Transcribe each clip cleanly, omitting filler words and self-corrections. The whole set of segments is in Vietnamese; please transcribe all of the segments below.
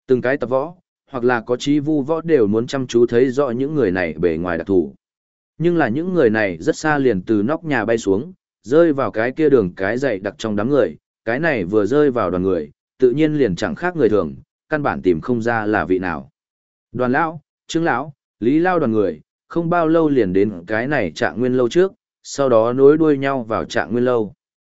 Từng cái tập võ, hoặc là có chí vu võ đều muốn chăm chú thấy rõ những người này bề ngoài đặc thù. Nhưng là những người này rất xa liền từ nóc nhà bay xuống, rơi vào cái kia đường cái dày đặc trong đám người, cái này vừa rơi vào đoàn người, tự nhiên liền chẳng khác người thường, căn bản tìm không ra là vị nào. Đoàn lão, Trương lão, Lý lao đoàn người, không bao lâu liền đến cái này Trạng Nguyên lâu trước, sau đó nối đuôi nhau vào Trạng Nguyên lâu.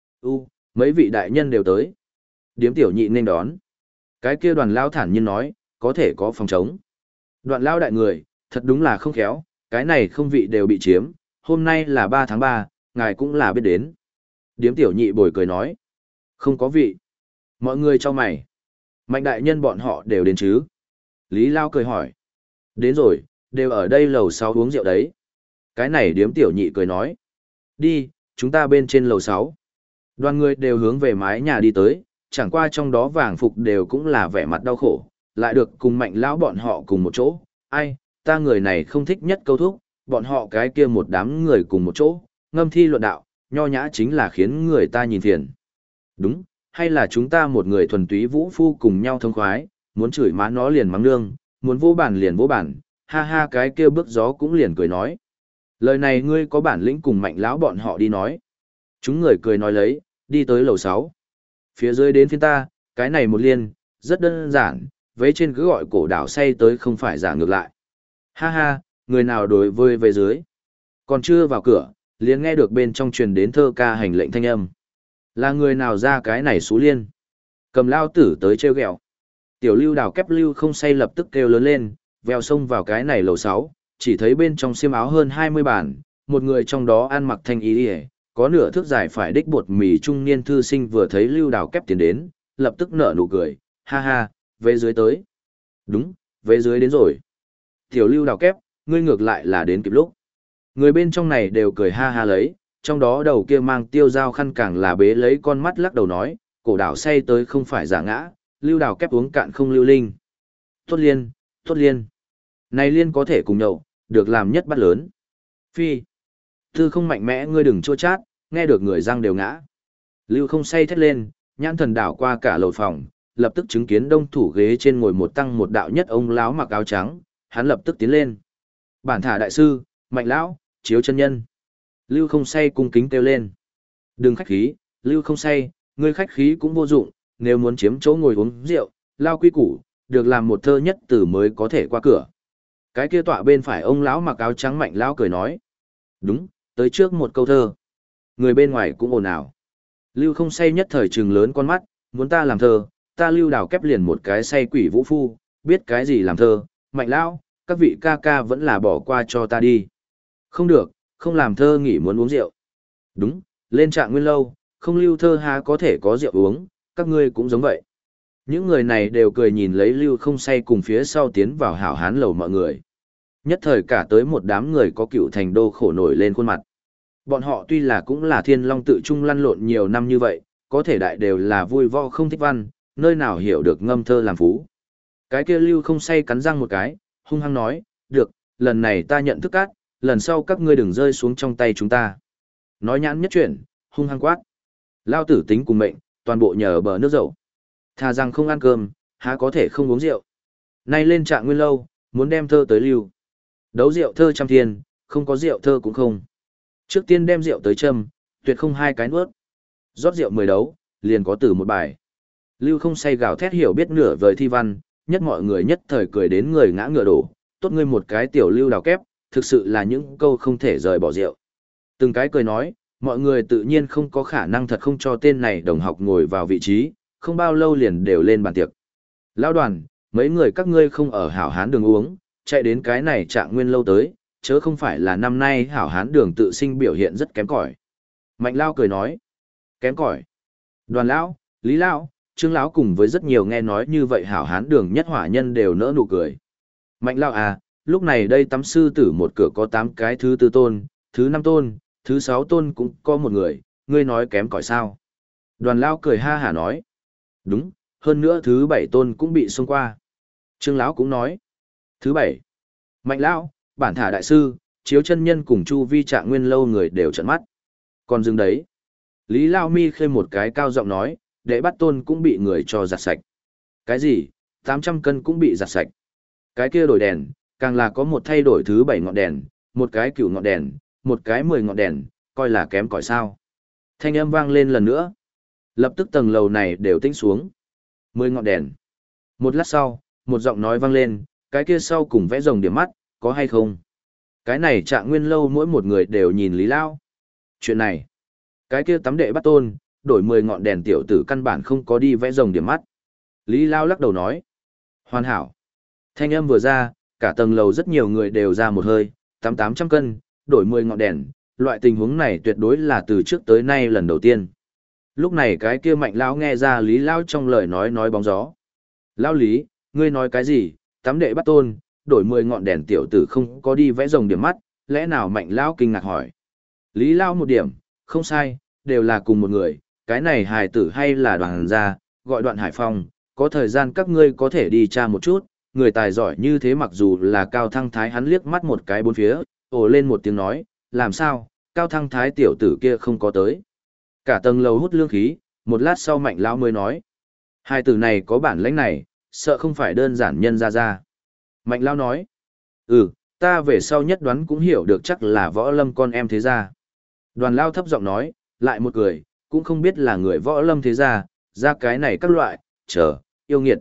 Mấy vị đại nhân đều tới. Điếm tiểu nhị nên đón. Cái kia đoàn lão thản nhiên nói, có thể có phòng trống. Đoàn lão đại người, thật đúng là không khéo, cái này không vị đều bị chiếm, hôm nay là 3 tháng 3, ngài cũng là biết đến. Điếm tiểu nhị bồi cười nói, không có vị. Mọi người cho mày. Mạnh đại nhân bọn họ đều đến chứ? Lý Lao cười hỏi. Đến rồi, đều ở đây lầu 6 uống rượu đấy. Cái này điếm tiểu nhị cười nói. Đi, chúng ta bên trên lầu 6. Đoàn người đều hướng về mái nhà đi tới, chẳng qua trong đó vàng phục đều cũng là vẻ mặt đau khổ, lại được cùng Mạnh lão bọn họ cùng một chỗ. Ai, ta người này không thích nhất câu thúc, bọn họ cái kia một đám người cùng một chỗ, ngâm thi luận đạo, nho nhã chính là khiến người ta nhìn phiền. Đúng, hay là chúng ta một người thuần túy vũ phu cùng nhau thông khoái, muốn chửi má nó liền mắng nương, muốn vô bản liền vô bản, ha ha cái kia bước gió cũng liền cười nói. Lời này ngươi có bản lĩnh cùng Mạnh lão bọn họ đi nói. Chúng người cười nói lấy, đi tới lầu 6. Phía dưới đến phiên ta, cái này một liên, rất đơn giản, vế trên cứ gọi cổ đảo say tới không phải giả ngược lại. Ha ha, người nào đối với về dưới. Còn chưa vào cửa, liền nghe được bên trong truyền đến thơ ca hành lệnh thanh âm. Là người nào ra cái này xú liên. Cầm lao tử tới treo gẹo. Tiểu lưu đào kép lưu không say lập tức kêu lớn lên, vèo xông vào cái này lầu 6, chỉ thấy bên trong xiêm áo hơn 20 bản, một người trong đó ăn mặc thanh y đi, có nửa thước dài phải đích bột mì trung niên thư sinh vừa thấy lưu đào kép tiến đến, lập tức nở nụ cười, ha ha, về dưới tới. Đúng, về dưới đến rồi. Tiểu lưu đào kép, ngươi ngược lại là đến kịp lúc. Người bên trong này đều cười ha ha lấy, trong đó đầu kia mang tiêu dao khăn càng là bế lấy con mắt lắc đầu nói, cổ đảo say tới không phải giả ngã, lưu đào kép uống cạn không lưu linh. Tốt liên, tốt liên. Này liên có thể cùng nhậu, được làm nhất bắt lớn. Phi. Thư không mạnh mẽ ngươi đừng chua chát, nghe được người răng đều ngã. Lưu không say thét lên, nhãn thần đảo qua cả lầu phòng, lập tức chứng kiến đông thủ ghế trên ngồi một tăng một đạo nhất ông lão mặc áo trắng, hắn lập tức tiến lên. Bản thả đại sư, Mạnh lão, Chiếu chân nhân. Lưu không say cung kính kêu lên. Đừng khách khí, Lưu không say, ngươi khách khí cũng vô dụng, nếu muốn chiếm chỗ ngồi uống rượu, lao quy củ, được làm một thơ nhất từ mới có thể qua cửa. Cái kia tọa bên phải ông lão mặc áo trắng Mạnh lão cười nói. Đúng, tới trước một câu thơ. Người bên ngoài cũng ồn ào. Lưu không say nhất thời trừng lớn con mắt, muốn ta làm thơ, ta Lưu đào kép liền một cái say quỷ vũ phu, biết cái gì làm thơ, Mạnh lão, các vị ca ca vẫn là bỏ qua cho ta đi. Không được, không làm thơ nghỉ muốn uống rượu. Đúng, lên Trạng Nguyên lâu, không lưu thơ há có thể có rượu uống, các ngươi cũng giống vậy. Những người này đều cười nhìn lấy Lưu không say cùng phía sau tiến vào hảo hán lầu mọi người. Nhất thời cả tới một đám người có cựu thành đô khổ nổi lên khuôn mặt. Bọn họ tuy là cũng là thiên long tự trung lăn lộn nhiều năm như vậy, có thể đại đều là vui vo không thích văn, nơi nào hiểu được ngâm thơ làm phú. Cái kia Lưu không say cắn răng một cái, hung hăng nói, được, lần này ta nhận thức cát, lần sau các ngươi đừng rơi xuống trong tay chúng ta. Nói nhãn nhất chuyển, hung hăng quát. Lao tử tính cùng mệnh, toàn bộ nhờ bờ nước dậu. Thà rằng không ăn cơm, há có thể không uống rượu. Nay lên Trạng Nguyên lâu, muốn đem thơ tới lưu. Đấu rượu thơ trăm thiên, không có rượu thơ cũng không. Trước tiên đem rượu tới châm, tuyệt không hai cái nuốt. Rót rượu 10 đấu, liền có từ một bài. Lưu không say gào thét hiểu biết nửa vời thi văn, nhất mọi người nhất thời cười đến người ngã ngựa đổ. Tốt ngươi một cái tiểu lưu đào kép, thực sự là những câu không thể rời bỏ rượu. Từng cái cười nói, mọi người tự nhiên không có khả năng thật không cho tên này đồng học ngồi vào vị trí, không bao lâu liền đều lên bàn tiệc. Lão đoàn, mấy người các ngươi không ở hảo hán đường uống, chạy đến cái này Trạng Nguyên lâu tới, chớ không phải là năm nay hảo hán đường tự sinh biểu hiện rất kém cỏi. Mạnh Lao cười nói, kém cỏi. Đoàn Lão, Lý Lão, Trương Lão cùng với rất nhiều nghe nói như vậy hảo hán đường nhất hỏa nhân đều nỡ nụ cười. Mạnh Lao à, lúc này đây tắm sư tử một cửa có 8 cái, thứ 4 tôn, thứ 5 tôn, thứ 6 tôn cũng có một người, ngươi nói kém cỏi sao. Đoàn Lao cười ha hả nói, đúng, hơn nữa thứ 7 tôn cũng bị xông qua. Trương Lão cũng nói, thứ 7, Mạnh Lão, bản thả đại sư, Chiếu chân nhân cùng chu vi Trạng Nguyên lâu người đều trợn mắt. Còn dừng đấy, Lý Lao mi khơi một cái cao giọng nói, đệ bắt tôn cũng bị người cho giặt sạch. Cái gì, 800 cân cũng bị giặt sạch. Cái kia đổi đèn, càng là có một thay đổi thứ 7 ngọn đèn, một cái cửu ngọn đèn, một cái 10 ngọn đèn, coi là kém cỏi sao. Thanh âm vang lên lần nữa. Lập tức tầng lầu này đều tĩnh xuống. 10 ngọn đèn. Một lát sau, một giọng nói vang lên, cái kia sau cùng vẽ rồng điểm mắt, có hay không? Cái này Trạng Nguyên lâu mỗi một người đều nhìn Lý Lao. Chuyện này, cái kia tắm đệ bắt tôn, đổi 10 ngọn đèn tiểu tử căn bản không có đi vẽ rồng điểm mắt. Lý Lao lắc đầu nói. Hoàn hảo. Thanh âm vừa ra, cả tầng lầu rất nhiều người đều ra một hơi, 800 cân, đổi 10 ngọn đèn, loại tình huống này tuyệt đối là từ trước tới nay lần đầu tiên. Lúc này cái kia Mạnh Lão nghe ra Lý Lao trong lời nói bóng gió. Lao Lý, ngươi nói cái gì, tắm đệ bắt tôn, đổi 10 ngọn đèn tiểu tử không có đi vẽ rồng điểm mắt, lẽ nào Mạnh Lão kinh ngạc hỏi. Lý Lao một điểm, không sai, đều là cùng một người, cái này hài tử hay là Đoàn gia, gọi Đoạn Hải Phong, có thời gian các ngươi có thể đi tra một chút, người tài giỏi như thế mặc dù là Cao Thăng Thái hắn liếc mắt một cái bốn phía, ồ lên một tiếng nói, làm sao, Cao Thăng Thái tiểu tử kia không có tới. Cả tầng lầu hút lương khí, một lát sau Mạnh Lão mới nói, hai tử này có bản lĩnh này, sợ không phải đơn giản nhân ra. Mạnh Lão nói, ta về sau nhất đoán cũng hiểu được chắc là Võ Lâm con em thế gia. Đoàn Lao thấp giọng nói, lại một cười, cũng không biết là người Võ Lâm thế gia, ra cái này các loại, yêu nghiệt.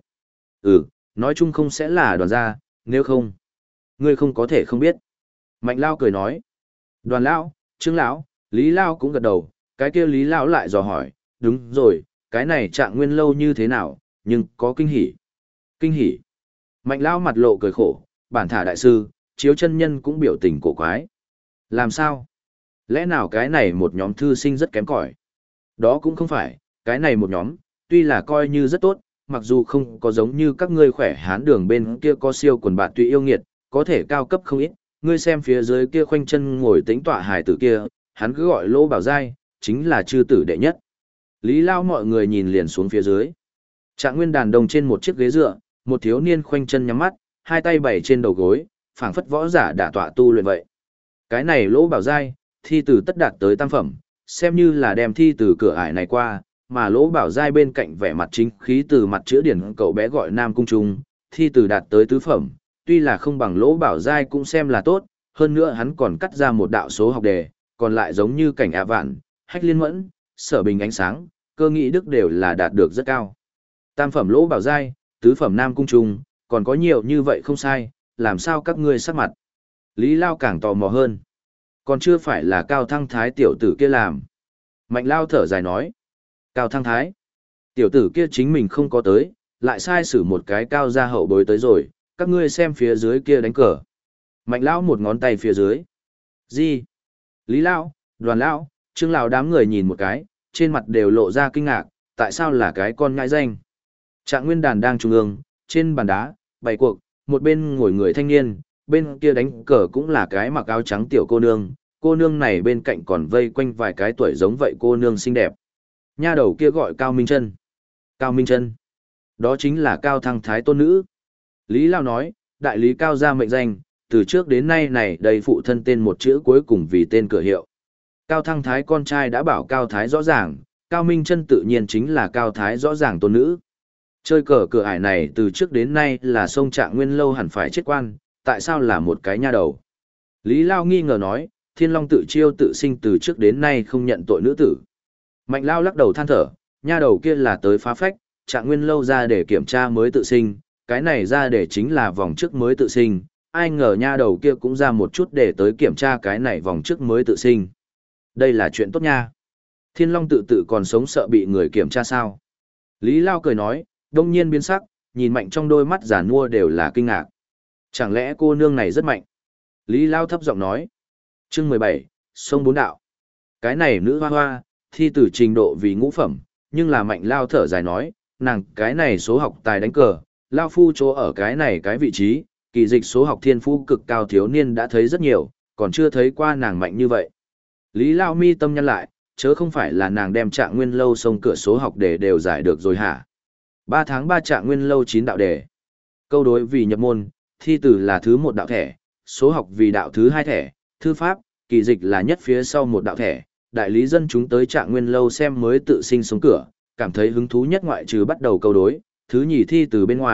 Nói chung không sẽ là Đoàn gia, nếu không, ngươi không có thể không biết. Mạnh Lao cười nói, Đoàn Lão, Trương Lão, Lý Lao cũng gật đầu, cái kia Lý Lão lại dò hỏi, đúng rồi, cái này Trạng Nguyên lâu như thế nào, nhưng có kinh hỉ. Kinh hỉ. Mạnh Lao mặt lộ cười khổ, bản thả đại sư, Chiếu chân nhân cũng biểu tình cổ quái. Làm sao? Lẽ nào cái này một nhóm thư sinh rất kém cỏi? Đó cũng không phải, cái này một nhóm, tuy là coi như rất tốt, mặc dù không có giống như các ngươi khỏe hán đường bên kia có siêu quần bạn tùy yêu nghiệt, có thể cao cấp không ít, ngươi xem phía dưới kia khoanh chân ngồi tĩnh tọa hài tử kia, hắn cứ gọi Lỗ Bảo Giai, chính là chư tử đệ nhất. Lý Lao mọi người nhìn liền xuống phía dưới. Trạng Nguyên đàn đồng trên một chiếc ghế dựa, một thiếu niên khoanh chân nhắm mắt, hai tay bày trên đầu gối, phảng phất võ giả đã tọa tu luyện vậy. Cái này Lỗ Bảo Giai, thi từ tất đạt tới tam phẩm, xem như là đem thi từ cửa ải này qua, mà Lỗ Bảo Giai bên cạnh vẻ mặt chính khí từ mặt chữ điển cậu bé gọi Nam Cung Trung, thi từ đạt tới tứ phẩm, tuy là không bằng Lỗ Bảo Giai cũng xem là tốt, hơn nữa hắn còn cắt ra một đạo số học đề, còn lại giống như cảnh ạ vạn, hách liên mẫn, sở bình ánh sáng, cơ nghị đức đều là đạt được rất cao. Tam phẩm Lỗ Bảo Giai, tứ phẩm Nam Cung Trung, còn có nhiều như vậy không sai, làm sao các ngươi sắc mặt. Lý Lao càng tò mò hơn. Còn chưa phải là Cao Thăng Thái tiểu tử kia làm. Mạnh Lao thở dài nói. Cao Thăng Thái. Tiểu tử kia chính mình không có tới, lại sai sử một cái cao gia hậu bối tới rồi, các ngươi xem phía dưới kia đánh cờ. Mạnh Lão một ngón tay phía dưới. Gì? Lý Lão, Đoàn Lão, Trương Lão đám người nhìn một cái, trên mặt đều lộ ra kinh ngạc, tại sao là cái con nhãi danh. Trạng Nguyên đàn đang trung ương, trên bàn đá, bày cuộc, một bên ngồi người thanh niên, bên kia đánh cờ cũng là cái mặc áo trắng tiểu cô nương này bên cạnh còn vây quanh vài cái tuổi giống vậy cô nương xinh đẹp. Nha đầu kia gọi Cao Minh Chân. Cao Minh Chân. Đó chính là Cao Thăng Thái tôn nữ. Lý Lao nói, đại lý Cao gia mệnh danh, từ trước đến nay này đầy phụ thân tên một chữ cuối cùng vì tên cửa hiệu. Cao Thăng Thái con trai đã bảo Cao Thái rõ ràng, Cao Minh Chân tự nhiên chính là Cao Thái rõ ràng tôn nữ. Chơi cờ cửa ải này từ trước đến nay là sông Trạng Nguyên lâu hẳn phải chết quan, tại sao là một cái nha đầu? Lý Lao nghi ngờ nói, Thiên Long tự chiêu tự sinh từ trước đến nay không nhận tội nữ tử. Mạnh Lao lắc đầu than thở, nha đầu kia là tới phá phách, Trạng Nguyên lâu ra để kiểm tra mới tự sinh, cái này ra để chính là vòng trước mới tự sinh, ai ngờ nha đầu kia cũng ra một chút để tới kiểm tra cái này vòng trước mới tự sinh. Đây là chuyện tốt nha. Thiên Long tự còn sống sợ bị người kiểm tra sao? Lý Lao cười nói, đông nhiên biến sắc, nhìn Mạnh trong đôi mắt già nua đều là kinh ngạc. Chẳng lẽ cô nương này rất mạnh? Lý Lao thấp giọng nói. Chương 17, sông bốn đạo. Cái này nữ hoa hoa, thi tử trình độ vì ngũ phẩm, nhưng là Mạnh Lao thở dài nói, nàng cái này số học tài đánh cờ, Lao phu chỗ ở cái này cái vị trí, kỳ dịch số học thiên phú cực cao thiếu niên đã thấy rất nhiều, còn chưa thấy qua nàng mạnh như vậy. Lý Lao mi tâm nhăn lại, chớ không phải là nàng đem Trạng Nguyên lâu sông cửa số học để đều giải được rồi hả? 3 tháng 3 Trạng Nguyên lâu 9 đạo đề. Câu đối vì nhập môn, thi tử là thứ 1 đạo thẻ, số học vì đạo thứ 2 thẻ, thư pháp, kỳ dịch là nhất phía sau 1 đạo thẻ. Đại lý dân chúng tới Trạng Nguyên lâu xem mới tự sinh sống cửa, cảm thấy hứng thú nhất ngoại trừ bắt đầu câu đối, thứ nhì thi từ bên ngoài,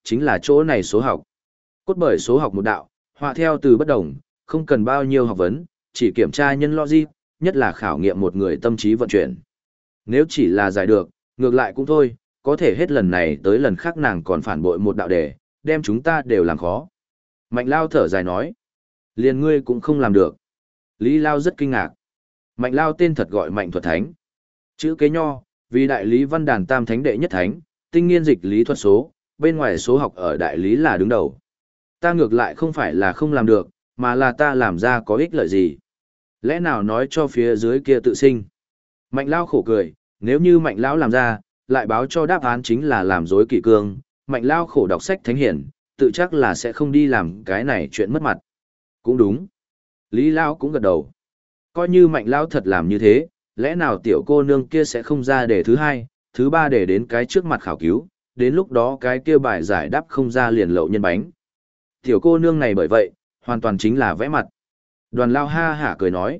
chính là chỗ này số học. Cốt bởi số học một đạo, họa theo từ bất đồng, không cần bao nhiêu học vấn, chỉ kiểm tra nhân logic, nhất là khảo nghiệm một người tâm trí vận chuyển. Nếu chỉ là giải được, ngược lại cũng thôi, có thể hết lần này tới lần khác nàng còn phản bội một đạo đề, đem chúng ta đều làm khó. Mạnh Lao thở dài nói, liền ngươi cũng không làm được. Lý Lao rất kinh ngạc. Mạnh Lao tên thật gọi Mạnh Thuật Thánh. Chữ kế nho, vì đại lý văn đàn tam thánh đệ nhất thánh, tinh nghiên dịch lý thuật số, bên ngoài số học ở đại lý là đứng đầu. Ta ngược lại không phải là không làm được, mà là ta làm ra có ích lợi gì. Lẽ nào nói cho phía dưới kia tự sinh. Mạnh Lao khổ cười, nếu như Mạnh Lão làm ra, lại báo cho đáp án chính là làm dối kỷ cương, Mạnh Lao khổ đọc sách thánh hiển, tự chắc là sẽ không đi làm cái này chuyện mất mặt. Cũng đúng. Lý Lao cũng gật đầu. Coi như Mạnh Lao thật làm như thế, lẽ nào tiểu cô nương kia sẽ không ra đề thứ hai, thứ ba để đến cái trước mặt khảo cứu, đến lúc đó cái kia bài giải đáp không ra liền lậu nhân bánh. Tiểu cô nương này bởi vậy, hoàn toàn chính là vẽ mặt. Đoàn Lao ha hả cười nói.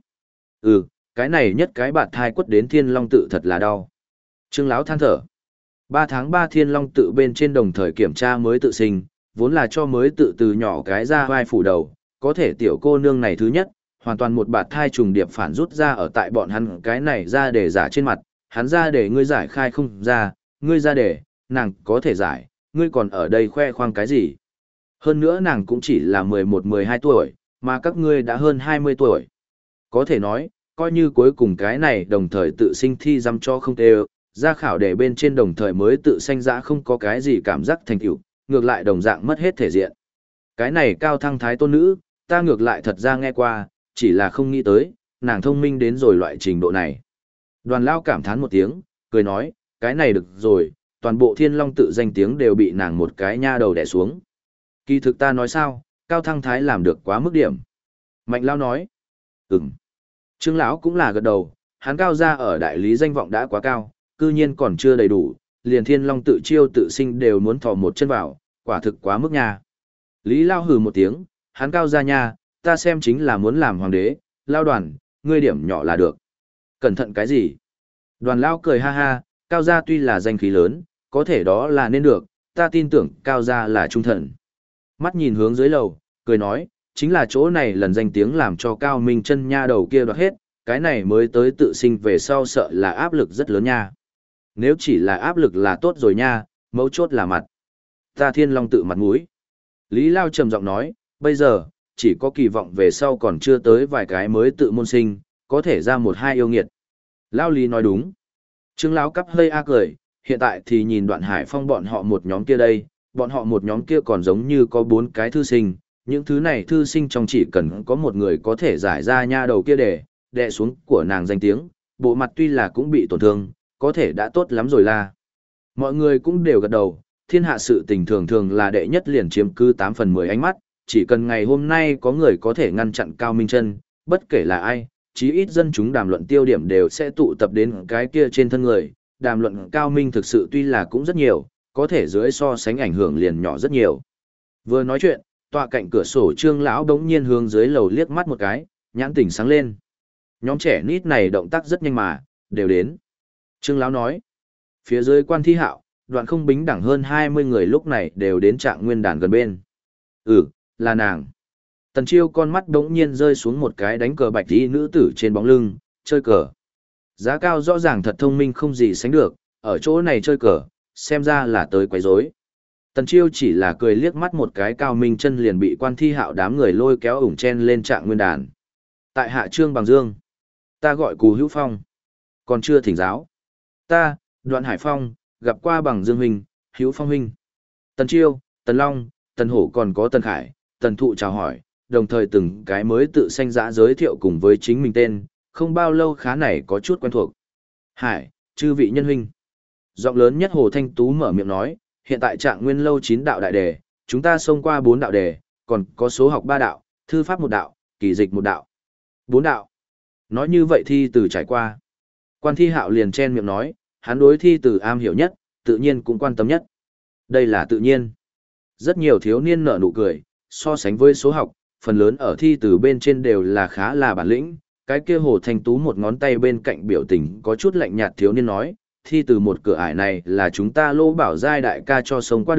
Cái này nhất cái bạt thai quất đến Thiên Long tự thật là đau. Trương Lão than thở. 3 tháng 3 Thiên Long tự bên trên đồng thời kiểm tra mới tự sinh, vốn là cho mới tự từ nhỏ cái ra vai phủ đầu, có thể tiểu cô nương này thứ nhất, hoàn toàn một bạt thai trùng điệp phản rút ra ở tại bọn hắn cái này ra để giả trên mặt, hắn ra để ngươi giải khai không ra, ngươi ra để, nàng có thể giải, ngươi còn ở đây khoe khoang cái gì. Hơn nữa nàng cũng chỉ là 11-12 tuổi, mà các ngươi đã hơn 20 tuổi. Có thể nói, coi như cuối cùng cái này đồng thời tự sinh thi dăm cho không tê ra khảo để bên trên đồng thời mới tự sanh dã không có cái gì cảm giác thành tựu, ngược lại đồng dạng mất hết thể diện. Cái này cao thăng thái tôn nữ, ta ngược lại thật ra nghe qua, chỉ là không nghĩ tới, nàng thông minh đến rồi loại trình độ này. Đoàn Lao cảm thán một tiếng, cười nói, cái này được rồi, toàn bộ Thiên Long tự danh tiếng đều bị nàng một cái nha đầu đè xuống. Kỳ thực ta nói sao, cao thăng thái làm được quá mức điểm. Mạnh Lao nói, Trương Lão cũng là gật đầu, hắn cao gia ở đại lý danh vọng đã quá cao, cư nhiên còn chưa đầy đủ, liền Thiên Long tự chiêu tự sinh đều muốn thò một chân vào, quả thực quá mức nha. Lý Lao hừ một tiếng, hắn cao gia nha, ta xem chính là muốn làm hoàng đế, Lao Đoàn, ngươi điểm nhỏ là được. Cẩn thận cái gì? Đoàn Lao cười ha ha, cao gia tuy là danh khí lớn, có thể đó là nên được, ta tin tưởng cao gia là trung thần. Mắt nhìn hướng dưới lầu, cười nói, chính là chỗ này lần danh tiếng làm cho Cao Minh chân nha đầu kia đoạt hết, cái này mới tới tự sinh về sau sợ là áp lực rất lớn nha. Nếu chỉ là áp lực là tốt rồi nha, mấu chốt là mặt. Ta Thiên Long tự mặt mũi. Lý Lao trầm giọng nói, bây giờ, chỉ có kỳ vọng về sau còn chưa tới vài cái mới tự môn sinh, có thể ra một hai yêu nghiệt. Lao Lý nói đúng. Trương Lão cắp hơi cười, hiện tại thì nhìn Đoạn Hải Phong bọn họ một nhóm kia đây, bọn họ một nhóm kia còn giống như có 4 cái thư sinh, những thứ này thư sinh trong chỉ cần có một người có thể giải ra nha đầu kia để đè xuống của nàng danh tiếng, bộ mặt tuy là cũng bị tổn thương, có thể đã tốt lắm rồi là. Mọi người cũng đều gật đầu, thiên hạ sự tình thường thường là đệ nhất liền chiếm cứ 8 phần 10 ánh mắt, chỉ cần ngày hôm nay có người có thể ngăn chặn Cao Minh Chân, bất kể là ai, chí ít dân chúng đàm luận tiêu điểm đều sẽ tụ tập đến cái kia trên thân người, đàm luận Cao Minh thực sự tuy là cũng rất nhiều, có thể dưới so sánh ảnh hưởng liền nhỏ rất nhiều. Vừa nói chuyện, tọa cạnh cửa sổ Trương Lão đống nhiên hướng dưới lầu liếc mắt một cái, nhãn tỉnh sáng lên. Nhóm trẻ nít này động tác rất nhanh mà, đều đến. Trương Lão nói, phía dưới Quan Thi Hạo, Đoạn Không Bính đẳng hơn 20 người lúc này đều đến Trạng Nguyên đàn gần bên. Là nàng. Tần Chiêu con mắt đống nhiên rơi xuống một cái đánh cờ bạch y nữ tử trên bóng lưng, chơi cờ. Giá cao rõ ràng thật thông minh không gì sánh được, ở chỗ này chơi cờ, xem ra là tới quấy rối. Tần Chiêu chỉ là cười liếc mắt một cái Cao Minh Chân liền bị Quan Thi Hạo đám người lôi kéo ủng chen lên Trạng Nguyên đàn. Tại hạ Trương Bằng Dương. Ta gọi Cù Hữu Phong. Còn chưa thỉnh giáo. Ta, Đoạn Hải Phong, gặp qua Bằng Dương huynh, Hữu Phong huynh. Tần Chiêu, Tần Long, Tần Hổ còn có Tần Khải, Tần Thụ chào hỏi, đồng thời từng cái mới tự sanh dã giới thiệu cùng với chính mình tên, không bao lâu khá này có chút quen thuộc. Hải, chư vị nhân huynh. Giọng lớn nhất Hồ Thanh Tú mở miệng nói, hiện tại Trạng Nguyên lâu 9 đạo đại đề, chúng ta xông qua 4 đạo đề, còn có số học 3 đạo, thư pháp 1 đạo, kỳ dịch 1 đạo. 4 đạo. Nói như vậy thi từ trải qua. Quan Thi Hạo liền chen miệng nói, hắn đối thi từ am hiểu nhất, tự nhiên cũng quan tâm nhất. Đây là tự nhiên. Rất nhiều thiếu niên nở nụ cười, so sánh với số học, phần lớn ở thi từ bên trên đều là khá là bản lĩnh. Cái kia Hồ Thanh Tú một ngón tay bên cạnh biểu tình có chút lạnh nhạt thiếu niên nói, thi từ một cửa ải này là chúng ta Lô Bảo Giai đại ca cho sống qua được,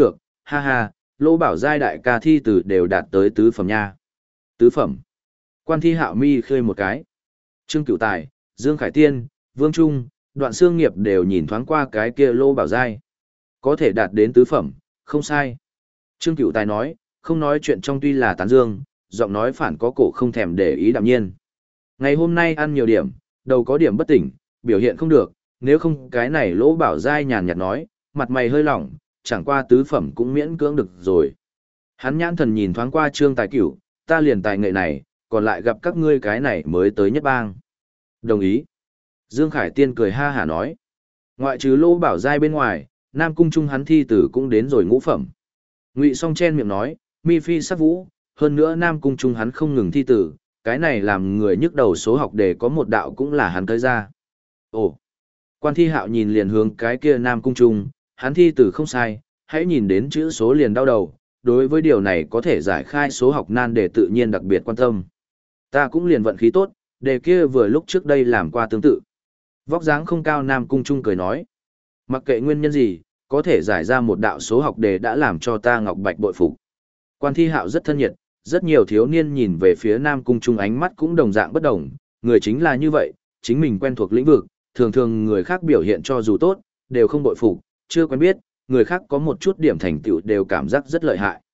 ha ha, Lô Bảo Giai đại ca thi từ đều đạt tới tứ phẩm nha. Tứ phẩm. Quan Thi Hạo mi khơi một cái. Trương Cửu Tài, Dương Khải Tiên, Vương Trung, Đoạn Xương Nghiệp đều nhìn thoáng qua cái kia Lô Bảo Giai. Có thể đạt đến tứ phẩm, không sai. Trương Cửu Tài nói, không nói chuyện trong tuy là tán dương, giọng nói phản có cổ không thèm để ý đạm nhiên. Ngày hôm nay ăn nhiều điểm, đầu có điểm bất tỉnh, biểu hiện không được, nếu không cái này Lỗ Bảo Giai nhàn nhạt nói, mặt mày hơi lỏng, chẳng qua tứ phẩm cũng miễn cưỡng được rồi. Hắn nhãn thần nhìn thoáng qua Trương Tài Cửu, ta liền tài nghệ này, còn lại gặp các ngươi cái này mới tới nhất bang. Đồng ý. Dương Khải Tiên cười ha hả nói. Ngoại trừ Lỗ Bảo Giai bên ngoài, Nam Cung Trung hắn thi tử cũng đến rồi ngũ phẩm. Ngụy Song chen miệng nói, mi phi sắc vũ, hơn nữa Nam Cung Trung hắn không ngừng thi tử, cái này làm người nhức đầu số học để có một đạo cũng là hắn tới ra. Ồ, Quan Thi Hạo nhìn liền hướng cái kia Nam Cung Trung, hắn thi tử không sai, hãy nhìn đến chữ số liền đau đầu, đối với điều này có thể giải khai số học nan đề tự nhiên đặc biệt quan tâm. Ta cũng liền vận khí tốt, đề kia vừa lúc trước đây làm qua tương tự. Vóc dáng không cao Nam Cung Trung cười nói, mặc kệ nguyên nhân gì, có thể giải ra một đạo số học đề đã làm cho ta Ngọc Bạch bội phục. Quan Thi Hạo rất thân nhiệt, rất nhiều thiếu niên nhìn về phía Nam Cung Trung ánh mắt cũng đồng dạng bất đồng, người chính là như vậy, chính mình quen thuộc lĩnh vực, thường thường người khác biểu hiện cho dù tốt, đều không bội phục, chưa quen biết, người khác có một chút điểm thành tựu đều cảm giác rất lợi hại.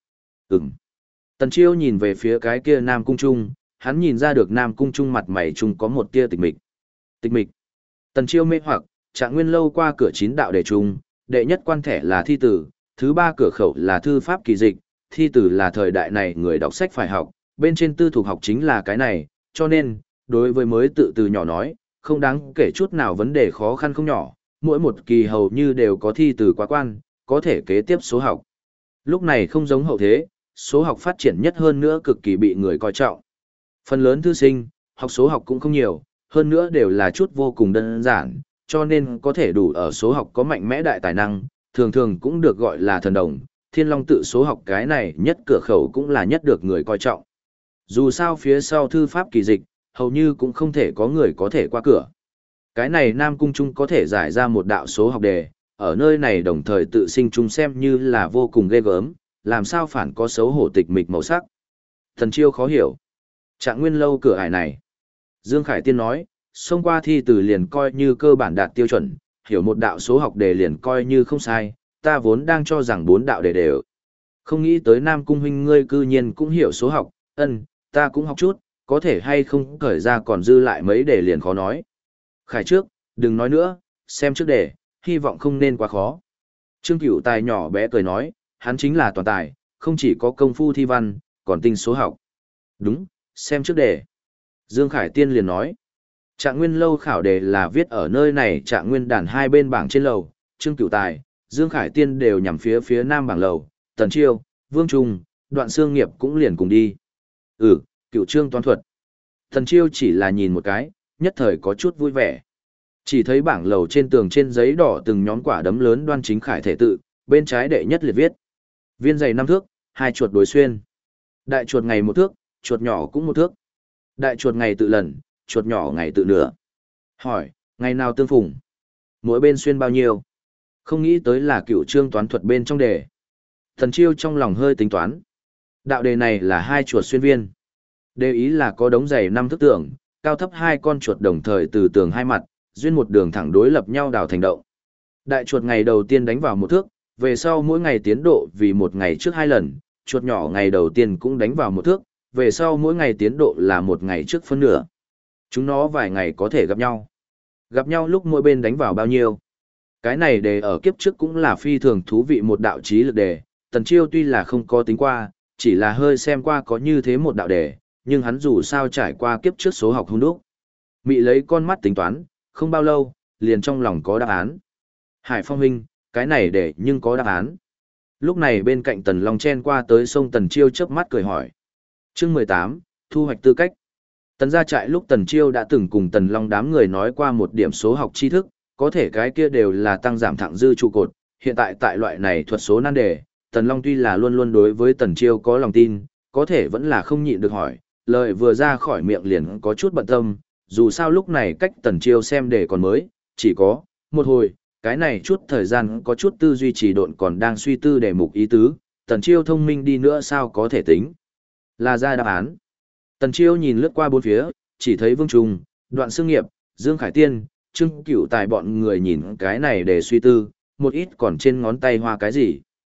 Tần Chiêu nhìn về phía cái kia Nam Cung Trung, hắn nhìn ra được Nam Cung Trung mặt mày trung có một tia tịch mịch. Tịch mịch. Tần Chiêu mê hoặc, Trạng Nguyên lâu qua cửa 9 đạo đề trung, đệ nhất quan thẻ là thi tử, thứ 3 cửa khẩu là thư pháp kỳ dịch, thi tử là thời đại này người đọc sách phải học, bên trên tư thuộc học chính là cái này, cho nên, đối với mới tự từ nhỏ nói, không đáng kể chút nào vấn đề khó khăn không nhỏ, mỗi một kỳ hầu như đều có thi tử quá quan, có thể kế tiếp số học. Lúc này không giống hậu thế, số học phát triển nhất hơn nữa cực kỳ bị người coi trọng. Phần lớn thư sinh, học số học cũng không nhiều, hơn nữa đều là chút vô cùng đơn giản, cho nên có thể đủ ở số học có mạnh mẽ đại tài năng, thường thường cũng được gọi là thần đồng. Thiên Long tự số học cái này nhất cửa khẩu cũng là nhất được người coi trọng. Dù sao phía sau thư pháp kỳ dịch, hầu như cũng không thể có người có thể qua cửa. Cái này Nam Cung Trung có thể giải ra một đạo số học đề, ở nơi này đồng thời tự sinh chung xem như là vô cùng ghê gớm, làm sao phản có xấu hổ tịch mịch màu sắc. Thần Chiêu khó hiểu. Trạng Nguyên lâu cửa ải này. Dương Khải Tiên nói, xông qua thi từ liền coi như cơ bản đạt tiêu chuẩn, hiểu một đạo số học đề liền coi như không sai, ta vốn đang cho rằng 4 đạo đề đều. Không nghĩ tới Nam Cung huynh ngươi cư nhiên cũng hiểu số học, ta cũng học chút, có thể hay không cởi ra còn dư lại mấy đề liền khó nói. Khải trước, đừng nói nữa, xem trước đề, hy vọng không nên quá khó. Trương Cửu Tài nhỏ bé cười nói, hắn chính là toàn tài, không chỉ có công phu thi văn, còn tinh số học. Đúng, xem trước đề. Dương Khải Tiên liền nói, Trạng Nguyên lâu khảo đề là viết ở nơi này Trạng Nguyên đàn hai bên bảng trên lầu, Trương Cửu Tài, Dương Khải Tiên đều nhằm phía nam bảng lầu, Tần Chiêu, Vương Trung, Đoạn Xương Nghiệp cũng liền cùng đi. Cửu Trương toán thuật. Tần Chiêu chỉ là nhìn một cái, nhất thời có chút vui vẻ. Chỉ thấy bảng lầu trên tường trên giấy đỏ từng nhóm quả đấm lớn đoan chính khải thể tự, bên trái đệ nhất liệt viết. Viên dày 5 thước, 2 chuột đối xuyên. Đại chuột ngày 1 thước, chuột nhỏ cũng 1 thước. Đại chuột ngày tự lần, chuột nhỏ ngày tự nửa. Hỏi, ngày nào tương phùng? Mỗi bên xuyên bao nhiêu? Không nghĩ tới là Cửu Trương toán thuật bên trong đề. Thần Chiêu trong lòng hơi tính toán. Đạo đề này là 2 chuột xuyên viên. Đề ý là có đống dày 5 thước tường, cao thấp 2 con chuột đồng thời từ tường hai mặt, duyên một đường thẳng đối lập nhau đào thành động. Đại chuột ngày đầu tiên đánh vào 1 thước, về sau mỗi ngày tiến độ vì 1 ngày trước 2 lần, chuột nhỏ ngày đầu tiên cũng đánh vào 1 thước, về sau mỗi ngày tiến độ là 1 ngày trước phân nửa. Chúng nó vài ngày có thể gặp nhau. Gặp nhau lúc mỗi bên đánh vào bao nhiêu? Cái này đề ở kiếp trước cũng là phi thường thú vị một đạo trí lực đề, Tần Chiêu tuy là không có tính qua, chỉ là hơi xem qua có như thế một đạo đề, nhưng hắn dù sao trải qua kiếp trước số học hung đúc. Mị lấy con mắt tính toán, không bao lâu, liền trong lòng có đáp án. Hải Phong huynh, cái này để nhưng có đáp án. Lúc này bên cạnh Tần Long chen qua tới sông Tần Chiêu chớp mắt cười hỏi. Chương 18, thu hoạch tư cách. Tần gia trại lúc Tần Chiêu đã từng cùng Tần Long đám người nói qua một điểm số học tri thức, có thể cái kia đều là tăng giảm thẳng dư trụ cột, hiện tại tại loại này thuật số nan đề, Tần Long tuy là luôn luôn đối với Tần Chiêu có lòng tin, có thể vẫn là không nhịn được hỏi, lời vừa ra khỏi miệng liền có chút bận tâm, dù sao lúc này cách Tần Chiêu xem đề còn mới, chỉ có một hồi, cái này chút thời gian có chút tư duy trì độn còn đang suy tư đề mục ý tứ, Tần Chiêu thông minh đi nữa sao có thể tính. Là ra đáp án. Tần Chiêu nhìn lướt qua bốn phía, chỉ thấy Vương Trung, Đoạn Sương Nghiệp, Dương Khải Tiên, Trương Cửu Tài bọn người nhìn cái này để suy tư, một ít còn trên ngón tay hoa cái gì.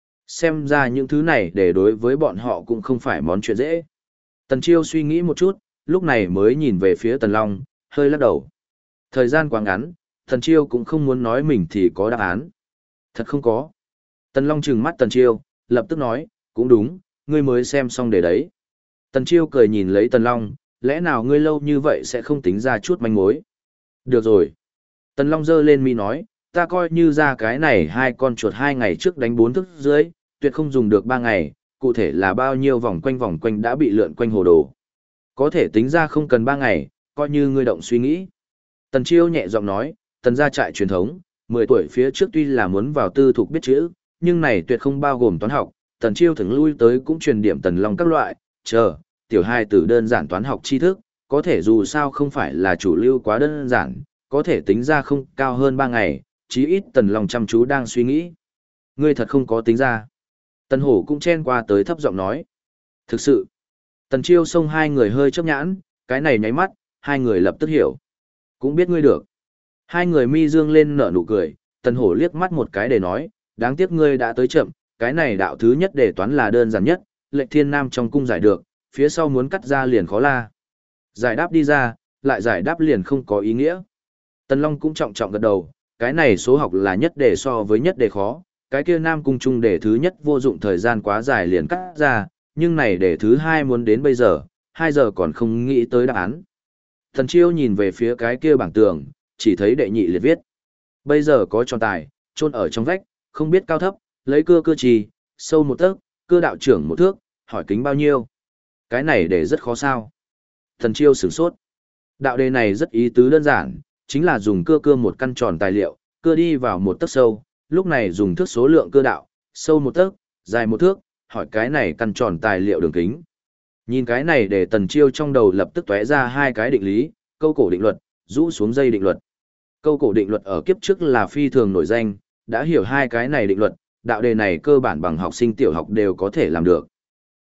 Xem ra những thứ này để đối với bọn họ cũng không phải món chuyện dễ. Tần Chiêu suy nghĩ một chút, lúc này mới nhìn về phía Tần Long, hơi lắc đầu. Thời gian quá ngắn, Tần Chiêu cũng không muốn nói mình thì có đáp án. Thật không có. Tần Long trừng mắt Tần Chiêu, lập tức nói, cũng đúng, ngươi mới xem xong để đấy. Tần Chiêu cười nhìn lấy Tần Long, lẽ nào ngươi lâu như vậy sẽ không tính ra chút manh mối. Được rồi. Tần Long giơ lên mi nói, ta coi như ra cái này hai con chuột 2 ngày trước đánh 4 thức dưới, tuyệt không dùng được 3 ngày, cụ thể là bao nhiêu vòng quanh đã bị lượn quanh hồ đồ. Có thể tính ra không cần 3 ngày, coi như ngươi động suy nghĩ. Tần Chiêu nhẹ giọng nói, Tần gia trại truyền thống, 10 tuổi phía trước tuy là muốn vào tư thục biết chữ, nhưng này tuyệt không bao gồm toán học, Tần Chiêu thường lui tới cũng truyền điểm Tần Long các loại, tiểu hai từ đơn giản toán học tri thức, có thể dù sao không phải là chủ lưu quá đơn giản, có thể tính ra không cao hơn 3 ngày, chí ít Tần Long chăm chú đang suy nghĩ. Ngươi thật không có tính ra. Tần Hổ cũng chen qua tới thấp giọng nói. Thực sự. Tần Chiêu xông hai người hơi chớp nhãn, cái này nháy mắt, hai người lập tức hiểu. Cũng biết ngươi được. Hai người mi dương lên nở nụ cười, Tần Hổ liếc mắt một cái để nói, đáng tiếc ngươi đã tới chậm, cái này đạo thứ nhất để toán là đơn giản nhất, Lệnh Thiên Nam trong cung giải được, phía sau muốn cắt ra liền khó la. Giải đáp đi ra, lại giải đáp liền không có ý nghĩa. Tần Long cũng trọng trọng gật đầu, cái này số học là nhất đề so với nhất đề khó, cái kia Nam cung trung đề thứ nhất vô dụng thời gian quá dài liền cắt ra, nhưng này đề thứ hai muốn đến bây giờ, 2 giờ còn không nghĩ tới đáp án. Thần Chiêu nhìn về phía cái kia bảng tường, chỉ thấy đệ nhị liệt viết. Bây giờ có tròn tài, chôn ở trong vách, không biết cao thấp, lấy cưa trì, sâu 1 tấc, cưa đạo trưởng 1 thước, hỏi kính bao nhiêu. Cái này để rất khó sao. Thần Chiêu sửng sốt. Đạo đề này rất ý tứ đơn giản, chính là dùng cưa một căn tròn tài liệu, cưa đi vào 1 tấc sâu, lúc này dùng thước số lượng cưa đạo, sâu 1 tấc, dài 1 thước, hỏi cái này căn tròn tài liệu đường kính. Nhìn cái này để Tần Chiêu trong đầu lập tức tóe ra 2 cái định lý, câu cổ định luật, rũ xuống dây định luật. Câu cổ định luật ở kiếp trước là phi thường nổi danh, đã hiểu 2 cái này định luật, đạo đề này cơ bản bằng học sinh tiểu học đều có thể làm được.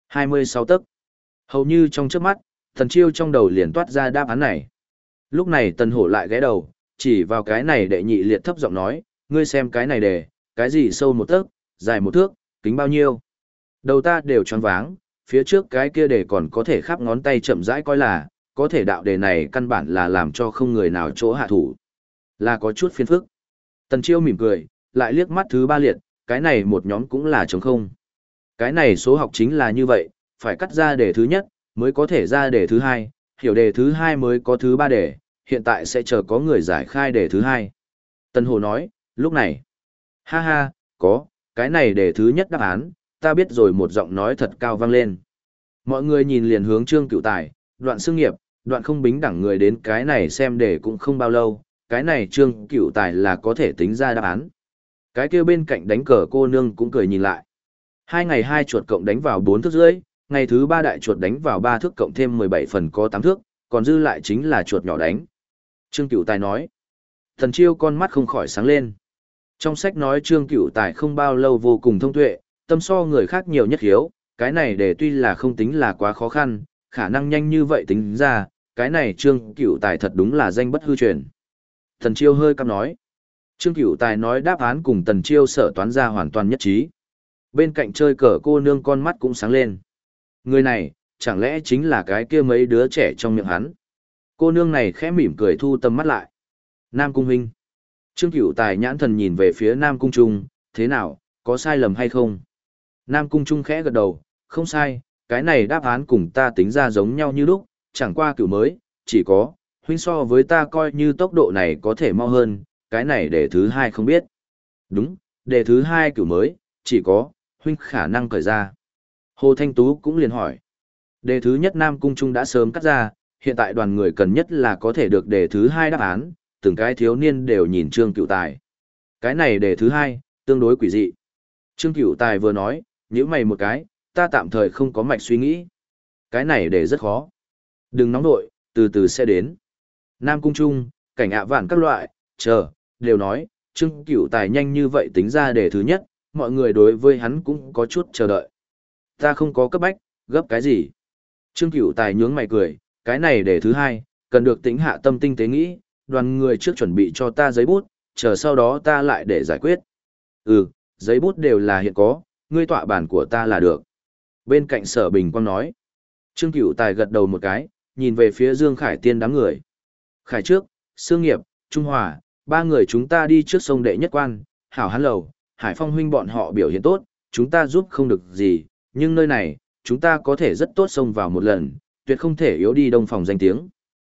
26 tấc. Hầu như trong chớp mắt, Tần Chiêu trong đầu liền toát ra đáp án này. Lúc này Tần Hổ lại ghé đầu, chỉ vào cái này đệ nhị liệt thấp giọng nói, ngươi xem cái này đề, cái gì sâu 1 tấc, dài 1 thước, kính bao nhiêu. Đầu ta đều choáng váng, phía trước cái kia đề còn có thể khắp ngón tay chậm rãi coi là, có thể đạo đề này căn bản là làm cho không người nào chỗ hạ thủ. Là có chút phiền phức. Tần Chiêu mỉm cười, lại liếc mắt thứ 3 liệt, cái này một nhóm cũng là trống không. Cái này số học chính là như vậy, phải cắt ra đề thứ nhất, mới có thể ra đề thứ 2, hiểu đề thứ 2 mới có thứ 3 đề, hiện tại sẽ chờ có người giải khai đề thứ 2. Tần Hồ nói, lúc này, ha ha, có, cái này đề thứ nhất đáp án, ta biết rồi, một giọng nói thật cao vang lên. Mọi người nhìn liền hướng Trương Cửu Tài, Đoạn Sương Nghiệp, Đoạn Không Bính đẳng người đến cái này xem đề cũng không bao lâu, cái này Trương Cửu Tài là có thể tính ra đáp án. Cái kia bên cạnh đánh cờ cô nương cũng cười nhìn lại. 2 ngày 2 chuột cộng đánh vào 4 thước rưỡi, ngày thứ 3 đại chuột đánh vào 3 thước cộng thêm 17 phần có 8 thước, còn dư lại chính là chuột nhỏ đánh. Trương Cửu Tài nói. Thần Chiêu con mắt không khỏi sáng lên. Trong sách nói Trương Cửu Tài không bao lâu vô cùng thông tuệ, tâm so người khác nhiều nhất hiếu, cái này để tuy là không tính là quá khó khăn, khả năng nhanh như vậy tính ra, cái này Trương Cửu Tài thật đúng là danh bất hư truyền. Thần Chiêu hơi căm nói. Trương Cửu Tài nói đáp án cùng Tần Chiêu sở toán ra hoàn toàn nhất trí. Bên cạnh chơi cờ cô nương con mắt cũng sáng lên. Người này, chẳng lẽ chính là cái kia mấy đứa trẻ trong miệng hắn. Cô nương này khẽ mỉm cười thu tầm mắt lại. Nam Cung huynh. Trương Cửu Tài nhãn thần nhìn về phía Nam Cung Trung, thế nào, có sai lầm hay không? Nam Cung Trung khẽ gật đầu, không sai, cái này đáp án cùng ta tính ra giống nhau như lúc, chẳng qua cửu mới, chỉ có, huynh so với ta coi như tốc độ này có thể mau hơn, cái này đề thứ 2 không biết. Đúng, đề thứ 2 cửu mới, chỉ có, huynh khả năng cởi ra. Hồ Thanh Tú cũng liền hỏi. Đề thứ nhất Nam Cung Trung đã sớm cắt ra, hiện tại đoàn người cần nhất là có thể được đề thứ 2 đáp án, từng cái thiếu niên đều nhìn Trương Cửu Tài. Cái này đề thứ 2, tương đối quỷ dị. Trương Cửu Tài vừa nói, nhíu mày một cái, ta tạm thời không có mạch suy nghĩ. Cái này đề rất khó. Đừng nóng nội, từ từ sẽ đến. Nam Cung Trung, cảnh ạ vạn các loại, đều nói, Trương Cửu Tài nhanh như vậy tính ra đề thứ nhất, mọi người đối với hắn cũng có chút chờ đợi. Ta không có cấp bách, gấp cái gì? Trương Cửu Tài nhướng mày cười, cái này đề thứ hai, cần được tính hạ tâm tinh tế nghĩ, đoàn người trước chuẩn bị cho ta giấy bút, chờ sau đó ta lại để giải quyết. Ừ, giấy bút đều là hiện có, ngươi tọa bản của ta là được. Bên cạnh Sở Bình Quang nói. Trương Cửu Tài gật đầu một cái, nhìn về phía Dương Khải Tiên đám người. Khải trước, Sương Nghiệp, Trung Hòa, ba người chúng ta đi trước sông Đệ Nhất Quan, Hảo Hán Lầu, Hải Phong huynh bọn họ biểu hiện tốt, chúng ta giúp không được gì, nhưng nơi này, chúng ta có thể rất tốt xông vào một lần, tuyệt không thể yếu đi Đông Phòng danh tiếng.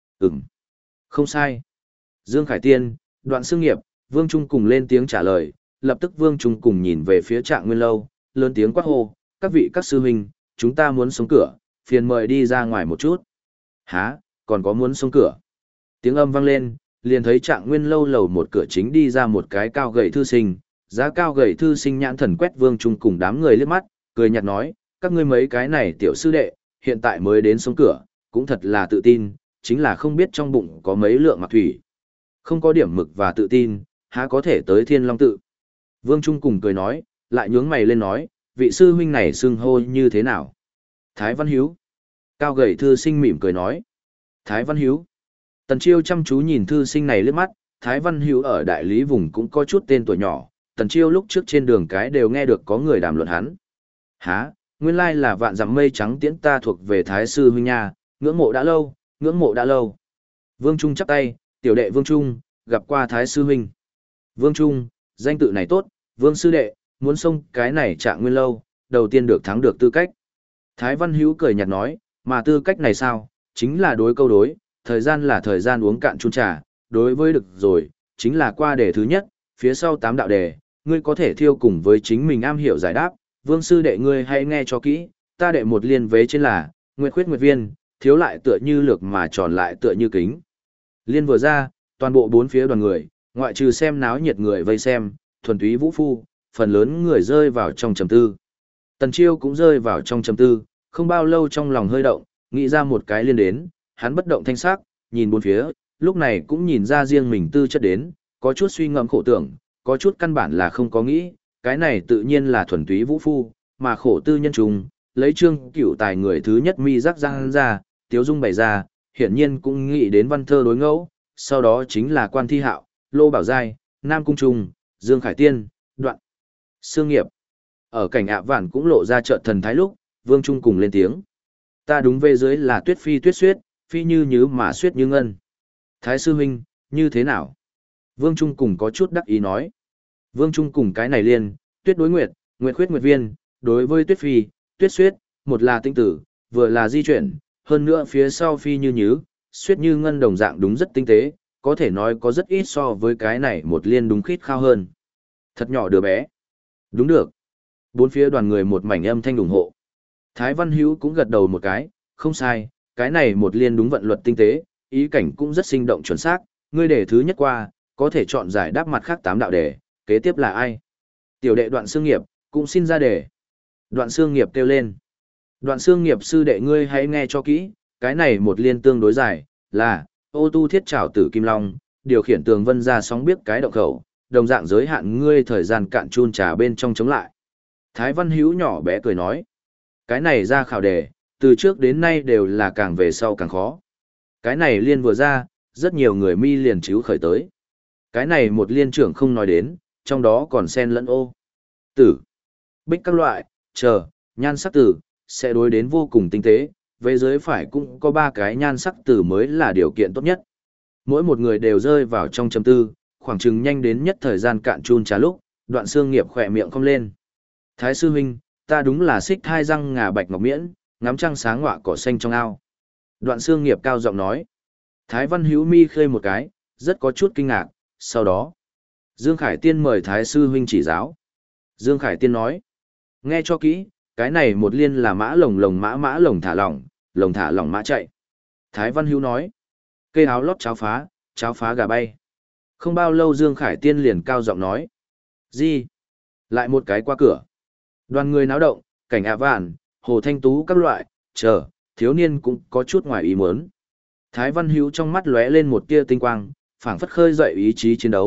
Không sai. Dương Khải Tiên, Đoạn Sương Nghiệp, Vương Trung cùng lên tiếng trả lời, lập tức Vương Trung cùng nhìn về phía Trạng Nguyên Lâu, lớn tiếng quát hô, các vị các sư huynh, chúng ta muốn xuống cửa, phiền mời đi ra ngoài một chút. Hả, còn có muốn xuống cửa? Tiếng âm vang lên, liền thấy Trạng Nguyên Lâu lầu một cửa chính đi ra một cái cao gầy thư sinh, giá cao gầy thư sinh nhãn thần quét Vương Trung cùng đám người liếc mắt, cười nhạt nói, các ngươi mấy cái này tiểu sư đệ, hiện tại mới đến xuống cửa, cũng thật là tự tin, chính là không biết trong bụng có mấy lượng mặc thủy. Không có điểm mực và tự tin, há có thể tới Thiên Long tự. Vương Trung cùng cười nói, lại nhướng mày lên nói, vị sư huynh này xưng hô như thế nào? Thái Văn Hiếu. Cao gầy thư sinh mỉm cười nói. Thái Văn Hiếu. Tần Chiêu chăm chú nhìn thư sinh này liếc mắt, Thái Văn Hiếu ở đại lý vùng cũng có chút tên tuổi nhỏ, Tần Chiêu lúc trước trên đường cái đều nghe được có người đàm luận hắn. Hả, nguyên lai là vạn dặm mây trắng tiễn ta thuộc về Thái sư huynh nha, ngưỡng mộ đã lâu, ngưỡng mộ đã lâu. Vương Trung chắp tay, tiểu đệ Vương Trung, gặp qua Thái sư huynh. Vương Trung, danh tự này tốt, Vương sư đệ, muốn xông cái này Trạng Nguyên Lâu, đầu tiên được thắng được tư cách. Thái Văn Hiếu cười nhạt nói, mà tư cách này sao, chính là đối câu đối, thời gian là thời gian uống cạn chung trà, đối với được rồi, chính là qua đề thứ nhất, phía sau 8 đạo đề, ngươi có thể thiêu cùng với chính mình am hiểu giải đáp, Vương sư đệ ngươi hãy nghe cho kỹ, ta đệ một liên vế trên là, nguyệt khuyết nguyệt viên, thiếu lại tựa như lược mà tròn lại tựa như kính. Liên vừa ra, toàn bộ bốn phía đoàn người, ngoại trừ xem náo nhiệt người vây xem, thuần túy vũ phu, phần lớn người rơi vào trong trầm tư. Tần Chiêu cũng rơi vào trong trầm tư, không bao lâu trong lòng hơi động, nghĩ ra một cái liên đến, hắn bất động thanh sắc, nhìn bốn phía, lúc này cũng nhìn ra riêng mình tư chất đến, có chút suy ngẫm khổ tưởng, có chút căn bản là không có nghĩ, cái này tự nhiên là thuần túy vũ phu, mà khổ tư nhân trùng, lấy Trương Cửu Tài người thứ nhất mi rắc răng ra, Tiếu Dung bày ra, hiển nhiên cũng nghĩ đến văn thơ đối ngẫu, sau đó chính là Quan Thi Hạo, Lô Bảo Giai, Nam Cung Trung, Dương Khải Tiên, Đoạn Sương Nghiệp. Ở cảnh ạ vạn cũng lộ ra trợ thần thái lúc, Vương Trung cùng lên tiếng. Ta đúng về dưới là tuyết phi tuyết suyết, phi như nhứ mà suyết như ngân. Thái sư huynh, như thế nào? Vương Trung cùng có chút đắc ý nói. Vương Trung cùng cái này liên, tuyết đối nguyệt, nguyệt khuyết nguyệt viên, đối với tuyết phi, tuyết suyết, một là tinh tử, vừa là di chuyển, hơn nữa phía sau phi như nhứ, suyết như ngân đồng dạng đúng rất tinh tế, có thể nói có rất ít so với cái này một liên đúng khít khao hơn. Thật nhỏ đứa bé. Đúng được. Bốn phía đoàn người một mảnh âm thanh ủng hộ. Thái Văn Hữu cũng gật đầu một cái, không sai, cái này một liên đúng vận luật tinh tế, ý cảnh cũng rất sinh động chuẩn xác, ngươi đề thứ nhất qua, có thể chọn giải đáp mặt khác 8 đạo đề, kế tiếp là ai? Tiểu đệ Đoạn Sương Nghiệp, cũng xin ra đề. Đoạn Sương Nghiệp kêu lên. Đoạn Sương Nghiệp sư đệ ngươi hãy nghe cho kỹ, cái này một liên tương đối dài, là, ô tu thiết trảo tử Kim Long, điều khiển tường vân ra sóng biết cái động khẩu, đồng dạng giới hạn ngươi thời gian cạn chun trà bên trong chống lại. Thái Văn Hữu nhỏ bé cười nói, cái này ra khảo đề, từ trước đến nay đều là càng về sau càng khó. Cái này liên vừa ra, rất nhiều người mi liền chíu khởi tới. Cái này một liên trưởng không nói đến, trong đó còn xen lẫn ô, tử, bích các loại, chờ, nhan sắc tử, sẽ đối đến vô cùng tinh tế, về dưới phải cũng có 3 cái nhan sắc tử mới là điều kiện tốt nhất. Mỗi một người đều rơi vào trong chấm tư, khoảng chừng nhanh đến nhất thời gian cạn chun trà lúc, Đoạn Sương Nghiệp khỏe miệng không lên. Thái sư huynh, ta đúng là xích hai răng ngà bạch ngọc miễn, ngắm trăng sáng ngọa cỏ xanh trong ao. Đoạn Sương Nghiệp cao giọng nói. Thái Văn Hữu mi khơi một cái, rất có chút kinh ngạc, sau đó. Dương Khải Tiên mời Thái sư huynh chỉ giáo. Dương Khải Tiên nói. Nghe cho kỹ, cái này một liên là mã lồng mã lồng thả lỏng mã chạy. Thái Văn Hữu nói. Cây áo lót cháo phá gà bay. Không bao lâu Dương Khải Tiên liền cao giọng nói. Gì? Lại một cái qua cửa. Đoàn người náo động, cảnh ạ vạn, Hồ Thanh Tú các loại, chờ, thiếu niên cũng có chút ngoài ý muốn. Thái Văn Hữu trong mắt lóe lên một tia tinh quang, phảng phất khơi dậy ý chí chiến đấu,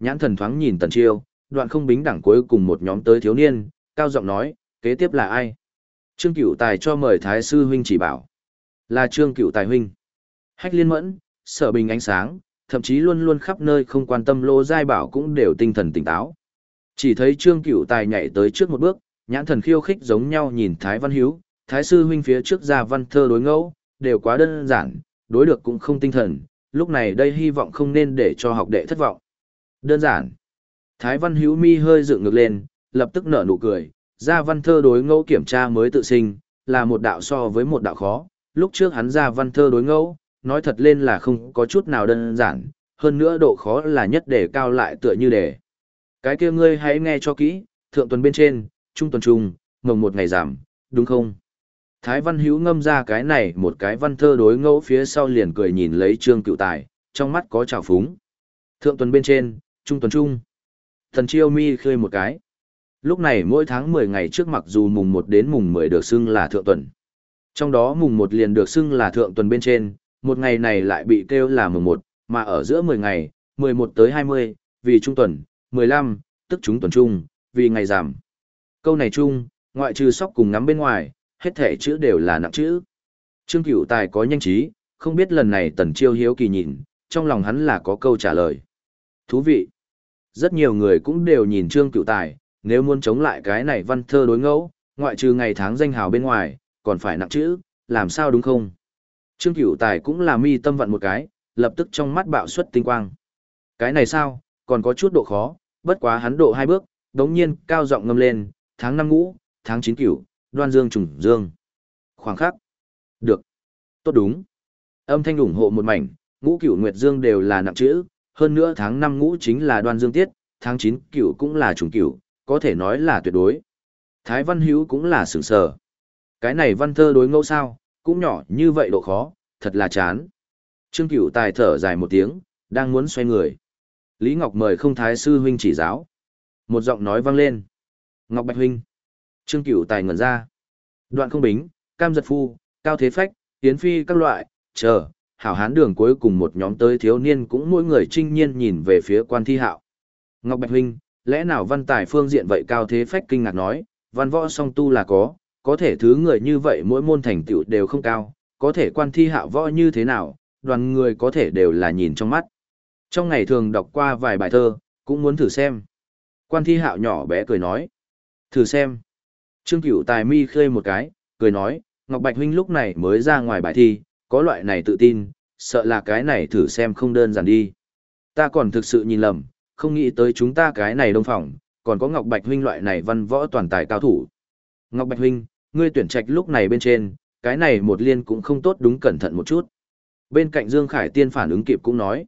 nhãn thần thoáng nhìn Tần Chiêu, Đoạn Không Bính đẳng cuối cùng một nhóm tới thiếu niên, cao giọng nói, kế tiếp là ai? Trương Cửu Tài cho mời Thái sư huynh chỉ bảo. Là Trương Cửu Tài huynh. Hách Liên Mẫn, Sở Bình ánh sáng, thậm chí luôn luôn khắp nơi không quan tâm Lô Giai Bảo cũng đều tinh thần tỉnh táo. Chỉ thấy Trương Cửu Tài nhảy tới trước một bước, nhãn thần khiêu khích giống nhau nhìn Thái Văn Hiếu, Thái sư huynh phía trước ra văn thơ đối ngẫu, đều quá đơn giản, đối được cũng không tinh thần, lúc này đây hy vọng không nên để cho học đệ thất vọng. Đơn giản. Thái Văn Hiếu mi hơi dựng ngược lên, lập tức nở nụ cười, ra văn thơ đối ngẫu kiểm tra mới tự sinh, là một đạo so với một đạo khó, lúc trước hắn ra văn thơ đối ngẫu, nói thật lên là không có chút nào đơn giản, hơn nữa độ khó là nhất đề cao lại tựa như đề. Cái kia ngươi hãy nghe cho kỹ, thượng tuần bên trên, trung tuần trung, mồng một ngày giảm, đúng không? Thái Văn Hiếu ngâm ra cái này một cái văn thơ đối ngẫu phía sau liền cười nhìn lấy Trương Cửu Tài, trong mắt có trào phúng. Thượng tuần bên trên, trung tuần trung. Thần Chiêu mi khơi một cái. Lúc này mỗi tháng 10 ngày trước mặc dù mùng 1 đến mùng 10 được xưng là thượng tuần. Trong đó mùng 1 liền được xưng là thượng tuần bên trên, một ngày này lại bị kêu là mùng 1, mà ở giữa 10 ngày, 11 tới 20, vì trung tuần, 15, tức chúng tuần trung, vì ngày giảm. Câu này chung, ngoại trừ sóc cùng ngắm bên ngoài, hết thể chữ đều là nặng chữ. Trương Cửu Tài có nhanh trí, không biết lần này Tần Chiêu hiếu kỳ nhìn, trong lòng hắn là có câu trả lời. Thú vị. Rất nhiều người cũng đều nhìn Trương Cửu Tài, nếu muốn chống lại cái này văn thơ đối ngẫu, ngoại trừ ngày tháng danh hào bên ngoài, còn phải nặng chữ, làm sao đúng không? Trương Cửu Tài cũng là mi tâm vận một cái, lập tức trong mắt bạo xuất tinh quang. Cái này sao, còn có chút độ khó, bất quá hắn độ 2 bước, đống nhiên cao giọng ngâm lên, tháng 5 ngũ, tháng 9 cửu, đoan dương trùng dương. Khoảng khắc. Được. Tốt đúng. Âm thanh ủng hộ một mảnh, ngũ cửu nguyệt dương đều là nặng chữ, hơn nữa tháng 5 ngũ chính là đoan dương tiết, tháng 9 cửu cũng là trùng cửu, có thể nói là tuyệt đối. Thái Văn Hiếu cũng là sửng sở. Cái này văn thơ đối ngẫu sao, cũng nhỏ như vậy độ khó, thật là chán. Trương Cửu Tài thở dài một tiếng, đang muốn xoay người. Lý Ngọc mời không Thái sư huynh chỉ giáo. Một giọng nói vang lên. Ngọc Bạch huynh. Trương Cửu Tài ngẩn ra. Đoạn Không Bính, Cam Giật Phu, Cao Thế Phách, Yến Phi các loại, chờ, hảo hán đường cuối cùng một nhóm tới thiếu niên cũng mỗi người trinh nhiên nhìn về phía Quan Thi Hạo. Ngọc Bạch huynh, lẽ nào văn tài phương diện vậy? Cao Thế Phách kinh ngạc nói, văn võ song tu là có thể thứ người như vậy mỗi môn thành tựu đều không cao, có thể Quan Thi Hạo võ như thế nào, đoàn người có thể đều là nhìn trong mắt. Trong ngày thường đọc qua vài bài thơ, cũng muốn thử xem. Quan Thi Hạo nhỏ bé cười nói, thử xem. Trương Cửu Tài mi khơi một cái, cười nói, Ngọc Bạch huynh lúc này mới ra ngoài bài thi, có loại này tự tin, sợ là cái này thử xem không đơn giản đi. Ta còn thực sự nhìn lầm, không nghĩ tới chúng ta cái này đông phòng, còn có Ngọc Bạch huynh loại này văn võ toàn tài cao thủ. Ngọc Bạch huynh, ngươi tuyển trạch lúc này bên trên, cái này một liên cũng không tốt, đúng cẩn thận một chút. Bên cạnh Dương Khải Tiên phản ứng kịp cũng nói,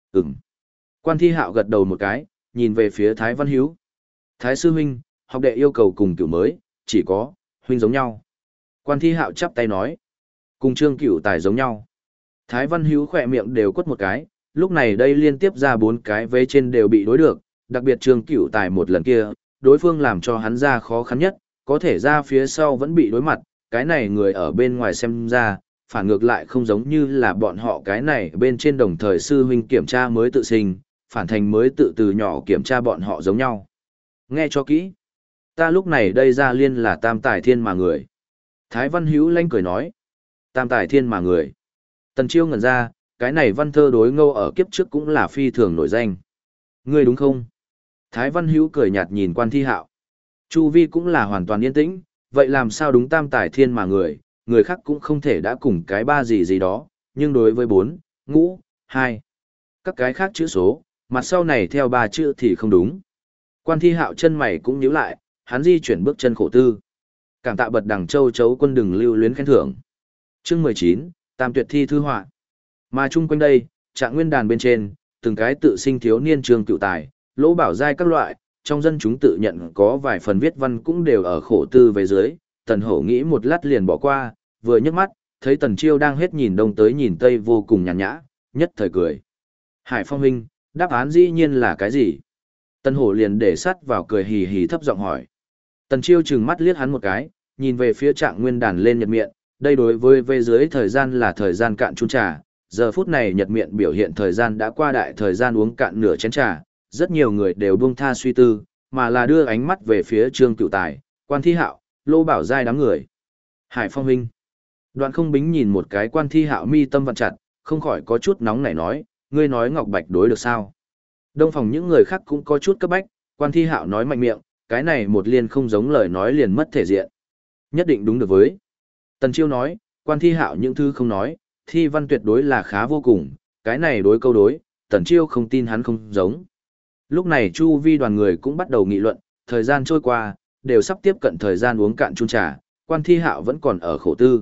Quan Thi Hạo gật đầu một cái, nhìn về phía Thái Văn Hiếu. Thái sư huynh, học đệ yêu cầu cùng cửu mới, chỉ có, huynh giống nhau. Quan Thi Hạo chắp tay nói, cùng Trương Cửu Tài giống nhau. Thái Văn Hiếu khỏe miệng đều quất một cái, lúc này đây liên tiếp ra 4 cái vế trên đều bị đối được, đặc biệt Trương Cửu Tài một lần kia, đối phương làm cho hắn ra khó khăn nhất, có thể ra phía sau vẫn bị đối mặt, cái này người ở bên ngoài xem ra, phản ngược lại không giống như là bọn họ cái này bên trên đồng thời sư huynh kiểm tra mới tự sinh, phản thành mới tự từ nhỏ kiểm tra bọn họ giống nhau. Nghe cho kỹ. Ta lúc này đây ra liên là tam tài thiên mà người. Thái Văn Hiếu lanh cười nói. Tam tài thiên mà người. Tần Chiêu ngẩn ra, cái này văn thơ đối ngâu ở kiếp trước cũng là phi thường nổi danh. Ngươi đúng không? Thái Văn Hiếu cười nhạt nhìn Quan Thi Hạo. Chu vi cũng là hoàn toàn yên tĩnh, vậy làm sao đúng tam tài thiên mà người, người khác cũng không thể đã cùng cái ba gì gì đó, nhưng đối với 4, ngũ, 2, các cái khác chữ số, mặt sau này theo 3 chữ thì không đúng. Quan Thi Hạo chân mày cũng nhíu lại, hắn di chuyển bước chân khổ tư. Cảm tạ bật đằng châu chấu quân đừng lưu luyến khen thưởng. Chương 19, Tam Tuyệt thi thư họa. Mà chung quanh đây, Trạng Nguyên đàn bên trên, từng cái tự sinh thiếu niên Trương Cửu Tài, Lỗ Bảo Giai các loại, trong dân chúng tự nhận có vài phần viết văn cũng đều ở khổ tư về dưới. Tần Hổ nghĩ một lát liền bỏ qua, vừa nhấc mắt, thấy Tần Chiêu đang hết nhìn đông tới nhìn tây vô cùng nhàn nhã, nhất thời cười. Hải Phong huynh, đáp án dĩ nhiên là cái gì? Tần Hổ liền để sắt vào cười hì hì thấp giọng hỏi. Tần Chiêu trừng mắt liếc hắn một cái, nhìn về phía Trạng Nguyên đàn lên nhật miệng, đây đối với về dưới thời gian là thời gian cạn chung trà, giờ phút này nhật miệng biểu hiện thời gian đã qua đại thời gian uống cạn nửa chén trà, rất nhiều người đều buông tha suy tư, mà là đưa ánh mắt về phía Trương Cửu Tài, Quan Thi Hạo, Lô Bảo Giai đám người. Hải Phong huynh. Đoạn Không Bính nhìn một cái Quan Thi Hạo mi tâm vặn chặt, không khỏi có chút nóng nảy nói, ngươi nói Ngọc Bạch đối được sao? Đông phòng những người khác cũng có chút cấp bách, Quan Thi Hạo nói mạnh miệng, cái này một liên không giống lời nói liền mất thể diện. Nhất định đúng được với. Tần Chiêu nói, Quan Thi Hạo những thứ không nói, thi văn tuyệt đối là khá vô cùng, cái này đối câu đối, Tần Chiêu không tin hắn không giống. Lúc này chu vi đoàn người cũng bắt đầu nghị luận, thời gian trôi qua, đều sắp tiếp cận thời gian uống cạn chung trà, Quan Thi Hạo vẫn còn ở khổ tư.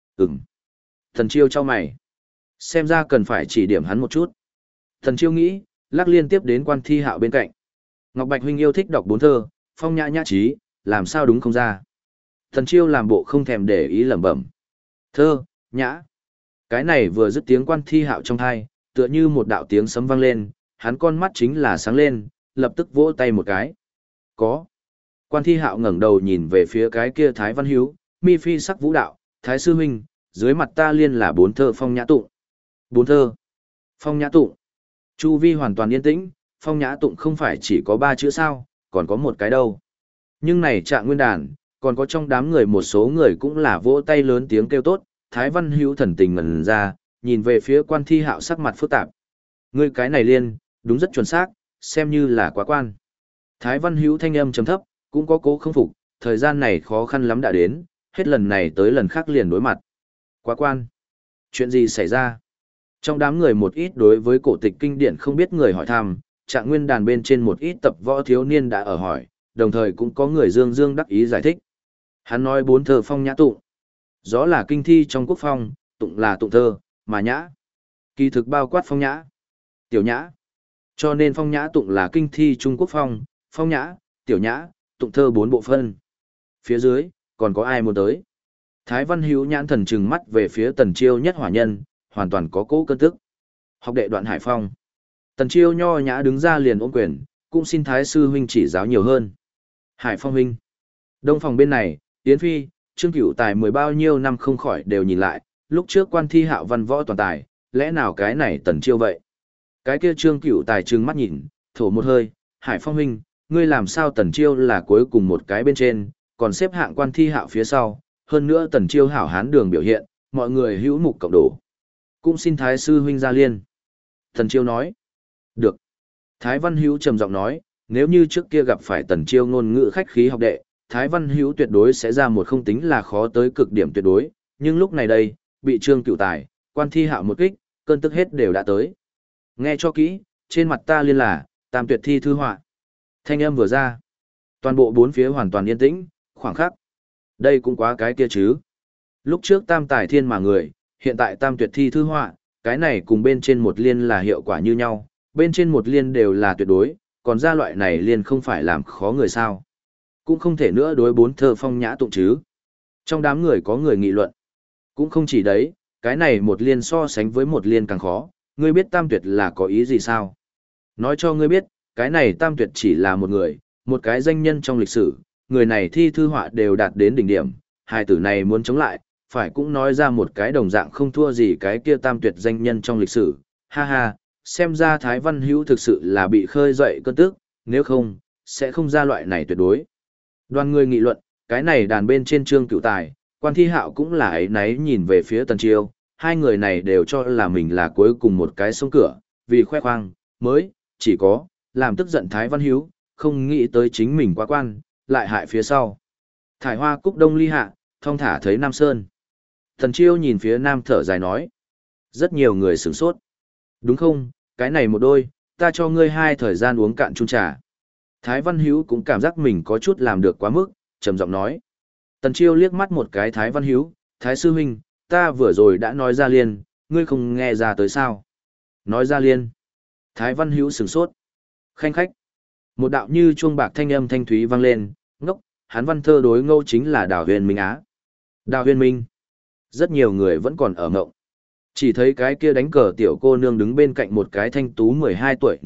Tần Chiêu chau mày. Xem ra cần phải chỉ điểm hắn một chút. Tần Chiêu nghĩ, lắc liên tiếp đến Quan Thi Hạo bên cạnh. Ngọc Bạch huynh yêu thích đọc bốn thơ, phong nhã nhã trí, làm sao đúng không ra. Tần Chiêu làm bộ không thèm để ý lẩm bẩm. Thơ, nhã. Cái này vừa dứt tiếng Quan Thi Hạo trong tai, tựa như một đạo tiếng sấm vang lên, hắn con mắt chính là sáng lên, lập tức vỗ tay một cái. Có. Quan Thi Hạo ngẩng đầu nhìn về phía cái kia Thái Văn Hiếu, mi phi sắc vũ đạo, Thái sư huynh, dưới mặt ta liên là bốn thơ phong nhã tụng. Bốn thơ. Phong nhã tụng. Chu vi hoàn toàn yên tĩnh, phong nhã tụng không phải chỉ có 3 chữ sao, còn có một cái đâu. Nhưng này Trạng Nguyên đàn, còn có trong đám người một số người cũng là vỗ tay lớn tiếng kêu tốt, Thái Văn Hữu thần tình ngẩn ra, nhìn về phía Quan Thi Hạo sắc mặt phức tạp. Ngươi cái này liên, đúng rất chuẩn xác, xem như là quá quan. Thái Văn Hữu thanh âm trầm thấp, cũng có cố không phục, thời gian này khó khăn lắm đã đến, hết lần này tới lần khác liền đối mặt. Quá quan. Chuyện gì xảy ra? Trong đám người một ít đối với cổ tịch kinh điển không biết người hỏi thăm, Trạng Nguyên đàn bên trên một ít tập võ thiếu niên đã ở hỏi, đồng thời cũng có người dương dương đắc ý giải thích. Hắn nói bốn thơ phong nhã tụng. Gió là kinh thi trong quốc phong, tụng là tụng thơ, mà nhã. Kỳ thực bao quát phong nhã, tiểu nhã. Cho nên phong nhã tụng là kinh thi Trung Quốc phong, phong nhã, tiểu nhã, tụng thơ 4 bộ phân. Phía dưới, còn có ai muốn tới? Thái Văn Hữu nhãn thần trừng mắt về phía Tần Chiêu nhất hỏa nhân, hoàn toàn có cố cơn tức. Học đệ Đoạn Hải Phong. Tần Chiêu nho nhã đứng ra liền ôm quyền, cũng xin Thái sư huynh chỉ giáo nhiều hơn. Hải Phong huynh. Đông phòng bên này, Yến Phi, Trương Cửu Tài 10 bao nhiêu năm không khỏi đều nhìn lại, lúc trước Quan Thi Hạo văn võ toàn tài, lẽ nào cái này Tần Chiêu vậy? Cái kia Trương Cửu Tài trừng mắt nhìn, thổ một hơi, Hải Phong huynh, ngươi làm sao Tần Chiêu là cuối cùng một cái bên trên, còn xếp hạng Quan Thi Hạo phía sau, hơn nữa Tần Chiêu hảo hán đường biểu hiện, mọi người hữu mục cộng đổ. Cũng xin Thái sư huynh ra liên. Tần Chiêu nói. Được. Thái Văn Hữu trầm giọng nói, nếu như trước kia gặp phải Tần Chiêu ngôn ngữ khách khí học đệ, Thái Văn Hữu tuyệt đối sẽ ra một không tính là khó tới cực điểm tuyệt đối, nhưng lúc này đây, bị Trương Cửu Tài, Quan Thi Hạo một kích, cơn tức hết đều đã tới. Nghe cho kỹ, trên mặt ta liên là, tam tuyệt thi thư họa. Thanh âm vừa ra, toàn bộ bốn phía hoàn toàn yên tĩnh, khoảng khắc. Đây cũng quá cái kia chứ. Lúc trước tam tài thiên mà người, hiện tại tam tuyệt thi thư họa, cái này cùng bên trên một liên là hiệu quả như nhau, bên trên một liên đều là tuyệt đối, còn ra loại này liên không phải làm khó người sao. Cũng không thể nữa đối 4 thơ phong nhã tụng chứ. Trong đám người có người nghị luận. Cũng không chỉ đấy, cái này một liên so sánh với một liên càng khó, ngươi biết tam tuyệt là có ý gì sao? Nói cho ngươi biết, cái này tam tuyệt chỉ là một người, một cái danh nhân trong lịch sử, người này thi thư họa đều đạt đến đỉnh điểm, hai tử này muốn chống lại, phải cũng nói ra một cái đồng dạng không thua gì cái kia tam tuyệt danh nhân trong lịch sử, ha ha, xem ra Thái Văn Hữu thực sự là bị khơi dậy cơn tức, nếu không, sẽ không ra loại này tuyệt đối. Đoàn người nghị luận, cái này đàn bên trên Trương Cửu Tài, Quan Thi Hạo cũng là ấy náy nhìn về phía Tần Chiêu, hai người này đều cho là mình là cuối cùng một cái sông cửa, vì khoe khoang, mới, chỉ có, làm tức giận Thái Văn Hiếu, không nghĩ tới chính mình quá quan, lại hại phía sau. Thải hoa cúc đông ly hạ, thong thả thấy Nam Sơn. Tần Chiêu nhìn phía Nam thở dài nói. Rất nhiều người sửng sốt. Đúng không, cái này một đôi, ta cho ngươi 2 thời gian uống cạn chung trà. Thái Văn Hiếu cũng cảm giác mình có chút làm được quá mức, trầm giọng nói. Tần Chiêu liếc mắt một cái Thái Văn Hiếu, Thái sư huynh, ta vừa rồi đã nói ra liên, ngươi không nghe ra tới sao? Nói ra liên. Thái Văn Hiếu sửng sốt. Khanh khách. Một đạo như chuông bạc thanh âm thanh thúy vang lên, ngốc, hắn văn thơ đối ngô chính là Đào Huyền Minh Á. Đào Huyền Minh. Rất nhiều người vẫn còn ở ngộng. Chỉ thấy cái kia đánh cờ tiểu cô nương đứng bên cạnh một cái thanh tú 12 tuổi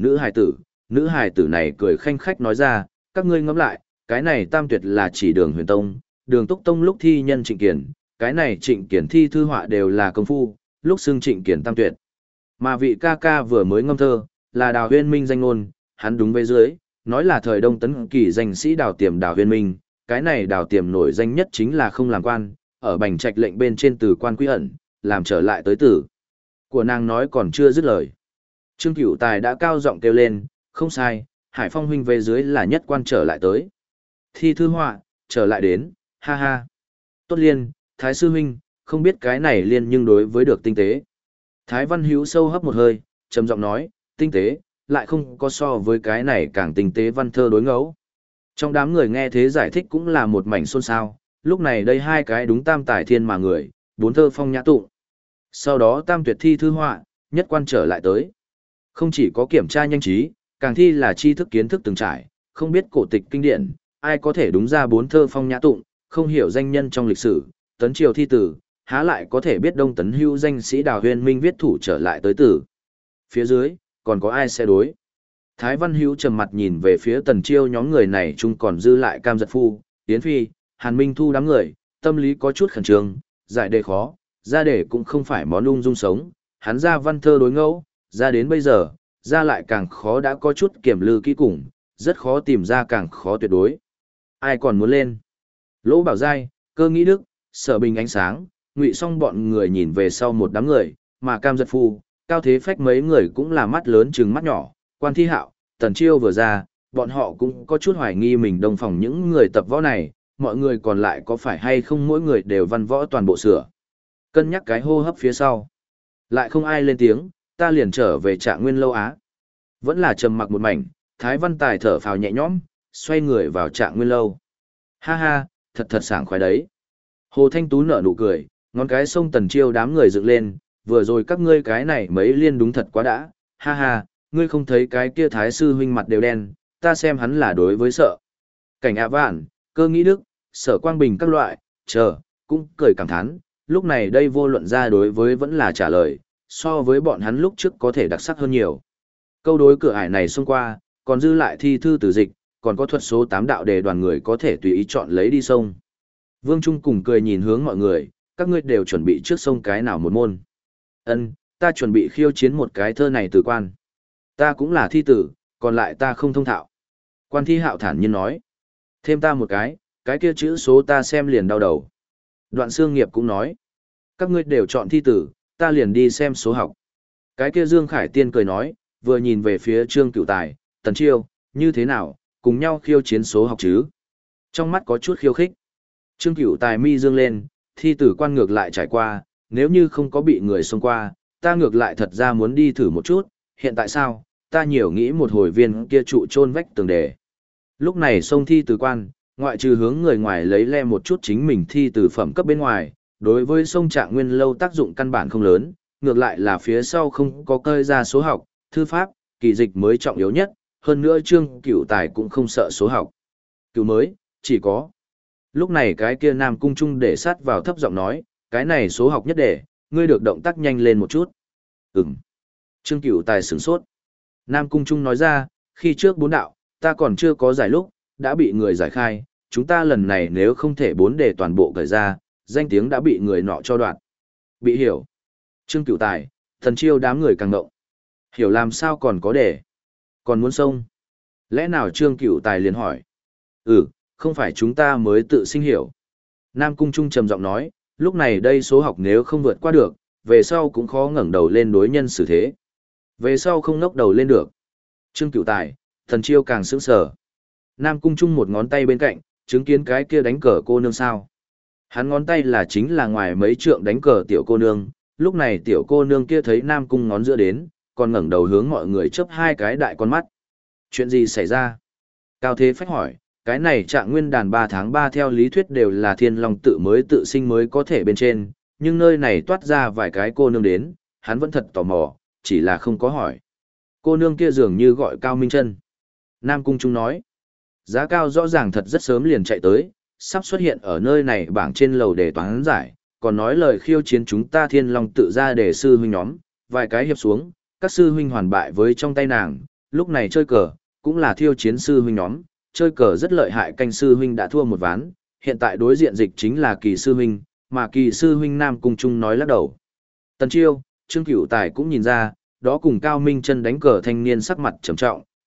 nữ hài tử này cười khanh khách nói ra, các ngươi ngẫm lại, cái này tam tuyệt là chỉ Đường Huyền Tông, Đường Túc Tông lúc thi nhân Trịnh Kiển, cái này Trịnh Kiển thi thư họa đều là công phu, lúc xưng Trịnh Kiển tam tuyệt. Mà vị ca ca vừa mới ngâm thơ, là Đào Huyên Minh danh ngôn, hắn đúng với dưới, nói là thời Đông Tấn Kỳ danh sĩ Đào Tiềm Đào Huyên Minh, cái này Đào Tiềm nổi danh nhất chính là không làm quan, ở Bành Trạch lệnh bên trên từ quan quy ẩn, làm trở lại tới tử. Của nàng nói còn chưa dứt lời. Trương Cửu Tài đã cao giọng kêu lên, không sai, Hải Phong huynh về dưới là nhất quan trở lại tới. Thi thư họa, trở lại đến, ha ha. Tốt liên, Thái sư huynh, không biết cái này liên nhưng đối với được tinh tế. Thái Văn Hữu sâu hấp một hơi, trầm giọng nói, tinh tế, lại không có so với cái này càng tinh tế văn thơ đối ngẫu. Trong đám người nghe thế giải thích cũng là một mảnh xôn xao, lúc này đây hai cái đúng tam tài thiên mà người, bốn thơ phong nhã tụng. Sau đó tam tuyệt thi thư họa, nhất quan trở lại tới. Không chỉ có kiểm tra nhanh trí, càng thi là tri thức kiến thức từng trải, không biết cổ tịch kinh điển, ai có thể đúng ra bốn thơ phong nhã tụng, không hiểu danh nhân trong lịch sử, tấn triều thi tử, há lại có thể biết Đông Tấn Hưu danh sĩ Đào Huyên Minh viết thủ trở lại tới tử. Phía dưới, còn có ai sẽ đối? Thái Văn Hữu trầm mặt nhìn về phía Tần Chiêu nhóm người này chung còn dư lại Cam Giật Phu, Yến Phi, Hàn Minh Thu đám người, tâm lý có chút khẩn trương, giải đề khó, ra đề cũng không phải món ung dung sống, hắn ra văn thơ đối ngẫu, ra đến bây giờ, ra lại càng khó đã có chút kiểm lư kỹ cùng, rất khó tìm ra càng khó tuyệt đối. Ai còn muốn lên? Lỗ Bảo Giai, Cơ Nghĩ Đức, Sở Bình Ánh Sáng, Ngụy Song bọn người nhìn về sau một đám người, mà Cam Giật Phu, Cao Thế Phách mấy người cũng là mắt lớn trừng mắt nhỏ, Quan Thi Hạo, Tần Chiêu vừa ra, bọn họ cũng có chút hoài nghi mình đồng phòng những người tập võ này, mọi người còn lại có phải hay không mỗi người đều văn võ toàn bộ sửa. Cân nhắc cái hô hấp phía sau. Lại không ai lên tiếng, ta liền trở về Trạng Nguyên Lâu Á. Vẫn là trầm mặc một mảnh, Thái Văn Tài thở phào nhẹ nhõm, xoay người vào Trạng Nguyên Lâu. Ha ha, thật thật sảng khoái đấy. Hồ Thanh Tú nở nụ cười, ngón cái sông Tần Chiêu đám người dựng lên, vừa rồi các ngươi cái này mấy liên đúng thật quá đã, ha ha, ngươi không thấy cái kia Thái sư huynh mặt đều đen, ta xem hắn là đối với sợ. Cảnh ạ vạn, Cơ Nghĩ Đức, Sở Quang Bình các loại, chờ, cũng cười cảm thán, lúc này đây vô luận ra đối với vẫn là trả lời, so với bọn hắn lúc trước có thể đặc sắc hơn nhiều. Câu đối cửa ải này xông qua, còn dư lại thi thư tử dịch, còn có thuật số 8 đạo đề đoàn người có thể tùy ý chọn lấy đi sông. Vương Trung cùng cười nhìn hướng mọi người, các ngươi đều chuẩn bị trước sông cái nào một môn. Ân, ta chuẩn bị khiêu chiến một cái thơ này từ quan. Ta cũng là thi tử, còn lại ta không thông thạo. Quan Thi Hạo thản nhiên nói. Thêm ta một cái kia chữ số ta xem liền đau đầu. Đoạn Xương Nghiệp cũng nói. Các ngươi đều chọn thi tử, ta liền đi xem số học. Cái kia Dương Khải Tiên cười nói, vừa nhìn về phía Trương Cửu Tài, Tần Chiêu, như thế nào, cùng nhau khiêu chiến số học chứ. Trong mắt có chút khiêu khích. Trương Cửu Tài mi dương lên, thi tử quan ngược lại trải qua, nếu như không có bị người xông qua, ta ngược lại thật ra muốn đi thử một chút, hiện tại sao, ta nhiều nghĩ một hồi viên kia trụ chôn vách tường đề. Lúc này xông thi tử quan, ngoại trừ hướng người ngoài lấy le một chút chính mình thi từ phẩm cấp bên ngoài, đối với sông Trạng Nguyên Lâu tác dụng căn bản không lớn, ngược lại là phía sau không có cơi ra số học, thư pháp, kỳ dịch mới trọng yếu nhất, hơn nữa Trương Cửu Tài cũng không sợ số học. Cửu mới, chỉ có. Lúc này cái kia Nam Cung Trung để sát vào thấp giọng nói, cái này số học nhất để, ngươi được động tác nhanh lên một chút. Ừm. Trương Cửu Tài sửng sốt. Nam Cung Trung nói ra, khi trước 4 đạo, ta còn chưa có giải lúc, đã bị người giải khai, chúng ta lần này nếu không thể 4 đề toàn bộ cởi ra, danh tiếng đã bị người nọ cho đoạn. Bị hiểu. Trương Cửu Tài, Thần Chiêu đám người càng ngộng. Hiểu làm sao còn có đề. Còn muốn xông. Lẽ nào Trương Cửu Tài liền hỏi. Không phải chúng ta mới tự sinh hiểu. Nam Cung Trung trầm giọng nói, lúc này đây số học nếu không vượt qua được, về sau cũng khó ngẩng đầu lên đối nhân xử thế. Về sau không ngóc đầu lên được. Trương Cửu Tài, Thần Chiêu càng sững sờ. Nam Cung Trung một ngón tay bên cạnh, chứng kiến cái kia đánh cờ cô nương sao. Hắn ngón tay là chính là ngoài mấy trượng đánh cờ tiểu cô nương, lúc này tiểu cô nương kia thấy Nam Cung ngón giữa đến, còn ngẩng đầu hướng mọi người chớp hai cái đại con mắt. Chuyện gì xảy ra? Cao Thế Phách hỏi, cái này Trạng Nguyên đàn 3 tháng 3 theo lý thuyết đều là thiên long tự mới tự sinh mới có thể bên trên, nhưng nơi này toát ra vài cái cô nương đến, hắn vẫn thật tò mò, chỉ là không có hỏi. Cô nương kia dường như gọi Cao Minh Chân. Nam Cung Trung nói, giá cao rõ ràng thật rất sớm liền chạy tới, sắp xuất hiện ở nơi này bảng trên lầu để toán giải, còn nói lời khiêu chiến chúng ta thiên long tự ra để sư huynh nhóm, vài cái hiệp xuống, các sư huynh hoàn bại với trong tay nàng, lúc này chơi cờ, cũng là thiêu chiến sư huynh nhóm, chơi cờ rất lợi hại canh sư huynh đã thua một ván, hiện tại đối diện dịch chính là Kỳ sư huynh, mà Kỳ sư huynh Nam Cung Trung nói lắc đầu. Tần Chiêu, Trương Cửu Tài cũng nhìn ra, đó cùng Cao Minh Chân đánh cờ thanh niên sắc mặt trầm trọng,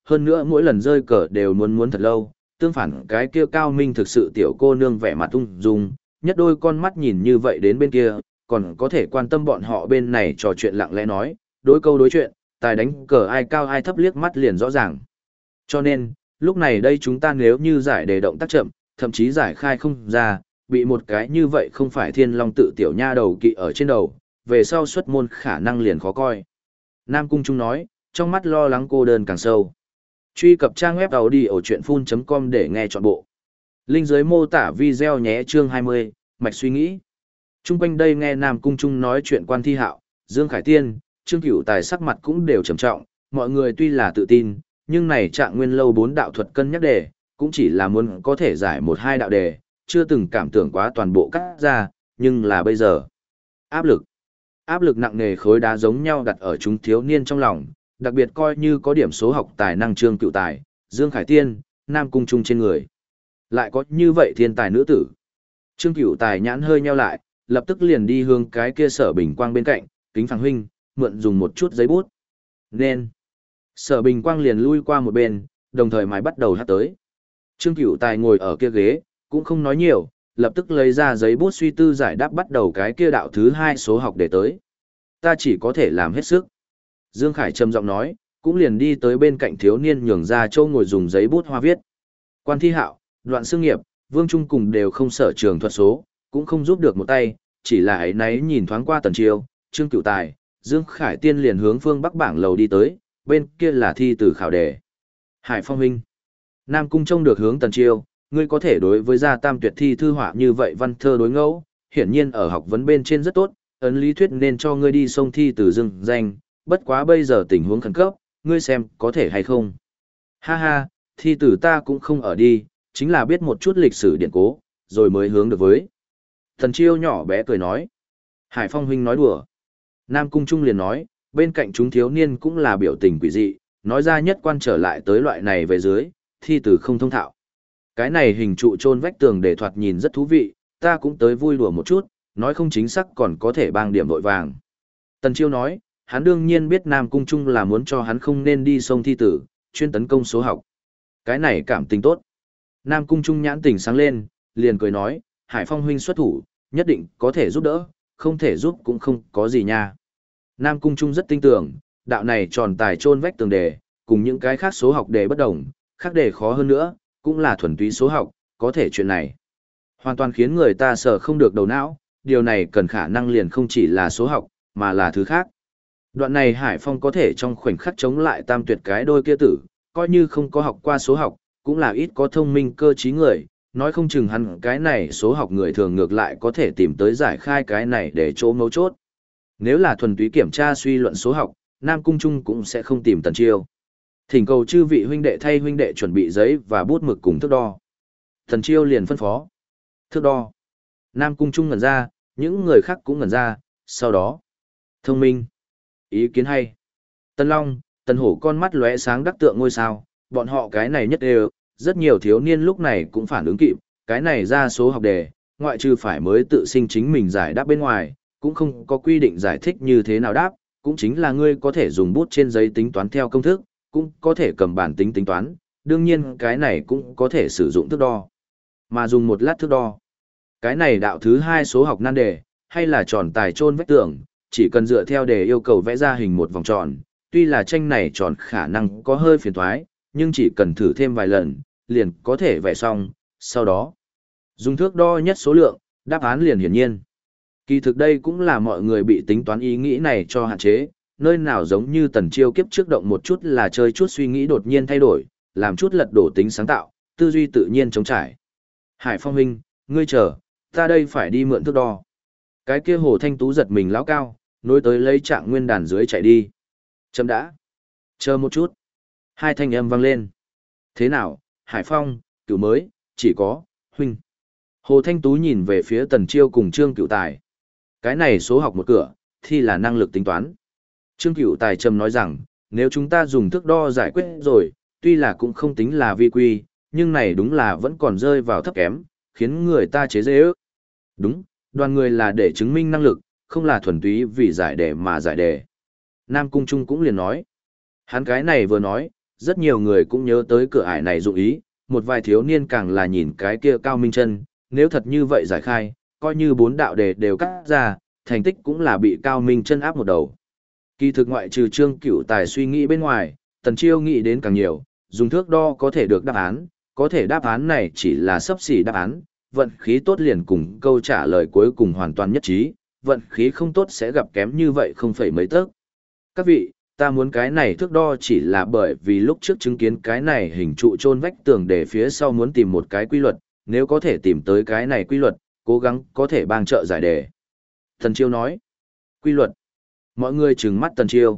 hơn nữa mỗi lần rơi cờ đều muốn thật lâu, tương phản cái kia Cao Minh thực sự tiểu cô nương vẻ mặt ung dung, nhất đôi con mắt nhìn như vậy đến bên kia, còn có thể quan tâm bọn họ bên này trò chuyện lặng lẽ nói, đối câu đối chuyện, tài đánh cờ ai cao ai thấp liếc mắt liền rõ ràng. Cho nên, lúc này đây chúng ta nếu như giải đề động tác chậm, thậm chí giải khai không ra, bị một cái như vậy không phải thiên long tự tiểu nha đầu kỵ ở trên đầu, về sau xuất môn khả năng liền khó coi. Nam Cung Trung nói, trong mắt lo lắng cô đơn càng sâu. Truy cập trang web audiochuyenphun.com để nghe trọn bộ. Link dưới mô tả video nhé chương 20, mạch suy nghĩ. Trung quanh đây nghe Nam Cung Trung nói chuyện Quan Thi Hạo, Dương Khải Tiên, Trương Cửu Tài sắc mặt cũng đều trầm trọng, mọi người tuy là tự tin, nhưng này Trạng Nguyên lâu 4 đạo thuật cân nhắc đề, cũng chỉ là muốn có thể giải 1-2 đạo đề, chưa từng cảm tưởng quá toàn bộ cắt ra, nhưng là bây giờ. Áp lực nặng nề khối đá giống nhau đặt ở chúng thiếu niên trong lòng, đặc biệt coi như có điểm số học tài năng Trương Cửu Tài, Dương Khải Tiên, Nam Cung Trung trên người. Lại có như vậy thiên tài nữ tử. Trương Cửu Tài nhãn hơi nheo lại, lập tức liền đi hướng cái kia Sở Bình Quang bên cạnh, kính Phàng huynh, mượn dùng một chút giấy bút. Nên. Sở Bình Quang liền lui qua một bên, đồng thời mãi bắt đầu hát tới. Trương Cửu Tài ngồi ở kia ghế, cũng không nói nhiều, lập tức lấy ra giấy bút suy tư giải đáp bắt đầu cái kia đạo thứ 2 số học để tới. Ta chỉ có thể làm hết sức. Dương Khải trầm giọng nói, cũng liền đi tới bên cạnh thiếu niên nhường ra châu ngồi dùng giấy bút hoa viết. Quan Thi Hạo, Đoạn Xương Nghiệp, Vương Trung cùng đều không sở trường thuật số, cũng không giúp được một tay, chỉ là ấy nấy nhìn thoáng qua Tần Chiêu, Trương Cửu Tài, Dương Khải Tiên liền hướng phương bắc bảng lầu đi tới, bên kia là thi từ khảo đề. Hải Phong huynh, Nam Cung trông được hướng Tần Chiêu, ngươi có thể đối với gia tam tuyệt thi thư họa như vậy văn thơ đối ngẫu, hiển nhiên ở học vấn bên trên rất tốt, ấn lý thuyết nên cho ngươi đi sông thi từ dương danh, bất quá bây giờ tình huống khẩn cấp, ngươi xem có thể hay không. Ha ha, thi từ ta cũng không ở đi, chính là biết một chút lịch sử điện cố, rồi mới hướng được với. Thần Chiêu nhỏ bé cười nói. Hải Phong huynh nói đùa. Nam Cung Trung liền nói, bên cạnh chúng thiếu niên cũng là biểu tình quỷ dị, nói ra nhất quan trở lại tới loại này về dưới, thi từ không thông thạo. Cái này hình trụ chôn vách tường để thoạt nhìn rất thú vị, ta cũng tới vui đùa một chút, nói không chính xác còn có thể bang điểm vội vàng. Tần Chiêu nói, hắn đương nhiên biết Nam Cung Trung là muốn cho hắn không nên đi sông thi tử, chuyên tấn công số học. Cái này cảm tình tốt. Nam Cung Trung nhãn tỉnh sáng lên, liền cười nói, Hải Phong huynh xuất thủ, nhất định có thể giúp đỡ, không thể giúp cũng không có gì nha. Nam Cung Trung rất tin tưởng, đạo này tròn tài chôn vách tường đề, cùng những cái khác số học đề bất đồng, khác đề khó hơn nữa, cũng là thuần túy số học, có thể chuyện này. Hoàn toàn khiến người ta sợ không được đầu não, điều này cần khả năng liền không chỉ là số học, mà là thứ khác. Đoạn này Hải Phong có thể trong khoảnh khắc chống lại tam tuyệt cái đôi kia tử, coi như không có học qua số học, cũng là ít có thông minh cơ trí người, nói không chừng hắn cái này số học người thường ngược lại có thể tìm tới giải khai cái này để chỗ mấu chốt. Nếu là thuần túy kiểm tra suy luận số học, Nam Cung Trung cũng sẽ không tìm Tần Chiêu. Thỉnh cầu chư vị huynh đệ thay huynh đệ chuẩn bị giấy và bút mực cùng thước đo. Tần Chiêu liền phân phó. Thước đo. Nam Cung Trung ngẩn ra, những người khác cũng ngẩn ra, sau đó. Thông minh. Ý kiến hay. Tân Long, Tần Hổ con mắt lóe sáng đắc tượng ngôi sao, bọn họ cái này nhất đều, rất nhiều thiếu niên lúc này cũng phản ứng kịp, cái này ra số học đề, ngoại trừ phải mới tự sinh chính mình giải đáp bên ngoài, cũng không có quy định giải thích như thế nào đáp, cũng chính là ngươi có thể dùng bút trên giấy tính toán theo công thức, cũng có thể cầm bản tính tính toán, đương nhiên cái này cũng có thể sử dụng thước đo. Mà dùng một lát thước đo. Cái này đạo thứ 2 số học nan đề, hay là tròn tài chôn vách tường, chỉ cần dựa theo đề yêu cầu vẽ ra hình một vòng tròn, tuy là tranh này tròn khả năng có hơi phiền toái, nhưng chỉ cần thử thêm vài lần, liền có thể vẽ xong, sau đó dùng thước đo nhất số lượng, đáp án liền hiển nhiên. Kỳ thực đây cũng là mọi người bị tính toán ý nghĩ này cho hạn chế, nơi nào giống như Tần Chiêu kiếp trước động một chút là chơi chút suy nghĩ đột nhiên thay đổi, làm chút lật đổ tính sáng tạo, tư duy tự nhiên chống trải. Hải Phong huynh, ngươi chờ, ta đây phải đi mượn thước đo. Cái kia Hồ Thanh Tú giật mình lão cao, nối tới lấy Trạng Nguyên đàn dưới chạy đi. Chấm đã. Chờ một chút. Hai thanh âm vang lên. Thế nào, Hải Phong, Cửu mới, chỉ có, huynh. Hồ Thanh Tú nhìn về phía Tần Chiêu cùng Trương Cửu Tài. Cái này số học một cửa, thì là năng lực tính toán. Trương Cửu Tài trầm nói rằng, nếu chúng ta dùng thước đo giải quyết rồi, tuy là cũng không tính là vi quy, nhưng này đúng là vẫn còn rơi vào thấp kém, khiến người ta chế giễu. Đúng, đoàn người là để chứng minh năng lực, không là thuần túy vì giải đề mà giải đề. Nam Cung Trung cũng liền nói. Hắn cái này vừa nói, rất nhiều người cũng nhớ tới cửa ải này dụng ý, một vài thiếu niên càng là nhìn cái kia Cao Minh Chân, nếu thật như vậy giải khai, coi như 4 đạo đề đều cắt ra, thành tích cũng là bị Cao Minh Chân áp một đầu. Kỳ thực ngoại trừ Trương Cửu Tài suy nghĩ bên ngoài, Tần Chiêu nghĩ đến càng nhiều, dùng thước đo có thể được đáp án, có thể đáp án này chỉ là xấp xỉ đáp án, vận khí tốt liền cùng câu trả lời cuối cùng hoàn toàn nhất trí, vận khí không tốt sẽ gặp kém như vậy không phải mấy tấc. Các vị, ta muốn cái này thước đo chỉ là bởi vì lúc trước chứng kiến cái này hình trụ chôn vách tường để phía sau muốn tìm một cái quy luật, nếu có thể tìm tới cái này quy luật, cố gắng có thể bang trợ giải đề. Tần Chiêu nói, quy luật. Mọi người trừng mắt Tần Chiêu.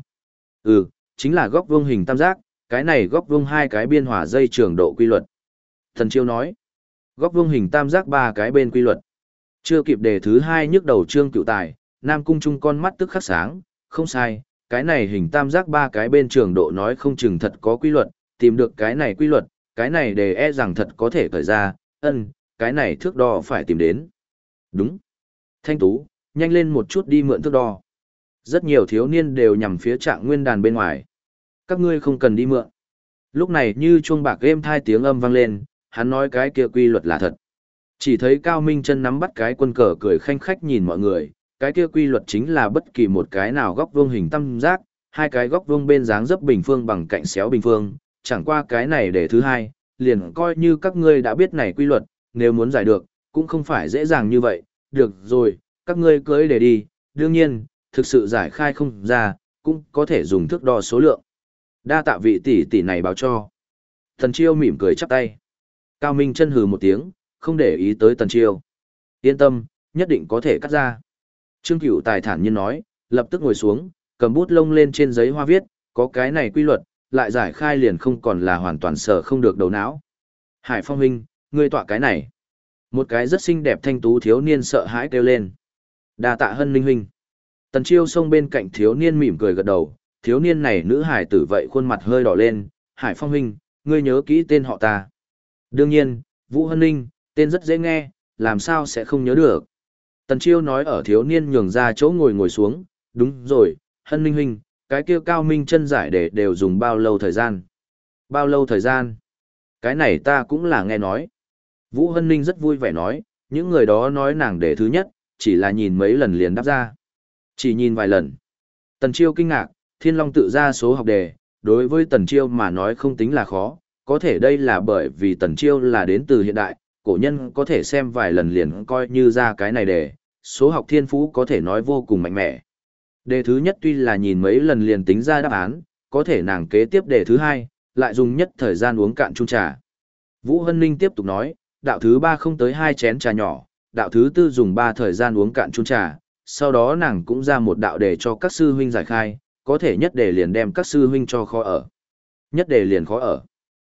Chính là góc vuông hình tam giác, cái này góc vuông 2 cái biên hòa dây trường độ quy luật. Tần Chiêu nói, góc vuông hình tam giác 3 cái bên quy luật. Chưa kịp đề thứ 2 nhức đầu Trương Cửu Tài, Nam Cung Trung con mắt tức khắc sáng, không sai, cái này hình tam giác 3 cái bên trường độ nói không chừng thật có quy luật, tìm được cái này quy luật, cái này đề e rằng thật có thể khởi ra, cái này thước đo phải tìm đến. Đúng. Thanh Tú, nhanh lên một chút đi mượn thước đo. Rất nhiều thiếu niên đều nhằm phía Trạng Nguyên đàn bên ngoài. Các ngươi không cần đi mượn. Lúc này như chuông bạc êm thai tiếng âm vang lên, hắn nói cái kia quy luật là thật. Chỉ thấy Cao Minh Chân nắm bắt cái quân cờ cười khanh khách nhìn mọi người, cái kia quy luật chính là bất kỳ một cái nào góc vuông hình tam giác, 2 cái góc vuông bên dáng dấp bình phương bằng cạnh xéo bình phương, chẳng qua cái này để thứ 2, liền coi như các ngươi đã biết này quy luật, nếu muốn giải được, cũng không phải dễ dàng như vậy, được rồi, các ngươi cưới để đi, đương nhiên, thực sự giải khai không ra, cũng có thể dùng thước đo số lượng. Đa tạ vị tỷ tỷ này báo cho. Tần Chiêu mỉm cười chắp tay. Cao Minh Chân hừ một tiếng, không để ý tới Tần Chiêu. Yên tâm, nhất định có thể cắt ra. Trương Cửu Tài thản nhiên nói, lập tức ngồi xuống, cầm bút lông lên trên giấy hoa viết, có cái này quy luật, lại giải khai liền không còn là hoàn toàn sở không được đầu não. Hải Phong huynh, ngươi tọa cái này. Một cái rất xinh đẹp thanh tú thiếu niên sợ hãi kêu lên. Đa tạ Hân Ninh huynh. Tần Chiêu xông bên cạnh thiếu niên mỉm cười gật đầu, thiếu niên này nữ hải tử vậy khuôn mặt hơi đỏ lên, Hải Phong huynh, ngươi nhớ kỹ tên họ ta. Đương nhiên, Vũ Hân Ninh, tên rất dễ nghe, làm sao sẽ không nhớ được. Tần Chiêu nói ở thiếu niên nhường ra chỗ ngồi xuống, đúng rồi, Hân Ninh huynh, cái kia Cao Minh Chân giải để đều dùng bao lâu thời gian? Bao lâu thời gian? Cái này ta cũng là nghe nói. Vũ Hân Ninh rất vui vẻ nói, những người đó nói nàng để thứ nhất, chỉ là nhìn mấy lần liền đáp ra. Chỉ nhìn vài lần. Tần Chiêu kinh ngạc, Thiên Long tự ra số học đề, đối với Tần Chiêu mà nói không tính là khó, có thể đây là bởi vì Tần Chiêu là đến từ hiện đại, cổ nhân có thể xem vài lần liền coi như ra cái này đề, số học thiên phú có thể nói vô cùng mạnh mẽ. Đề thứ nhất tuy là nhìn mấy lần liền tính ra đáp án, có thể nàng kế tiếp đề thứ 2, lại dùng nhất thời gian uống cạn chung trà. Vũ Hân Ninh tiếp tục nói, đạo thứ 3 không tới 2 chén trà nhỏ, đạo thứ 4 dùng 3 thời gian uống cạn chung trà, sau đó nàng cũng ra một đạo đề cho các sư huynh giải khai, có thể nhất đề liền đem các sư huynh cho khó ở. Nhất đề liền khó ở.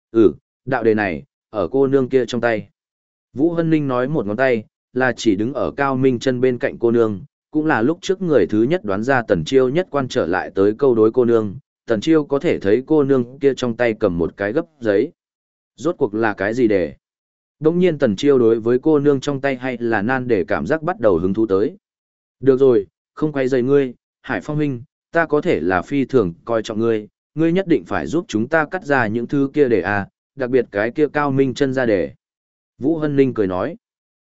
Đạo đề này, ở cô nương kia trong tay. Vũ Hân Ninh nói một ngón tay, là chỉ đứng ở Cao Minh Chân bên cạnh cô nương, cũng là lúc trước người thứ nhất đoán ra Tần Chiêu nhất quan trở lại tới câu đối cô nương, Tần Chiêu có thể thấy cô nương kia trong tay cầm một cái gấp giấy. Rốt cuộc là cái gì để? Đông nhiên Tần Chiêu đối với cô nương trong tay hay là nan để cảm giác bắt đầu hứng thú tới. Được rồi, không quay rầy ngươi, Hải Phong huynh, ta có thể là phi thường coi trọng ngươi, ngươi nhất định phải giúp chúng ta cắt ra những thứ kia để à, đặc biệt cái kia Cao Minh Chân ra để. Vũ Hân Ninh cười nói.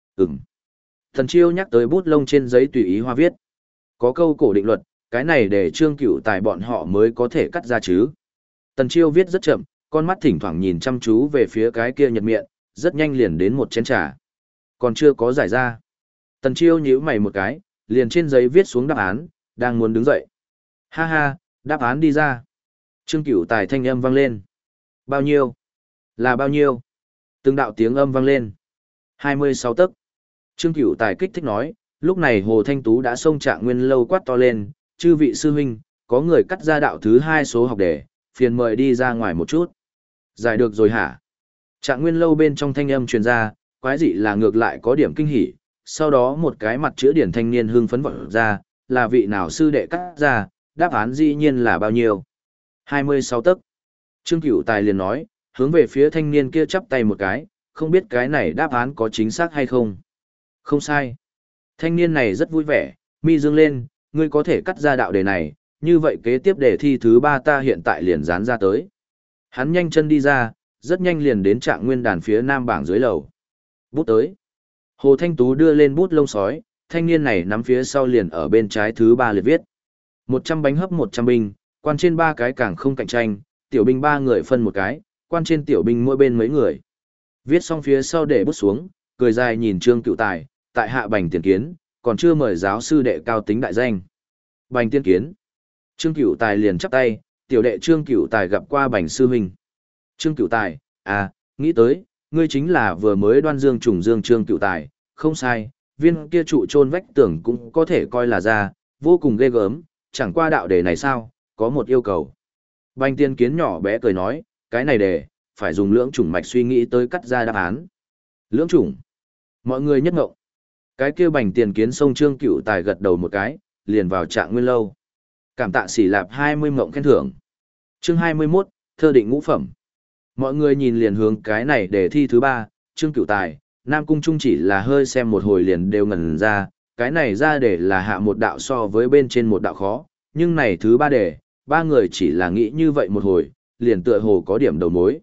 Tần Chiêu nhắc tới bút lông trên giấy tùy ý hoa viết. Có câu cổ định luật, cái này để Trương Cửu Tài bọn họ mới có thể cắt ra chứ. Tần Chiêu viết rất chậm, con mắt thỉnh thoảng nhìn chăm chú về phía cái kia nhật miệng, rất nhanh liền đến một chén trà. Còn chưa có giải ra. Tần Chiêu nhíu mày một cái, liền trên giấy viết xuống đáp án, đang muốn đứng dậy. Ha ha, đáp án đi ra. Trương Cửu Tài thanh âm vang lên. Bao nhiêu? Là bao nhiêu? Từng đạo tiếng âm vang lên. 26 tấc. Trương Cửu Tài kích thích nói, lúc này Hồ Thanh Tú đã xông Trạng Nguyên lâu quát to lên, chư vị sư huynh, có người cắt ra đạo thứ 2 số học đề, phiền mời đi ra ngoài một chút. Giải được rồi hả? Trạng Nguyên lâu bên trong thanh âm truyền ra, quái dị là ngược lại có điểm kinh hỉ, sau đó một cái mặt chữ điển thanh niên hưng phấn vọt ra, là vị nào sư đệ cắt ra, đáp án dĩ nhiên là bao nhiêu? 26 tấc. Trương Cửu Tài liền nói, hướng về phía thanh niên kia chắp tay một cái, không biết cái này đáp án có chính xác hay không. Không sai. Thanh niên này rất vui vẻ, mi dương lên, ngươi có thể cắt ra đạo đề này, như vậy kế tiếp đề thi thứ 3 ta hiện tại liền dán ra tới. Hắn nhanh chân đi ra, rất nhanh liền đến Trạng Nguyên đàn phía nam bảng dưới lầu. Bút tới. Hồ Thanh Tú đưa lên bút lông sói, thanh niên này nắm phía sau liền ở bên trái thứ 3 liệt viết. 100 bánh hấp 100 binh, quan trên 3 cái càng không cạnh tranh, tiểu binh 3 người phân một cái, quan trên tiểu binh mỗi bên mấy người. Viết xong phía sau để bút xuống, cười dài nhìn Trương Cựu Tài, tại hạ Bành Tiền Kiến, còn chưa mời giáo sư đệ cao tính đại danh. Bành Tiên Kiến. Trương Cựu Tài liền chắp tay, tiểu đệ Trương Cựu Tài gặp qua Bành sư huynh. Trương Cựu Tài, à, nghĩ tới, ngươi chính là vừa mới đoan dương trùng dương Trương Cựu Tài, không sai, viên kia trụ chôn vách tường cũng có thể coi là ra, vô cùng ghê gớm, chẳng qua đạo đề này sao, có một yêu cầu. Bành Tiên Kiến nhỏ bé cười nói, cái này đề, phải dùng lưỡng chủng mạch suy nghĩ tới cắt ra đáp án. Lưỡng chủng. Mọi người nhất ngộng. Cái kia Bành Tiền Kiến xông Trương Cựu Tài gật đầu một cái, liền vào Trạng Nguyên lâu. Cảm tạ Sĩ Lạp 20 mộng khen thưởng. Chương 21, thơ định ngũ phẩm. Mọi người nhìn liền hướng cái này để thi thứ 3, Trương Cựu Tài, Nam Cung Trung chỉ là hơi xem một hồi liền đều ngẩn ra, cái này ra để là hạ một đạo so với bên trên một đạo khó, nhưng này thứ 3 đề, 3 người chỉ là nghĩ như vậy một hồi, liền tựa hồ có điểm đầu mối.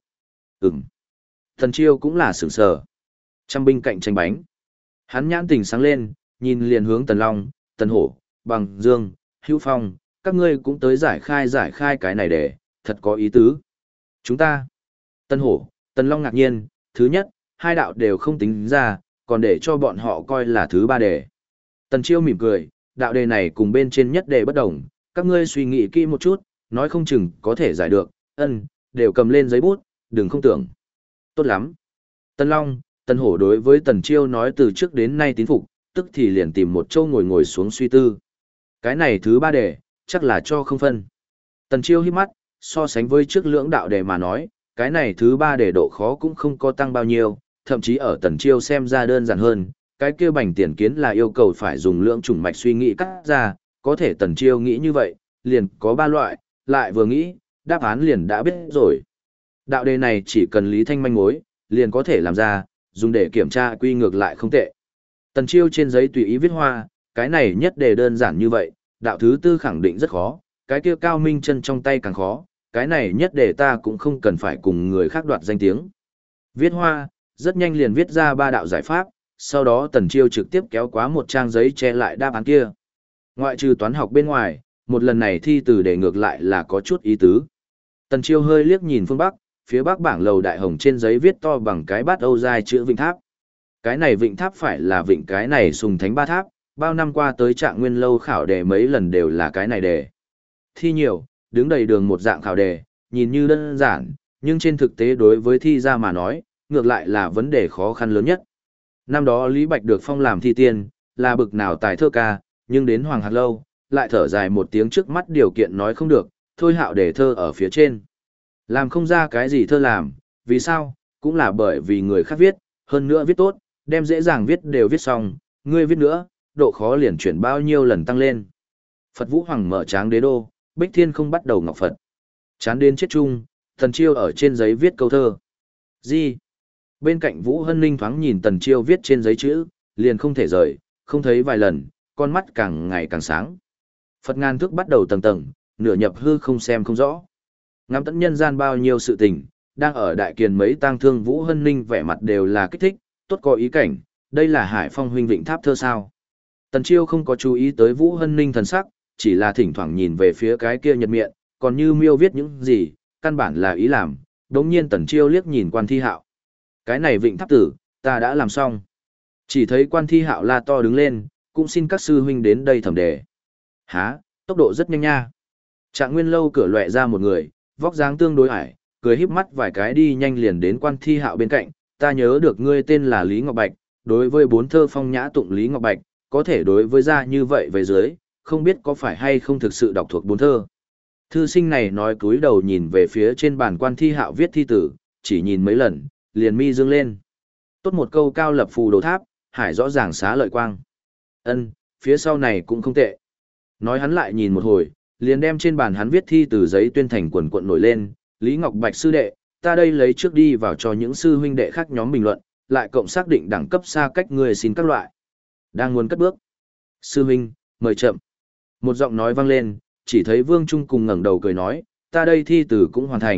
Thần Chiêu cũng là sửng sở. Trăm binh cạnh tranh bánh. Hắn nhãn tình sáng lên, nhìn liền hướng Tần Long, Tần Hổ, Bằng Dương, Hữu Phong, các ngươi cũng tới giải khai cái này để, thật có ý tứ. Chúng ta, Tần Hổ, Tần Long ngạc nhiên, thứ nhất, 2 đạo đều không tính ra, còn để cho bọn họ coi là thứ 3 đề. Tần Chiêu mỉm cười, đạo đề này cùng bên trên nhất đề bất đồng, các ngươi suy nghĩ kỹ một chút, nói không chừng có thể giải được, đều cầm lên giấy bút, đừng không tưởng. Tốt lắm. Tần Long, Tần Hổ đối với Tần Chiêu nói từ trước đến nay tín phục, tức thì liền tìm một chỗ ngồi xuống suy tư. Cái này thứ 3 đề, chắc là cho không phân. Tần Chiêu hít mắt, so sánh với trước lưỡng đạo đề mà nói, cái này thứ 3 đề độ khó cũng không có tăng bao nhiêu, thậm chí ở Tần Chiêu xem ra đơn giản hơn, cái kia Bành Tiền Kiến là yêu cầu phải dùng lưỡng chủng mạch suy nghĩ cắt ra, có thể Tần Chiêu nghĩ như vậy, liền có 3 loại, lại vừa nghĩ, đáp án liền đã biết rồi. Đạo đề này chỉ cần lý thanh manh mối, liền có thể làm ra, dùng để kiểm tra quy ngược lại không tệ. Tần Chiêu trên giấy tùy ý viết hoa, cái này nhất đề đơn giản như vậy, đạo thứ 4 khẳng định rất khó, cái kia Cao Minh chân trong tay càng khó, cái này nhất đề ta cũng không cần phải cùng người khác đoạt danh tiếng. Viết hoa, rất nhanh liền viết ra 3 đạo giải pháp, sau đó Tần Chiêu trực tiếp kéo quá một trang giấy che lại đáp án kia. Ngoại trừ toán học bên ngoài, một lần này thi từ đề ngược lại là có chút ý tứ. Tần Chiêu hơi liếc nhìn phương Bắc, phía Bắc bảng lầu đại hồng trên giấy viết to bằng cái bát Âu dài chữ Vịnh Tháp. Cái này Vịnh Tháp phải là Vịnh cái này Sùng Thánh Ba Tháp, bao năm qua tới Trạng Nguyên lâu khảo đề mấy lần đều là cái này đề. Thi nhiều, đứng đầy đường một dạng khảo đề, nhìn như đơn giản, nhưng trên thực tế đối với thi ra mà nói, ngược lại là vấn đề khó khăn lớn nhất. Năm đó Lý Bạch được phong làm thi tiên, là bực nào tài thơ ca, nhưng đến Hoàng Hạt Lâu, lại thở dài một tiếng trước mắt điều kiện nói không được, thôi hạo để thơ ở phía trên. Làm không ra cái gì thơ làm, vì sao? Cũng là bởi vì người khác viết, hơn nữa viết tốt, đem dễ dàng viết đều viết xong, ngươi viết nữa, độ khó liền chuyển bao nhiêu lần tăng lên. Phật Vũ Hoàng mở tráng đế đô, Bích Thiên không bắt đầu ngọc Phật. Chán đến chết chung, Tần Chiêu ở trên giấy viết câu thơ. Gì? Bên cạnh Vũ Hân Ninh thoáng nhìn Tần Chiêu viết trên giấy chữ, liền không thể rời, không thấy vài lần, con mắt càng ngày càng sáng. Phật ngàn thước bắt đầu tầng tầng, nửa nhập hư không xem không rõ. Ngắm tận nhân gian bao nhiêu sự tình, đang ở đại kiền mấy tang thương Vũ Hân Ninh vẻ mặt đều là kích thích, tốt có ý cảnh, đây là Hải Phong huynh Vịnh Tháp thơ sao. Tần Chiêu không có chú ý tới Vũ Hân Ninh thần sắc, chỉ là thỉnh thoảng nhìn về phía cái kia nhật miệng, còn như miêu viết những gì, căn bản là ý làm, đống nhiên Tần Chiêu liếc nhìn Quan Thi Hạo. Cái này Vịnh Tháp tử, ta đã làm xong. Chỉ thấy Quan Thi Hạo la to đứng lên, cũng xin các sư huynh đến đây thẩm đề. Hả, tốc độ rất nhanh nha. Trạng Nguyên lâu cửa loẹ ra một người, vóc dáng tương đối ải, cười híp mắt vài cái đi nhanh liền đến Quan Thi Hạo bên cạnh, ta nhớ được ngươi tên là Lý Ngọc Bạch, đối với 4 thơ phong nhã tụng Lý Ngọc Bạch, có thể đối với ra như vậy về dưới, không biết có phải hay không thực sự đọc thuộc 4 thơ. Thư sinh này nói cúi đầu nhìn về phía trên bàn Quan Thi Hạo viết thi tử, chỉ nhìn mấy lần, liền mi dương lên. Tốt một câu cao lập phù đồ tháp, hải rõ ràng xá lợi quang. Phía sau này cũng không tệ. Nói hắn lại nhìn một hồi, liền đem trên bàn hắn viết thi từ giấy tuyên thành quần quận nổi lên, Lý Ngọc Bạch sư đệ, ta đây lấy trước đi vào cho những sư huynh đệ khác nhóm bình luận, lại cộng xác định đẳng cấp xa cách người xin các loại. Đang muốn cất bước. Sư huynh, mời chậm. Một giọng nói vang lên, chỉ thấy Vương Trung cùng ngẩng đầu cười nói, ta đây thi từ cũng hoàn thành,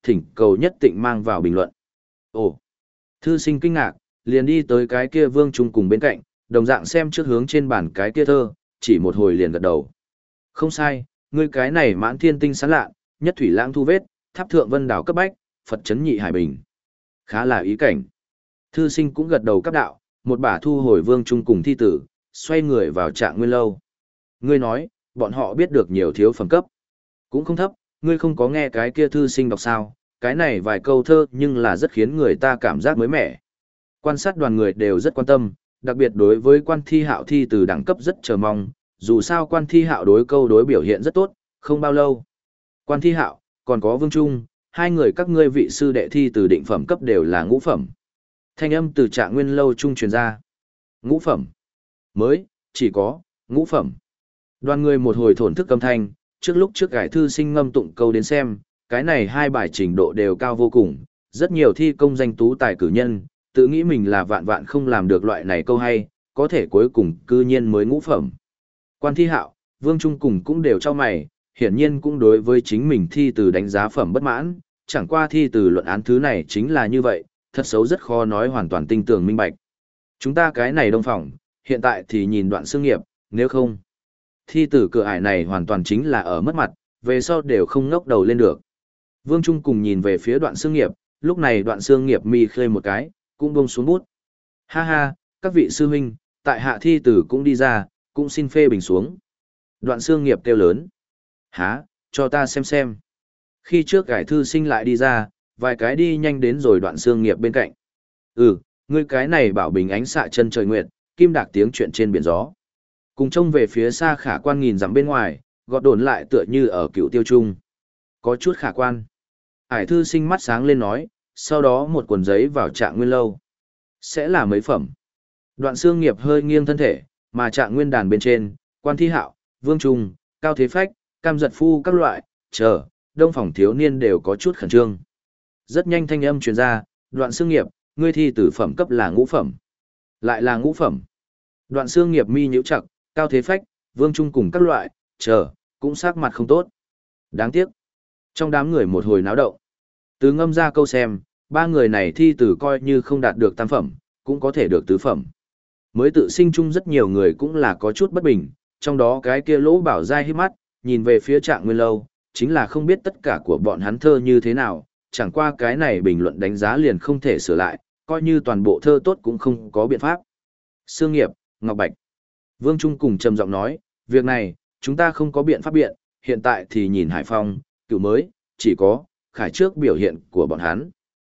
thỉnh cầu nhất tịnh mang vào bình luận. Ồ, thư sinh kinh ngạc, liền đi tới cái kia Vương Trung cùng bên cạnh, đồng dạng xem trước hướng trên bản cái kia thơ, chỉ một hồi liền gật đầu. Không sai, ngươi cái này mãn thiên tinh sáng lạ, nhất thủy lãng thu vết, tháp thượng vân đảo cấp bách, Phật chấn nhị hải bình. Khá là ý cảnh. Thư sinh cũng gật đầu cấp đạo, một bả thu hồi Vương Trung cùng thi tử, xoay người vào Trạng Nguyên lâu. Ngươi nói, bọn họ biết được nhiều thiếu phẩm cấp. Cũng không thấp, ngươi không có nghe cái kia thư sinh đọc sao, cái này vài câu thơ nhưng là rất khiến người ta cảm giác mới mẻ. Quan sát đoàn người đều rất quan tâm, đặc biệt đối với Quan Thi Hạo thi từ đẳng cấp rất chờ mong, dù sao Quan Thi Hạo đối câu đối biểu hiện rất tốt, không bao lâu. Quan Thi Hạo, còn có Vương Trung, hai người các ngươi vị sư đệ thi từ định phẩm cấp đều là ngũ phẩm. Thanh âm từ Trạng Nguyên lâu trung truyền ra. Ngũ phẩm. Mới, chỉ có, ngũ phẩm. Đoàn người một hồi thổn thức âm thanh, trước lúc trước gải thư sinh ngâm tụng câu đến xem, cái này hai bài trình độ đều cao vô cùng, rất nhiều thi công danh tú tài cử nhân, tự nghĩ mình là vạn vạn không làm được loại này câu hay, có thể cuối cùng cư nhiên mới ngũ phẩm. Quan Thi Hạo, Vương Trung cùng cũng đều cho mày, hiển nhiên cũng đối với chính mình thi từ đánh giá phẩm bất mãn, chẳng qua thi từ luận án thứ này chính là như vậy, thật xấu rất khó nói hoàn toàn tinh tường minh bạch. Chúng ta cái này đông phòng, hiện tại thì nhìn Đoạn Xương Nghiệp, nếu không, thi tử cửa ải này hoàn toàn chính là ở mất mặt, về sau đều không ngóc đầu lên được. Vương Trung cùng nhìn về phía Đoạn Xương Nghiệp, lúc này Đoạn Xương Nghiệp mi khơi một cái, cũng buông xuống bút. Ha ha, các vị sư huynh, tại hạ thi tử cũng đi ra, cũng xin phê bình xuống. Đoạn Xương Nghiệp kêu lớn. Hả, cho ta xem. Khi trước gải thư sinh lại đi ra, vài cái đi nhanh đến rồi Đoạn Xương Nghiệp bên cạnh. Ngươi cái này bảo bình ánh xạ chân trời nguyệt, kim đạc tiếng chuyện trên biển gió. Cùng trông về phía xa khả quan nghìn dặm bên ngoài, gọt đồn lại tựa như ở Cựu Tiêu Trung. Có chút khả quan. Ải thư sinh mắt sáng lên nói, sau đó một cuộn giấy vào Trạng Nguyên lâu. Sẽ là mấy phẩm. Đoạn Xương Nghiệp hơi nghiêng thân thể, mà Trạng Nguyên đàn bên trên, Quan Thi Hạo, Vương Trung, Cao Thế Phách, Cam Giật Phu các loại, đông phòng thiếu niên đều có chút khẩn trương. Rất nhanh thanh âm truyền ra, Đoạn Xương Nghiệp, ngươi thi tử phẩm cấp là ngũ phẩm. Lại là ngũ phẩm. Đoạn Xương Nghiệp mi nhíu chặt, Cao Thế Phách, Vương Trung cùng các loại, cũng sắc mặt không tốt. Đáng tiếc. Trong đám người một hồi náo động. Từ ngâm ra câu xem, ba người này thi tử coi như không đạt được tam phẩm, cũng có thể được tứ phẩm. Mới tự sinh chung rất nhiều người cũng là có chút bất bình, trong đó cái kia Lỗ Bảo Giai hít mắt, nhìn về phía Trạng Nguyên lâu, chính là không biết tất cả của bọn hắn thơ như thế nào, chẳng qua cái này bình luận đánh giá liền không thể sửa lại, coi như toàn bộ thơ tốt cũng không có biện pháp. Xương Nghiệp, Ngọc Bạch. Vương Trung cùng trầm giọng nói, việc này, chúng ta không có biện pháp biện, hiện tại thì nhìn Hải Phong, Cựu mới, chỉ có, khải trước biểu hiện của bọn hắn.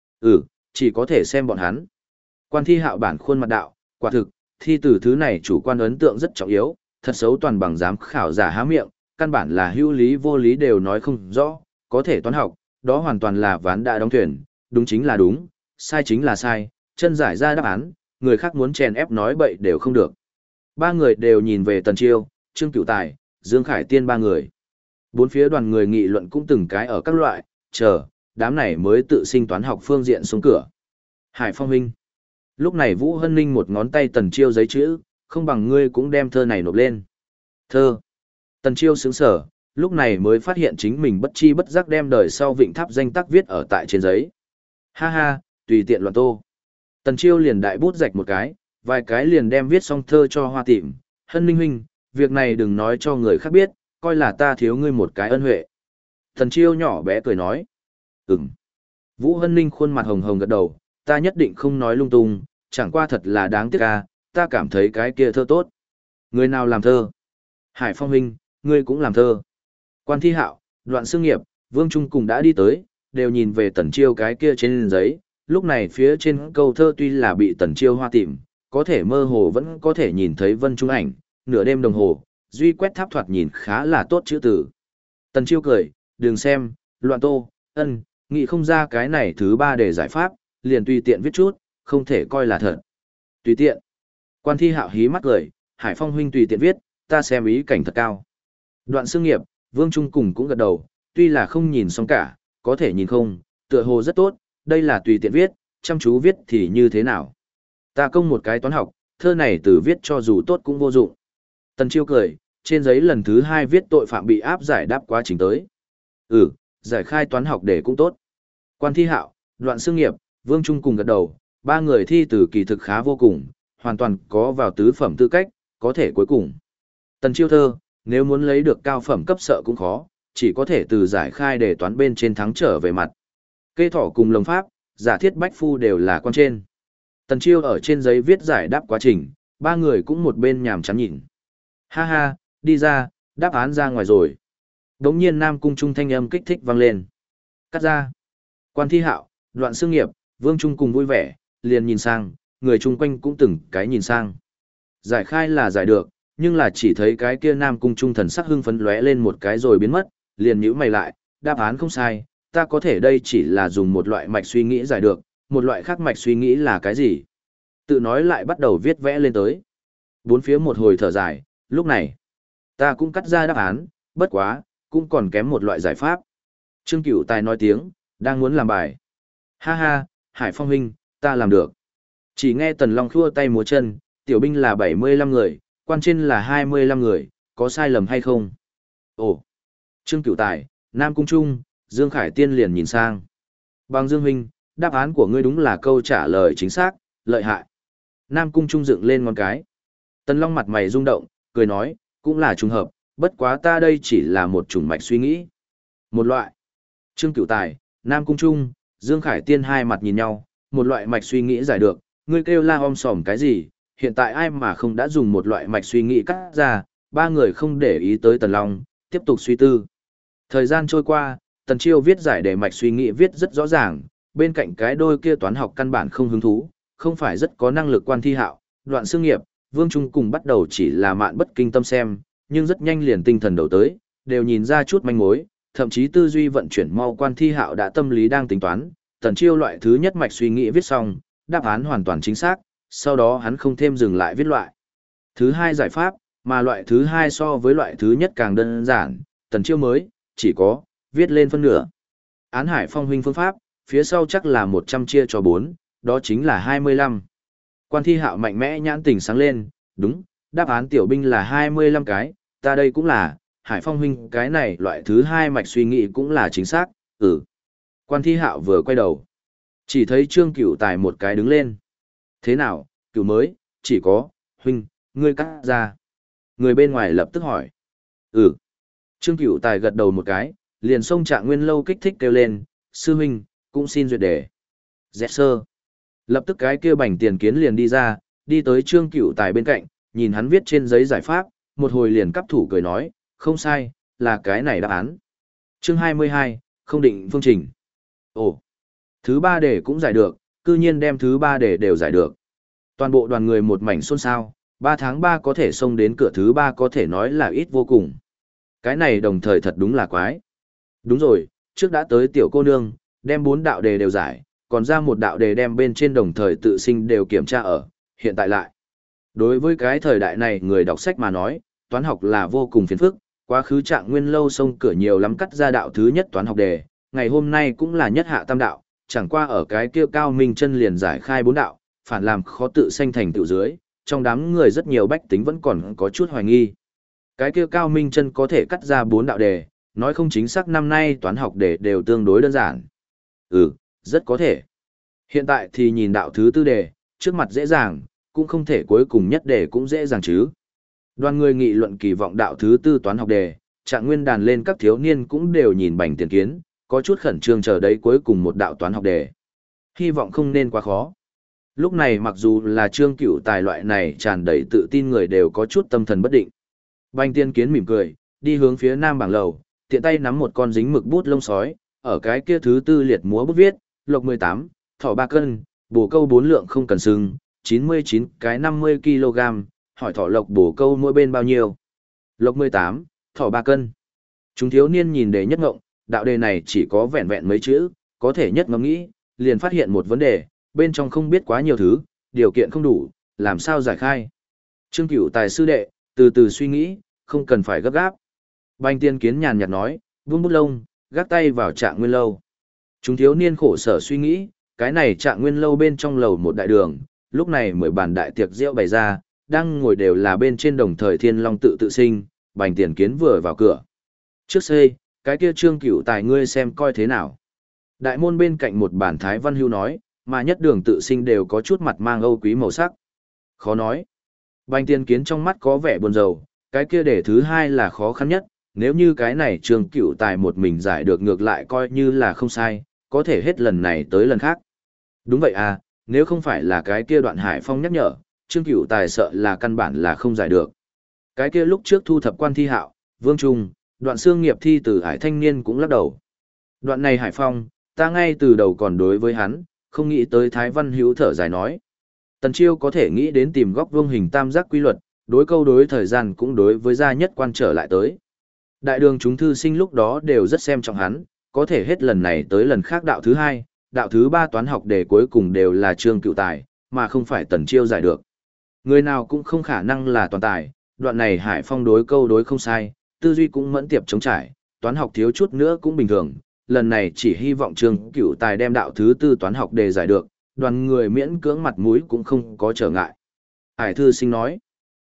Chỉ có thể xem bọn hắn. Quan Thi Hạo bản khuôn mặt đạo, quả thực, thi từ thứ này chủ quan ấn tượng rất trọng yếu, thật xấu toàn bằng giám khảo giả há miệng, căn bản là hữu lý vô lý đều nói không rõ, có thể toán học, đó hoàn toàn là ván đã đóng thuyền, đúng chính là đúng, sai chính là sai, chân giải ra đáp án, người khác muốn chèn ép nói bậy đều không được. Ba người đều nhìn về Tần Chiêu, Trương Cửu Tài, Dương Khải Tiên ba người. Bốn phía đoàn người nghị luận cũng từng cái ở các loại, đám này mới tự sinh toán học phương diện xuống cửa. Hải Phong huynh. Lúc này Vũ Hân Ninh một ngón tay Tần Chiêu giấy chữ, không bằng ngươi cũng đem thơ này nộp lên. Thơ. Tần Chiêu sững sở, lúc này mới phát hiện chính mình bất chi bất giác đem đời sau Vịnh Tháp danh tác viết ở tại trên giấy. Ha ha, tùy tiện loạn tô. Tần Chiêu liền đại bút rạch một cái, vài cái liền đem viết xong thơ cho Hoa Tịm. Hân Ninh huynh, việc này đừng nói cho người khác biết, coi là ta thiếu ngươi một cái ân huệ. Tần Chiêu nhỏ bé cười nói. Vũ Hân Ninh khuôn mặt hồng hồng gật đầu, ta nhất định không nói lung tung, chẳng qua thật là đáng tiếc ca, ta cảm thấy cái kia thơ tốt. Người nào làm thơ? Hải Phong huynh, ngươi cũng làm thơ. Quan Thi Hạo, Đoạn Xương Nghiệp, Vương Trung cùng đã đi tới, đều nhìn về Tần Chiêu cái kia trên giấy, lúc này phía trên câu thơ tuy là bị Tần Chiêu Hoa Tịm, có thể mơ hồ vẫn có thể nhìn thấy Vân Trung ảnh, nửa đêm đồng hồ, duy quét tháp thoạt nhìn khá là tốt chữ từ. Tần Chiêu cười, đừng xem, loạn tô, nghĩ không ra cái này thứ ba để giải pháp, liền tùy tiện viết chút, không thể coi là thật. Tùy tiện. Quan Thi Hạo hí mắt cười, Hải Phong huynh tùy tiện viết, ta xem ý cảnh thật cao. Đoạn Xương Nghiệp, Vương Trung cùng cũng gật đầu, tuy là không nhìn xong cả, có thể nhìn không, tựa hồ rất tốt, đây là tùy tiện viết, chăm chú viết thì như thế nào. Ta công một cái toán học, thơ này từ viết cho dù tốt cũng vô dụng. Tần Chiêu cười, trên giấy lần thứ 2 viết tội phạm bị áp giải đáp quá trình tới. Giải khai toán học để cũng tốt. Quan Thi Hạo, Đoạn Xương Nghiệp, Vương Trung cùng gật đầu, ba người thi từ kỳ thực khá vô cùng, hoàn toàn có vào tứ phẩm tư cách, có thể cuối cùng. Tần Chiêu Thơ, nếu muốn lấy được cao phẩm cấp sợ cũng khó, chỉ có thể từ giải khai để toán bên trên thắng trở về mặt. Kê Thỏ cùng Lồng Pháp, Giả Thiết Bách Phu đều là quan trên. Tần Chiêu ở trên giấy viết giải đáp quá trình, ba người cũng một bên nhàm chán nhìn. Ha ha, đi ra, đáp án ra ngoài rồi. Đống nhiên Nam Cung Trung thanh âm kích thích vang lên. Cắt ra. Quan Thi Hạo, Đoạn Xương Nghiệp, Vương Trung cùng vui vẻ, liền nhìn sang, người chung quanh cũng từng cái nhìn sang. Giải khai là giải được, nhưng là chỉ thấy cái kia Nam Cung Trung thần sắc hưng phấn lóe lên một cái rồi biến mất, liền nhíu mày lại, đáp án không sai, ta có thể đây chỉ là dùng một loại mạch suy nghĩ giải được, một loại khác mạch suy nghĩ là cái gì? Tự nói lại bắt đầu viết vẽ lên tới. Bốn phía một hồi thở dài, lúc này, ta cũng cắt ra đáp án, bất quá, cũng còn kém một loại giải pháp. Trương Cửu Tài nói tiếng, đang muốn làm bài. Ha ha, Hải Phong huynh, ta làm được. Chỉ nghe Tần Long khua tay múa chân, tiểu binh là 75 người, quan trên là 25 người, có sai lầm hay không? Ồ, Trương Cửu Tài, Nam Cung Trung, Dương Khải Tiên liền nhìn sang. Bằng Dương huynh, đáp án của ngươi đúng là câu trả lời chính xác, lợi hại. Nam Cung Trung dựng lên ngón cái. Tần Long mặt mày rung động, cười nói, cũng là trùng hợp, bất quá ta đây chỉ là một chủng mạch suy nghĩ. Một loại. Trương Cửu Tài, Nam Cung Trung, Dương Khải Tiên hai mặt nhìn nhau, một loại mạch suy nghĩ giải được, ngươi kêu la om sòm cái gì, hiện tại ai mà không đã dùng một loại mạch suy nghĩ cắt ra, ba người không để ý tới Tần Long, tiếp tục suy tư. Thời gian trôi qua, Tần Chiêu viết giải đề mạch suy nghĩ viết rất rõ ràng, bên cạnh cái đôi kia toán học căn bản không hứng thú, không phải rất có năng lực. Quan Thi Hạo, Đoạn Xương Nghiệp, Vương Trung cùng bắt đầu chỉ là mạn bất kinh tâm xem, nhưng rất nhanh liền tinh thần đầu tới, đều nhìn ra chút manh mối, thậm chí tư duy vận chuyển mau. Quan Thi Hạo đã tâm lý đang tính toán, Tần Chiêu loại thứ nhất mạch suy nghĩ viết xong, đáp án hoàn toàn chính xác, sau đó hắn không thêm dừng lại viết loại thứ hai giải pháp, mà loại thứ hai so với loại thứ nhất càng đơn giản, Tần Chiêu mới chỉ có viết lên phân nửa. Án Hải Phong huynh phương pháp, phía sau chắc là 100 chia cho 4, đó chính là 25. Quan Thi Hạo mạnh mẽ nhãn tình sáng lên, đúng, đáp án tiểu binh là 25 cái, ta đây cũng là, Hải Phong huynh cái này loại thứ hai mạch suy nghĩ cũng là chính xác, Quan Thi Hạo vừa quay đầu, chỉ thấy Trương Cửu Tài một cái đứng lên. Thế nào, Cửu mới, chỉ có, huynh, ngươi cắt ra. Người bên ngoài lập tức hỏi. Trương Cửu Tài gật đầu một cái, liền xông Trạng Nguyên Lâu kích thích kêu lên, sư huynh, cũng xin duyệt đề. Dẹt sơ. Lập tức cái kia Bành Tiền Kiến liền đi ra, đi tới Trương Cửu Tài bên cạnh, nhìn hắn viết trên giấy giải pháp, một hồi liền cắp thủ cười nói, không sai, là cái này đáp án. Chương 22, không định phương trình. Ồ, thứ ba đề cũng giải được, cư nhiên đem thứ ba đề đều giải được. Toàn bộ đoàn người một mảnh xôn xao, 3 tháng 3 có thể xông đến cửa thứ ba có thể nói là ít vô cùng. Cái này đồng thời thật đúng là quái. Đúng rồi, trước đã tới tiểu cô nương, đem 4 đạo đề đều giải, còn ra một đạo đề đem bên trên đồng thời tự sinh đều kiểm tra ở, hiện tại lại. Đối với cái thời đại này người đọc sách mà nói, toán học là vô cùng phiền phức, quá khứ Trạng Nguyên Lâu xông cửa nhiều lắm cắt ra đạo thứ nhất toán học đề, ngày hôm nay cũng là nhất hạ tam đạo, chẳng qua ở cái kia Cao Minh Chân liền giải khai 4 đạo, phản làm khó tự sanh thành tựu dưới, trong đám người rất nhiều bách tính vẫn còn có chút hoài nghi. Cái kia Cao Minh Chân có thể cắt ra 4 đạo đề, nói không chính xác năm nay toán học đề đều tương đối đơn giản. Rất có thể. Hiện tại thì nhìn đạo thứ tư đề, trước mặt dễ dàng, cũng không thể cuối cùng nhất đề cũng dễ dàng chứ. Đoàn người nghị luận kỳ vọng đạo thứ tư toán học đề, Trạng Nguyên đàn lên các thiếu niên cũng đều nhìn Bành Tiền Kiến, có chút khẩn trương chờ đấy cuối cùng một đạo toán học đề. Hy vọng không nên quá khó. Lúc này mặc dù là Trương Cửu Tài loại này tràn đầy tự tin người đều có chút tâm thần bất định. Bành Tiền Kiến mỉm cười, đi hướng phía nam bảng lầu, tiện tay nắm một con dính mực bút lông sói, ở cái kia thứ tư liệt múa bút viết, lộc 18, thỏ 3 cân, bổ câu 4 lượng không cần sừng, 99 cái 50 kg, hỏi thỏ lộc bổ câu mỗi bên bao nhiêu. Lộc 18, thỏ 3 cân. Chúng thiếu niên nhìn đề nhất ngộng, đạo đề này chỉ có vẹn vẹn mấy chữ, có thể nhất ngẫm nghĩ, liền phát hiện một vấn đề, bên trong không biết quá nhiều thứ, điều kiện không đủ, làm sao giải khai. Trương Cửu Tài sư đệ, từ từ suy nghĩ, không cần phải gấp gáp. Bành Tiền Kiến nhàn nhạt nói, vung bút lông, gác tay vào Trạng Nguyên Lâu. Chúng thiếu niên khổ sở suy nghĩ, cái này Trạng Nguyên Lâu bên trong lầu một đại đường, lúc này 10 bàn đại tiệc rượu bày ra, đang ngồi đều là bên trên đồng thời Thiên Long tự sinh, Bành Tiền Kiến vừa vào cửa. Trước xây, cái kia Trương Cửu Tài ngươi xem coi thế nào. Đại môn bên cạnh một bản Thái Văn Hưu nói, mà nhất đường tự sinh đều có chút mặt mang âu quý màu sắc. Khó nói. Bành Tiên Kiến trong mắt có vẻ buồn rầu, cái kia để thứ hai là khó khăn nhất, nếu như cái này Trương Cửu Tài một mình giải được ngược lại coi như là không sai, có thể hết lần này tới lần khác. Đúng vậy à, nếu không phải là cái kia Đoạn Hải Phong nhắc nhở, Trương Cửu Tài sợ là căn bản là không giải được. Cái kia lúc trước thu thập Quan Thi Hạo, Vương Trung, Đoạn Xương Nghiệp thi từ Hải Thanh Niên cũng lắc đầu. Đoạn này Hải Phong, ta ngay từ đầu còn đối với hắn, không nghĩ tới Thái Văn Hữu thở dài nói. Tần Chiêu có thể nghĩ đến tìm góc vuông hình tam giác quy luật, đối câu đối thời gian cũng đối với gia nhất quan trở lại tới. Đại đường chúng thư sinh lúc đó đều rất xem trọng hắn, có thể hết lần này tới lần khác đạo thứ hai, đạo thứ ba toán học đề cuối cùng đều là Trương Cửu Tài, mà không phải Tần Chiêu giải được. Người nào cũng không khả năng là toàn tài, đoạn này Hải Phong đối câu đối không sai, tư duy cũng mẫn tiệp chống trải, toán học thiếu chút nữa cũng bình thường, lần này chỉ hy vọng Trương Cửu Tài đem đạo thứ tư toán học đề giải được, đoàn người miễn cưỡng mặt mũi cũng không có trở ngại. Hải thư sinh nói,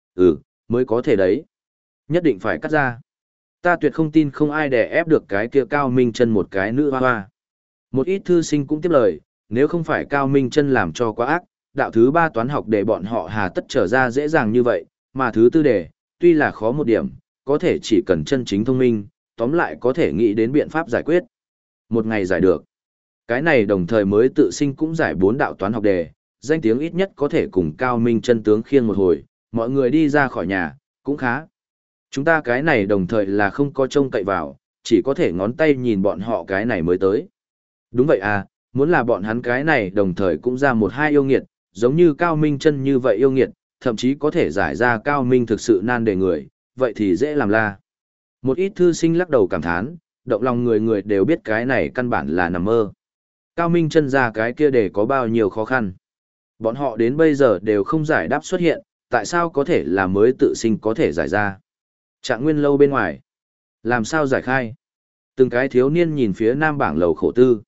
mới có thể đấy. Nhất định phải cắt ra. Ta tuyệt không tin không ai đè ép được cái kia Cao Minh Chân một cái nữ hoa hoa. Một ít thư sinh cũng tiếp lời, nếu không phải Cao Minh Chân làm cho quá ác, đạo thứ ba toán học để bọn họ hà tất trở ra dễ dàng như vậy, mà thứ tư đề, tuy là khó một điểm, có thể chỉ cần chân chính thông minh, tóm lại có thể nghĩ đến biện pháp giải quyết. Một ngày giải được. Cái này đồng thời mới tự sinh cũng giải 4 đạo toán học đề, danh tiếng ít nhất có thể cùng Cao Minh Chân tướng khiêng một hồi, mọi người đi ra khỏi nhà, cũng khá. Chúng ta cái này đồng thời là không có trông cậy vào, chỉ có thể ngón tay nhìn bọn họ cái này mới tới. Đúng vậy à, muốn là bọn hắn cái này đồng thời cũng ra một hai yêu nghiệt, giống như Cao Minh Chân như vậy yêu nghiệt, thậm chí có thể giải ra Cao Minh thực sự nan đề người, vậy thì dễ làm la. Một ít thư sinh lắc đầu cảm thán, động lòng người người đều biết cái này căn bản là nằm mơ. Cao Minh Chân ra cái kia để có bao nhiêu khó khăn. Bọn họ đến bây giờ đều không giải đáp xuất hiện, tại sao có thể là mới tự sinh có thể giải ra. Trạng Nguyên lâu bên ngoài. Làm sao giải khai? Từng cái thiếu niên nhìn phía nam bảng lầu khổ tư.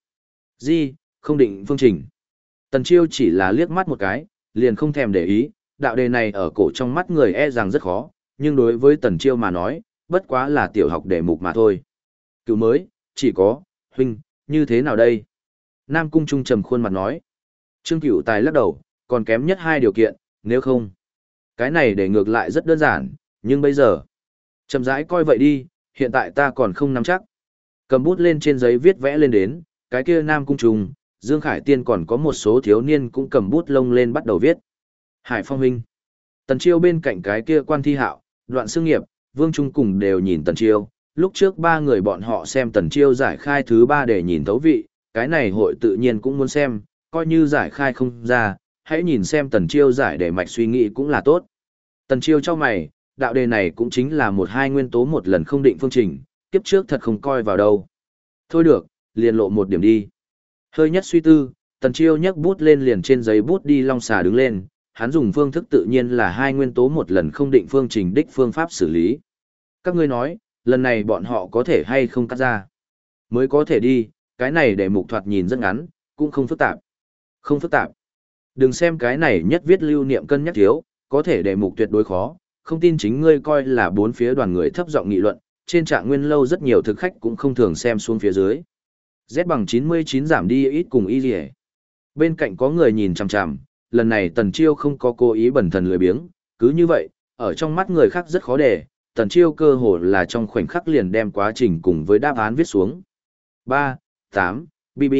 Không định phương trình. Tần Chiêu chỉ là liếc mắt một cái, liền không thèm để ý, đạo đề này ở cổ trong mắt người e rằng rất khó, nhưng đối với Tần Chiêu mà nói, bất quá là tiểu học đề mục mà thôi. Cứu mới, chỉ có, huynh, như thế nào đây? Nam Cung Trung trầm khuôn mặt nói. Trương Cửu Tài lắc đầu, còn kém nhất 2 điều kiện, nếu không. Cái này để ngược lại rất đơn giản, nhưng bây giờ. Chậm rãi coi vậy đi, hiện tại ta còn không nắm chắc. Cầm bút lên trên giấy viết vẽ lên đến, cái kia Nam Cung Trung, Dương Khải Tiên còn có một số thiếu niên cũng cầm bút lông lên bắt đầu viết. Hải Phong huynh. Tần Chiêu bên cạnh cái kia Quan Thi Hạo, Đoạn Xương Nghiệp, Vương Trung cùng đều nhìn Tần Chiêu. Lúc trước 3 người bọn họ xem Tần Chiêu giải khai thứ 3 để nhìn thấu vị, cái này hội tự nhiên cũng muốn xem, coi như giải khai không ra, hãy nhìn xem Tần Chiêu giải để mạch suy nghĩ cũng là tốt. Tần Chiêu cho mày, đạo đề này cũng chính là một hai nguyên tố một lần không định phương trình, kiếp trước thật không coi vào đâu. Thôi được, liền lộ một điểm đi. Hơi nhất suy tư, Tần Chiêu nhấc bút lên liền trên giấy bút đi long xà đứng lên, hắn dùng phương thức tự nhiên là hai nguyên tố một lần không định phương trình đích phương pháp xử lý. Các ngươi nói, lần này bọn họ có thể hay không cắt ra? Mới có thể đi, cái này để mục thoạt nhìn rất ngắn, cũng không phức tạp. Không phức tạp. Đừng xem cái này nhất viết lưu niệm cân nhắc thiếu, có thể để mục tuyệt đối khó, không tin chính ngươi coi là 4 phía đoàn người thấp giọng nghị luận, trên Trạng Nguyên lâu rất nhiều thực khách cũng không thường xem xuống phía dưới. Z bằng 99 giảm đi ít cùng y liề. Bên cạnh có người nhìn chằm chằm, lần này Tần Chiêu không có cố ý bẩn thần lười biếng, cứ như vậy, ở trong mắt người khác rất khó để, Tần Chiêu cơ hồ là trong khoảnh khắc liền đem quá trình cùng với đáp án viết xuống. 3, 8, BB.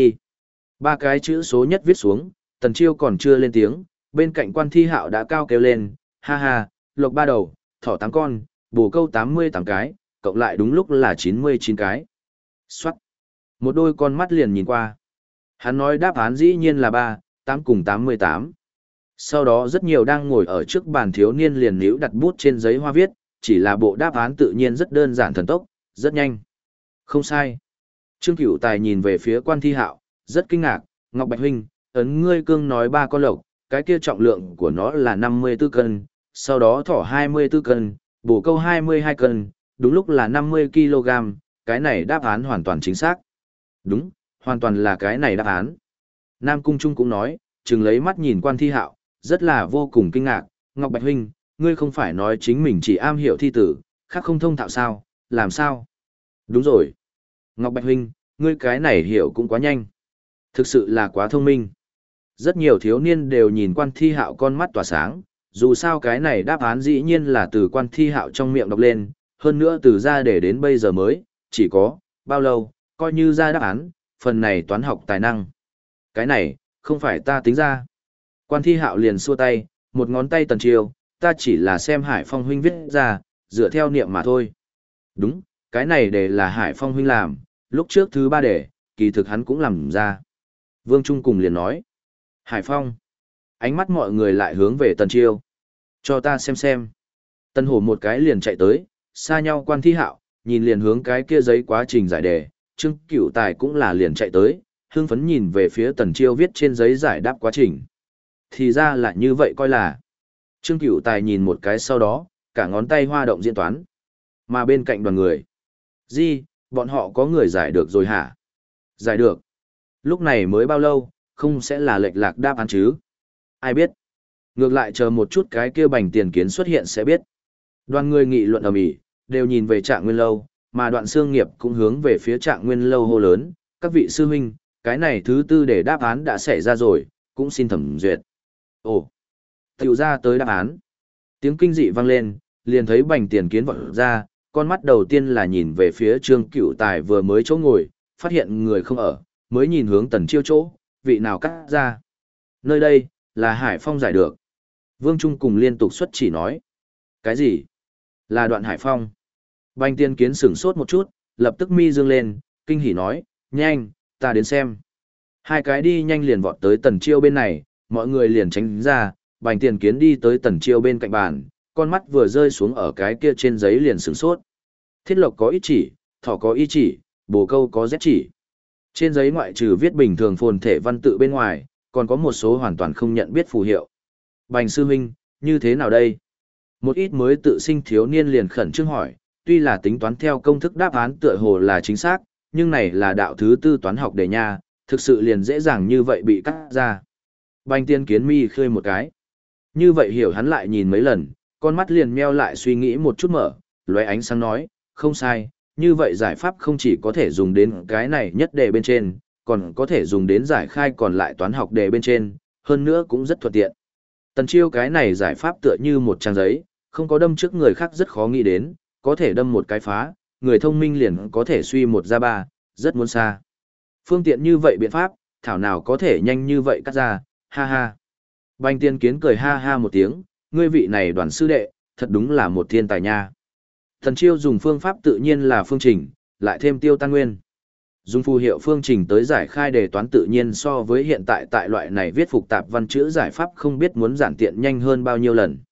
3 cái chữ số nhất viết xuống, Tần Chiêu còn chưa lên tiếng, bên cạnh Quan Thi Hạo đã cao kêu lên, ha ha, lộc 3 đầu, thỏ 8 con, bồ câu 88 cái, cộng lại đúng lúc là 99 cái. Xoát. Một đôi con mắt liền nhìn qua. Hắn nói đáp án dĩ nhiên là 3, 8 cùng 88. Sau đó rất nhiều đang ngồi ở trước bàn thiếu niên liền níu đặt bút trên giấy hoa viết, chỉ là bộ đáp án tự nhiên rất đơn giản thần tốc, rất nhanh. Không sai. Trương Cửu Tài nhìn về phía Quan Thi Hạo, rất kinh ngạc, Ngọc Bạch huynh, ấn ngươi cương nói 3 con lộc, cái kia trọng lượng của nó là 54 cân, sau đó thỏ 24 cân, bồ câu 22 cân, đúng lúc là 50 kg, cái này đáp án hoàn toàn chính xác. Đúng, hoàn toàn là cái này đáp án. Nam Cung Trung cũng nói, chừng lấy mắt nhìn Quan Thi Hạo, rất là vô cùng kinh ngạc, Ngọc Bạch huynh, ngươi không phải nói chính mình chỉ am hiểu thi tử, khác không thông thạo sao, làm sao? Đúng rồi. Ngọc Bạch huynh, ngươi cái này hiểu cũng quá nhanh. Thực sự là quá thông minh. Rất nhiều thiếu niên đều nhìn Quan Thi Hạo con mắt tỏa sáng, dù sao cái này đáp án dĩ nhiên là từ Quan Thi Hạo trong miệng đọc lên, hơn nữa từ ra để đến bây giờ mới, chỉ có, bao lâu, coi như ra đáp án, phần này toán học tài năng. Cái này, không phải ta tính ra. Quan Thi Hạo liền xua tay, một ngón tay Tần Chiêu, ta chỉ là xem Hải Phong huynh viết ra, dựa theo niệm mà thôi. Đúng, cái này để là Hải Phong huynh làm, lúc trước thứ ba đề, kỳ thực hắn cũng làm ra. Vương Trung cùng liền nói. Hải Phong. Ánh mắt mọi người lại hướng về Tần Chiêu. Cho ta xem. Tần Hổ một cái liền chạy tới, xa nhau Quan Thi Hạo, nhìn liền hướng cái kia giấy quá trình giải đề, Trương Cửu Tài cũng là liền chạy tới, hưng phấn nhìn về phía Tần Chiêu viết trên giấy giải đáp quá trình. Thì ra là như vậy coi là. Trương Cửu Tài nhìn một cái sau đó, cả ngón tay hoa động diễn toán. Mà bên cạnh đoàn người. Bọn họ có người giải được rồi hả? Giải được. Lúc này mới bao lâu, không sẽ là lệch lạc đáp án chứ? Ai biết? Ngược lại chờ một chút cái kia bành tiền kiến xuất hiện sẽ biết. Đoàn người nghị luận ầm ĩ, đều nhìn về Trạng Nguyên Lâu, mà Đoạn Xương Nghiệp cũng hướng về phía Trạng Nguyên Lâu hô lớn, các vị sư huynh, cái này thứ tư để đáp án đã xảy ra rồi, cũng xin thẩm duyệt. Ồ, tiểu ra tới đáp án. Tiếng kinh dị vang lên, liền thấy bành tiền kiến vọt ra, con mắt đầu tiên là nhìn về phía Trương Cửu Tài vừa mới chỗ ngồi, phát hiện người không ở, mới nhìn hướng Tần Chiêu chỗ, vị nào cắt ra. Nơi đây, là Hải Phong giải được. Vương Trung cùng liên tục xuất chỉ nói. Cái gì? Là Đoạn Hải Phong. Bành tiền kiến sửng sốt một chút, lập tức mi dương lên, kinh hỉ nói, nhanh, ta đến xem. Hai cái đi nhanh liền vọt tới Tần Chiêu bên này, mọi người liền tránh ra, bành tiền kiến đi tới Tần Chiêu bên cạnh bàn, con mắt vừa rơi xuống ở cái kia trên giấy liền sửng sốt. Thiết lộc có ít chỉ, thỏ có y chỉ, bồ câu có z chỉ. Trên giấy ngoại trừ viết bình thường phồn thể văn tự bên ngoài, còn có một số hoàn toàn không nhận biết phù hiệu. Bành sư huynh, như thế nào đây? Một ít mới tự sinh thiếu niên liền khẩn trương hỏi, tuy là tính toán theo công thức đáp án tựa hồ là chính xác, nhưng này là đạo thứ tư toán học đề nha, thực sự liền dễ dàng như vậy bị cắt ra. Bành tiên kiến mi khơi một cái. Như vậy hiểu hắn lại nhìn mấy lần, con mắt liền meo lại suy nghĩ một chút mở, lóe ánh sáng nói, không sai, như vậy giải pháp không chỉ có thể dùng đến cái này nhất đề bên trên, còn có thể dùng đến giải khai còn lại toán học đề bên trên, hơn nữa cũng rất thuận tiện. Tần Chiêu cái này giải pháp tựa như một trang giấy, không có đâm trước người khác rất khó nghĩ đến, có thể đâm một cái phá, người thông minh liền có thể suy một ra ba, rất muốn xa. Phương tiện như vậy biện pháp, thảo nào có thể nhanh như vậy cắt ra, ha ha. Bành tiên kiến cười ha ha một tiếng, ngươi vị này đoàn sư đệ, thật đúng là một thiên tài nha. Tần Chiêu dùng phương pháp tự nhiên là phương trình, lại thêm tiêu tan nguyên. Dùng phù hiệu phương trình tới giải khai đề toán tự nhiên so với hiện tại tại loại này viết phức tạp văn chữ giải pháp không biết muốn giản tiện nhanh hơn bao nhiêu lần.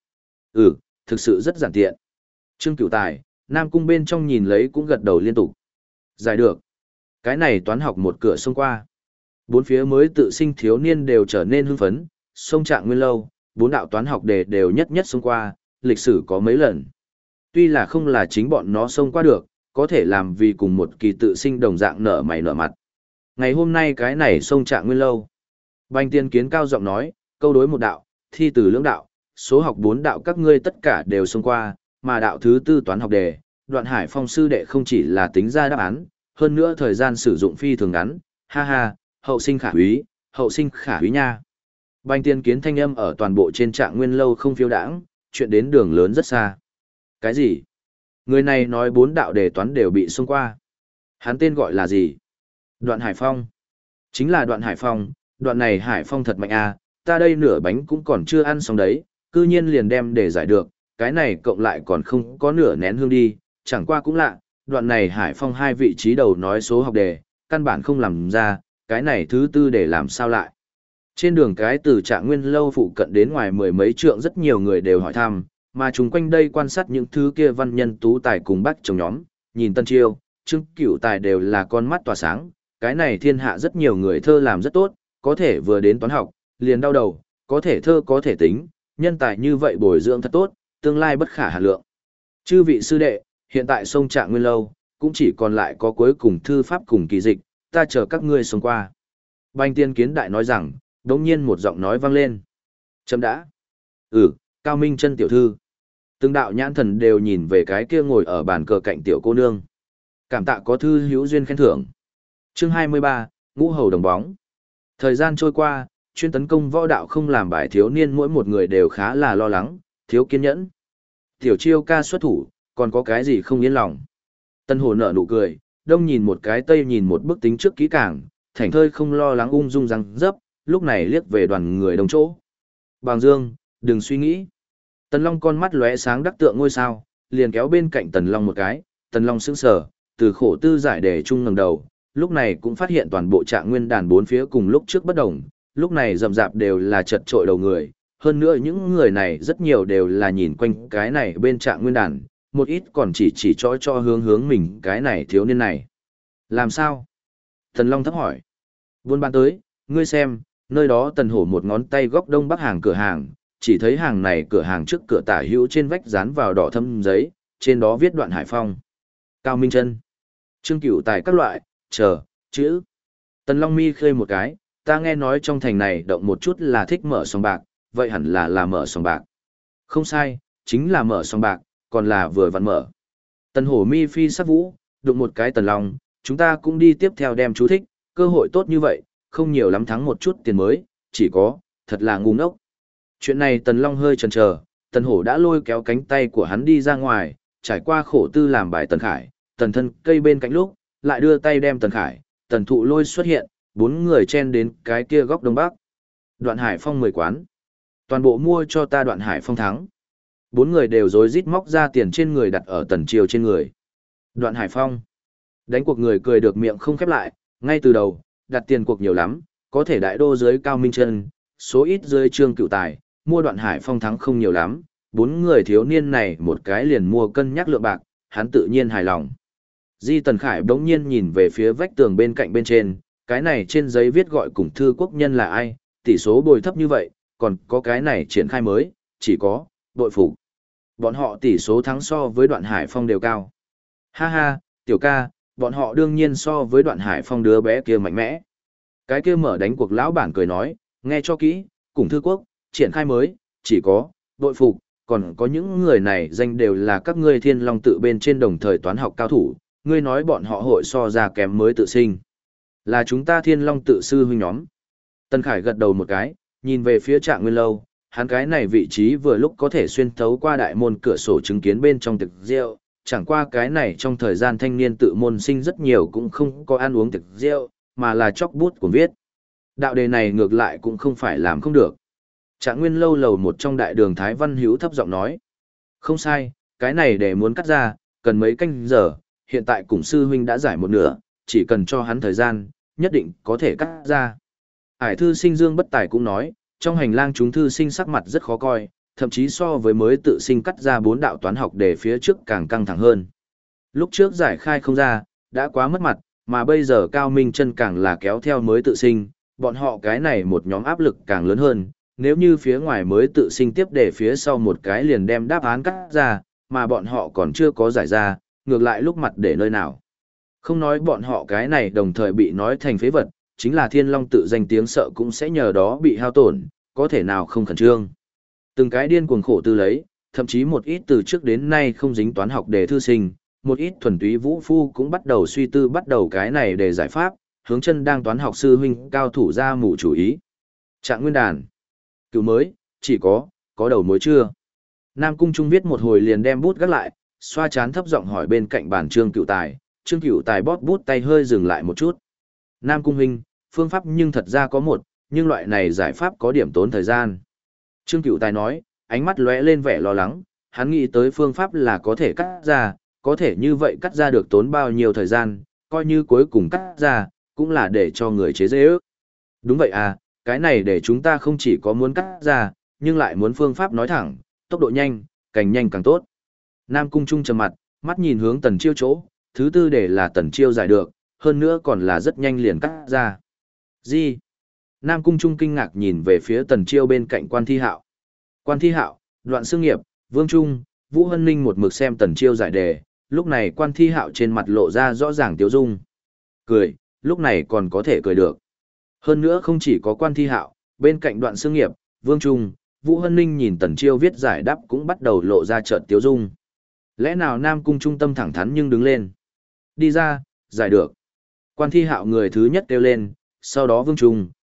Thực sự rất giản tiện. Trương Cửu Tài, Nam Cung bên trong nhìn lấy cũng gật đầu liên tục. Giải được. Cái này toán học một cửa xông qua. Bốn phía mới tự sinh thiếu niên đều trở nên hưng phấn, sông Trạng Nguyên Lâu, bốn đạo toán học đề đều nhất nhất xông qua, lịch sử có mấy lần. Tuy là không là chính bọn nó xông qua được, có thể làm vì cùng một kỳ tự sinh đồng dạng nở mày nở mặt. Ngày hôm nay cái này sông Trạng Nguyên Lâu. Bành tiên kiến cao giọng nói, câu đối một đạo, thi từ lưỡng đạo, số học bốn đạo các ngươi tất cả đều xông qua, mà đạo thứ tư toán học đề, Đoạn Hải Phong sư đệ không chỉ là tính ra đáp án, hơn nữa thời gian sử dụng phi thường ngắn, ha ha, hậu sinh khả úy nha. Bành tiên kiến thanh âm ở toàn bộ trên Trạng Nguyên Lâu không phiêu đãng, chuyện đến đường lớn rất xa. Cái gì? Người này nói bốn đạo đề toán đều bị xông qua. Hắn tên gọi là gì? Đoạn Hải Phong. Chính là Đoạn Hải Phong, đoạn này Hải Phong thật mạnh à, ta đây nửa bánh cũng còn chưa ăn xong đấy, cư nhiên liền đem để giải được, cái này cộng lại còn không có nửa nén hương đi, chẳng qua cũng lạ, đoạn này Hải Phong hai vị trí đầu nói số học đề, căn bản không làm ra, cái này thứ tư để làm sao lại. Trên đường cái từ Trạng Nguyên Lâu phụ cận đến ngoài mười mấy trượng rất nhiều người đều hỏi thăm, mà chúng quanh đây quan sát những thứ kia văn nhân tú tài cùng bác chồng nhóm, nhìn Tân Chiêu, Trương Cửu Tài đều là con mắt tỏa sáng, cái này thiên hạ rất nhiều người thơ làm rất tốt, có thể vừa đến toán học, liền đau đầu, có thể thơ có thể tính, nhân tài như vậy bồi dưỡng thật tốt, tương lai bất khả hà lượng. Chư vị sư đệ, hiện tại sông Trạng Nguyên Lâu, cũng chỉ còn lại có cuối cùng thư pháp cùng kỳ dịch, ta chờ các ngươi xông qua. Bành tiên kiến đại nói rằng, đống nhiên một giọng nói vang lên. Chấm đã. Cao Minh Chân tiểu thư. Từng đạo nhãn thần đều nhìn về cái kia ngồi ở bàn cờ cạnh tiểu cô nương. Cảm tạ có thư hữu duyên khen thưởng. Chương 23, Ngũ Hầu đồng bóng. Thời gian trôi qua, chuyên tấn công võ đạo không làm bài thiếu niên mỗi một người đều khá là lo lắng, thiếu kiên nhẫn. Tiểu Chiêu ca xuất thủ, còn có cái gì không yên lòng. Tân Hổ nở nụ cười, đông nhìn một cái tây nhìn một bức tính trước kỹ càng, thảnh thơi không lo lắng ung dung răng dấp, lúc này liếc về đoàn người đồng chỗ. Bàng Dương, đừng suy nghĩ. Tần Long con mắt lóe sáng đắc tượng ngôi sao, liền kéo bên cạnh Tần Long một cái, Tần Long sững sờ, từ khổ tư giải đề trung ngẩng đầu, lúc này cũng phát hiện toàn bộ trạng nguyên đàn bốn phía cùng lúc trước bất đồng, lúc này rậm rạp đều là chật trội đầu người, hơn nữa những người này rất nhiều đều là nhìn quanh cái này bên trạng nguyên đàn, một ít còn chỉ cho hướng mình cái này thiếu niên này. Làm sao? Tần Long thấp hỏi. Buôn bán tới, ngươi xem, nơi đó Tần Hổ một ngón tay góc đông bắc hàng cửa hàng, chỉ thấy hàng này cửa hàng trước cửa tả hữu trên vách dán vào đỏ thâm giấy, trên đó viết Đoạn Hải Phong. Cao Minh Chân, Trương Cửu Tài các loại, chờ, chữ. Tần Long mi khơi một cái, ta nghe nói trong thành này động một chút là thích mở sòng bạc, vậy hẳn là mở sòng bạc. Không sai, chính là mở sòng bạc, còn là vừa vặn mở. Tần Hổ mi phi sắc vũ, đụng một cái Tần Long, chúng ta cũng đi tiếp theo đem chú thích, cơ hội tốt như vậy, không nhiều lắm thắng một chút tiền mới, chỉ có, thật là ngu ngốc. Chuyện này Tần Long hơi chần chờ, Tần Hổ đã lôi kéo cánh tay của hắn đi ra ngoài, trải qua khổ tư làm bài Tần Khải, Tần Thân cây bên cạnh lúc, lại đưa tay đem Tần Khải, Tần Thụ lôi xuất hiện, bốn người chen đến cái kia góc đông bắc. Đoạn Hải Phong 10 quán. Toàn bộ mua cho ta Đoạn Hải Phong thắng. Bốn người đều rối rít móc ra tiền trên người đặt ở Tần Chiêu trên người. Đoạn Hải Phong. Đánh cuộc người cười được miệng không khép lại, ngay từ đầu, đặt tiền cuộc nhiều lắm, có thể đại đô dưới Cao Minh Chân, số ít dưới Trương Cửu Tài, mua Đoạn Hải Phong thắng không nhiều lắm, bốn người thiếu niên này một cái liền mua cân nhắc lượng bạc, hắn tự nhiên hài lòng. Di Tần Khải bỗng nhiên nhìn về phía vách tường bên cạnh bên trên, cái này trên giấy viết gọi cùng thư quốc nhân là ai, tỷ số bồi thấp như vậy, còn có cái này triển khai mới, chỉ có, bội phục. Bọn họ tỷ số thắng so với Đoạn Hải Phong đều cao. Ha ha, tiểu ca, bọn họ đương nhiên so với Đoạn Hải Phong đứa bé kia mạnh mẽ. Cái kia mở đánh cuộc lão bản cười nói, nghe cho kỹ, cùng thư quốc, triển khai mới, chỉ có, bội phục, còn có những người này danh đều là các ngươi Thiên Long tự bên trên đồng thời toán học cao thủ, ngươi nói bọn họ hội so ra kém mới tự sinh. Là chúng ta Thiên Long tự sư huynh nhóm. Tân Khải gật đầu một cái, nhìn về phía Trạng Nguyên Lâu, hắn cái này vị trí vừa lúc có thể xuyên thấu qua đại môn cửa sổ chứng kiến bên trong tiệc rượu, chẳng qua cái này trong thời gian thanh niên tự môn sinh rất nhiều cũng không có ăn uống tiệc rượu, mà là chóc bút của viết. Đạo đề này ngược lại cũng không phải làm không được. Trạng Nguyên Lâu lầu một trong đại đường Thái Văn Hữu thấp giọng nói. Không sai, cái này để muốn cắt ra, cần mấy canh giờ, hiện tại cùng sư huynh đã giải một nửa, chỉ cần cho hắn thời gian, nhất định có thể cắt ra. Ải thư sinh Dương Bất Tài cũng nói, trong hành lang chúng thư sinh sắc mặt rất khó coi, thậm chí so với mới tự sinh cắt ra 4 đạo toán học để phía trước càng căng thẳng hơn. Lúc trước giải khai không ra, đã quá mất mặt, mà bây giờ Cao Minh Chân càng là kéo theo mới tự sinh, bọn họ cái này một nhóm áp lực càng lớn hơn, nếu như phía ngoài mới tự sinh tiếp để phía sau một cái liền đem đáp án cắt ra, mà bọn họ còn chưa có giải ra, ngược lại lúc mặt để nơi nào. Không nói bọn họ cái này đồng thời bị nói thành phế vật, chính là Thiên Long tự danh tiếng sợ cũng sẽ nhờ đó bị hao tổn, có thể nào không khẩn trương. Từng cái điên cuồng khổ tư lấy, thậm chí một ít từ trước đến nay không dính toán học để thư sinh, một ít thuần túy vũ phu cũng bắt đầu suy tư bắt đầu cái này để giải pháp, hướng chân đang toán học sư huynh cao thủ ra mù chủ ý. Trạng Nguyên đàn. Cựu mới, chỉ có đầu mối chưa? Nam Cung Trung viết một hồi liền đem bút gác lại, xoa chán thấp giọng hỏi bên cạnh bàn Trương Cửu Tài, Trương Cửu Tài bóp bút tay hơi dừng lại một chút. Nam Cung huynh, phương pháp nhưng thật ra có một, nhưng loại này giải pháp có điểm tốn thời gian. Trương Cửu Tài nói, ánh mắt lóe lên vẻ lo lắng, hắn nghĩ tới phương pháp là có thể cắt ra, có thể như vậy cắt ra được tốn bao nhiêu thời gian, coi như cuối cùng cắt ra, cũng là để cho người chế dễ ước. Đúng vậy à, cái này để chúng ta không chỉ có muốn cắt ra, nhưng lại muốn phương pháp nói thẳng, tốc độ nhanh, càng nhanh càng tốt. Nam Cung Trung trầm mặt, mắt nhìn hướng Tần Chiêu chỗ, thứ tư để là Tần Chiêu giải được, hơn nữa còn là rất nhanh liền cắt ra. Gì? Nam Cung Trung kinh ngạc nhìn về phía Tần Chiêu bên cạnh Quan Thi Hạo. Quan Thi Hạo, Đoạn Xương Nghiệp, Vương Trung, Vũ Hân Ninh một mực xem Tần Chiêu giải đề, lúc này Quan Thi Hạo trên mặt lộ ra rõ ràng tiếu dung. Cười, lúc này còn có thể cười được. Hơn nữa không chỉ có Quan Thi Hạo, bên cạnh Đoạn Xương Nghiệp, Vương Trung, Vũ Hân Ninh nhìn Tần Chiêu viết giải đáp cũng bắt đầu lộ ra trợn tiếu dung. Lẽ nào Nam Cung Trung tâm thẳng thắn nhưng đứng lên. Đi ra, giải được. Quan Thi Hạo người thứ nhất kêu lên, sau đó Vương Trung,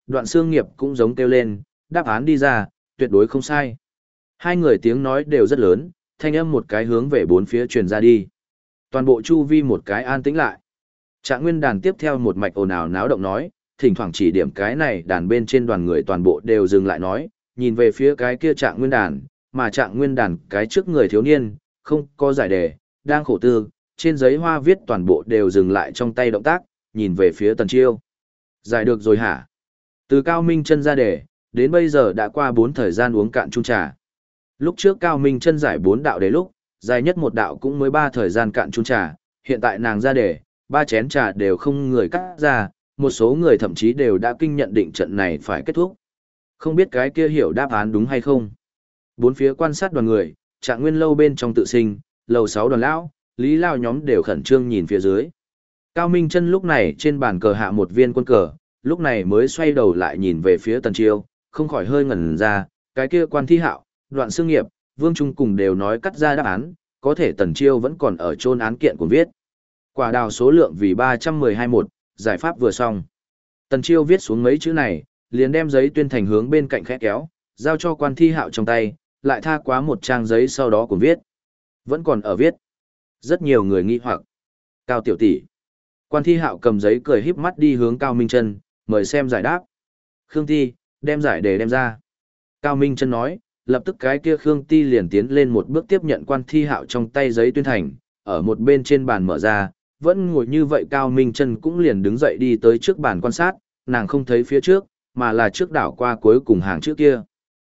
Đoạn Xương Nghiệp cũng giống kêu lên, đáp án đi ra, tuyệt đối không sai. Hai người tiếng nói đều rất lớn, thanh âm một cái hướng về bốn phía truyền ra đi. Toàn bộ chu vi một cái an tĩnh lại. Trạng Nguyên đàn tiếp theo một mạch ồn ào náo động nói, thỉnh thoảng chỉ điểm cái này đàn bên trên đoàn người toàn bộ đều dừng lại nói, nhìn về phía cái kia Trạng Nguyên đàn, mà Trạng Nguyên đàn cái trước người thiếu niên, không có giải đề, đang khổ tư, trên giấy hoa viết toàn bộ đều dừng lại trong tay động tác, nhìn về phía Tần Chiêu. Giải được rồi hả? Từ Cao Minh Chân ra đề, đến bây giờ đã qua 4 thời gian uống cạn chung trà. Lúc trước Cao Minh Chân giải 4 đạo đề lúc, dài nhất một đạo cũng mới 3 thời gian cạn chung trà, hiện tại nàng ra đề, 3 chén trà đều không người cắt ra, một số người thậm chí đều đã kinh nhận định trận này phải kết thúc. Không biết cái kia hiểu đáp án đúng hay không? Bốn phía quan sát đoàn người, Trạng Nguyên lâu bên trong tự sinh, lầu 6 đoàn lão, Lý Lao nhóm đều khẩn trương nhìn phía dưới. Cao Minh Chân lúc này trên bàn cờ hạ một viên quân cờ, lúc này mới xoay đầu lại nhìn về phía Tần Chiêu, không khỏi hơi ngẩn ra, cái kia Quan Thi Hạo, Đoạn Xương Nghiệp, Vương Trung cùng đều nói cắt ra đáp án, có thể Tần Chiêu vẫn còn ở chôn án kiện của viết. Quả đào số lượng vì 312-1, giải pháp vừa xong. Tần Chiêu viết xuống mấy chữ này, liền đem giấy tuyên thành hướng bên cạnh khẽ kéo, giao cho Quan Thi Hạo trong tay, lại tha quá một trang giấy sau đó cũng viết. Vẫn còn ở viết. Rất nhiều người nghi hoặc. Cao tiểu tỷ. Quan Thi Hạo cầm giấy cười híp mắt đi hướng Cao Minh Chân, mời xem giải đáp. Khương Ti, đem giải đề đem ra. Cao Minh Chân nói, lập tức cái kia Khương Ti liền tiến lên một bước tiếp nhận Quan Thi Hạo trong tay giấy tuyên thành, ở một bên trên bàn mở ra, vẫn ngồi như vậy Cao Minh Chân cũng liền đứng dậy đi tới trước bàn quan sát, nàng không thấy phía trước, mà là trước đảo qua cuối cùng hàng trước kia.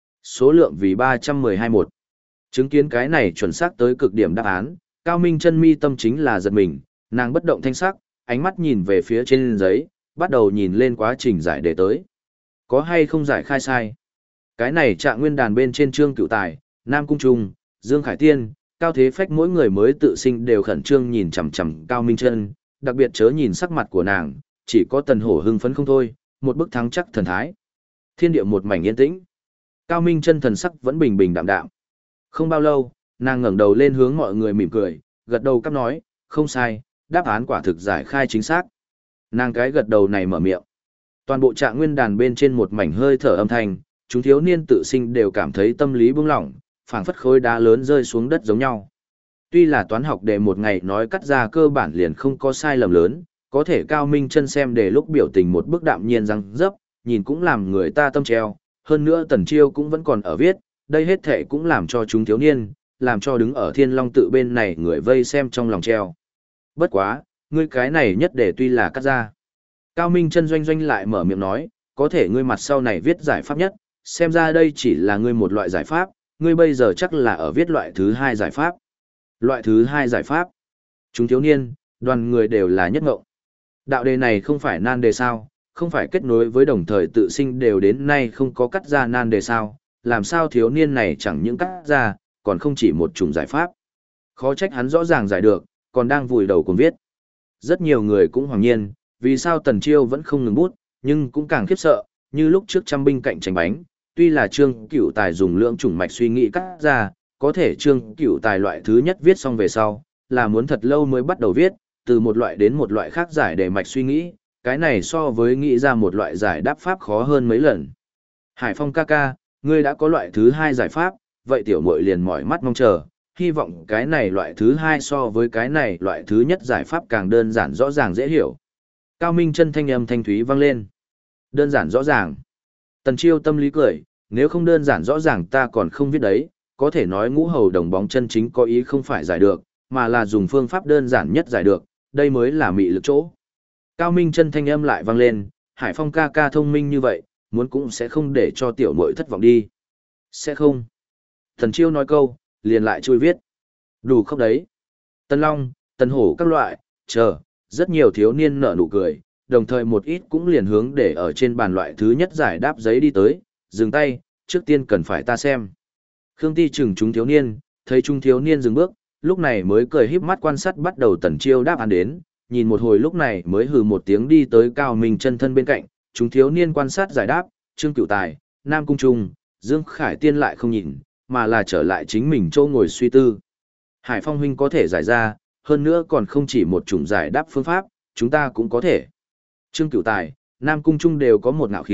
Số lượng vì 312-1. Chứng kiến cái này chuẩn xác tới cực điểm đáp án, Cao Minh Chân mi tâm chính là giật mình, nàng bất động thanh sắc, ánh mắt nhìn về phía trên giấy, bắt đầu nhìn lên quá trình giải đề tới. Có hay không giải khai sai? Cái này Trạng Nguyên đàn bên trên Trương Cửu Tài, Nam Cung Trung, Dương Khải Tiên, Cao Thế Phách mỗi người mới tự sinh đều khẩn trương nhìn chằm chằm Cao Minh Chân, đặc biệt chớ nhìn sắc mặt của nàng, chỉ có Tần Hổ hưng phấn không thôi, một bức thắng chắc thần thái. Thiên địa một mảnh yên tĩnh. Cao Minh Chân thần sắc vẫn bình bình đạm đạm. Không bao lâu, nàng ngẩng đầu lên hướng mọi người mỉm cười, gật đầu cắp nói, không sai, đáp án quả thực giải khai chính xác. Nàng cái gật đầu này mở miệng. Toàn bộ Trạng Nguyên đàn bên trên một mảnh hơi thở âm thanh, chúng thiếu niên tự sinh đều cảm thấy tâm lý buông lỏng, phảng phất khối đá lớn rơi xuống đất giống nhau. Tuy là toán học đề một ngày nói cắt ra cơ bản liền không có sai lầm lớn, có thể Cao Minh Chân xem đề lúc biểu tình một bức đạm nhiên răng dấp, nhìn cũng làm người ta tâm treo, hơn nữa Tần Chiêu cũng vẫn còn ở viết, đây hết thệ cũng làm cho chúng thiếu niên, làm cho đứng ở Thiên Long tự bên này người vây xem trong lòng treo. Bất quá, ngươi cái này nhất để tuy là cắt ra. Cao Minh Chân doanh doanh lại mở miệng nói, có thể ngươi mặt sau này viết giải pháp nhất, xem ra đây chỉ là ngươi một loại giải pháp, ngươi bây giờ chắc là ở viết loại thứ hai giải pháp. Loại thứ hai giải pháp. Chúng thiếu niên, đoàn người đều là nhất ngộng. Đạo đề này không phải nan đề sao, không phải kết nối với đồng thời tự sinh đều đến nay không có cắt ra nan đề sao, làm sao thiếu niên này chẳng những cắt ra, còn không chỉ một chủng giải pháp. Khó trách hắn rõ ràng giải được, còn đang vùi đầu cùng viết. Rất nhiều người cũng hoàng nhiên, vì sao Tần Chiêu vẫn không ngừng bút, nhưng cũng càng khiếp sợ, như lúc trước trăm binh cạnh tranh bánh, tuy là Trương Cửu Tài dùng lượng chủng mạch suy nghĩ cắt ra, có thể Trương Cửu Tài loại thứ nhất viết xong về sau, là muốn thật lâu mới bắt đầu viết, từ một loại đến một loại khác giải để mạch suy nghĩ, cái này so với nghĩ ra một loại giải đáp pháp khó hơn mấy lần. Hải Phong ca ca, ngươi đã có loại thứ hai giải pháp, vậy tiểu muội liền mỏi mắt mong chờ, hy vọng cái này loại thứ hai so với cái này loại thứ nhất giải pháp càng đơn giản rõ ràng dễ hiểu. Cao Minh Chân thanh âm thanh thúy vang lên. Đơn giản rõ ràng. Tần Chiêu tâm lý cười, nếu không đơn giản rõ ràng ta còn không viết đấy, có thể nói ngũ hầu đồng bóng chân chính có ý không phải giải được, mà là dùng phương pháp đơn giản nhất giải được, đây mới là mị lực chỗ. Cao Minh Chân thanh âm lại vang lên, Hải Phong ca ca thông minh như vậy, muốn cũng sẽ không để cho tiểu muội thất vọng đi. Sẽ không. Tần Chiêu nói câu, liền lại chui viết. Đủ khóc đấy. Tân Long, Tân Hổ các loại, chờ, rất nhiều thiếu niên nở nụ cười, đồng thời một ít cũng liền hướng để ở trên bàn loại thứ nhất giải đáp giấy đi tới, dừng tay, trước tiên cần phải ta xem. Khương Ti chừng chúng thiếu niên, thấy chúng thiếu niên dừng bước, lúc này mới cười híp mắt quan sát bắt đầu Tần Chiêu đáp án đến, nhìn một hồi lúc này mới hừ một tiếng đi tới Cao Minh Chân thân bên cạnh, chúng thiếu niên quan sát giải đáp, Trương Cửu Tài, Nam Cung Trung, Dương Khải Tiên lại không nhìn, mà là trở lại chính mình chỗ ngồi suy tư. Hải Phong huynh có thể giải ra, hơn nữa còn không chỉ một chủng giải đáp phương pháp, chúng ta cũng có thể. Trương Cửu Tài, Nam Cung Trung đều có một ngạo khí,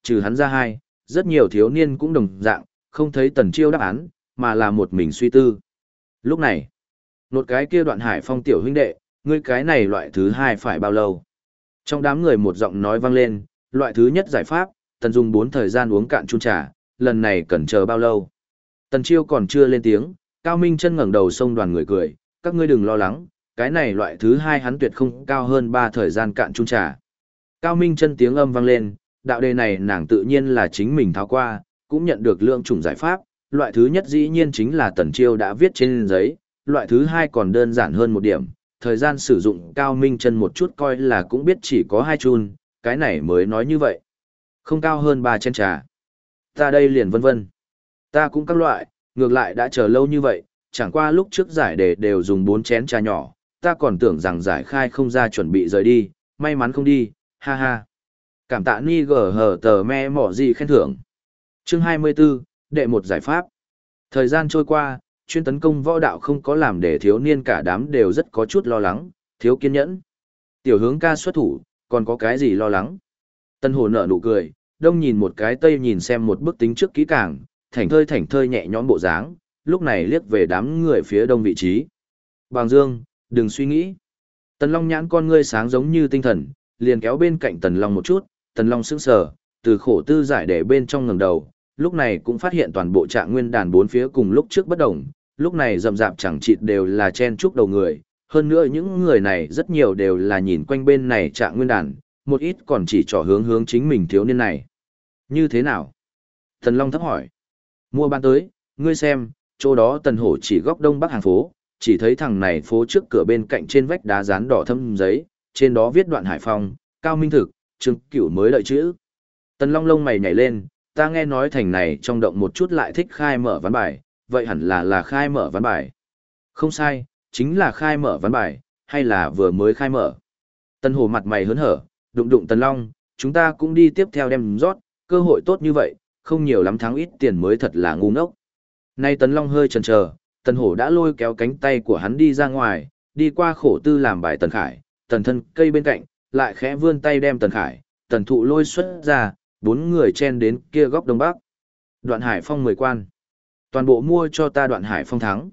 trừ hắn ra hai, rất nhiều thiếu niên cũng đồng dạng, không thấy Tần Chiêu đáp án, mà là một mình suy tư. Lúc này, nột cái kia Đoạn Hải Phong tiểu huynh đệ, ngươi cái này loại thứ hai phải bao lâu? Trong đám người một giọng nói vang lên, loại thứ nhất giải pháp, Tần dùng 4 thời gian uống cạn chung trà, lần này cần chờ bao lâu? Tần Chiêu còn chưa lên tiếng, Cao Minh Chân ngẩng đầu xông đoàn người cười, các ngươi đừng lo lắng, cái này loại thứ hai hắn tuyệt không cao hơn 3 thời gian cạn chung trà. Cao Minh Chân tiếng âm vang lên, đạo đề này nàng tự nhiên là chính mình tháo qua, cũng nhận được lượng chủng giải pháp, loại thứ nhất dĩ nhiên chính là Tần Chiêu đã viết trên giấy, loại thứ hai còn đơn giản hơn một điểm, thời gian sử dụng Cao Minh Chân một chút coi là cũng biết chỉ có 2 chun, cái này mới nói như vậy. Không cao hơn 3 chén trà. Ta đây liền vân vân. Ta cũng các loại, ngược lại đã chờ lâu như vậy, chẳng qua lúc trước giải đề đều dùng 4 chén trà nhỏ, ta còn tưởng rằng giải khai không ra chuẩn bị rời đi, may mắn không đi, ha ha. Cảm tạ ni gờ hờ tờ me mỏ gì khen thưởng. Chương 24, đệ một giải pháp. Thời gian trôi qua, chuyên tấn công võ đạo không có làm để thiếu niên cả đám đều rất có chút lo lắng, thiếu kiên nhẫn. Tiểu hướng ca xuất thủ, còn có cái gì lo lắng? Tân hồ nở nụ cười, đông nhìn một cái tây nhìn xem một bức tính trước kỹ càng, thảnh thơi nhẹ nhõm bộ dáng, lúc này liếc về đám người phía đông vị trí. Bàng Dương, đừng suy nghĩ. Tần Long nhãn con ngươi sáng giống như tinh thần, liền kéo bên cạnh Tần Long một chút, Tần Long sững sờ, từ khổ tư giải để bên trong ngẩng đầu, lúc này cũng phát hiện toàn bộ trạng nguyên đàn bốn phía cùng lúc trước bất động, lúc này rậm rạp chẳng chịt đều là chen chúc đầu người, hơn nữa những người này rất nhiều đều là nhìn quanh bên này trạng nguyên đàn, một ít còn chỉ trỏ hướng chính mình thiếu niên này. Như thế nào? Tần Long thấp hỏi. Mua bán tới, ngươi xem, chỗ đó Tần Hổ chỉ góc đông bắc hàng phố, chỉ thấy thằng này phố trước cửa bên cạnh trên vách đá dán đỏ thâm giấy, trên đó viết Đoạn Hải Phong, Cao Minh Thực, Trương Cửu mới đợi chữ. Tần Long lông mày nhảy lên, ta nghe nói thành này trong động một chút lại thích khai mở ván bài, vậy hẳn là khai mở ván bài. Không sai, chính là khai mở ván bài, hay là vừa mới khai mở. Tần Hổ mặt mày hớn hở, đụng Tần Long, chúng ta cũng đi tiếp theo đem rót, cơ hội tốt như vậy, không nhiều lắm thắng ít tiền mới thật là ngu ngốc. Nay Tần Long hơi chần chờ, Tần Hổ đã lôi kéo cánh tay của hắn đi ra ngoài, đi qua khổ tư làm bài Tần Khải, Tần Thân cây bên cạnh, lại khẽ vươn tay đem Tần Khải, Tần Thụ lôi xuất ra, 4 người chen đến kia góc đông bắc. Đoạn Hải Phong 10 quan. Toàn bộ mua cho ta Đoạn Hải Phong thắng.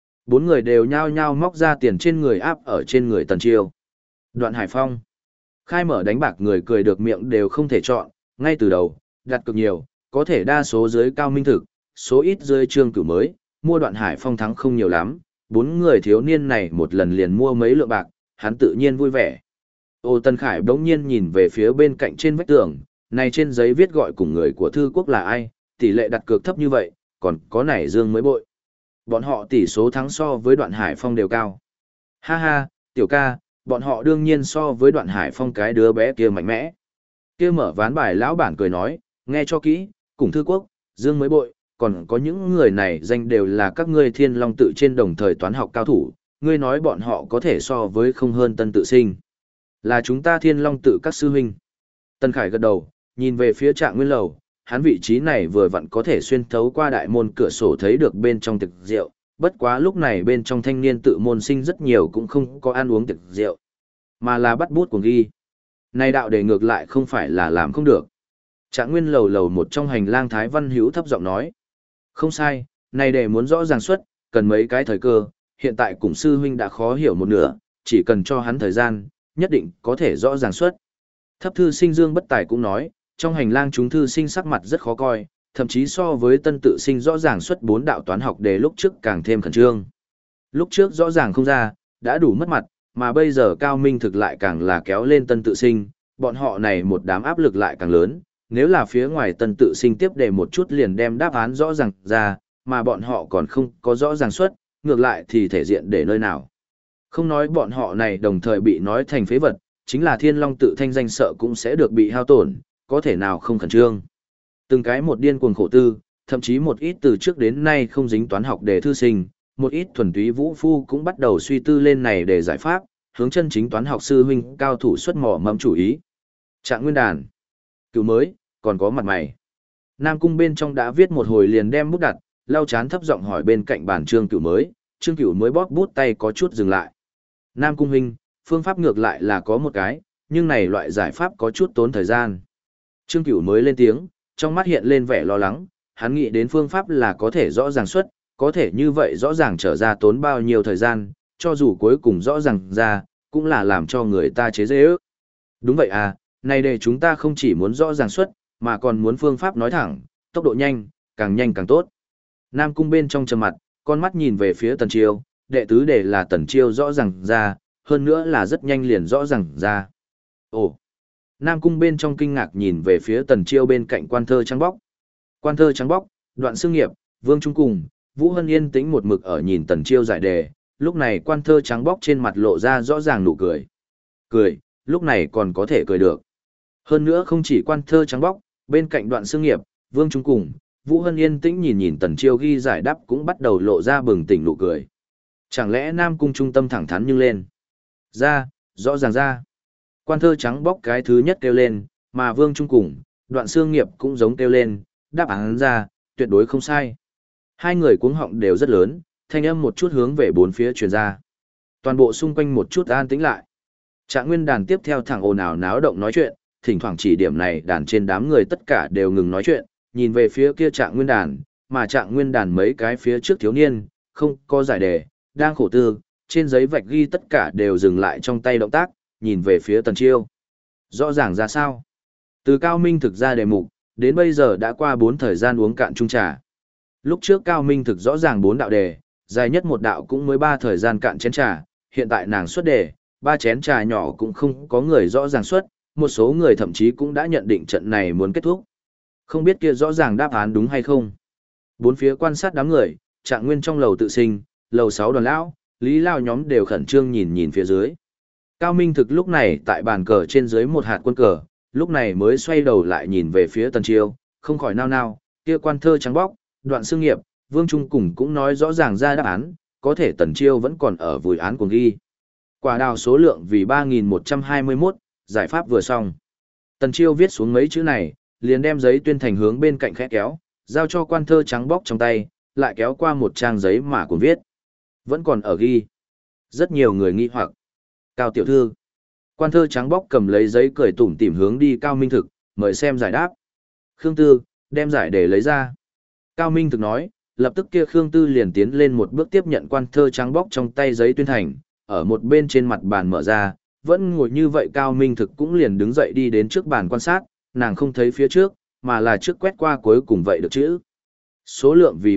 4 người đều nhao nhao móc ra tiền trên người áp ở trên người Tần Chiêu. Đoạn Hải Phong. Khai mở đánh bạc người cười được miệng đều không thể chọn, ngay từ đầu, đặt cực nhiều, có thể đa số dưới Cao Minh Thực, số ít dưới Trương Cửu mới, mua Đoạn Hải Phong thắng không nhiều lắm, 4 người thiếu niên này một lần liền mua mấy lượng bạc, hắn tự nhiên vui vẻ. Ô Tân Khải đống nhiên nhìn về phía bên cạnh trên vách tường, này trên giấy viết gọi cùng người của thư quốc là ai, tỷ lệ đặt cược thấp như vậy, còn có nảy dương mới bội. Bọn họ tỷ số thắng so với Đoạn Hải Phong đều cao. Ha ha, tiểu ca, bọn họ đương nhiên so với Đoạn Hải Phong cái đứa bé kia mạnh mẽ. Kia mở ván bài lão bản cười nói, nghe cho kỹ, cùng thư quốc, dương mới bội, còn có những người này danh đều là các ngươi Thiên Long tự trên đồng thời toán học cao thủ, ngươi nói bọn họ có thể so với không hơn Tân tự sinh. Là chúng ta Thiên Long tự các sư huynh. Tân Khải gật đầu, nhìn về phía Trạng Nguyên lầu, hắn vị trí này vừa vặn có thể xuyên thấu qua đại môn cửa sổ thấy được bên trong tiệc rượu, bất quá lúc này bên trong thanh niên tự môn sinh rất nhiều cũng không có ăn uống tiệc rượu, mà là bắt bút cuồng ghi. Này đạo đề ngược lại không phải là làm không được. Trạng Nguyên lầu một trong hành lang Thái Văn Hữu thấp giọng nói. Không sai, này đề muốn rõ ràng xuất, cần mấy cái thời cơ, hiện tại cùng sư huynh đã khó hiểu một nửa, chỉ cần cho hắn thời gian, nhất định có thể rõ ràng xuất. Thấp thư sinh Dương Bất Tài cũng nói, trong hành lang chúng thư sinh sắc mặt rất khó coi, thậm chí so với tân tự sinh rõ ràng xuất 4 đạo toán học đề lúc trước càng thêm khẩn trương. Lúc trước rõ ràng không ra, đã đủ mất mặt, mà bây giờ Cao Minh Thực lại càng là kéo lên tân tự sinh, bọn họ này một đám áp lực lại càng lớn, nếu là phía ngoài tân tự sinh tiếp đề một chút liền đem đáp án rõ ràng ra, mà bọn họ còn không có rõ ràng xuất, ngược lại thì thể diện để nơi nào. Không nói bọn họ này đồng thời bị nói thành phế vật, chính là Thiên Long tự thanh danh sợ cũng sẽ được bị hao tổn, có thể nào không khẩn trương. Từng cái một điên cuồng khổ tư, thậm chí một ít từ trước đến nay không dính toán học để thư sinh, một ít thuần túy vũ phu cũng bắt đầu suy tư lên này để giải pháp, hướng chân chính toán học sư huynh cao thủ xuất mỏ mẫm chủ ý. Trạng Nguyên đàn, Cửu mới, còn có mặt mày. Nam cung bên trong đã viết một hồi liền đem bút đặt, lau chán thấp giọng hỏi bên cạnh bàn Trương Cửu mới bóp bút tay có chút dừng lại. Nam cung huynh, phương pháp ngược lại là có một cái, nhưng này loại giải pháp có chút tốn thời gian. Trương Cửu mới lên tiếng, trong mắt hiện lên vẻ lo lắng, hắn nghĩ đến phương pháp là có thể rõ ràng xuất, có thể như vậy rõ ràng trở ra tốn bao nhiêu thời gian, cho dù cuối cùng rõ ràng ra, cũng là làm cho người ta chế dễ ước. Đúng vậy à, này để chúng ta không chỉ muốn rõ ràng xuất, mà còn muốn phương pháp nói thẳng, tốc độ nhanh càng tốt. Nam Cung bên trong trầm mặt, con mắt nhìn về phía Tần Chiêu, đệ tứ để là Tần Chiêu rõ ràng ra, hơn nữa là rất nhanh liền rõ ràng ra. Ồ! Nam Cung bên trong kinh ngạc nhìn về phía Tần Chiêu bên cạnh quan thơ trắng bóc. Quan thơ trắng bóc, Đoạn Xương Nghiệp, Vương Trung cùng, Vũ Hân yên tĩnh một mực ở nhìn Tần Chiêu giải đề, lúc này quan thơ trắng bóc trên mặt lộ ra rõ ràng nụ cười. Cười, lúc này còn có thể cười được. Hơn nữa không chỉ quan thơ trắng bóc, bên cạnh Đoạn Xương Nghiệp, Vương Trung cùng, Vũ Hân yên tĩnh nhìn nhìn Tần Chiêu ghi giải đáp cũng bắt đầu lộ ra bừng tỉnh nụ cười. Chẳng lẽ Nam Cung trung tâm thẳng thắn nhưng lên. Ra, rõ ràng ra. Quan thơ trắng bóc cái thứ nhất kêu lên, mà Vương Trung cùng, Đoạn Xương Nghiệp cũng giống kêu lên, đáp án ra, tuyệt đối không sai. Hai người cuống họng đều rất lớn, thanh âm một chút hướng về bốn phía truyền ra. Toàn bộ xung quanh một chút an tĩnh lại. Trạng nguyên đàn tiếp theo thẳng ồn ào náo động nói chuyện, thỉnh thoảng chỉ điểm này đàn trên đám người tất cả đều ngừng nói chuyện, nhìn về phía kia Trạng nguyên đàn, mà Trạng nguyên đàn mấy cái phía trước thiếu niên, không có giải đề, đang khổ tư, trên giấy vạch ghi tất cả đều dừng lại trong tay động tác, nhìn về phía Tần Chiêu. Rõ ràng ra sao? Từ Cao Minh thực ra đề mục, đến bây giờ đã qua 4 thời gian uống cạn chung trà. Lúc trước Cao Minh thực rõ ràng 4 đạo đề, dài nhất một đạo cũng mới 3 thời gian cạn chén trà, hiện tại nàng xuất đề, 3 chén trà nhỏ cũng không có người rõ ràng xuất, một số người thậm chí cũng đã nhận định trận này muốn kết thúc. Không biết kia rõ ràng đáp án đúng hay không. Bốn phía quan sát đám người, Trạng nguyên trong lầu tự sinh, lầu 6 đoàn lão, Lý Lao nhóm đều khẩn trương nhìn nhìn phía dưới. Cao Minh thực lúc này tại bàn cờ trên dưới một hạt quân cờ, lúc này mới xoay đầu lại nhìn về phía Tần Chiêu, không khỏi nao nao, kia quan thơ trắng bóc, Đoạn Xương Nghiệp, Vương Trung cùng cũng nói rõ ràng ra đáp án, có thể Tần Chiêu vẫn còn ở vùi án cuồng ghi. Quả đào số lượng vì 3121, giải pháp vừa xong. Tần Chiêu viết xuống mấy chữ này, liền đem giấy tuyên thành hướng bên cạnh khẽ kéo, giao cho quan thơ trắng bóc trong tay, lại kéo qua một trang giấy mà cuồng viết. Vẫn còn ở ghi. Rất nhiều người nghi hoặc. Cao tiểu thư. Quan thơ trắng bóc cầm lấy giấy cười tủm tỉm hướng đi Cao Minh Thực, mời xem giải đáp. Khương Tư, đem giải để lấy ra. Cao Minh Thực nói, lập tức kia Khương Tư liền tiến lên một bước tiếp nhận quan thơ trắng bóc trong tay giấy tuyên thành, ở một bên trên mặt bàn mở ra, vẫn ngồi như vậy Cao Minh Thực cũng liền đứng dậy đi đến trước bàn quan sát, nàng không thấy phía trước, mà là trước quét qua cuối cùng vậy được chữ. Số lượng vì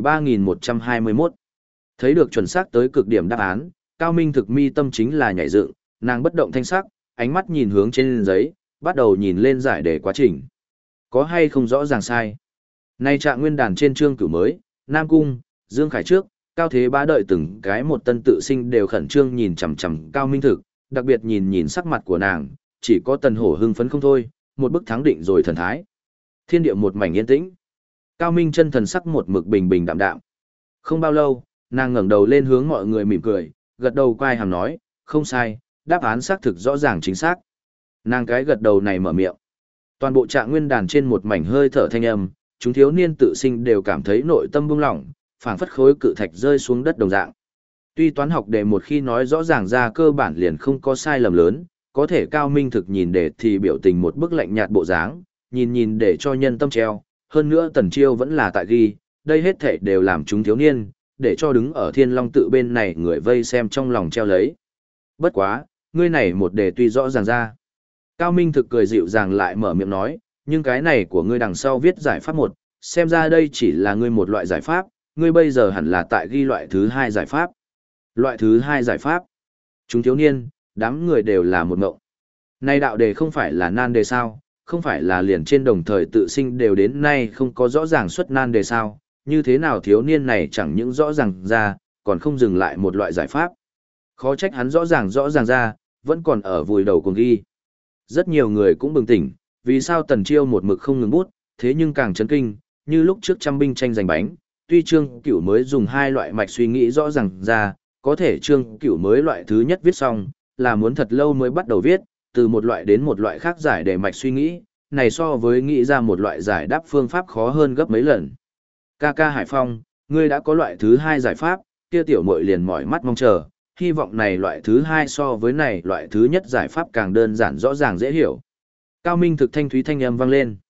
3121. Thấy được chuẩn xác tới cực điểm đáp án, Cao Minh Thực mi tâm chính là nhảy dựng, nàng bất động thanh sắc, ánh mắt nhìn hướng trên giấy, bắt đầu nhìn lên giải đề quá trình. Có hay không rõ ràng sai. Nay Trạng nguyên đàn trên chương cửu mới, Nam Cung, Dương Khải trước, Cao Thế Bá đợi từng cái một tân tự sinh đều khẩn trương nhìn chằm chằm Cao Minh Thực, đặc biệt nhìn nhìn sắc mặt của nàng, chỉ có Tần Hổ hưng phấn không thôi, một bức thắng định rồi thần thái. Thiên địa một mảnh yên tĩnh. Cao Minh chân thần sắc một mực bình bình đạm đạm. Không bao lâu, nàng ngẩng đầu lên hướng mọi người mỉm cười, gật đầu quay hàm nói, không sai, đáp án xác thực rõ ràng chính xác. Nàng cái gật đầu này mở miệng. Toàn bộ Trạng nguyên đàn trên một mảnh hơi thở thanh âm, chúng thiếu niên tự sinh đều cảm thấy nội tâm buông lỏng, phảng phất khối cự thạch rơi xuống đất đồng dạng. Tuy toán học đề một khi nói rõ ràng ra cơ bản liền không có sai lầm lớn, có thể Cao Minh Thực nhìn đề thì biểu tình một bức lạnh nhạt bộ dáng, nhìn nhìn để cho nhân tâm treo, hơn nữa Tần Chiêu vẫn là tại ghi, đây hết thảy đều làm chúng thiếu niên, để cho đứng ở Thiên Long tự bên này người vây xem trong lòng treo lấy. Bất quá, ngươi này một đề tuy rõ ràng ra. Cao Minh Thực cười dịu dàng lại mở miệng nói, nhưng cái này của ngươi đằng sau viết giải pháp một, xem ra đây chỉ là ngươi một loại giải pháp, ngươi bây giờ hẳn là tại ghi loại thứ hai giải pháp. Loại thứ hai giải pháp. Chúng thiếu niên, đám người đều là một ngộng. Nay đạo đề không phải là nan đề sao, không phải là liền trên đồng thời tự sinh đều đến nay không có rõ ràng xuất nan đề sao, như thế nào thiếu niên này chẳng những rõ ràng ra, còn không dừng lại một loại giải pháp. Khó trách hắn rõ ràng ra, vẫn còn ở vùi đầu cùng ghi. Rất nhiều người cũng bừng tỉnh, vì sao Tần Chiêu một mực không ngừng bút, thế nhưng càng chấn kinh, như lúc trước trăm binh tranh giành bánh, tuy Trương Cửu mới dùng hai loại mạch suy nghĩ rõ ràng ra, có thể Trương Cửu mới loại thứ nhất viết xong, là muốn thật lâu mới bắt đầu viết, từ một loại đến một loại khác giải để mạch suy nghĩ, này so với nghĩ ra một loại giải đáp phương pháp khó hơn gấp mấy lần. Ca ca Hải Phong, ngươi đã có loại thứ hai giải pháp, kia tiểu muội liền mỏi mắt mong chờ, hy vọng này loại thứ hai so với này loại thứ nhất giải pháp càng đơn giản rõ ràng dễ hiểu. Cao Minh Thực thanh thúy thanh âm vang lên.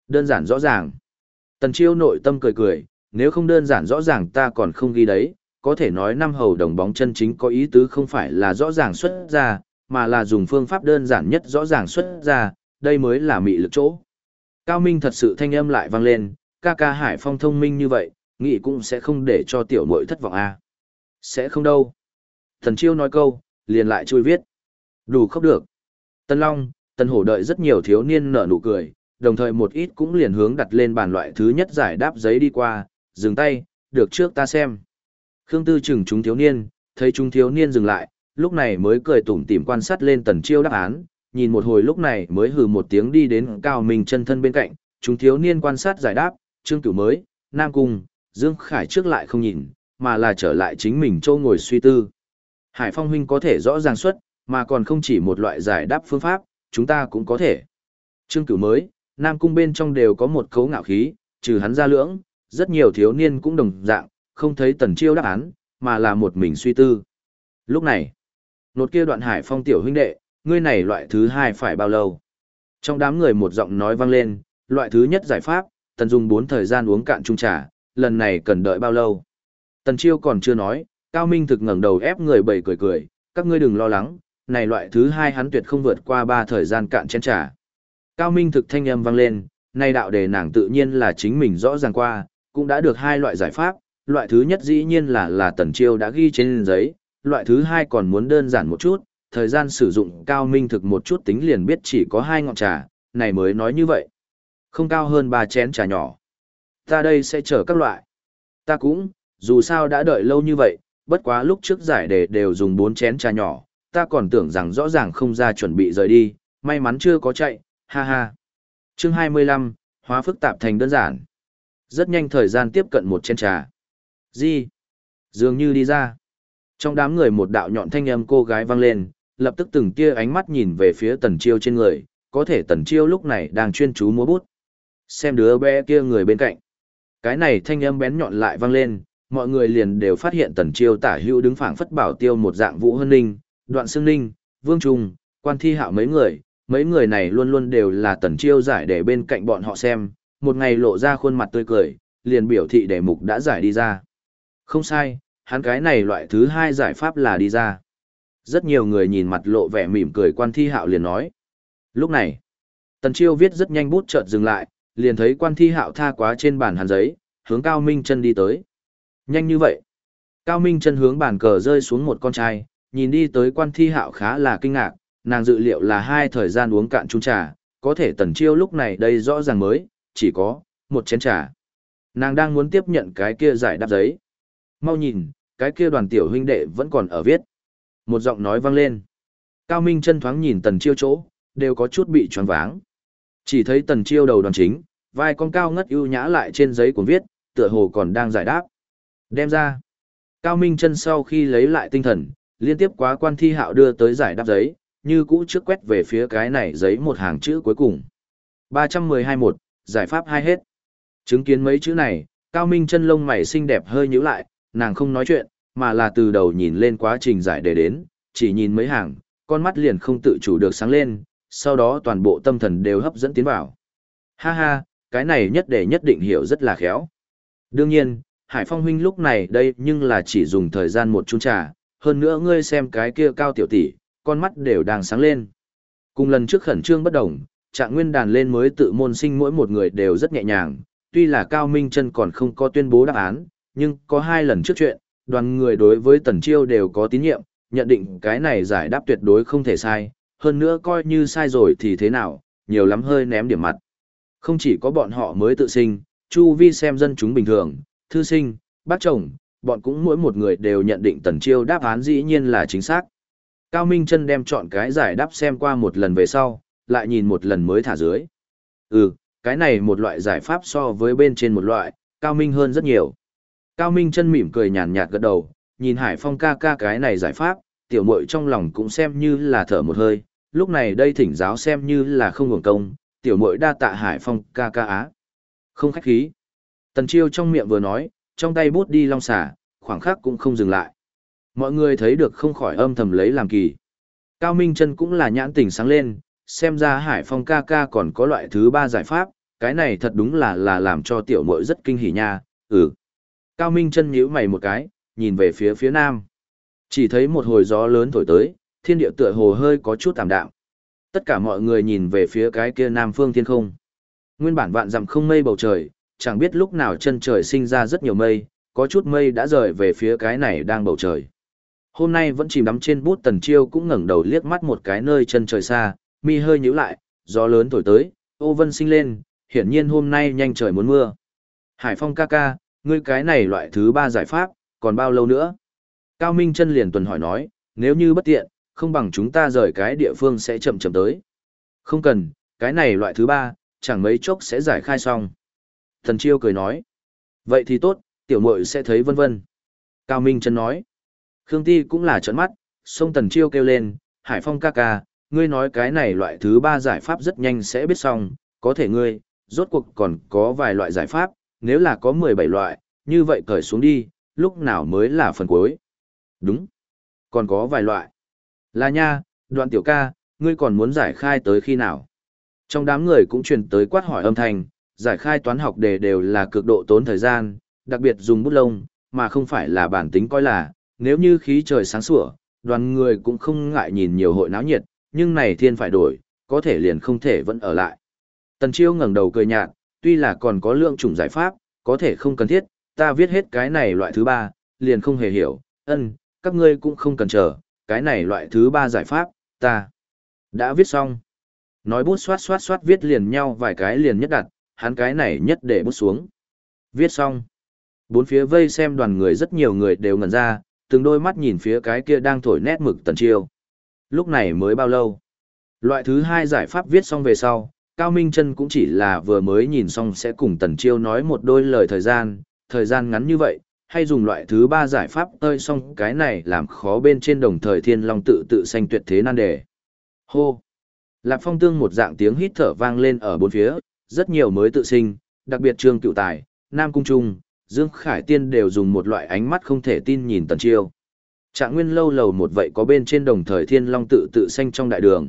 Đơn giản rõ ràng. Tần Chiêu nội tâm cười cười, nếu không đơn giản rõ ràng ta còn không ghi đấy, có thể nói năm hầu đồng bóng chân chính có ý tứ không phải là rõ ràng xuất ra, mà là dùng phương pháp đơn giản nhất rõ ràng xuất ra, đây mới là mị lực chỗ. Cao Minh thật sự thanh âm lại vang lên, ca ca Hải Phong thông minh như vậy, nghĩ cũng sẽ không để cho tiểu muội thất vọng à. Sẽ không đâu. Tần Chiêu nói câu, liền lại chui viết. Đủ khóc được. Tân Long, Tân Hổ đợi rất nhiều thiếu niên nở nụ cười, đồng thời một ít cũng liền hướng đặt lên bàn loại thứ nhất giải đáp giấy đi qua, dừng tay, được trước ta xem. Khương Tư chừng chúng thiếu niên, thấy chúng thiếu niên dừng lại, lúc này mới cười tủm tỉm quan sát lên Tần Chiêu đáp án, nhìn một hồi lúc này mới hừ một tiếng đi đến Cao Minh chân thân bên cạnh, chúng thiếu niên quan sát giải đáp, Trương Cửu mới, Nam Cung, Dương Khải trước lại không nhìn, mà là trở lại chính mình châu ngồi suy tư. Hải Phong huynh có thể rõ ràng xuất, mà còn không chỉ một loại giải đáp phương pháp, chúng ta cũng có thể. Trương Cửu mới, Nam Cung bên trong đều có một cấu ngạo khí, trừ hắn ra lưỡng, rất nhiều thiếu niên cũng đồng dạng, không thấy Tần Chiêu đáp án, mà là một mình suy tư. Lúc này, nột kia Đoạn Hải Phong tiểu huynh đệ, ngươi này loại thứ hai phải bao lâu? Trong đám người một giọng nói vang lên, loại thứ nhất giải pháp, Tần dùng 4 thời gian uống cạn chung trà, lần này cần đợi bao lâu? Tần Chiêu còn chưa nói, Cao Minh thực ngẩng đầu ép người bầy cười cười, các ngươi đừng lo lắng, này loại thứ hai hắn tuyệt không vượt qua 3 thời gian cạn chén trà. Cao Minh thực thanh âm vang lên, này đạo đề nàng tự nhiên là chính mình rõ ràng qua, cũng đã được 2 loại giải pháp, loại thứ nhất dĩ nhiên là Tần Chiêu đã ghi trên giấy, loại thứ hai còn muốn đơn giản một chút, thời gian sử dụng Cao Minh thực một chút tính liền biết chỉ có 2 ngọn trà, này mới nói như vậy. Không cao hơn 3 chén trà nhỏ. Ta đây sẽ chờ các loại. Ta cũng, dù sao đã đợi lâu như vậy, bất quá lúc trước giải đề đều dùng 4 chén trà nhỏ, ta còn tưởng rằng rõ ràng không ra chuẩn bị rời đi, may mắn chưa có chạy, ha ha. Chương 25, hóa phức tạp thành đơn giản. Rất nhanh thời gian tiếp cận một chén trà. Gì? Dường như đi ra. Trong đám người một đạo nhọn thanh âm cô gái vang lên, lập tức từng tia ánh mắt nhìn về phía Tần Chiêu trên người, có thể Tần Chiêu lúc này đang chuyên chú múa bút. Xem đứa bé kia người bên cạnh. Cái này thanh âm bén nhọn lại vang lên, mọi người liền đều phát hiện Tần Chiêu tả hữu đứng phảng phất bảo tiêu một dạng Vũ Hân Ninh, Đoạn Sương Ninh, Vương Trung, Quan Thi Hạo mấy người này luôn luôn đều là Tần Chiêu giải để bên cạnh bọn họ xem, một ngày lộ ra khuôn mặt tươi cười, liền biểu thị đề mục đã giải đi ra. Không sai, hắn cái này loại thứ hai giải pháp là đi ra. Rất nhiều người nhìn mặt lộ vẻ mỉm cười Quan Thi Hạo liền nói. Lúc này, Tần Chiêu viết rất nhanh bút chợt dừng lại, liền thấy Quan Thi Hạo tha quá trên bàn hắn giấy, hướng Cao Minh Chân đi tới. Nhanh như vậy. Cao Minh Chân hướng bàn cờ rơi xuống một con trai, nhìn đi tới Quan Thi Hạo khá là kinh ngạc, nàng dự liệu là 2 thời gian uống cạn chung trà, có thể Tần Chiêu lúc này đây rõ ràng mới, chỉ có một chén trà. Nàng đang muốn tiếp nhận cái kia giải đáp giấy. Mau nhìn, cái kia Đoàn tiểu huynh đệ vẫn còn ở viết. Một giọng nói vang lên. Cao Minh Chân thoáng nhìn Tần Chiêu chỗ, đều có chút bị choáng váng. Chỉ thấy Tần Chiêu đầu Đoàn chính, vai con cao ngất ưu nhã lại trên giấy cuốn viết, tựa hồ còn đang giải đáp. Đem ra. Cao Minh Chân sau khi lấy lại tinh thần, liên tiếp quá Quan Thi Hạo đưa tới giải đáp giấy, như cũ trước quét về phía cái này giấy một hàng chữ cuối cùng. 312-1, giải pháp 2 hết. Chứng kiến mấy chữ này, Cao Minh Chân lông mày xinh đẹp hơi nhíu lại, nàng không nói chuyện, mà là từ đầu nhìn lên quá trình giải đề đến, chỉ nhìn mấy hàng, con mắt liền không tự chủ được sáng lên, sau đó toàn bộ tâm thần đều hấp dẫn tiến vào. Ha ha, cái này nhất để nhất định hiểu rất là khéo. Đương nhiên, Hải Phong huynh lúc này đây nhưng là chỉ dùng thời gian một chung trà, hơn nữa ngươi xem cái kia Cao tiểu tỷ, con mắt đều đang sáng lên. Cùng lần trước khẩn trương bất đồng, Trạng Nguyên đàn lên mới tự môn sinh mỗi một người đều rất nhẹ nhàng, tuy là Cao Minh Chân còn không có tuyên bố đáp án, nhưng có 2 lần trước chuyện, đoàn người đối với Tần Chiêu đều có tín nhiệm, nhận định cái này giải đáp tuyệt đối không thể sai, hơn nữa coi như sai rồi thì thế nào, nhiều lắm hơi ném điểm mặt. Không chỉ có bọn họ mới tự sinh, chu vi xem dân chúng bình thường, thư sinh, bác chồng, bọn cũng mỗi một người đều nhận định Tần Chiêu đáp án dĩ nhiên là chính xác. Cao Minh Chân đem chọn cái giải đáp xem qua một lần về sau, lại nhìn một lần mới thả dưới. Cái này một loại giải pháp so với bên trên một loại, cao minh hơn rất nhiều. Cao Minh Chân mỉm cười nhàn nhạt gật đầu, nhìn Hải Phong ca ca cái này giải pháp, tiểu muội trong lòng cũng xem như là thở một hơi, lúc này đây thỉnh giáo xem như là không hưởng công, tiểu muội đa tạ Hải Phong ca ca á. Không khách khí. Tần Chiêu trong miệng vừa nói, trong tay bút đi long xả, khoảng khắc cũng không dừng lại. Mọi người thấy được không khỏi âm thầm lấy làm kỳ. Cao Minh Chân cũng là nhãn tỉnh sáng lên, xem ra Hải Phong ca ca còn có loại thứ 3 giải pháp, Cái này thật đúng là làm cho tiểu muội rất kinh hỉ nha. Ừ. Cao Minh chân nhíu mày một cái, nhìn về phía phía nam. Chỉ thấy một hồi gió lớn thổi tới, thiên địa tựa hồ hơi có chút tạm đạm. Tất cả mọi người nhìn về phía cái kia nam phương thiên không. Nguyên bản vạn dặm không mây bầu trời, chẳng biết lúc nào chân trời sinh ra rất nhiều mây, có chút mây đã rời về phía cái này đang bầu trời. Hôm nay vẫn chìm đắm trên bút Tần Chiêu cũng ngẩng đầu liếc mắt một cái nơi chân trời xa, mi hơi nhíu lại, gió lớn thổi tới, ô vân sinh lên, hiển nhiên hôm nay nhanh trời muốn mưa. Hải Phong ca ca, ngươi cái này loại thứ 3 giải pháp, còn bao lâu nữa? Cao Minh Chân liền tuần hỏi nói, nếu như bất tiện, không bằng chúng ta rời cái địa phương sẽ chậm chậm tới. Không cần, cái này loại thứ 3, chẳng mấy chốc sẽ giải khai xong. Tần Chiêu cười nói, vậy thì tốt, tiểu muội sẽ thấy vân vân. Cao Minh Chân nói, Khương Ti cũng là trợn mắt, xông Tần Chiêu kêu lên, Hải Phong ca ca, ngươi nói cái này loại thứ 3 giải pháp rất nhanh sẽ biết xong, có thể ngươi, rốt cuộc còn có vài loại giải pháp, nếu là có 17 loại, như vậy cởi xuống đi, lúc nào mới là phần cuối. Đúng, còn có vài loại. Là nha, Đoạn tiểu ca, ngươi còn muốn giải khai tới khi nào? Trong đám người cũng truyền tới quát hỏi âm thanh, giải khai toán học đề đều là cực độ tốn thời gian, đặc biệt dùng bút lông, mà không phải là bản tính coi là, nếu như khí trời sáng sủa, đoàn người cũng không ngại nhìn nhiều hội náo nhiệt, nhưng này thiên phải đổi, có thể liền không thể vẫn ở lại. Tần Chiêu ngẩng đầu cười nhạt, tuy là còn có lượng chủng giải pháp, có thể không cần thiết, ta viết hết cái này loại thứ 3, liền không hề hiểu, các ngươi cũng không cần chờ, cái này loại thứ 3 giải pháp, ta đã viết xong. Nói bút xoát xoát xoát viết liền nhau vài cái liền nhất đặt, hắn cái này nhất để bút xuống. Viết xong. Bốn phía vây xem đoàn người rất nhiều người đều ngẩn ra, từng đôi mắt nhìn phía cái kia đang thổi nét mực Tần Chiêu. Lúc này mới bao lâu? Loại thứ 2 giải pháp viết xong về sau, Cao Minh Chân cũng chỉ là vừa mới nhìn xong sẽ cùng Tần Chiêu nói một đôi lời thời gian ngắn như vậy, hay dùng loại thứ 3 giải pháp tơi xong cái này làm khó bên trên đồng thời thiên long tự sanh tuyệt thế nan đề. Hô! Lạp Phong Tương một dạng tiếng hít thở vang lên ở bốn phía, rất nhiều mới tự sinh, đặc biệt Trương Cựu Tài, Nam Cung Trung, Dương Khải Tiên đều dùng một loại ánh mắt không thể tin nhìn Tần Chiêu. Trạng Nguyên lâu lầu một vậy có bên trên đồng thời thiên long tự sanh trong đại đường.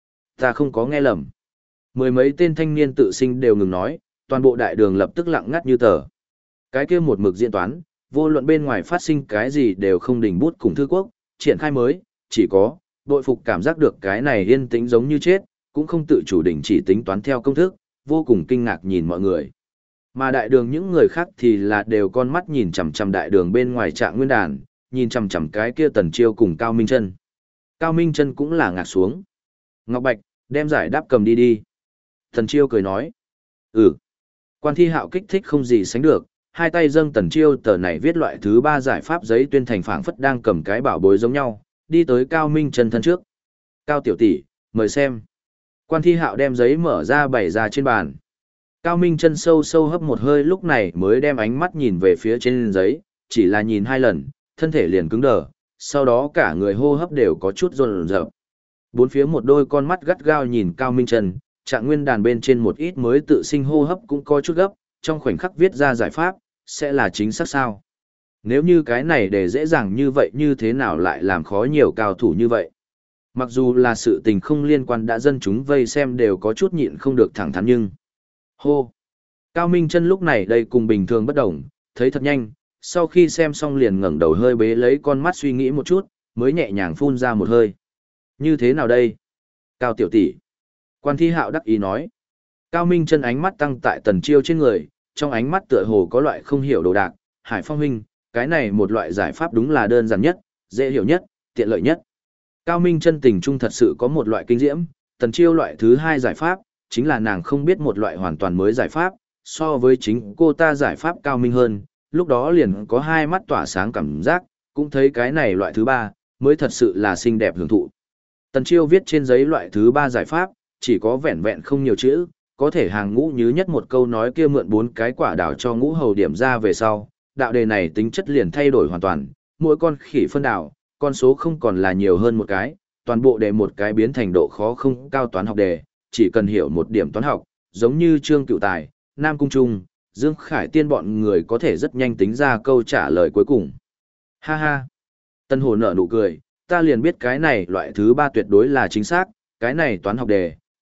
Ta không có nghe lầm. Mười mấy tên thanh niên tự sinh đều ngừng nói, toàn bộ đại đường lập tức lặng ngắt như tờ. Cái kia một mực diễn toán, vô luận bên ngoài phát sinh cái gì đều không đình bút cùng thư quốc, triển khai mới, chỉ có, bội phục cảm giác được cái này yên tĩnh giống như chết, cũng không tự chủ đình chỉ tính toán theo công thức, vô cùng kinh ngạc nhìn mọi người. Mà đại đường những người khác thì là đều con mắt nhìn chằm chằm đại đường bên ngoài Trạng Nguyên đàn, nhìn chằm chằm cái kia Tần Chiêu cùng Cao Minh Chân. Cao Minh Chân cũng là ngạc xuống. Ngọc Bạch, đem giải đáp cầm đi đi. Tần Chiêu cười nói. Ừ. Quan Thi Hạo kích thích không gì sánh được, hai tay dâng Tần Chiêu tờ này viết loại thứ 3 giải pháp giấy tuyên thành phảng phất đang cầm cái bảo bối giống nhau, đi tới Cao Minh Chân thân trước. Cao tiểu tỷ, mời xem. Quan Thi Hạo đem giấy mở ra bày ra trên bàn. Cao Minh Chân sâu sâu hấp một hơi lúc này mới đem ánh mắt nhìn về phía trên giấy, chỉ là nhìn 2 lần, thân thể liền cứng đờ, sau đó cả người hô hấp đều có chút run rợn. Bốn phía một đôi con mắt gắt gao nhìn Cao Minh Chân, Trạng Nguyên đàn bên trên một ít mới tự sinh hô hấp cũng có chút gấp, trong khoảnh khắc viết ra giải pháp, sẽ là chính xác sao? Nếu như cái này để dễ dàng như vậy như thế nào lại làm khó nhiều cao thủ như vậy? Mặc dù là sự tình không liên quan đã dân chúng vây xem đều có chút nhịn không được thẳng thắn nhưng... Hô! Cao Minh Chân lúc này đây cùng bình thường bất đồng, thấy thật nhanh, sau khi xem xong liền ngẩng đầu hơi bế lấy con mắt suy nghĩ một chút, mới nhẹ nhàng phun ra một hơi. Như thế nào đây? Cao tiểu tỷ. Quan Thi Hạo đắc ý nói. Cao Minh Chân ánh mắt tăng tại Tần Chiêu trên người, trong ánh mắt tựa hồ có loại không hiểu đồ đạc. Hải Phong huynh, cái này một loại giải pháp đúng là đơn giản nhất, dễ hiểu nhất, tiện lợi nhất. Cao Minh Chân tình trung thật sự có một loại kinh diễm, Tần Chiêu loại thứ 2 giải pháp, chính là nàng không biết một loại hoàn toàn mới giải pháp, so với chính cô ta giải pháp cao minh hơn, lúc đó liền có 2 mắt tỏa sáng cảm giác, cũng thấy cái này loại thứ 3, mới thật sự là xinh đẹp hưởng thụ. Tần Chiêu viết trên giấy loại thứ 3 giải pháp, chỉ có vẹn vẹn không nhiều chữ, có thể hàng ngũ nhứ nhất một câu nói kia mượn 4 cái quả đào cho ngũ hầu điểm ra về sau, đạo đề này tính chất liền thay đổi hoàn toàn, mỗi con khỉ phân đảo, con số không còn là nhiều hơn một cái, toàn bộ đề một cái biến thành độ khó không cao toán học đề, chỉ cần hiểu một điểm toán học, giống như Trương Cựu Tài, Nam Cung Trung, Dương Khải Tiên bọn người có thể rất nhanh tính ra câu trả lời cuối cùng. Ha ha! Tân Hồ nở nụ cười, ta liền biết cái này loại thứ 3 tuyệt đối là chính xác, cái này toán học đề,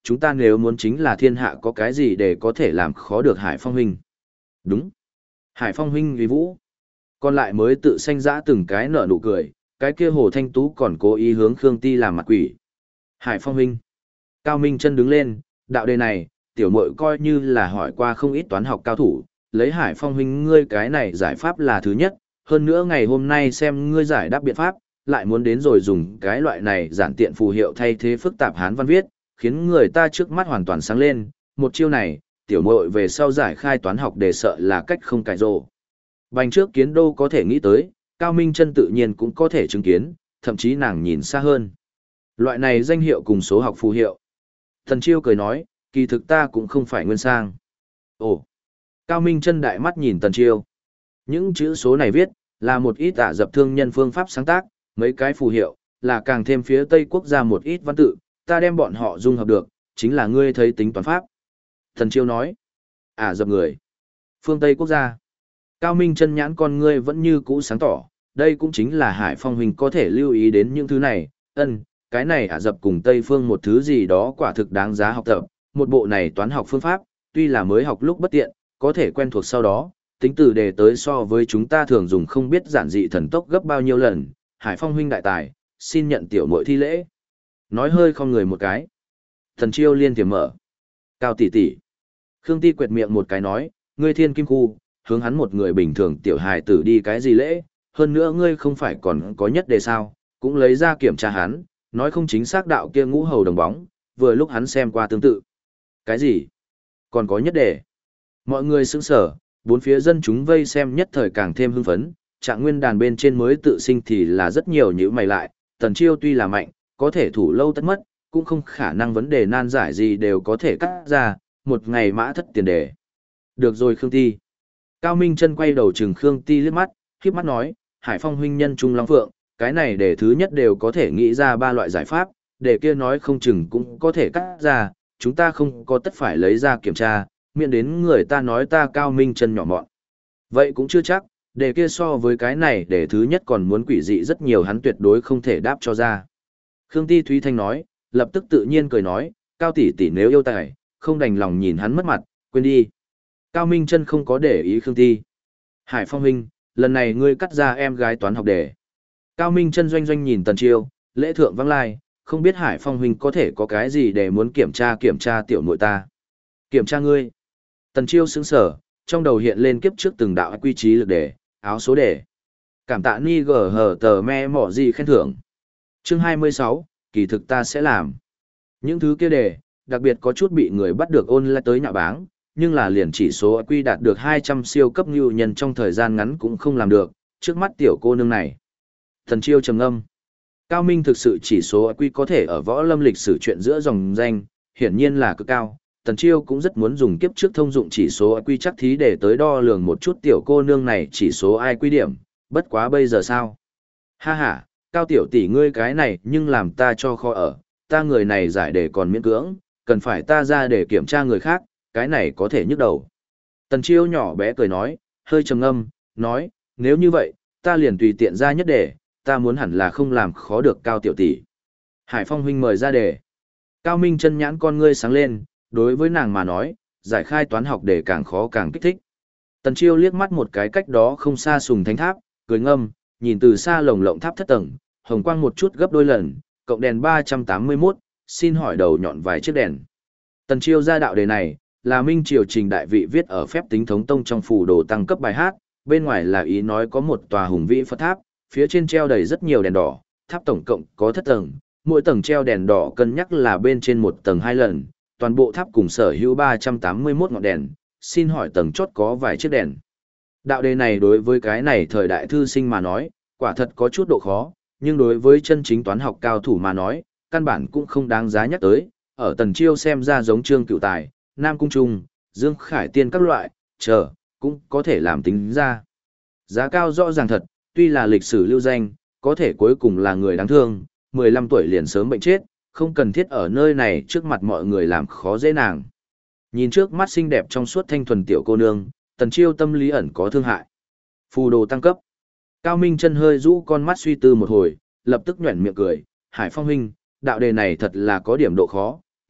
chúng ta nếu muốn chính là thiên hạ có cái gì để có thể làm khó được Hải Phong huynh. Đúng. Hải Phong huynh uy vũ. Còn lại mới tự sanh dã từng cái nở nụ cười, cái kia Hồ Thanh Tú còn cố ý hướng Khương Ti làm mặt quỷ. Hải Phong huynh. Cao Minh Chân đứng lên, đạo đề này, tiểu muội coi như là hỏi qua không ít toán học cao thủ, lấy Hải Phong huynh ngươi cái này giải pháp là thứ nhất, hơn nữa ngày hôm nay xem ngươi giải đáp biện pháp, lại muốn đến rồi dùng cái loại này giản tiện phù hiệu thay thế phức tạp Hán văn viết, khiến người ta trước mắt hoàn toàn sáng lên, một chiêu này, tiểu muội về sau giải khai toán học đề sợ là cách không cải rồ. Bành trước kiến đô có thể nghĩ tới, Cao Minh Chân tự nhiên cũng có thể chứng kiến, thậm chí nàng nhìn xa hơn. Loại này danh hiệu cùng số học phù hiệu. Thần Chiêu cười nói, kỳ thực ta cũng không phải nguyên sang. Ồ! Cao Minh Chân đại mắt nhìn Tần Chiêu. Những chữ số này viết, là một ít Ả Rập thương nhân phương pháp sáng tác, mấy cái phù hiệu, là càng thêm phía Tây quốc gia một ít văn tự, ta đem bọn họ dung hợp được, chính là ngươi thấy tính toán pháp. Thần Chiêu nói, Ả Rập người, phương Tây quốc gia. Cao Minh Chân nhãn con ngươi vẫn như cũ sáng tỏ, đây cũng chính là Hải Phong huynh có thể lưu ý đến những thứ này, cái này Ả Rập cùng Tây phương một thứ gì đó quả thực đáng giá học tập, một bộ này toán học phương pháp, tuy là mới học lúc bất tiện, có thể quen thuộc sau đó, tính từ đề tới so với chúng ta thường dùng không biết giản dị thần tốc gấp bao nhiêu lần, Hải Phong huynh đại tài, xin nhận tiểu muội thi lễ. Nói hơi không người một cái. Thần Chiêu liên tiềm mở. Cao tỷ tỷ. Khương Ti quệt miệng một cái nói, ngươi thiên kim khu, hướng hắn một người bình thường tiểu hài tử đi cái gì lễ, hơn nữa ngươi không phải còn có nhất đề sao, cũng lấy ra kiểm tra hắn, nói không chính xác đạo kia ngũ hầu đồng bóng, vừa lúc hắn xem qua tương tự. Cái gì? Còn có nhất đề. Mọi người sững sờ, bốn phía dân chúng vây xem nhất thời càng thêm hưng phấn, Trạng Nguyên đàn bên trên mới tự sinh thì là rất nhiều nhíu mày lại, Tần Chiêu tuy là mạnh, có thể thủ lâu tất mất, cũng không khả năng vấn đề nan giải gì đều có thể cắt ra, một ngày mã thất tiền đề. Được rồi Khương Ti. Cao Minh Chân quay đầu trừng Khương Ti liếc mắt, khiếp mắt nói, Hải Phong huynh nhân trung long phượng, cái này đề thứ nhất đều có thể nghĩ ra ba loại giải pháp, đề kia nói không chừng cũng có thể cắt ra, chúng ta không có tất phải lấy ra kiểm tra, miễn đến người ta nói ta Cao Minh Chân nhỏ mọn. Vậy cũng chưa chắc, đề kia so với cái này đề thứ nhất còn muốn quỷ dị rất nhiều hắn tuyệt đối không thể đáp cho ra. Khương Ti Thúy Thanh nói, lập tức tự nhiên cười nói, Cao tỷ tỷ nếu yêu tài, không đành lòng nhìn hắn mất mặt, quên đi. Cao Minh Chân không có để ý Khương Ti. Hải Phong huynh, lần này ngươi cắt ra em gái toán học đề. Cao Minh Chân doanh doanh nhìn Tần Chiêu, lễ thượng vắng lai, không biết Hải Phong huynh có thể có cái gì để muốn kiểm tra tiểu muội ta. Kiểm tra ngươi. Tần Chiêu sững sờ, trong đầu hiện lên kiếp trước từng đạo quy trí lực đề, áo số đề. Cảm tạ ni gờ hờ tờ me mỏ gì khen thưởng. Chương 26, kỳ thực ta sẽ làm. Những thứ kia đề, đặc biệt có chút bị người bắt được ôn lại tới nhạo báng, nhưng là liền chỉ số quy đạt được 200 siêu cấp nhu nhân trong thời gian ngắn cũng không làm được, trước mắt tiểu cô nương này. Thần Chiêu trầm ngâm. Cao Minh thực sự chỉ số quy có thể ở võ lâm lịch sử chuyện giữa dòng danh, hiển nhiên là cực cao. Tần Chiêu cũng rất muốn dùng kiếp trước thông dụng chỉ số IQ chắc thí để tới đo lường một chút tiểu cô nương này chỉ số IQ điểm, bất quá bây giờ sao? Ha ha, Cao tiểu tỷ ngươi cái này nhưng làm ta cho khó ở, ta người này giải đề còn miễn cưỡng, cần phải ta ra để kiểm tra người khác, cái này có thể nhức đầu. Tần Chiêu nhỏ bé cười nói, hơi trầm ngâm, nói, nếu như vậy, ta liền tùy tiện ra nhất đề, ta muốn hẳn là không làm khó được Cao tiểu tỷ. Hải Phong huynh mời ra đề. Cao Minh Chân nhãn con ngươi sáng lên, đối với nàng mà nói, giải khai toán học đề càng khó càng kích thích. Tần Chiêu liếc mắt một cái cách đó không xa Sùng Thánh Tháp, cười ngâm, nhìn từ xa lồng lộng tháp thất tầng, hồng quang một chút gấp đôi lần, cộng đèn 381, xin hỏi đầu nhọn vài chiếc đèn. Tần Chiêu ra đạo đề này, là Minh Triều Trình đại vị viết ở phép tính thống tông trong phù đồ tăng cấp bài hát, bên ngoài là ý nói có một tòa hùng vĩ Phật tháp, phía trên treo đầy rất nhiều đèn đỏ, tháp tổng cộng có thất tầng, mỗi tầng treo đèn đỏ cân nhắc là bên trên một tầng 2 lần, toàn bộ tháp cùng sở hữu 381 ngọn đèn, xin hỏi tầng chót có vài chiếc đèn. Đạo đề này đối với cái này thời đại thư sinh mà nói, quả thật có chút độ khó, nhưng đối với chân chính toán học cao thủ mà nói, căn bản cũng không đáng giá nhắc tới, ở Tần Chiêu xem ra giống Trương Cửu Tài, Nam Cung Trung, Dương Khải Tiên các loại, cũng có thể làm tính ra. Giá cao rõ ràng thật, tuy là lịch sử lưu danh, có thể cuối cùng là người đáng thương, 15 tuổi liền sớm bệnh chết, không cần thiết ở nơi này trước mặt mọi người làm khó dễ nàng. Nhìn trước mắt xinh đẹp trong suốt thanh thuần tiểu cô nương, Tần Chiêu tâm lý ẩn có thương hại. Phù đồ tăng cấp. Cao Minh Chân hơi rũ con mắt suy tư một hồi, lập tức nhoẻn miệng cười, Hải Phong huynh, đạo đề này thật là có điểm độ khó,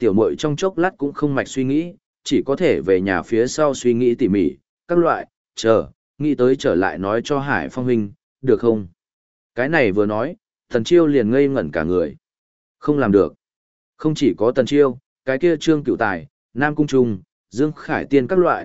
tiểu muội trong chốc lát cũng không mạch suy nghĩ, chỉ có thể về nhà phía sau suy nghĩ tỉ mỉ, các loại, nghĩ tới trở lại nói cho Hải Phong huynh, được không? Cái này vừa nói, Tần Chiêu liền ngây ngẩn cả người. Không làm được. Không chỉ có Tần Chiêu, cái kia Trương Cửu Tài, Nam Cung Trung, Dương Khải Tiên các loại,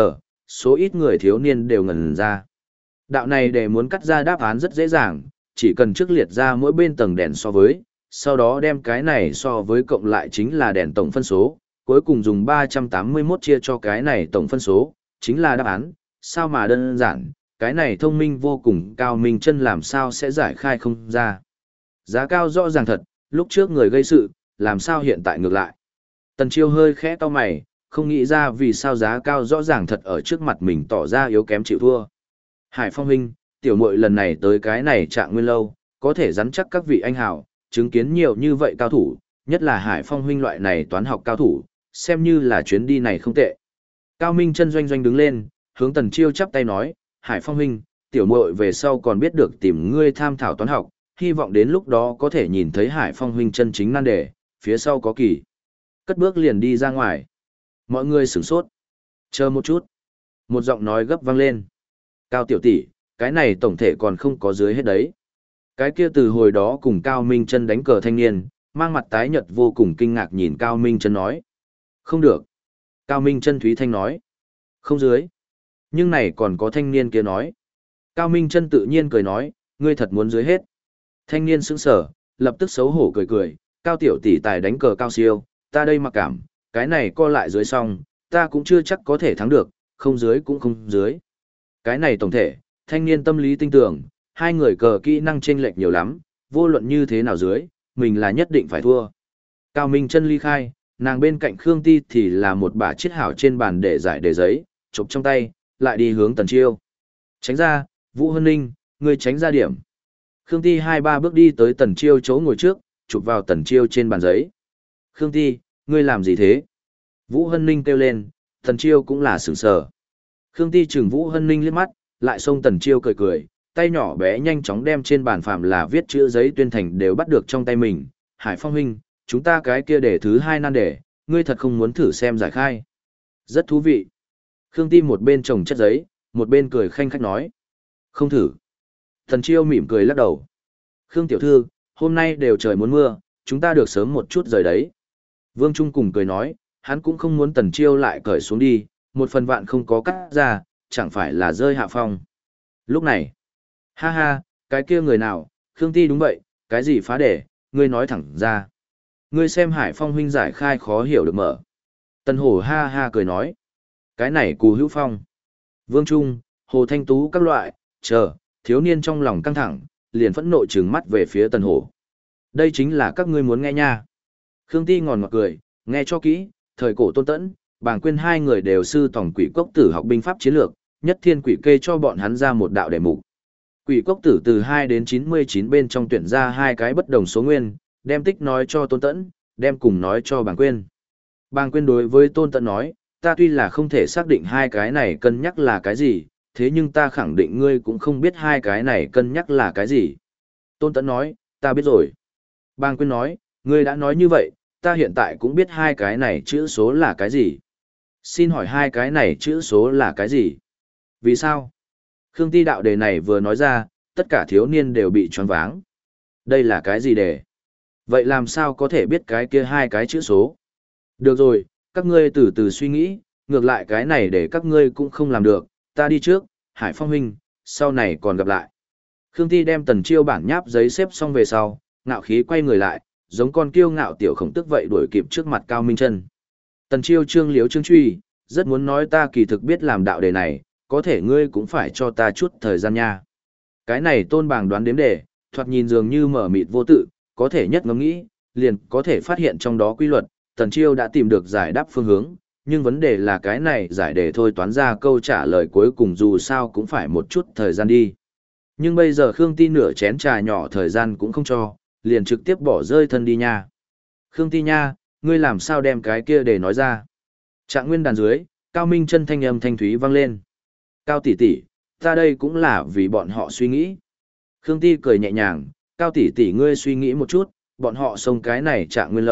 số ít người thiếu niên đều ngẩn ra. Đạo này để muốn cắt ra đáp án rất dễ dàng, chỉ cần trước liệt ra mỗi bên tầng đèn so với, sau đó đem cái này so với cộng lại chính là đèn tổng phân số, cuối cùng dùng 381 chia cho cái này tổng phân số, chính là đáp án, sao mà đơn giản, cái này thông minh vô cùng Cao Minh Chân làm sao sẽ giải khai không ra. Giá cao rõ ràng thật, lúc trước người gây sự, làm sao hiện tại ngược lại. Tần Chiêu hơi khẽ cau mày, không nghĩ ra vì sao giá cao rõ ràng thật ở trước mặt mình tỏ ra yếu kém chịu thua. Hải Phong huynh, tiểu muội lần này tới cái này Trạng Nguyên lâu, có thể rắn chắc các vị anh hào, chứng kiến nhiều như vậy cao thủ, nhất là Hải Phong huynh loại này toán học cao thủ, xem như là chuyến đi này không tệ. Cao Minh Chân doanh doanh đứng lên, hướng Tần Chiêu chắp tay nói, Hải Phong huynh, tiểu muội về sau còn biết được tìm ngươi tham thảo toán học, hy vọng đến lúc đó có thể nhìn thấy Hải Phong huynh chân chính nan đề, phía sau có kỳ. Cất bước liền đi ra ngoài. Mọi người sửng sốt. Chờ một chút. Một giọng nói gấp vang lên. Cao tiểu tỷ, cái này tổng thể còn không có dưới hết đấy. Cái kia từ hồi đó cùng Cao Minh Chân đánh cờ thanh niên, mang mặt tái nhợt vô cùng kinh ngạc nhìn Cao Minh Chân nói. Không được. Cao Minh Chân Thúy Thanh nói. Không dưới. Nhưng này còn có thanh niên kia nói. Cao Minh Chân tự nhiên cười nói, ngươi thật muốn dưới hết. Thanh niên sững sờ, lập tức xấu hổ cười cười, Cao tiểu tỷ tài đánh cờ cao siêu, ta đây mặc cảm, cái này co lại dưới xong, ta cũng chưa chắc có thể thắng được, không dưới cũng không dưới. Cái này tổng thể, thanh niên tâm lý tinh tưởng, hai người cờ kỹ năng chênh lệch nhiều lắm, vô luận như thế nào dưới, mình là nhất định phải thua. Cao Minh Chân ly khai, nàng bên cạnh Khương Ti thì là một bả chiết hảo trên bàn để giải đề giấy, chụp trong tay, lại đi hướng Tần Chiêu. Tránh ra, Vũ Hân Ninh, ngươi tránh ra điểm. Khương Ti 2-3 bước đi tới Tần Chiêu chỗ ngồi trước, chụp vào Tần Chiêu trên bàn giấy. Khương Ti, ngươi làm gì thế? Vũ Hân Ninh kêu lên, Tần Chiêu cũng là sửng sờ. Khương Ti chừng Vũ Hân Ninh liếc mắt, lại xông Tần Chiêu cười cười, tay nhỏ bé nhanh chóng đem trên bàn phạm là viết chữ giấy tuyên thành đều bắt được trong tay mình. Hải Phong huynh, chúng ta cái kia để thứ hai nan đề, ngươi thật không muốn thử xem giải khai. Rất thú vị. Khương Ti một bên trồng chất giấy, một bên cười khanh khách nói. Không thử. Tần Chiêu mỉm cười lắc đầu. Khương tiểu thư, hôm nay đều trời muốn mưa, chúng ta được sớm một chút rời đấy. Vương Trung cùng cười nói, hắn cũng không muốn Tần Chiêu lại cởi xuống đi, một phần vạn không có cắt ra, chẳng phải là rơi hạ phong. Lúc này, ha ha, cái kia người nào, Khương Ti đúng vậy, cái gì phá đề, ngươi nói thẳng ra. Ngươi xem Hải Phong huynh giải khai khó hiểu được mở. Tần Hổ ha ha cười nói, cái này Cù Hữu Phong. Vương Trung, Hồ Thanh Tú các loại, thiếu niên trong lòng căng thẳng, liền phẫn nộ trừng mắt về phía Tần Hổ. Đây chính là các ngươi muốn nghe nha. Khương Ti ngòn ngọt cười, nghe cho kỹ, thời cổ Tôn Tẫn, Bàng Quyên hai người đều sư tổng Quỷ Cốc Tử học binh pháp chiến lược, nhất thiên quỷ kê cho bọn hắn ra một đạo đề mục. Quỷ Cốc Tử từ 2 đến 99 bên trong tuyển ra hai cái bất đồng số nguyên, đem tích nói cho Tôn Tẫn, đem cùng nói cho Bàng Quyên. Bàng Quyên đối với Tôn Tẫn nói, ta tuy là không thể xác định hai cái này cân nhắc là cái gì, thế nhưng ta khẳng định ngươi cũng không biết hai cái này cân nhắc là cái gì. Tôn Tẫn nói, ta biết rồi. Bàng Quyên nói, ngươi đã nói như vậy, ta hiện tại cũng biết hai cái này chữ số là cái gì. Xin hỏi hai cái này chữ số là cái gì? Vì sao? Khương Ti đạo đề này vừa nói ra, tất cả thiếu niên đều bị choáng váng. Đây là cái gì đề? Vậy làm sao có thể biết cái kia hai cái chữ số? Được rồi, các ngươi từ từ suy nghĩ, ngược lại cái này để các ngươi cũng không làm được, ta đi trước, Hải Phong huynh, sau này còn gặp lại. Khương Ti đem Tần Chiêu bản nháp giấy xếp xong về sau, ngạo khí quay người lại, giống con kiêu ngạo tiểu khổng tức vậy đuổi kịp trước mặt Cao Minh Chân. Tần Chiêu trương liếu trương truy, rất muốn nói ta kỳ thực biết làm đạo đề này, có thể ngươi cũng phải cho ta chút thời gian nha. Cái này Tôn Bàng đoán đếm đề, thoạt nhìn dường như mở mịt vô tự, có thể nhất ngẫm nghĩ, liền có thể phát hiện trong đó quy luật, Tần Chiêu đã tìm được giải đáp phương hướng, nhưng vấn đề là cái này giải đề thôi toán ra câu trả lời cuối cùng dù sao cũng phải một chút thời gian đi. Nhưng bây giờ Khương Ti nửa chén trà nhỏ thời gian cũng không cho, liền trực tiếp bỏ rơi thân đi nha. Khương Ti nha, ngươi làm sao đem cái kia để nói ra. Trạng nguyên đàn dưới, Cao Minh Chân thanh âm thanh thúy vang lên. Cao tỷ tỷ, ta đây cũng là vì bọn họ suy nghĩ. Khương Ti cười nhẹ nhàng, Cao tỷ tỷ ngươi suy nghĩ một chút, bọn họ xông cái này Trạng nguyên lâu,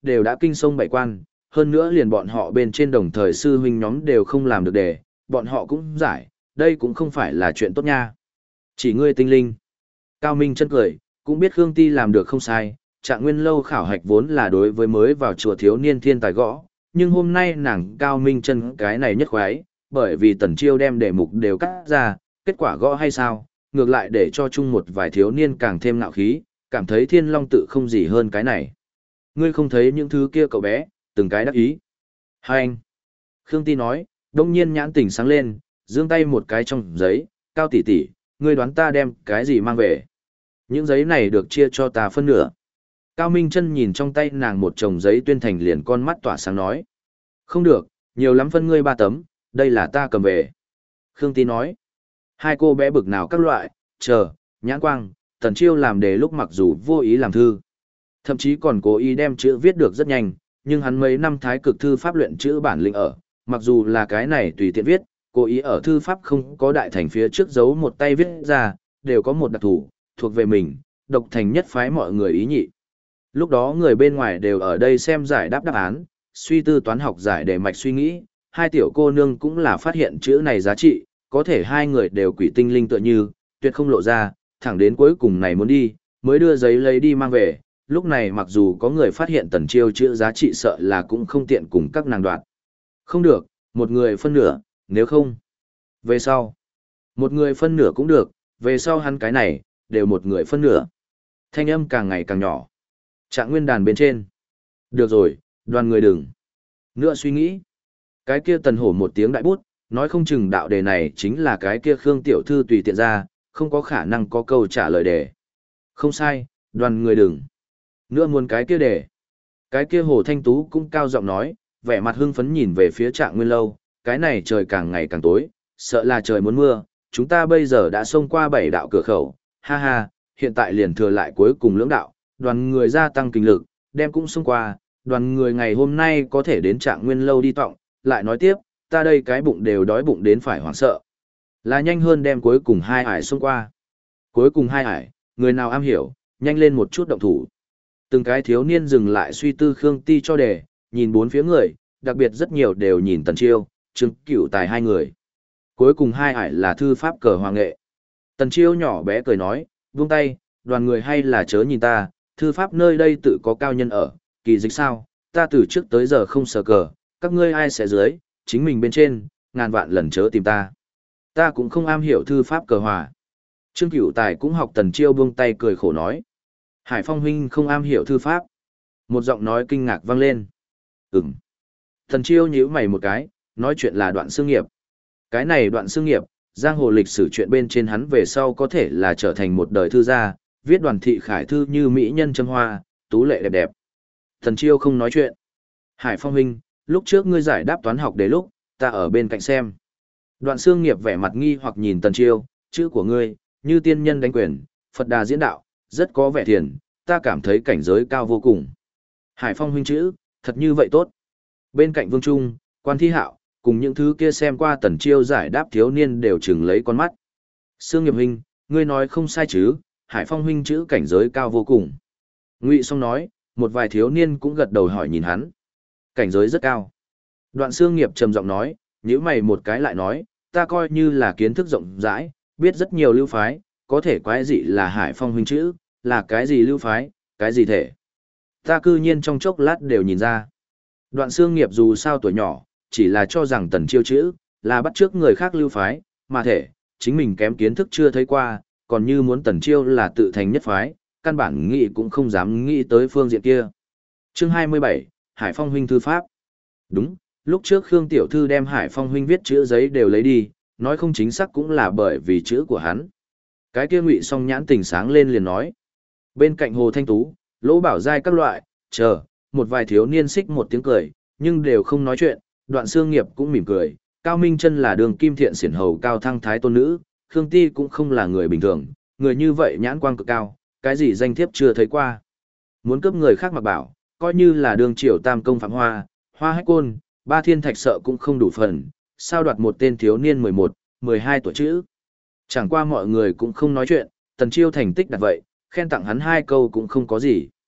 đều đã kinh sông bảy quan, hơn nữa liền bọn họ bên trên đồng thời sư huynh nhóm đều không làm được đề, bọn họ cũng giải, đây cũng không phải là chuyện tốt nha. Chỉ ngươi tinh linh. Cao Minh chân cười, cũng biết Khương Ti làm được không sai, Trạng Nguyên lâu khảo hạch vốn là đối với mới vào chùa thiếu niên thiên tài gõ, nhưng hôm nay nàng Cao Minh chân cái này nhất khoái, bởi vì Tần Chiêu đem đề mục đều cắt ra, kết quả gõ hay sao, ngược lại để cho chung một vài thiếu niên càng thêm nạo khí, cảm thấy Thiên Long tự không gì hơn cái này. Ngươi không thấy những thứ kia cậu bé, từng cái đắc ý. Hai anh. Khương Ti nói, đông nhiên nhãn tỉnh sáng lên, giương tay một cái trong giấy, Cao tỷ tỷ, ngươi đoán ta đem cái gì mang về. Những giấy này được chia cho ta phân nửa. Cao Minh chân nhìn trong tay nàng một chồng giấy tuyên thành liền con mắt tỏa sáng nói. Không được, nhiều lắm phân ngươi 3 tấm, đây là ta cầm về. Khương Ti nói. Hai cô bé bực nào các loại, chờ, nhãn quang, Tần Chiêu làm đề lúc mặc dù vô ý làm thư. Thậm chí còn cố ý đem chữ viết được rất nhanh, nhưng hắn mấy năm thái cực thư pháp luyện chữ bản lĩnh ở, mặc dù là cái này tùy tiện viết, cố ý ở thư pháp không có đại thành phía trước giấu một tay viết ra, đều có một đặc thù, thuộc về mình, độc thành nhất phái mọi người ý nhị. Lúc đó người bên ngoài đều ở đây xem giải đáp đáp án, suy tư toán học giải để mạch suy nghĩ, hai tiểu cô nương cũng là phát hiện chữ này giá trị, có thể hai người đều quỷ tinh linh tựa như, tuyệt không lộ ra, thẳng đến cuối cùng này muốn đi, mới đưa giấy lấy đi mang về, lúc này mặc dù có người phát hiện Tần Chiêu chữ giá trị sợ là cũng không tiện cùng các nàng đoạt. Không được, một người phân nửa, nếu không. Về sau, một người phân nửa cũng được, về sau hắn cái này, đều một người phân nửa. Thanh âm càng ngày càng nhỏ. Trạng Nguyên đàn bên trên. Được rồi, đoàn người đừng. Nữa suy nghĩ. Cái kia Tần Hổ một tiếng đại bút, nói không chừng đạo đề này chính là cái kia Khương Tiểu Thư tùy tiện ra, không có khả năng có câu trả lời đề. Không sai, đoàn người đừng. Nữa muốn cái kia đề. Cái kia Hồ Thanh Tú cũng cao giọng nói, vẻ mặt hưng phấn nhìn về phía Trạng Nguyên lâu, cái này trời càng ngày càng tối, sợ là trời muốn mưa, chúng ta bây giờ đã xông qua 7 đạo cửa khẩu, ha ha, hiện tại liền thừa lại cuối cùng lưỡng đạo, đoàn người gia tăng kinh lực, đem cũng xông qua, đoàn người ngày hôm nay có thể đến Trạng Nguyên lâu đi tọng, lại nói tiếp, ta đây cái bụng đều đói bụng đến phải hoảng sợ. Là nhanh hơn đem cuối cùng 2 ải xông qua. Cuối cùng 2 ải, người nào am hiểu, nhanh lên một chút động thủ. Từng cái thiếu niên dừng lại suy tư Khương Ti cho đề, nhìn bốn phía người, đặc biệt rất nhiều đều nhìn Tần Chiêu, Trương Cửu Tài hai người. Cuối cùng 2 ải là thư pháp cờ hoàng nghệ. Tần Chiêu nhỏ bé cười nói, buông tay, đoàn người hay là chớ nhìn ta, thư pháp nơi đây tự có cao nhân ở, kỳ dịch sao, ta từ trước tới giờ không sờ cờ, các ngươi ai sẽ dưới, chính mình bên trên, ngàn vạn lần chớ tìm ta. Ta cũng không am hiểu thư pháp cờ hòa. Trương Cửu Tài cũng học Tần Chiêu buông tay cười khổ nói. Hải Phong huynh không am hiểu thư pháp. Một giọng nói kinh ngạc vang lên. Ừm. Tần Chiêu nhíu mày một cái, nói chuyện là Đoạn Xương Nghiệp. Cái này Đoạn Xương Nghiệp, giang hồ lịch sử chuyện bên trên hắn về sau có thể là trở thành một đời thư gia, viết Đoàn thị khải thư như mỹ nhân châm hoa, tú lệ đẹp đẹp. Tần Chiêu không nói chuyện. Hải Phong huynh, lúc trước ngươi giải đáp toán học để lúc, ta ở bên cạnh xem. Đoạn Xương Nghiệp vẻ mặt nghi hoặc nhìn Tần Chiêu, chữ của ngươi, như tiên nhân đánh quyền, Phật đà diễn đạo, rất có vẻ thiền, ta cảm thấy cảnh giới cao vô cùng. Hải Phong huynh chữ, thật như vậy tốt. Bên cạnh Vương Trung, Quan Thi Hạo, cùng những thứ kia xem qua Tần Chiêu giải đáp thiếu niên đều chừng lấy con mắt. Xương Nghiệp huynh, ngươi nói không sai chứ, Hải Phong huynh chữ cảnh giới cao vô cùng. Ngụy Song nói, một vài thiếu niên cũng gật đầu hỏi nhìn hắn. Cảnh giới rất cao. Đoạn Xương Nghiệp trầm giọng nói, nhíu mày một cái lại nói, ta coi như là kiến thức rộng rãi, biết rất nhiều lưu phái, có thể quái dị là Hải Phong huynh chữ, là cái gì lưu phái, cái gì thể. Ta cư nhiên trong chốc lát đều nhìn ra. Đoạn Xương Nghiệp dù sao tuổi nhỏ, chỉ là cho rằng Tần Chiêu chữ, là bắt chước người khác lưu phái, mà thể, chính mình kém kiến thức chưa thấy qua, còn như muốn Tần Chiêu là tự thành nhất phái, căn bản nghĩ cũng không dám nghĩ tới phương diện kia. Chương 27, Hải Phong huynh thư pháp. Đúng, lúc trước Khương Tiểu Thư đem Hải Phong huynh viết chữ giấy đều lấy đi, nói không chính xác cũng là bởi vì chữ của hắn. Cái kia Ngụy Song nhãn tình sáng lên liền nói. Bên cạnh Hồ Thanh Tú, Lỗ Bảo Giai các loại, chờ, một vài thiếu niên xích một tiếng cười, nhưng đều không nói chuyện, Đoạn Xương Nghiệp cũng mỉm cười. Cao Minh Chân là đường kim thiện xiển hầu cao thăng thái tôn nữ, Khương Ti cũng không là người bình thường, người như vậy nhãn quang cực cao, cái gì danh thiếp chưa thấy qua. Muốn cướp người khác mặc bảo, coi như là đường triều tam công phạm hoa, hoa hách côn, ba thiên thạch sợ cũng không đủ phần, sao đoạt một tên thiếu niên 11, 12 tuổi chữ. Chẳng qua mọi người cũng không nói chuyện, Tần Chiêu thành tích đặt vậy, khen tặng hắn 2 câu cũng không có gì.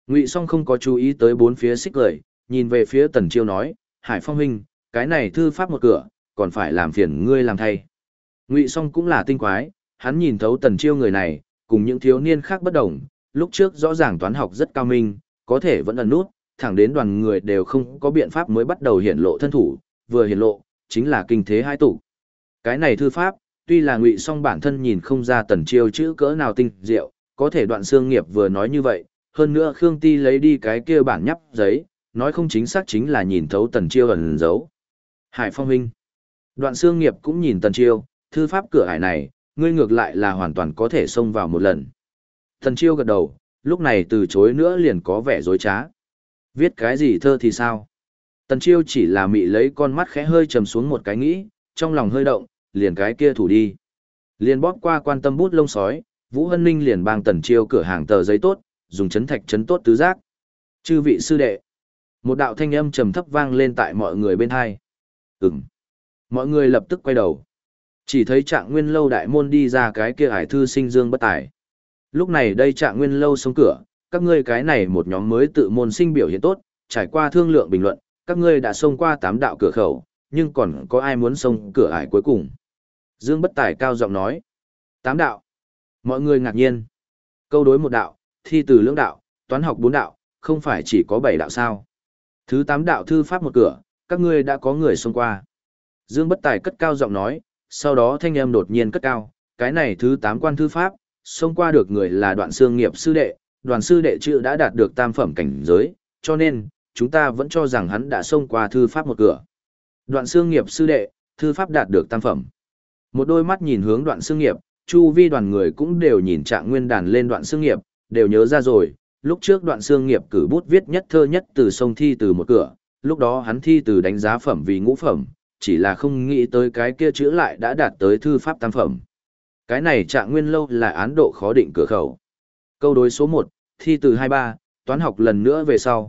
Ngụy Song không có chú ý tới bốn phía xích cười, nhìn về phía Tần Chiêu nói, Hải Phong huynh, cái này thư pháp một cửa, còn phải làm phiền ngươi làm thay. Ngụy Song cũng là tinh quái, hắn nhìn thấu Tần Chiêu người này, cùng những thiếu niên khác bất đồng, lúc trước rõ ràng toán học rất cao minh, có thể vẫn ẩn nút, thẳng đến đoàn người đều không có biện pháp mới bắt đầu hiển lộ thân thủ, vừa hiển lộ, chính là kinh thế hai tụ. Cái này thư pháp, tuy là Ngụy Song bản thân nhìn không ra Tần Chiêu chữ cỡ nào tinh diệu, có thể Đoạn Xương Nghiệp vừa nói như vậy, hơn nữa Khương Ti lấy đi cái kia bản nhắp giấy, nói không chính xác chính là nhìn thấu Tần Chiêu ẩn giấu. Hải Phong huynh. Đoạn Xương Nghiệp cũng nhìn Tần Chiêu, thư pháp cửa ải này, ngươi ngược lại là hoàn toàn có thể xông vào một lần. Tần Chiêu gật đầu, lúc này từ chối nữa liền có vẻ dối trá. Viết cái gì thơ thì sao? Tần Chiêu chỉ là mị lấy con mắt khẽ hơi trầm xuống một cái nghĩ, trong lòng hơi động, liền cái kia thủ đi. Liền bóp qua quan tâm bút lông sói, Vũ Hân Ninh liền bang Tần Chiêu cửa hàng tờ giấy tốt, dùng chấn thạch chấn tốt tứ giác. Chư vị sư đệ. Một đạo thanh âm trầm thấp vang lên tại mọi người bên hai. Ừm. Mọi người lập tức quay đầu. Chỉ thấy Trạng Nguyên lâu đại môn đi ra cái kia hải thư sinh Dương Bất Tài. Lúc này đây Trạng Nguyên lâu xông cửa, các ngươi cái này một nhóm mới tự môn sinh biểu hiện tốt, trải qua thương lượng bình luận, các ngươi đã xông qua 8 đạo cửa khẩu, nhưng còn có ai muốn xông cửa ải cuối cùng? Dương Bất Tài cao giọng nói. 8 đạo. Mọi người ngạc nhiên. Câu đối một đạo, thi từ lưỡng đạo, toán học 4 đạo, không phải chỉ có 7 đạo sao? Thứ 8 đạo thư pháp một cửa, các ngươi đã có người xông qua. Dương Bất Tài cất cao giọng nói, sau đó thanh âm đột nhiên cất cao, cái này thứ 8 quan thư pháp, xông qua được người là Đoạn Xương Nghiệp sư đệ, Đoàn sư đệ chữ đã đạt được tam phẩm cảnh giới, cho nên, chúng ta vẫn cho rằng hắn đã xông qua thư pháp một cửa. Đoạn Xương Nghiệp sư đệ, thư pháp đạt được tam phẩm. Một đôi mắt nhìn hướng Đoạn Xương Nghiệp, chu vi đoàn người cũng đều nhìn Trạng Nguyên đàn lên Đoạn Xương Nghiệp, đều nhớ ra rồi, lúc trước Đoạn Xương Nghiệp cử bút viết nhất thơ nhất từ sông thi từ một cửa, lúc đó hắn thi từ đánh giá phẩm vì ngũ phẩm, chỉ là không nghĩ tới cái kia chữ lại đã đạt tới thư pháp tam phẩm. Cái này Trạng Nguyên lâu là án độ khó định cửa khẩu. Câu đối số 1, thi từ 23, toán học lần nữa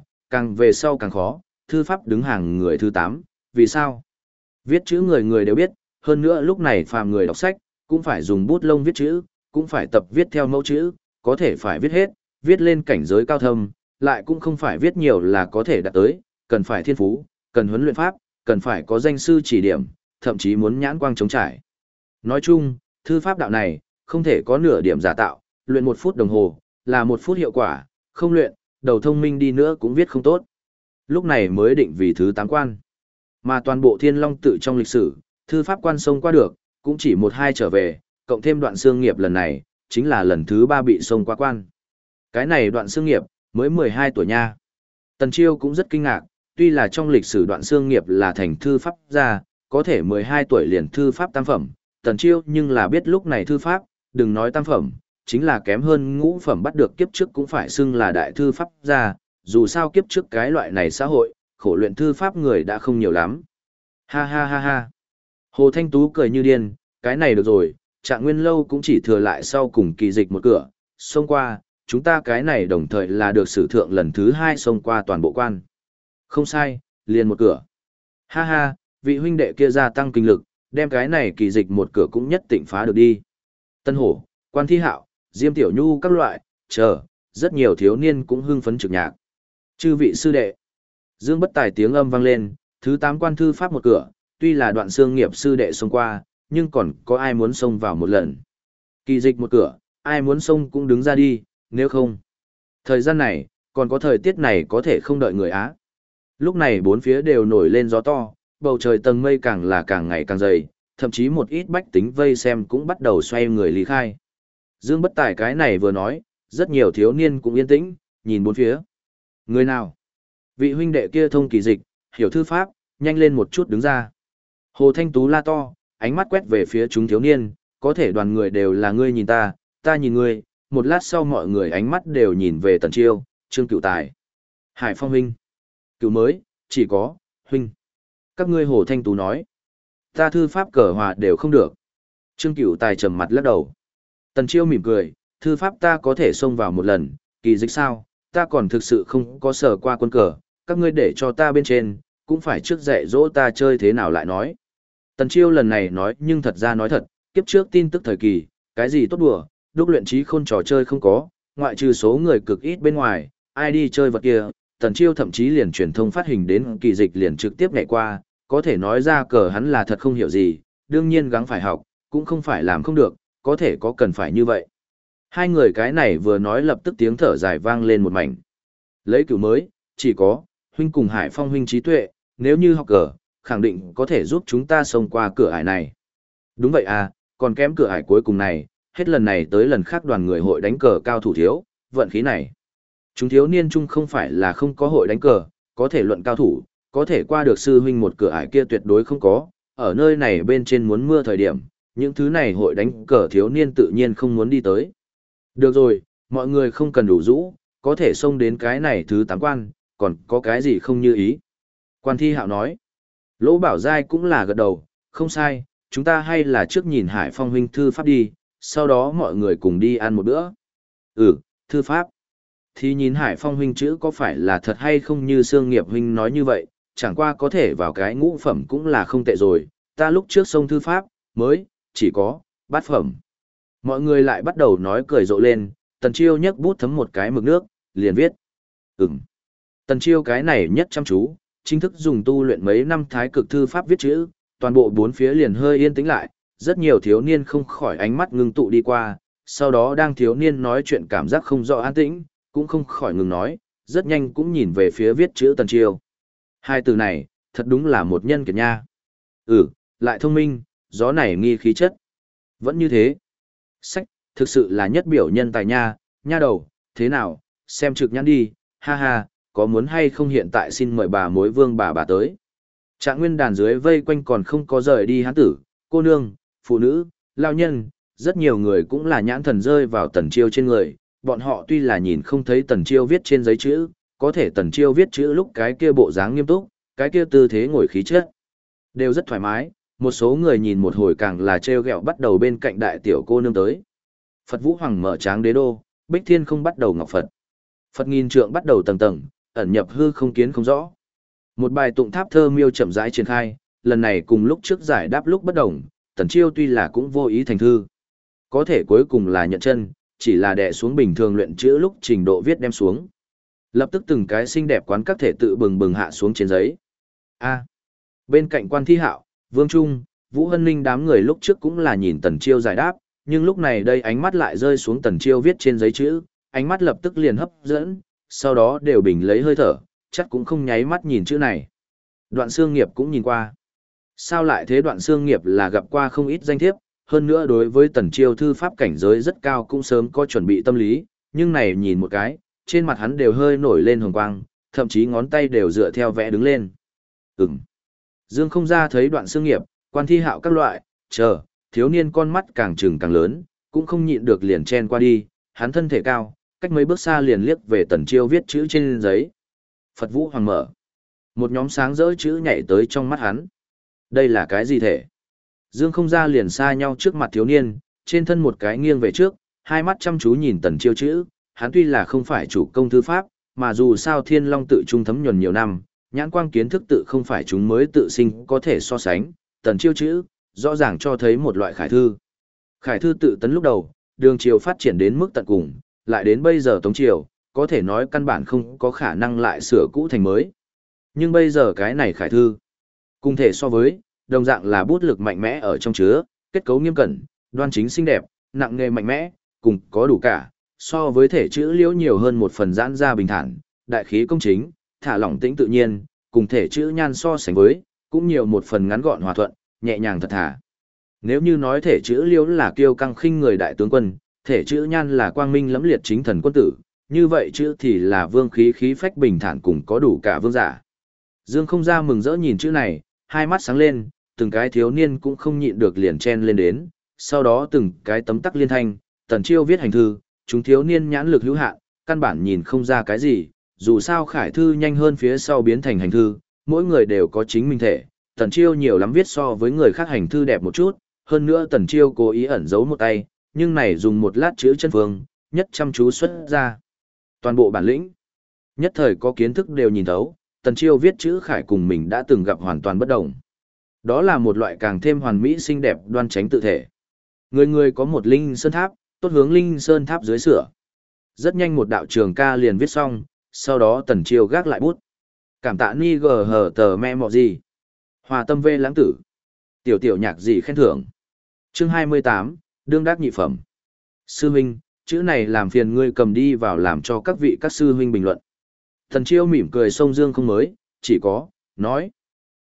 về sau càng khó, thư pháp đứng hàng người thứ 8, vì sao? Viết chữ người người đều biết, hơn nữa lúc này phàm người đọc sách, cũng phải dùng bút lông viết chữ, cũng phải tập viết theo mẫu chữ, có thể phải viết hết, viết lên cảnh giới cao thâm, lại cũng không phải viết nhiều là có thể đạt tới, cần phải thiên phú, cần huấn luyện pháp, cần phải có danh sư chỉ điểm, thậm chí muốn nhãn quang chống trải. Nói chung, thư pháp đạo này, không thể có nửa điểm giả tạo, luyện 1 phút đồng hồ, là 1 phút hiệu quả, không luyện, đầu thông minh đi nữa cũng viết không tốt. Lúc này mới định vì thứ 8 quan. Mà toàn bộ Thiên Long tự trong lịch sử, thư pháp quan xông qua được, cũng chỉ 1-2 trở về, cộng thêm Đoạn Xương Nghiệp lần này, chính là lần thứ 3 bị xông qua quan. Cái này Đoạn Xương Nghiệp, mới 12 tuổi nha. Tần Chiêu cũng rất kinh ngạc, tuy là trong lịch sử Đoạn Xương Nghiệp là thành thư pháp gia, có thể 12 tuổi liền thư pháp tam phẩm, Tần Chiêu nhưng là biết lúc này thư pháp, đừng nói tam phẩm, chính là kém hơn ngũ phẩm bắt được kiếp trước cũng phải xưng là đại thư pháp gia, dù sao kiếp trước cái loại này xã hội, khổ luyện thư pháp người đã không nhiều lắm. Ha ha ha ha. Hồ Thanh Tú cười như điên, cái này được rồi, Trạng Nguyên lâu cũng chỉ thừa lại sau cùng kỳ dịch một cửa, xông qua, chúng ta cái này đồng thời là được sử thượng lần thứ 2 xông qua toàn bộ quan. Không sai, liền một cửa. Ha ha, vị huynh đệ kia gia tăng kinh lực, đem cái này kỳ dịch một cửa cũng nhất định phá được đi. Tân Hổ, Quan Thi Hạo, Diêm Tiểu Nhu các loại, rất nhiều thiếu niên cũng hưng phấn trực nhạc. Chư vị sư đệ. Dương Bất Tài tiếng âm vang lên, thứ 8 quan thư pháp một cửa, tuy là Đoạn Xương Nghiệp sư đệ xông qua, nhưng còn có ai muốn xông vào một lần. Kỳ dịch một cửa, ai muốn xông cũng đứng ra đi, nếu không. Thời gian này, còn có thời tiết này có thể không đợi người Á. Lúc này bốn phía đều nổi lên gió to, bầu trời tầng mây càng là càng ngày càng dày, thậm chí một ít bách tính vây xem cũng bắt đầu xoay người lý khai. Dương Bất Tài cái này vừa nói, rất nhiều thiếu niên cũng yên tĩnh, nhìn bốn phía. Người nào? Vị huynh đệ kia thông kỳ dịch, hiểu thư pháp, nhanh lên một chút đứng ra. Hồ Thanh Tú la to, ánh mắt quét về phía chúng thiếu niên, có thể đoàn người đều là ngươi nhìn ta, ta nhìn ngươi, một lát sau mọi người ánh mắt đều nhìn về Tần Chiêu, Trương Cửu Tài. Hải Phong huynh. Cửu mới, chỉ có, huynh. Các ngươi Hồ Thanh Tú nói. Ta thư pháp cờ hòa đều không được. Trương Cửu Tài trầm mặt lắc đầu. Tần Chiêu mỉm cười, thư pháp ta có thể xông vào một lần, kỳ dịch sao, ta còn thực sự không có sở qua quân cờ, các ngươi để cho ta bên trên, cũng phải trước dạy dỗ ta chơi thế nào lại nói. Tần Chiêu lần này nói nhưng thật ra nói thật, kiếp trước tin tức thời kỳ, cái gì tốt đùa, đúc luyện trí khôn trò chơi không có, ngoại trừ số người cực ít bên ngoài, ai đi chơi vật kia, Tần Chiêu thậm chí liền truyền thông phát hình đến kỳ dịch liền trực tiếp nhảy qua, có thể nói ra cờ hắn là thật không hiểu gì, đương nhiên gắng phải học, cũng không phải làm không được, có thể có cần phải như vậy. Hai người cái này vừa nói lập tức tiếng thở dài vang lên một mảnh. Lấy cửu mới, chỉ có, huynh cùng Hải Phong huynh trí tuệ, nếu như học cờ, khẳng định có thể giúp chúng ta xông qua cửa ải này. Đúng vậy à, còn kém cửa ải cuối cùng này, hết lần này tới lần khác đoàn người hội đánh cờ cao thủ thiếu, vận khí này. Chúng thiếu niên chung không phải là không có hội đánh cờ, có thể luận cao thủ, có thể qua được sư huynh một cửa ải kia tuyệt đối không có, ở nơi này bên trên muốn mưa thời điểm, những thứ này hội đánh cờ thiếu niên tự nhiên không muốn đi tới. Được rồi, mọi người không cần đủ rũ, có thể xông đến cái này thứ 8 quan, còn có cái gì không như ý. Quan Thi Hạo nói, Lỗ Bảo Giai cũng là gật đầu, không sai, chúng ta hay là trước nhìn Hải Phong huynh thư pháp đi, sau đó mọi người cùng đi ăn một bữa. Thư pháp. Thì nhìn Hải Phong huynh chữ có phải là thật hay không như Sương Nghiệp huynh nói như vậy, chẳng qua có thể vào cái ngũ phẩm cũng là không tệ rồi, ta lúc trước xông thư pháp, mới, chỉ có, bát phẩm. Mọi người lại bắt đầu nói cười rộ lên, Tần Chiêu nhấc bút thấm một cái mực nước, liền viết. Tần Chiêu cái này nhất chăm chú, chính thức dùng tu luyện mấy năm thái cực thư pháp viết chữ, toàn bộ bốn phía liền hơi yên tĩnh lại, rất nhiều thiếu niên không khỏi ánh mắt ngưng tụ đi qua, sau đó đang thiếu niên nói chuyện cảm giác không rõ an tĩnh, cũng không khỏi ngừng nói, rất nhanh cũng nhìn về phía viết chữ Tần Chiêu. Hai từ này, thật đúng là một nhân kiệt nha. Lại thông minh, gió này nghi khí chất. Vẫn như thế. Sách, thực sự là nhất biểu nhân tài nha, nha đầu, thế nào, xem trực nhãn đi, ha ha, có muốn hay không hiện tại xin mời bà mối vương bà tới. Trạng nguyên đàn dưới vây quanh còn không có rời đi hán tử, cô nương, phụ nữ, lao nhân, rất nhiều người cũng là nhãn thần rơi vào Tần Chiêu trên người, bọn họ tuy là nhìn không thấy Tần Chiêu viết trên giấy chữ, có thể Tần Chiêu viết chữ lúc cái kia bộ dáng nghiêm túc, cái kia tư thế ngồi khí chất, đều rất thoải mái, một số người nhìn một hồi càng là trêu ghẹo bắt đầu bên cạnh đại tiểu cô nương tới. Phật Vũ Hoàng mở tráng đế đô, Bích Thiên không bắt đầu ngọc Phật. Phật nghìn trượng bắt đầu tầng tầng, ẩn nhập hư không kiến không rõ. Một bài tụng tháp thơ miêu chậm rãi triển khai, lần này cùng lúc trước giải đáp lúc bất đồng, Tần Chiêu tuy là cũng vô ý thành thư. Có thể cuối cùng là nhận chân, chỉ là đè xuống bình thường luyện chữ lúc trình độ viết đem xuống. Lập tức từng cái xinh đẹp quán các thể tự bừng bừng hạ xuống trên giấy. Bên cạnh Quan Thi Hạo, Vương Trung, Vũ Hân Ninh đám người lúc trước cũng là nhìn Tần Chiêu giải đáp, nhưng lúc này đây ánh mắt lại rơi xuống Tần Chiêu viết trên giấy chữ, ánh mắt lập tức liền hấp dẫn, sau đó đều bình lấy hơi thở, chắc cũng không nháy mắt nhìn chữ này. Đoạn Xương Nghiệp cũng nhìn qua. Sao lại thế? Đoạn Xương Nghiệp là gặp qua không ít danh thiếp, hơn nữa đối với Tần Chiêu thư pháp cảnh giới rất cao cũng sớm có chuẩn bị tâm lý, nhưng này nhìn một cái, trên mặt hắn đều hơi nổi lên hồng quang, thậm chí ngón tay đều dựa theo vẽ đứng lên. Dương không ra thấy Đoạn Xương Nghiệp, Quan Thi Hạo các loại, thiếu niên con mắt càng trừng càng lớn, cũng không nhịn được liền chen qua đi, hắn thân thể cao, cách mấy bước xa liền liếc về Tần Chiêu viết chữ trên giấy. Phật Vũ Hoàng mở. Một nhóm sáng rỡ chữ nhảy tới trong mắt hắn. Đây là cái gì thể? Dương không ra liền xa nhau trước mặt thiếu niên, trên thân một cái nghiêng về trước, hai mắt chăm chú nhìn Tần Chiêu chữ, hắn tuy là không phải chủ công thư pháp, mà dù sao Thiên Long tự trung thấm nhuần nhiều năm, nhãn quang kiến thức tự không phải chúng mới tự sinh có thể so sánh, Tần Chiêu chữ, rõ ràng cho thấy một loại khải thư. Khải thư tự tấn lúc đầu, đường triều phát triển đến mức tận cùng, lại đến bây giờ Tống triều, có thể nói căn bản không có khả năng lại sửa cũ thành mới. Nhưng bây giờ cái này khải thư, cùng thể so với, đồng dạng là bút lực mạnh mẽ ở trong chứa, kết cấu nghiêm cẩn, đoan chính xinh đẹp, nặng nghề mạnh mẽ, cùng có đủ cả, so với thể chữ liễu nhiều hơn một phần giãn ra bình thản, đại khí công chính, thả lỏng tĩnh tự nhiên, cùng thể chữ nhan so sánh với, cũng nhiều một phần ngắn gọn hòa thuận, nhẹ nhàng thật thà. Nếu như nói thể chữ liễu là kiêu căng khinh người đại tướng quân, thể chữ nhan là quang minh lẫm liệt chính thần quân tử, như vậy chữ thì là vương khí khí phách bình thản cùng có đủ cả vương giả. Dương không ra mừng rỡ nhìn chữ này, hai mắt sáng lên, từng cái thiếu niên cũng không nhịn được liền chen lên đến, sau đó từng cái tấm tắc liên thanh, Tần Chiêu viết hành thư, chúng thiếu niên nhãn lực hữu hạn, căn bản nhìn không ra cái gì, dù sao khải thư nhanh hơn phía sau biến thành hành thư, mỗi người đều có chính mình thể, Tần Chiêu nhiều lắm viết so với người khác hành thư đẹp một chút, hơn nữa Tần Chiêu cố ý ẩn giấu một tay, nhưng này dùng một lát chữ chân phương, nhất chăm chú xuất ra. Toàn bộ bản lĩnh, nhất thời có kiến thức đều nhìn thấu, Tần Chiêu viết chữ khải cùng mình đã từng gặp hoàn toàn bất đồng. Đó là một loại càng thêm hoàn mỹ xinh đẹp đoan chánh tự thể. Người người có một linh sơn tháp, tốt hướng linh sơn tháp dưới sửa. Rất nhanh một đạo trường ca liền viết xong, sau đó Tần Chiêu gác lại bút. Cảm tạ ni gờ hờ tờ me mọ gì. Hòa tâm vê lãng tử. Tiểu tiểu nhạc gì khen thưởng. Chương 28, đương đắc nhị phẩm. Sư huynh, chữ này làm phiền ngươi cầm đi vào làm cho các sư huynh bình luận. Tần Chiêu mỉm cười xông Dương Không Mới, chỉ có, nói.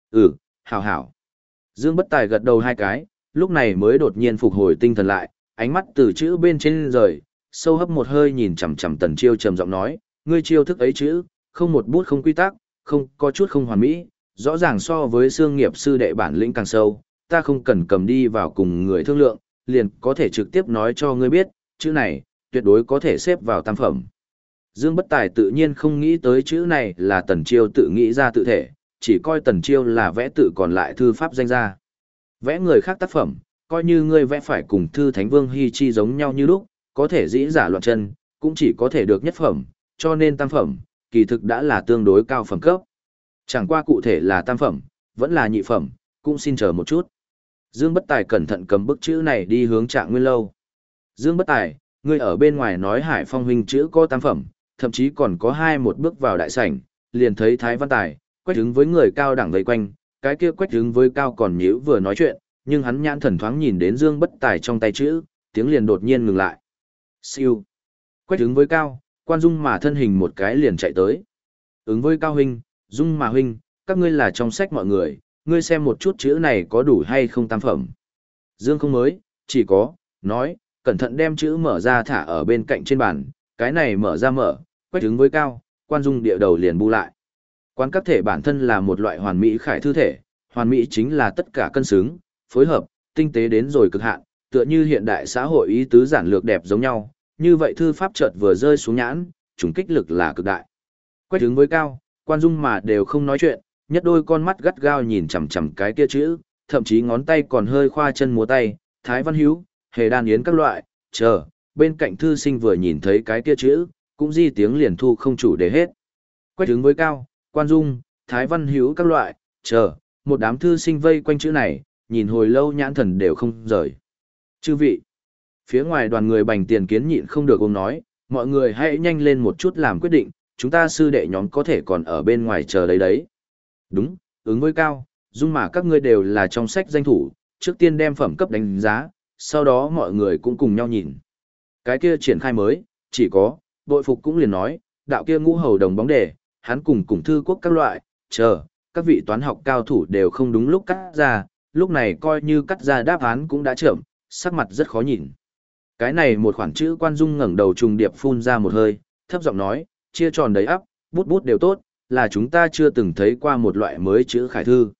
Hảo hảo. Dương Bất Tài gật đầu hai cái, lúc này mới đột nhiên phục hồi tinh thần lại, ánh mắt từ chữ bên trên rời, sâu hấp một hơi nhìn chằm chằm Tần Chiêu trầm giọng nói, ngươi chiêu thức ấy chữ, không một bút không quy tắc, không có chút không hoàn mỹ, rõ ràng so với xương nghiệp sư đệ bản lĩnh càng sâu, ta không cần cầm đi vào cùng người thương lượng, liền có thể trực tiếp nói cho ngươi biết, chữ này, tuyệt đối có thể xếp vào tam phẩm. Dương Bất Tài tự nhiên không nghĩ tới chữ này là Tần Chiêu tự nghĩ ra tự thể, chỉ coi Tần Chiêu là vẽ tự còn lại thư pháp danh ra. Vẽ người khác tác phẩm, coi như ngươi vẽ phải cùng thư Thánh Vương Hi Chi giống nhau như lúc, có thể dĩ giả loạn chân, cũng chỉ có thể được nhất phẩm, cho nên tam phẩm, kỳ thực đã là tương đối cao phẩm cấp. Chẳng qua cụ thể là tam phẩm, vẫn là nhị phẩm, cũng xin chờ một chút. Dương Bất Tài cẩn thận cầm bức chữ này đi hướng Trạng Nguyên Lâu. Dương Bất Tài, ngươi ở bên ngoài nói Hải Phong huynh chữ có tam phẩm, thậm chí còn có một bước vào đại sảnh, liền thấy Thái Văn Tài, Quách Hứng với người cao đẳng vây quanh, cái kia Quách Hứng với cao còn nhíu vừa nói chuyện, nhưng hắn nhãn thần thoáng nhìn đến Dương Bất Tài trong tay chữ, tiếng liền đột nhiên ngừng lại. Siêu. Quách Hứng với cao, Quan Dung mà thân hình một cái liền chạy tới. Ứng với cao huynh, Dung mà huynh, các ngươi là trong sách mọi người, ngươi xem một chút chữ này có đủ hay không tam phẩm. Dương Không Mới, chỉ có, nói, cẩn thận đem chữ mở ra thả ở bên cạnh trên bàn, cái này mở ra mở, Quách Hứng với cao, Quan Dung địa đầu liền bu lại. Quan các thể bản thân là một loại hoàn mỹ khải thư thể, hoàn mỹ chính là tất cả cân xứng, phối hợp, tinh tế đến rồi cực hạn, tựa như hiện đại xã hội ý tứ giản lược đẹp giống nhau, như vậy thư pháp chợt vừa rơi xuống nhãn, trùng kích lực là cực đại. Quách Hứng với cao, Quan Dung mà đều không nói chuyện, nhất đôi con mắt gắt gao nhìn chằm chằm cái kia chữ, thậm chí ngón tay còn hơi khoa chân múa tay, Thái Văn Hữu, Hề Đan Yến các loại, chờ, bên cạnh thư sinh vừa nhìn thấy cái kia chữ, cũng di tiếng liền thu không chủ đề hết. Quách Hứng với cao, Quan Dung, Thái Văn Hữu các loại, chờ, một đám thư sinh vây quanh chữ này, nhìn hồi lâu nhãn thần đều không rời. Chư vị, phía ngoài đoàn người Bành Tiền Kiến nhịn không được ôm nói, mọi người hãy nhanh lên một chút làm quyết định, chúng ta sư đệ nhóm có thể còn ở bên ngoài chờ đấy. Đúng, Ứng với cao, Dung mà các ngươi đều là trong sách danh thủ, trước tiên đem phẩm cấp đánh giá, sau đó mọi người cũng cùng nhau nhìn. Cái kia triển khai mới, chỉ có, bội phục cũng liền nói, đạo kia ngũ hầu đồng bóng đề, hắn cùng thư quốc các loại, chờ, các vị toán học cao thủ đều không đúng lúc cắt ra, lúc này coi như cắt ra đáp án cũng đã chậm, sắc mặt rất khó nhìn. Cái này một khoản chữ Quan Dung ngẩng đầu trùng điệp phun ra một hơi, thấp giọng nói, chia tròn đầy ắp, bút bút đều tốt, là chúng ta chưa từng thấy qua một loại mới chữ khải thư.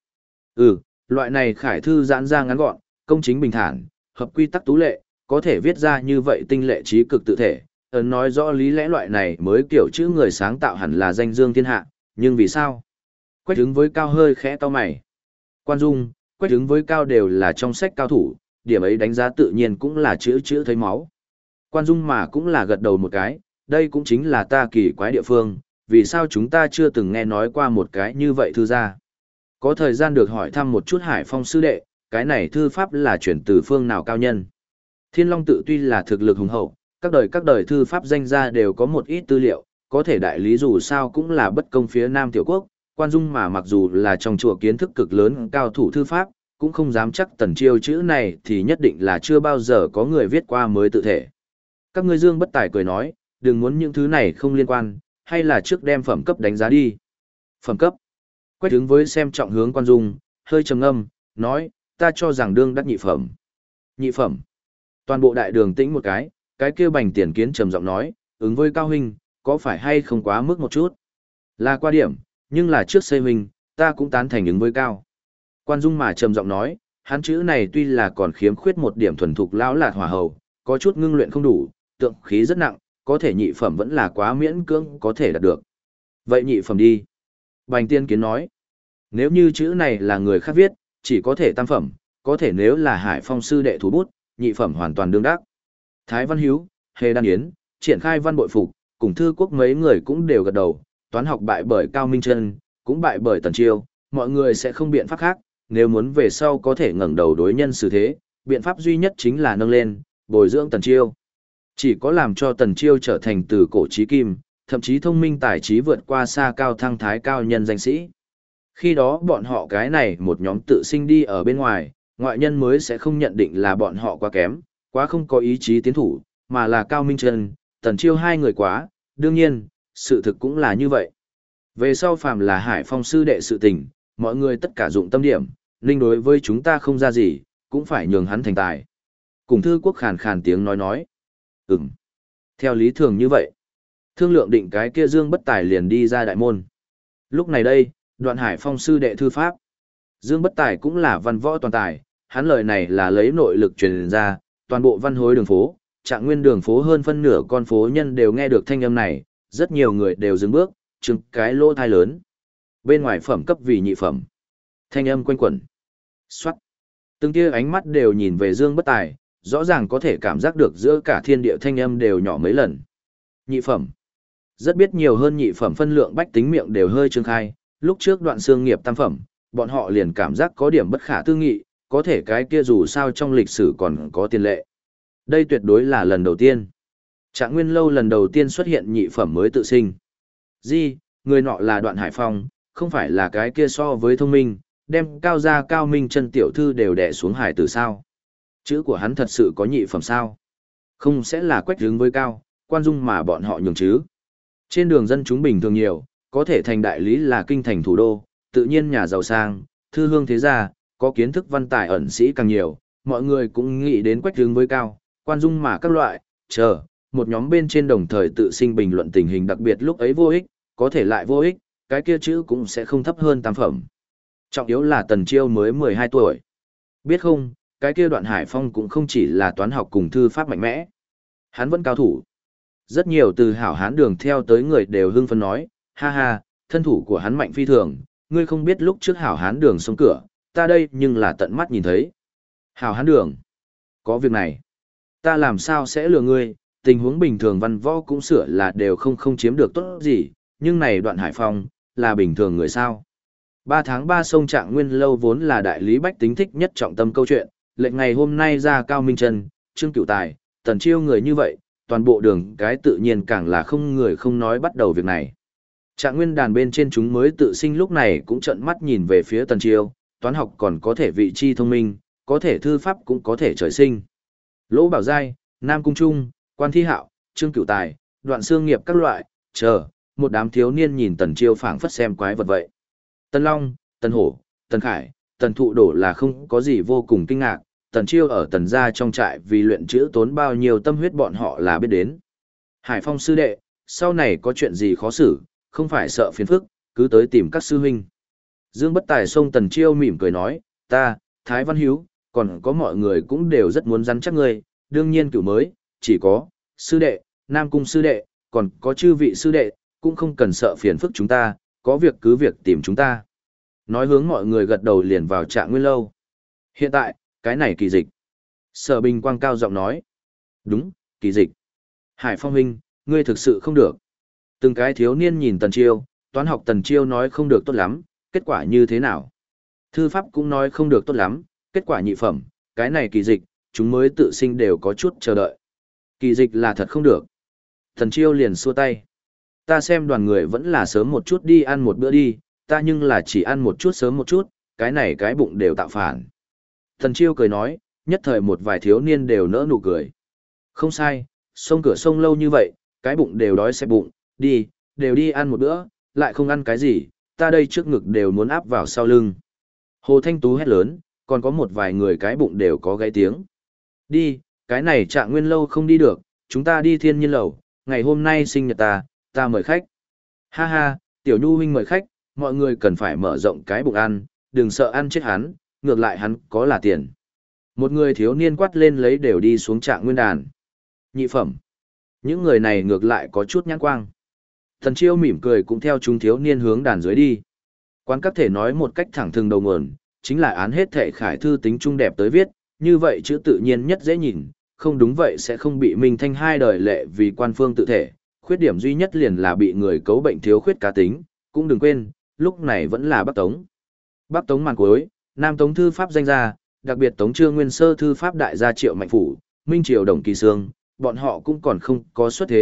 Loại này khải thư giãn ra ngắn gọn, công chính bình thản, hợp quy tắc tú lệ, có thể viết ra như vậy tinh lệ trí cực tự thể, nói rõ lý lẽ loại này mới kiểu chữ người sáng tạo hẳn là danh dương thiên hạ, nhưng vì sao? Quách Hứng với cao hơi khẽ cau mày. Quan Dung, Quách Hứng với cao đều là trong sách cao thủ, điểm ấy đánh giá tự nhiên cũng là chữ thấy máu. Quan Dung mà cũng là gật đầu một cái, đây cũng chính là ta kỳ quái địa phương, vì sao chúng ta chưa từng nghe nói qua một cái như vậy thư ra. Có thời gian được hỏi thăm một chút Hải Phong sư đệ, cái này thư pháp là chuyển từ phương nào cao nhân. Thiên Long tự tuy là thực lực hùng hậu, các đời thư pháp danh gia đều có một ít tư liệu, có thể đại lý dù sao cũng là bất công phía Nam tiểu quốc, Quan Dung mà mặc dù là trong chùa kiến thức cực lớn cao thủ thư pháp, cũng không dám chắc Tần Chiêu chữ này thì nhất định là chưa bao giờ có người viết qua mới tự thể. Các ngươi Dương Bất Tài cười nói, đừng muốn những thứ này không liên quan, hay là trước đem phẩm cấp đánh giá đi. Phẩm cấp. Quách Hứng với xem trọng hướng Quan Dung, hơi trầm ngâm, nói, ta cho rằng đương đắc nhị phẩm. Nhị phẩm. Toàn bộ đại đường tĩnh một cái kia Bành Tiền Kiến trầm giọng nói, Ứng với cao huynh, có phải hay không quá mức một chút? Là qua điểm, nhưng là trước xây huynh, ta cũng tán thành Ứng với cao. Quan Dung mà trầm giọng nói, hắn chữ này tuy là còn khiếm khuyết một điểm thuần thục lão lạt hỏa hầu, có chút ngưng luyện không đủ, tượng khí rất nặng, có thể nhị phẩm vẫn là quá miễn cưỡng có thể đạt được. Vậy nhị phẩm đi. Bành Tiền Kiến nói, nếu như chữ này là người khác viết, chỉ có thể tam phẩm, có thể nếu là Hải Phong sư đệ thủ bút, nhị phẩm hoàn toàn đương đắc. Thái Văn Hữu, Hề Đan Yến, triển khai văn bội phục, cùng thư quốc mấy người cũng đều gật đầu, toán học bại bởi Cao Minh Chân, cũng bại bởi Tần Chiêu, mọi người sẽ không biện pháp khác, nếu muốn về sau có thể ngẩng đầu đối nhân xử thế, biện pháp duy nhất chính là nâng lên, bồi dưỡng Tần Chiêu. Chỉ có làm cho Tần Chiêu trở thành từ cổ chí kim, thậm chí thông minh tài trí vượt qua xa cao thăng thái cao nhân danh sĩ. Khi đó bọn họ cái này một nhóm tự sinh đi ở bên ngoài, ngoại nhân mới sẽ không nhận định là bọn họ quá kém, quá không có ý chí tiến thủ, mà là Cao Minh Trân, Tần Chiêu hai người quá, đương nhiên, sự thực cũng là như vậy. Về sau phàm là Hải Phong sư đệ sự tình, mọi người tất cả dụng tâm điểm, Ninh đối với chúng ta không ra gì, cũng phải nhường hắn thành tài. Cùng Thư Quốc khàn khàn tiếng nói. Theo lý thường như vậy. Thương lượng định cái kia Dương Bất Tài liền đi ra đại môn. Lúc này đây, Đoạn Hải Phong sư đệ thư pháp. Dương Bất Tài cũng là văn võ toàn tài, hắn lời này là lấy nội lực truyền ra, toàn bộ văn hối đường phố, Trạng Nguyên đường phố hơn phân nửa con phố nhân đều nghe được thanh âm này, rất nhiều người đều dừng bước, trừng cái lỗ thai lớn. Bên ngoài phẩm cấp vì nhị phẩm. Thanh âm quanh quẩn. Xoát. Từng tia ánh mắt đều nhìn về Dương Bất Tài, rõ ràng có thể cảm giác được giữa cả thiên địa thanh âm đều nhỏ mấy lần. Nhị phẩm. Rất biết nhiều hơn nhị phẩm phân lượng bách tính miệng đều hơi trương khai, lúc trước Đoạn Xương Nghiệp tam phẩm, bọn họ liền cảm giác có điểm bất khả tư nghị, có thể cái kia dù sao trong lịch sử còn có tiền lệ. Đây tuyệt đối là lần đầu tiên. Trạng Nguyên lâu lần đầu tiên xuất hiện nhị phẩm mới tự sinh. Người nọ là Đoạn Hải Phong, không phải là cái kia so với thông minh, đem cao gia Cao Minh Chân tiểu thư đều đè xuống hải tử sao? Chữ của hắn thật sự có nhị phẩm sao? Không sẽ là quách hướng với cao, quan dung mà bọn họ nhường chứ? Trên đường dân chúng bình thường nhiều, có thể thành đại lý là kinh thành thủ đô, tự nhiên nhà giàu sang, thư hương thế gia, có kiến thức văn tài ẩn sĩ càng nhiều, mọi người cũng nghĩ đến quách hướng với cao, quan dung mà các loại, một nhóm bên trên đồng thời tự sinh bình luận tình hình đặc biệt lúc ấy vô ích, có thể lại vô ích, cái kia chữ cũng sẽ không thấp hơn tam phẩm. Trọng yếu là Tần Chiêu mới 12 tuổi. Biết không, cái kia Đoạn Hải Phong cũng không chỉ là toán học cùng thư pháp mạnh mẽ. Hắn vẫn cao thủ. Rất nhiều từ hảo hán đường theo tới người đều hưng phấn nói, ha ha, thân thủ của hắn mạnh phi thường, ngươi không biết lúc trước hảo hán đường xông cửa, ta đây nhưng là tận mắt nhìn thấy. Hảo hán đường, có việc này, ta làm sao sẽ lừa ngươi, tình huống bình thường văn võ cũng sửa là đều không chiếm được tốt gì, nhưng này Đoạn Hải Phong, là bình thường người sao. 3 tháng 3 sông Trạng Nguyên lâu vốn là đại lý bách tính thích nhất trọng tâm câu chuyện, lệnh ngày hôm nay ra Cao Minh Trân, Trương Cửu Tài, Tần Chiêu người như vậy, toàn bộ đường cái tự nhiên càng là không người không nói bắt đầu việc này. Trạng Nguyên đàn bên trên chúng mới tự sinh lúc này cũng trợn mắt nhìn về phía Tần Chiêu, toán học còn có thể vị chi thông minh, có thể thư pháp cũng có thể trời sinh. Lỗ Bảo Giai, Nam Cung Trung, Quan Thi Hạo, Trương Cửu Tài, Đoạn Xương Nghiệp các loại, một đám thiếu niên nhìn Tần Chiêu phảng phất xem quái vật vậy. Tần Long, Tần Hổ, Tần Khải, Tần Thụ đổ là không có gì vô cùng kinh ngạc, Tần Chiêu ở Tần gia trong trại vì luyện chữ tốn bao nhiêu tâm huyết bọn họ là biết đến. Hải Phong sư đệ, sau này có chuyện gì khó xử, không phải sợ phiền phức, cứ tới tìm các sư huynh. Dương Bất Tài xông Tần Chiêu mỉm cười nói, ta, Thái Văn Hiếu, còn có mọi người cũng đều rất muốn rắn chắc ngươi, đương nhiên cửu mới, chỉ có, sư đệ, Nam Cung sư đệ, còn có chư vị sư đệ, cũng không cần sợ phiền phức chúng ta, có việc cứ việc tìm chúng ta. Nói hướng mọi người gật đầu liền vào Trạng Nguyên lâu. Hiện tại, cái này kỳ dịch. Sở Bình Quang cao giọng nói. Đúng, kỳ dịch. Hải Phong huynh, ngươi thực sự không được. Từng cái thiếu niên nhìn Tần Chiêu, toán học Tần Chiêu nói không được tốt lắm, kết quả như thế nào? Thư pháp cũng nói không được tốt lắm, kết quả nhị phẩm, cái này kỳ dịch, chúng mới tự sinh đều có chút chờ đợi. Kỳ dịch là thật không được. Tần Chiêu liền xua tay. Ta xem đoàn người vẫn là sớm một chút đi ăn một bữa đi, ta nhưng là chỉ ăn một chút sớm một chút, cái này cái bụng đều tạo phản. Tần Chiêu cười nói, nhất thời một vài thiếu niên đều nỡ nụ cười. Không sai, sông cửa sông lâu như vậy, cái bụng đều đói xẹp bụng, đều đi ăn một bữa, lại không ăn cái gì, ta đây trước ngực đều muốn áp vào sau lưng. Hồ Thanh Tú hét lớn, còn có một vài người cái bụng đều có gáy tiếng. Đi, cái này Trạng Nguyên lâu không đi được, chúng ta đi Thiên Nhiên lầu, ngày hôm nay sinh nhật ta mời khách. Ha ha, Tiểu Nhu huynh mời khách, mọi người cần phải mở rộng cái bụng ăn, đừng sợ ăn chết hắn, ngược lại hắn có là tiền. Một người thiếu niên quát lên lấy đều đi xuống Trạng Nguyên đàn. Nhị phẩm. Những người này ngược lại có chút nhãn quang. Thần Chiêu mỉm cười cũng theo chúng thiếu niên hướng đàn dưới đi. Quán các thể nói một cách thẳng thừng đầu nguồn, chính là án hết thể khải thư tính trung đẹp tới viết, như vậy chữ tự nhiên nhất dễ nhìn, không đúng vậy sẽ không bị Minh Thanh hai đời lệ vì quan phương tự thể. Khuyết điểm duy nhất liền là bị người cấu bệnh thiếu khuyết cá tính, cũng đừng quên, lúc này vẫn là Bắc Tống. Bắc Tống màn cuối, Nam Tống thư pháp danh gia, đặc biệt Tống Trương Nguyên Sơ thư pháp đại gia Triệu Mạnh Phủ, Minh Triều Đồng Kỳ Sương, bọn họ cũng còn không có xuất thế,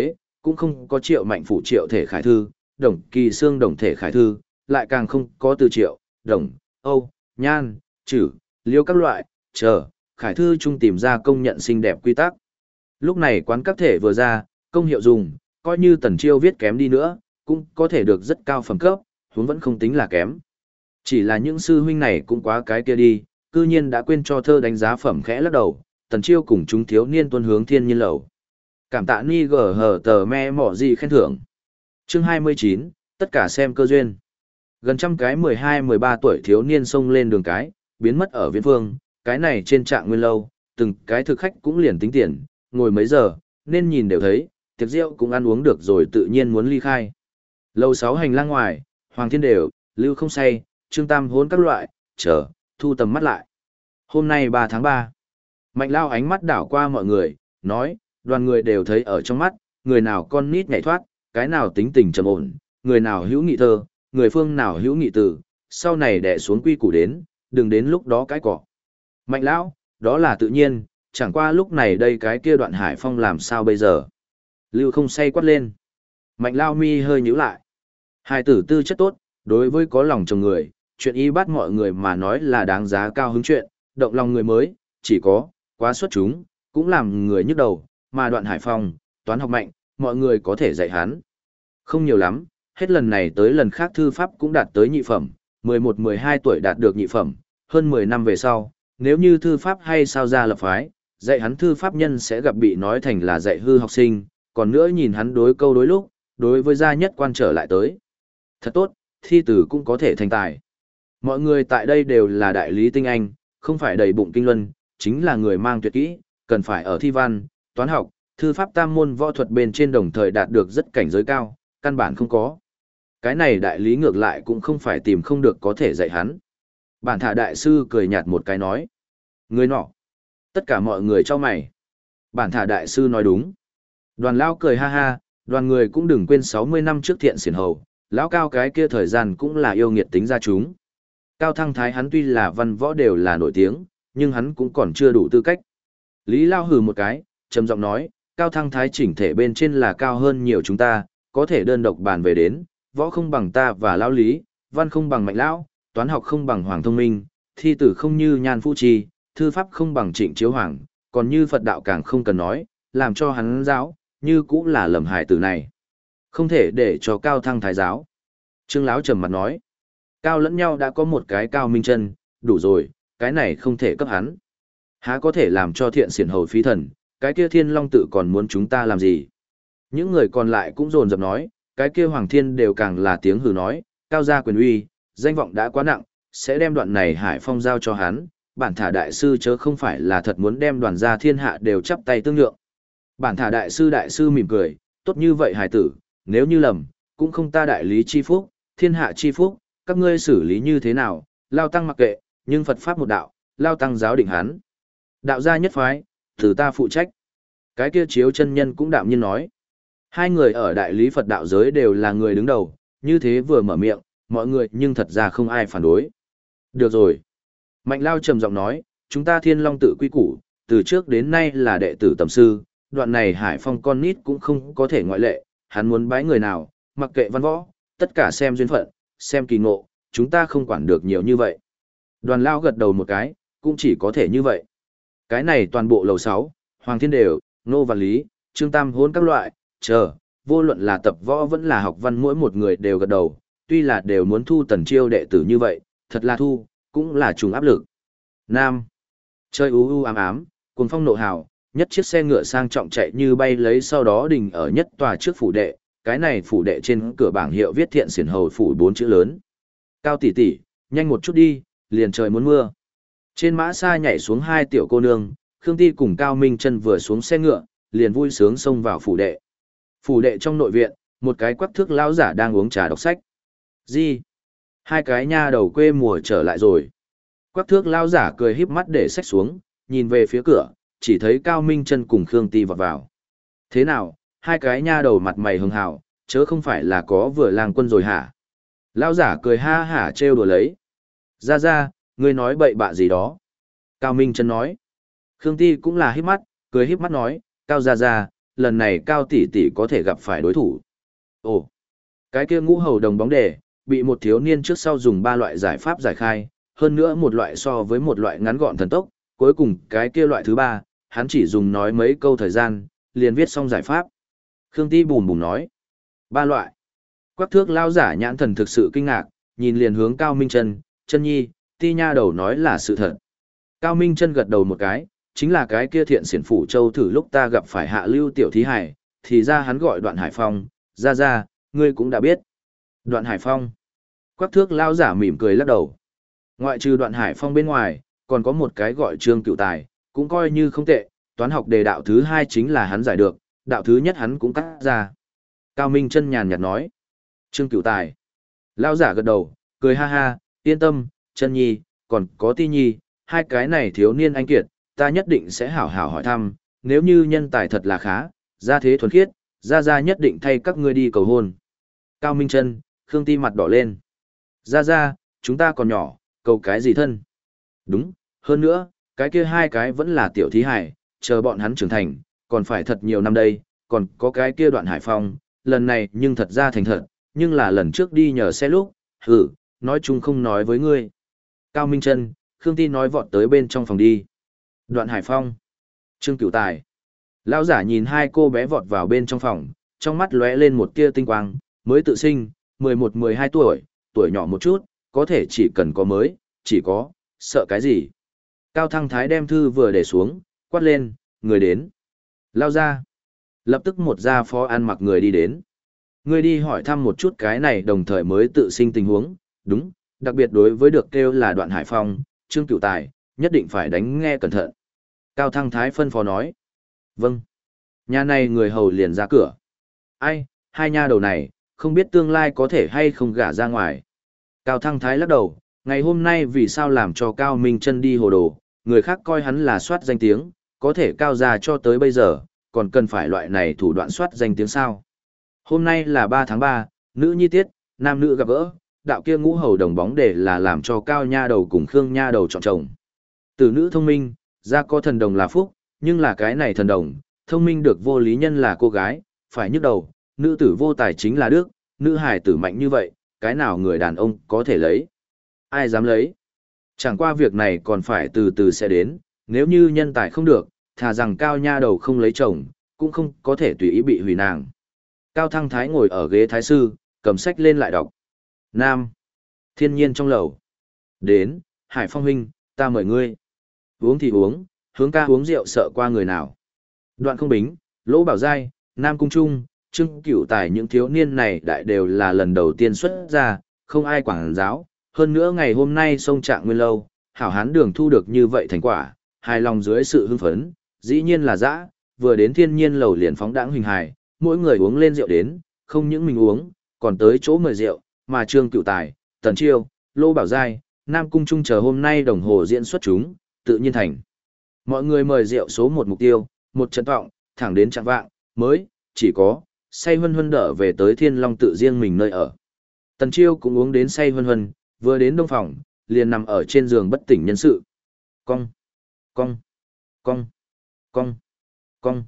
cũng không có Triệu Mạnh Phủ Triệu Thể Khải Thư, Đồng Kỳ Xương Đồng Thể Khải Thư, lại càng không có từ Triệu, Đồng, Âu, Nhan, Chử, Liêu các loại, chờ, Khải Thư chung tìm ra công nhận xinh đẹp quy tắc. Lúc này quán các thể vừa ra, công hiệu dùng, coi như Tần Chiêu viết kém đi nữa, cũng có thể được rất cao phẩm cấp, huống vẫn không tính là kém. Chỉ là những sư huynh này cũng quá cái kia đi, cư nhiên đã quên cho thơ đánh giá phẩm khẽ lắc đầu, Tần Chiêu cùng chúng thiếu niên tuân hướng thiên nhiên lầu. Cảm tạ ni gờ hờ tờ me mỏ gì khen thưởng. Chương 29, tất cả xem cơ duyên. Gần trăm cái 12-13 tuổi thiếu niên xông lên đường cái, biến mất ở viễn phương, cái này trên trạng nguyên lâu, từng cái thực khách cũng liền tính tiền, ngồi mấy giờ, nên nhìn đều thấy, tiệc rượu cũng ăn uống được rồi tự nhiên muốn ly khai. Lầu 6 hành lang ngoài, Hoàng Thiên Đều, Lưu Không Say, Trương Tam Hốn các loại, chờ, thu tầm mắt lại. Hôm nay 3 tháng 3. Mạnh Lao ánh mắt đảo qua mọi người, nói, đoàn người đều thấy ở trong mắt, người nào con nít nhảy thoát, cái nào tính tình trầm ổn, người nào hữu nghị thơ, người phương nào hữu nghị tử, sau này đè xuống quy củ đến, đừng đến lúc đó cái cỏ. Mạnh Lão, đó là tự nhiên, chẳng qua lúc này đây cái kia Đoạn Hải Phong làm sao bây giờ. Lưu Không Say quát lên. Mạnh Lao mi hơi nhíu lại. Hai tử tư chất tốt, đối với có lòng chồng người, chuyện y bắt mọi người mà nói là đáng giá cao hứng chuyện, động lòng người mới, chỉ có, quá xuất chúng, cũng làm người nhức đầu, mà Đoạn Hải Phong, toán học mạnh, mọi người có thể dạy hắn. Không nhiều lắm, hết lần này tới lần khác thư pháp cũng đạt tới nhị phẩm, 11-12 tuổi đạt được nhị phẩm, hơn 10 năm về sau, nếu như thư pháp hay sao ra lập phái, dạy hắn thư pháp nhân sẽ gặp bị nói thành là dạy hư học sinh, còn nữa nhìn hắn đối câu đối lúc, đối với gia nhất quan trở lại tới. Thật tốt, thi tử cũng có thể thành tài. Mọi người tại đây đều là đại lý tinh anh, không phải đầy bụng kinh luân, chính là người mang tuyệt kỹ, cần phải ở thi văn, toán học, thư pháp tam môn võ thuật bên trên đồng thời đạt được rất cảnh giới cao, căn bản không có. Cái này đại lý ngược lại cũng không phải tìm không được có thể dạy hắn. Bản thả đại sư cười nhạt một cái nói. Người nọ. Tất cả mọi người cho mày. Bản thả đại sư nói đúng. Đoàn lao cười ha ha, đoàn người cũng đừng quên 60 năm trước thiện xiển hầu, lão cao cái kia thời gian cũng là yêu nghiệt tính ra chúng. Cao Thăng Thái hắn tuy là văn võ đều là nổi tiếng, nhưng hắn cũng còn chưa đủ tư cách. Lý Lao hừ một cái, trầm giọng nói, Cao Thăng Thái chỉnh thể bên trên là cao hơn nhiều chúng ta, có thể đơn độc bàn về đến, võ không bằng ta và Lão Lý, văn không bằng Mạnh Lão, toán học không bằng Hoàng Thông Minh, thi tử không như Nhan Phu Trì, thư pháp không bằng Trịnh Chiếu Hoàng, còn như Phật đạo càng không cần nói, làm cho hắn giáo, như cũng là lầm hại tử này. Không thể để cho Cao Thăng Thái giáo. Trương Lão trầm mặt nói, Cao lẫn nhau đã có một cái Cao Minh Chân, đủ rồi, cái này không thể cấp hắn. Há có thể làm cho thiện xiển hầu phí thần, cái kia Thiên Long tự còn muốn chúng ta làm gì? Những người còn lại cũng dồn dập nói, cái kia Hoàng Thiên đều càng là tiếng hừ nói, Cao gia quyền uy, danh vọng đã quá nặng, sẽ đem đoạn này Hải Phong giao cho hắn, bản thả đại sư chớ không phải là thật muốn đem đoàn gia thiên hạ đều chắp tay tương nhượng. Bản thả đại sư mỉm cười, tốt như vậy hải tử, nếu như lầm, cũng không ta đại lý chi phúc, thiên hạ chi phúc, các ngươi xử lý như thế nào, Lao Tăng mặc kệ, nhưng Phật Pháp một đạo, Lao Tăng giáo định hắn. Đạo gia nhất phái, từ ta phụ trách. Cái kia Chiếu chân nhân cũng đạm nhiên nói. Hai người ở đại lý Phật đạo giới đều là người đứng đầu, như thế vừa mở miệng, mọi người nhưng thật ra không ai phản đối. Được rồi. Mạnh Lao trầm giọng nói, chúng ta Thiên Long tự quy củ, từ trước đến nay là đệ tử tầm sư, đoạn này Hải Phong con nít cũng không có thể ngoại lệ, hắn muốn bái người nào, mặc kệ văn võ, tất cả xem duyên phận, xem kỳ ngộ, chúng ta không quản được nhiều như vậy. Đoàn Lao gật đầu một cái, cũng chỉ có thể như vậy. Cái này toàn bộ lầu 6, Hoàng Thiên Đều, Nô Văn Lý, Trương Tam Hôn các loại, chờ, vô luận là tập võ vẫn là học văn mỗi một người đều gật đầu, tuy là đều muốn thu Tần Chiêu đệ tử như vậy, thật là thu, cũng là trùng áp lực. Nam. Chơi u ám ám, cuồng phong nộ hào, nhất chiếc xe ngựa sang trọng chạy như bay lấy sau đó đình ở nhất tòa trước phủ đệ, cái này phủ đệ trên cửa bảng hiệu viết thiện xiển hầu phủ 4 chữ lớn. Cao tỷ tỷ, nhanh một chút đi, liền trời muốn mưa. Trên mã xa nhảy xuống hai tiểu cô nương, Khương Ti cùng Cao Minh Chân vừa xuống xe ngựa, liền vui sướng xông vào phủ đệ. Phủ đệ trong nội viện, một cái quắc thước lão giả đang uống trà đọc sách. Gì? Hai cái nha đầu quê mùa trở lại rồi. Quắc thước lão giả cười híp mắt để sách xuống, nhìn về phía cửa, chỉ thấy Cao Minh Chân cùng Khương Ti vọt vào. Thế nào, hai cái nha đầu mặt mày hưng hào, chớ không phải là có vừa lang quân rồi hả? Lão giả cười ha hả trêu đùa lấy. Ra, ngươi nói bậy bạ gì đó. Cao Minh Chân nói. Khương Ti cũng là híp mắt, cười híp mắt nói, Cao ra, lần này Cao tỷ tỷ có thể gặp phải đối thủ. Ồ, cái kia ngũ hầu đồng bóng đề, bị một thiếu niên trước sau dùng 3 loại giải pháp giải khai, hơn nữa một loại so với một loại ngắn gọn thần tốc, cuối cùng cái kia loại thứ 3, hắn chỉ dùng nói mấy câu thời gian, liền viết xong giải pháp. Khương Ti bùm bùm nói, 3 loại. Quắc thước lao giả nhãn thần thực sự kinh ngạc, nhìn liền hướng Cao Minh Chân, Chân Nhi, Ti nha đầu nói là sự thật. Cao Minh Chân gật đầu một cái, chính là cái kia thiện xiển phủ châu thử lúc ta gặp phải hạ lưu tiểu thí hải, thì ra hắn gọi Đoạn Hải Phong, ra, ngươi cũng đã biết. Đoạn Hải Phong. Quắc thước lao giả mỉm cười lắc đầu. Ngoại trừ Đoạn Hải Phong bên ngoài, còn có một cái gọi Trương Cựu Tài, cũng coi như không tệ, toán học đề đạo thứ 2 chính là hắn giải được, đạo thứ nhất hắn cũng cắt ra. Cao Minh Chân nhàn nhạt nói. Trương Cựu Tài. Lao giả gật đầu, cười ha ha, yên tâm, Chân Nhi, còn có Ti Nhi, 2 cái này thiếu niên anh kiệt, ta nhất định sẽ hảo hảo hỏi thăm, nếu như nhân tài thật là khá, gia thế thuần khiết, gia nhất định thay các ngươi đi cầu hôn. Cao Minh Chân, Khương Ti mặt đỏ lên. Gia, chúng ta còn nhỏ, cầu cái gì thân? Đúng, hơn nữa, cái kia 2 cái vẫn là tiểu thí hải, chờ bọn hắn trưởng thành, còn phải thật nhiều năm đây, còn có cái kia Đoạn Hải Phong, lần này nhưng thật ra thành thật, nhưng là lần trước đi nhờ xe lúc, nói chung không nói với ngươi. Cao Minh Chân, Khương Ti nói vọt tới bên trong phòng đi. Đoạn Hải Phong, Trương Cửu Tài. Lão giả nhìn 2 cô bé vọt vào bên trong phòng, trong mắt lóe lên một tia tinh quang, mới tự sinh, 11-12 tuổi, tuổi nhỏ một chút, có thể chỉ cần có mới, chỉ có, sợ cái gì. Cao Thăng Thái đem thư vừa để xuống, quát lên, người đến. Lao ra. Lập tức một gia phó ăn mặc người đi đến. Người đi hỏi thăm một chút cái này đồng thời mới tự sinh tình huống, đúng, đặc biệt đối với được kêu là Đoạn Hải Phong, Trương Cửu Tài, nhất định phải đánh nghe cẩn thận. Cao Thăng Thái phân phó nói. Vâng. Nhà này người hầu liền ra cửa. Ai, 2 nha đầu này, không biết tương lai có thể hay không gả ra ngoài. Cao Thăng Thái lắc đầu, ngày hôm nay vì sao làm cho Cao Minh Chân đi hồ đồ, người khác coi hắn là soát danh tiếng, có thể cao ra cho tới bây giờ, còn cần phải loại này thủ đoạn soát danh tiếng sao. Hôm nay là 3 tháng 3, nữ nhi tiết, nam nữ gặp gỡ, đạo kia ngũ hầu đồng bóng để là làm cho Cao nha đầu cùng Khương nha đầu chọn chồng. Tử nữ thông minh, ra có thần đồng là phúc, nhưng là cái này thần đồng, thông minh được vô lý nhân là cô gái, phải nhức đầu, nữ tử vô tài chính là đức, nữ hài tử mạnh như vậy, cái nào người đàn ông có thể lấy. Ai dám lấy? Chẳng qua việc này còn phải từ từ sẽ đến, nếu như nhân tài không được, thà rằng Cao nha đầu không lấy chồng, cũng không có thể tùy ý bị hủy nàng. Cao Thăng Thái ngồi ở ghế thái sư, cầm sách lên lại đọc. Nam. Thiên nhiên trong lầu. Đến, Hải Phong huynh, ta mời ngươi. Uống thì uống, hướng ca uống rượu sợ qua người nào. Đoạn Không Bính, Lỗ Bảo Giai, Nam Cung Trung, Trương Cửu Tài những thiếu niên này đại đều là lần đầu tiên xuất ra, không ai quảng giáo. Hơn nữa ngày hôm nay sông Trạng Nguyên Lâu, hảo hán đường thu được như vậy thành quả, hài lòng dưới sự hưng phấn, dĩ nhiên là dã, vừa đến thiên nhiên lầu liền phóng đãng hình hài, mỗi người uống lên rượu đến, không những mình uống, còn tới chỗ mời rượu, mà Trương Cửu Tài, Tần Chiêu, Lô Bảo Giai, Nam Cung Trung chờ hôm nay đồng hồ diễn xuất chúng, tự nhiên thành. Mọi người mời rượu số 1 mục tiêu, một trận vọng, thẳng đến trạng vạng, mới, chỉ có, say hân hân đỡ về tới Thiên Long tự riêng mình nơi ở. Tần Chiêu cũng uống đến say hân hân, vừa đến đông phòng, liền nằm ở trên giường bất tỉnh nhân sự. Cong, cong, cong, cong, cong.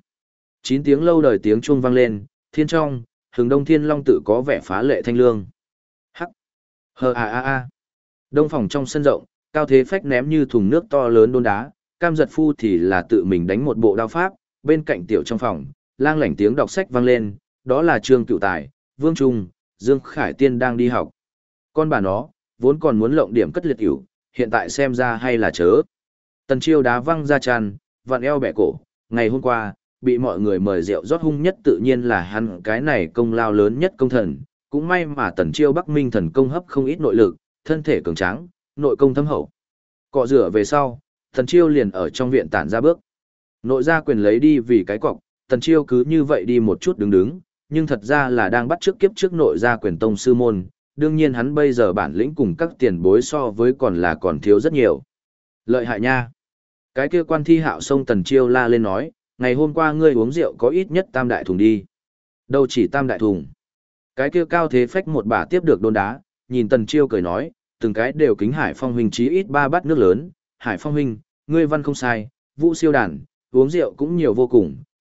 9 tiếng lâu đời tiếng chuông vang lên, thiên trong, Hừng Đông Thiên Long tự có vẻ phá lệ thanh lương. Hắc, hờ a. Đông phòng trong sân rộng, Cao Thế Phách ném như thùng nước to lớn đôn đá, Cam Giật Phu thì là tự mình đánh một bộ đao pháp, bên cạnh tiểu trong phòng, lang lảnh tiếng đọc sách vang lên, đó là Trương Cựu Tài, Vương Trung, Dương Khải Tiên đang đi học. Con bà nó, vốn còn muốn lộng điểm cất liệt ỉu, hiện tại xem ra hay là chớ. Tần Chiêu đá văng ra tràn, vặn eo bẻ cổ, ngày hôm qua, bị mọi người mời rượu rót hung nhất tự nhiên là hắn cái này công lao lớn nhất công thần, cũng may mà Tần Chiêu Bắc Minh thần công hấp không ít nội lực, thân thể cường tráng, nội công thâm hậu. Cọ rửa về sau, Tần Chiêu liền ở trong viện tản ra bước. Nội gia quyền lấy đi vì cái cọc, Tần Chiêu cứ như vậy đi một chút đứng, nhưng thật ra là đang bắt trước kiếp trước nội gia quyền tông sư môn, đương nhiên hắn bây giờ bản lĩnh cùng các tiền bối so với còn thiếu rất nhiều. Lợi hại nha. Cái kia Quan Thi Hạo xông Tần Chiêu la lên nói, ngày hôm qua ngươi uống rượu có ít nhất 3 đại thùng đi. Đâu chỉ 3 đại thùng. Cái kia Cao Thế Phách một bà tiếp được đôn đá, nhìn Tần Chiêu cười nói, từng cái đều kính Hải Phong huynh chí ít 3 bát nước lớn, Hải Phong huynh, ngươi văn không sai, Vũ Siêu đàn, uống rượu cũng nhiều vô cùng,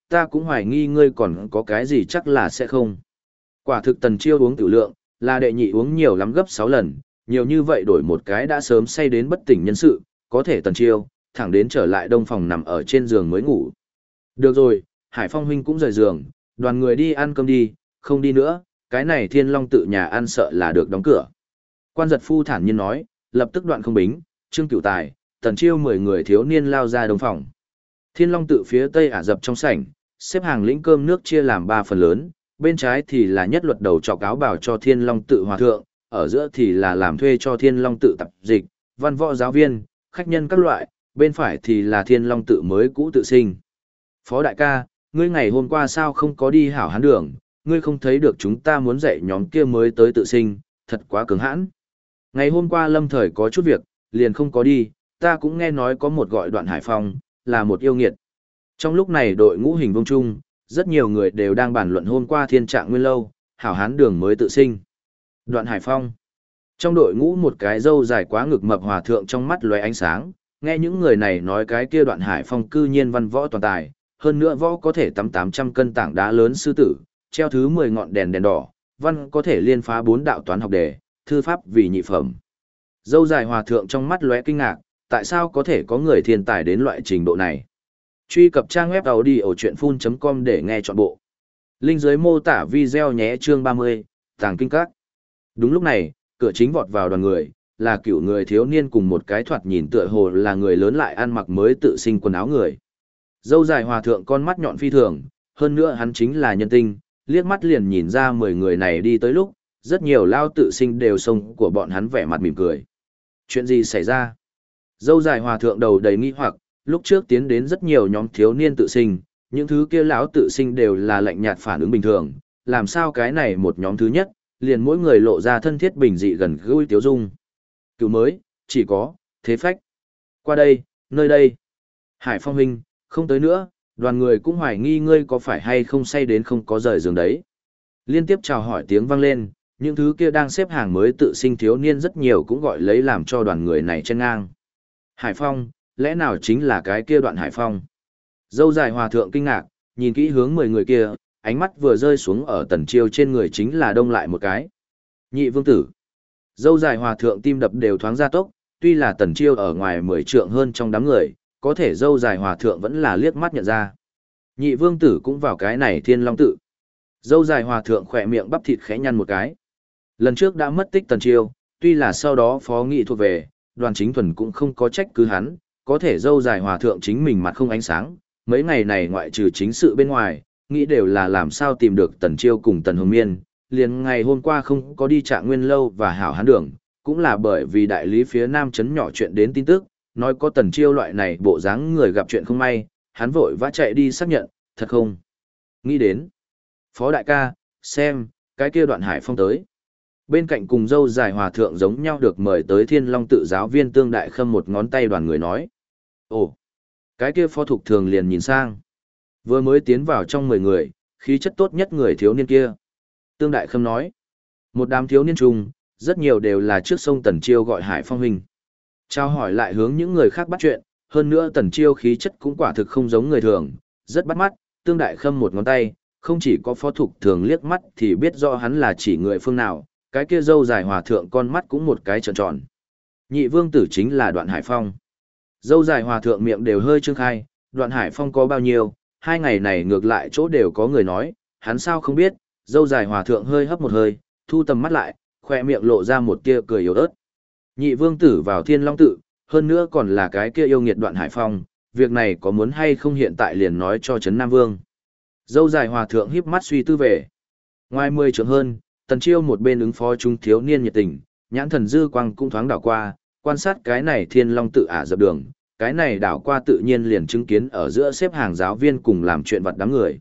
ta cũng hoài nghi ngươi còn có cái gì chắc là sẽ không. Quả thực Tần Chiêu uống tiểu lượng, là đệ nhị uống nhiều lắm gấp 6 lần, nhiều như vậy đổi một cái đã sớm say đến bất tỉnh nhân sự, có thể Tần Chiêu, thẳng đến trở lại đông phòng nằm ở trên giường mới ngủ. Được rồi, Hải Phong huynh cũng rời giường, đoàn người đi ăn cơm đi, không đi nữa, cái này Thiên Long tự nhà ăn sợ là được đóng cửa. Quan giật phu thản nhiên nói, lập tức đoạn không bính, Trương Cửu Tài, Tần Chiêu 10 người thiếu niên lao ra đông phòng. Thiên Long tự phía tây Ả Rập trong sảnh, xếp hàng lĩnh cơm nước chia làm 3 phần lớn, bên trái thì là nhất luật đầu trọc áo bào cho Thiên Long tự hòa thượng, ở giữa thì là làm thuê cho Thiên Long tự tập dịch, văn võ giáo viên, khách nhân các loại, bên phải thì là Thiên Long tự mới cũ tự sinh. Phó đại ca, ngươi ngày hôm qua sao không có đi hảo hán đường, ngươi không thấy được chúng ta muốn dạy nhóm kia mới tới tự sinh, thật quá cứng hãn. Ngày hôm qua lâm thời có chút việc, liền không có đi, ta cũng nghe nói có một gọi Đoạn Hải Phong, là một yêu nghiệt. Trong lúc này đội ngũ hình vông trung, rất nhiều người đều đang bàn luận hôm qua thiên trạng nguyên lâu, hảo hán đường mới tự sinh. Đoạn Hải Phong. Trong đội ngũ một cái râu dài quá ngực mập hòa thượng trong mắt lóe ánh sáng, nghe những người này nói cái kia Đoạn Hải Phong cư nhiên văn võ toàn tài, hơn nữa võ có thể tắm 800 cân tảng đá lớn sư tử, treo thứ 10 ngọn đèn đèn đỏ, văn có thể liên phá 4 đạo toán học đề, thư pháp vì nhị phẩm. Râu dài hòa thượng trong mắt lóe kinh ngạc, tại sao có thể có người thiên tài đến loại trình độ này? Truy cập trang web audiochuyenphun.com để nghe trọn bộ. Link dưới mô tả video nhé chương 30, Tàng Kinh Các. Đúng lúc này, cửa chính vọt vào đoàn người, là cựu người thiếu niên cùng một cái thoạt nhìn tựa hồ là người lớn lại ăn mặc mới tự sinh quần áo người. Dâu dài hòa thượng con mắt nhọn phi thường, hơn nữa hắn chính là nhân tinh, liếc mắt liền nhìn ra 10 người này đi tới lúc, rất nhiều lao tự sinh đều xông của bọn hắn vẻ mặt mỉm cười. Chuyện gì xảy ra? Dâu dài hòa thượng đầu đầy nghi hoặc, lúc trước tiến đến rất nhiều nhóm thiếu niên tự sinh, những thứ kia lão tự sinh đều là lạnh nhạt phản ứng bình thường, làm sao cái này một nhóm thứ nhất, liền mỗi người lộ ra thân thiết bình dị gần gũi tiếu dung. Cựu mới, chỉ có, thế phách. Qua đây, nơi đây. Hải Phong huynh, không tới nữa, đoàn người cũng hoài nghi ngươi có phải hay không say đến không có rời giường đấy. Liên tiếp chào hỏi tiếng vang lên, những thứ kia đang xếp hàng mới tự sinh thiếu niên rất nhiều cũng gọi lấy làm cho đoàn người này chen ngang. Hải Phong, lẽ nào chính là cái kia Đoạn Hải Phong? Dâu dài hòa thượng kinh ngạc, nhìn kỹ hướng 10 người kia, ánh mắt vừa rơi xuống ở Tần Chiêu trên người chính là đông lại một cái. Nhị vương tử. Dâu dài hòa thượng tim đập đều thoáng gia tốc, tuy là Tần Chiêu ở ngoài 10 trượng hơn trong đám người, có thể dâu dài hòa thượng vẫn là liếc mắt nhận ra. Nhị vương tử cũng vào cái này Thiên Long tự. Dâu dài hòa thượng khỏe miệng bắp thịt khẽ nhăn một cái. Lần trước đã mất tích Tần Chiêu, tuy là sau đó phó nghị thuộc về, Đoàn Chính Thuần cũng không có trách cứ hắn, có thể dâu dài hòa thượng chính mình mặt không ánh sáng, mấy ngày này ngoại trừ chính sự bên ngoài, nghĩ đều là làm sao tìm được Tần Chiêu cùng Tần Hồng Miên, liền ngày hôm qua không có đi Trạng Nguyên lâu và hảo hán đường, cũng là bởi vì đại lý phía nam chấn nhỏ chuyện đến tin tức, nói có Tần Chiêu loại này bộ dáng người gặp chuyện không may, hắn vội vã chạy đi xác nhận, thật không? Nghĩ đến, Phó đại ca, xem, cái kia Đoạn Hải Phong tới. Bên cạnh cùng dâu dài hòa thượng giống nhau được mời tới Thiên Long tự giáo viên Tương Đại Khâm một ngón tay đoàn người nói. Ồ, cái kia phó thục thường liền nhìn sang. Vừa mới tiến vào trong 10 người, khí chất tốt nhất người thiếu niên kia. Tương Đại Khâm nói. Một đám thiếu niên chung, rất nhiều đều là trước sông Tần Chiêu gọi Hải Phong huynh. Trao hỏi lại hướng những người khác bắt chuyện, hơn nữa Tần Chiêu khí chất cũng quả thực không giống người thường, rất bắt mắt. Tương Đại Khâm một ngón tay, không chỉ có phó thục thường liếc mắt thì biết rõ hắn là chỉ người phương nào, cái kia dâu dài hòa thượng con mắt cũng một cái tròn tròn. Nhị vương tử chính là Đoạn Hải Phong. Dâu dài hòa thượng miệng đều hơi trương khai, Đoạn Hải Phong có bao nhiêu, 2 ngày này ngược lại chỗ đều có người nói, hắn sao không biết, dâu dài hòa thượng hơi hấp một hơi, thu tầm mắt lại, khoe miệng lộ ra một tia cười yếu ớt. Nhị vương tử vào Thiên Long tự, hơn nữa còn là cái kia yêu nghiệt Đoạn Hải Phong, việc này có muốn hay không hiện tại liền nói cho Trấn Nam Vương. Dâu dài hòa thượng híp mắt suy tư về. Ngoài 10 trượng hơn, Tần Chiêu một bên ứng phó chúng thiếu niên nhiệt tình, nhãn thần dư quang cũng thoáng đảo qua, quan sát cái này Thiên Long tự Ả Rập đường, cái này đảo qua tự nhiên liền chứng kiến ở giữa xếp hàng giáo viên cùng làm chuyện vặt đám người.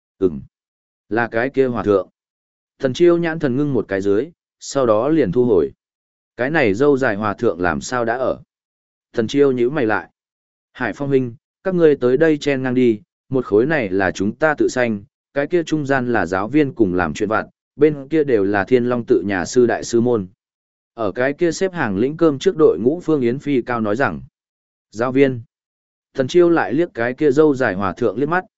Là cái kia hòa thượng. Tần Chiêu nhãn thần ngưng một cái dưới, sau đó liền thu hồi. Cái này dâu dài hòa thượng làm sao đã ở? Tần Chiêu nhíu mày lại. Hải Phong huynh, các ngươi tới đây chen ngang đi, một khối này là chúng ta tự sanh, cái kia trung gian là giáo viên cùng làm chuyện vặt, bên kia đều là Thiên Long tự nhà sư đại sư môn. Ở cái kia xếp hàng lĩnh cơm trước đội ngũ Phương Yến Phi cao nói rằng, giáo viên. Thần Chiêu lại liếc cái kia dâu dài hòa thượng liếc mắt.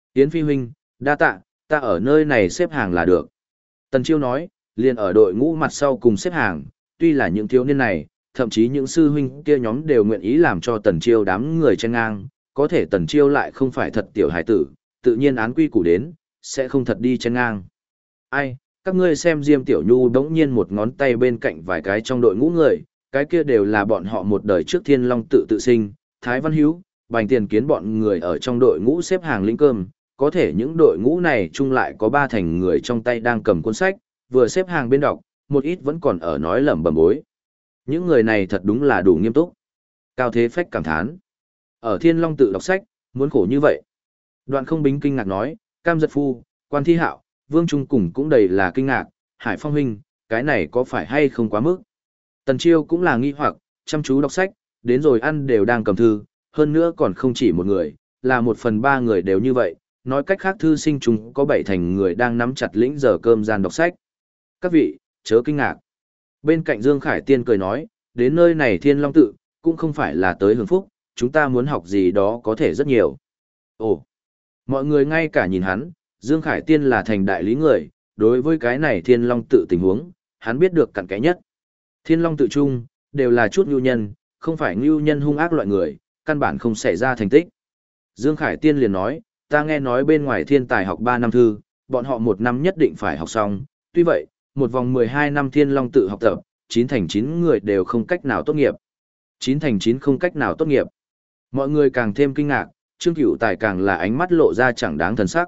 Yến Phi huynh, đa tạ, ta ở nơi này xếp hàng là được. Tần Chiêu nói, liền ở đội ngũ mặt sau cùng xếp hàng, tuy là những thiếu niên này, thậm chí những sư huynh kia nhóm đều nguyện ý làm cho Tần Chiêu đám người chen ngang, có thể Tần Chiêu lại không phải thật tiểu hải tử, tự nhiên án quy củ đến, sẽ không thật đi chen ngang. Ai, các ngươi xem Diêm Tiểu Nhu đống nhiên một ngón tay bên cạnh vài cái trong đội ngũ người, cái kia đều là bọn họ một đời trước Thiên Long tự tự sinh, Thái Văn Hiếu, Bành Tiền Kiến bọn người ở trong đội ngũ xếp hàng lĩnh cơm, có thể những đội ngũ này chung lại có 3 thành người trong tay đang cầm cuốn sách, vừa xếp hàng bên đọc, một ít vẫn còn ở nói lẩm bẩm bối. Những người này thật đúng là đủ nghiêm túc. Cao Thế Phách cảm thán. Ở Thiên Long tự đọc sách, muốn khổ như vậy. Đoạn Không Bính kinh ngạc nói, Cam Giật Phu, Quan Thi Hạo, Vương Trung cùng cũng đầy là kinh ngạc, Hải Phong huynh, cái này có phải hay không quá mức? Tần Chiêu cũng là nghi hoặc, chăm chú đọc sách, đến rồi ăn đều đang cầm thư, hơn nữa còn không chỉ một người, là 1/3 người đều như vậy, nói cách khác thư sinh chúng có 7 thành người đang nắm chặt lĩnh giờ cơm gian đọc sách. Các vị, chớ kinh ngạc. Bên cạnh Dương Khải Tiên cười nói, đến nơi này Thiên Long tự, cũng không phải là tới hưởng phúc, chúng ta muốn học gì đó có thể rất nhiều. Ồ, mọi người ngay cả nhìn hắn, Dương Khải Tiên là thành đại lý người, đối với cái này Thiên Long tự tình huống, hắn biết được cặn kẽ nhất. Thiên Long tự chung, đều là chút nhu nhân, không phải nhu nhân hung ác loại người, căn bản không xảy ra thành tích. Dương Khải Tiên liền nói, ta nghe nói bên ngoài thiên tài học 3 năm thư, bọn họ 1 năm nhất định phải học xong, tuy vậy, một vòng 12 năm Thiên Long tự học tập, 9 thành 9 người đều không cách nào tốt nghiệp. 9 thành 9 không cách nào tốt nghiệp. Mọi người càng thêm kinh ngạc, Trương Cửu Tài càng là ánh mắt lộ ra chẳng đáng thần sắc.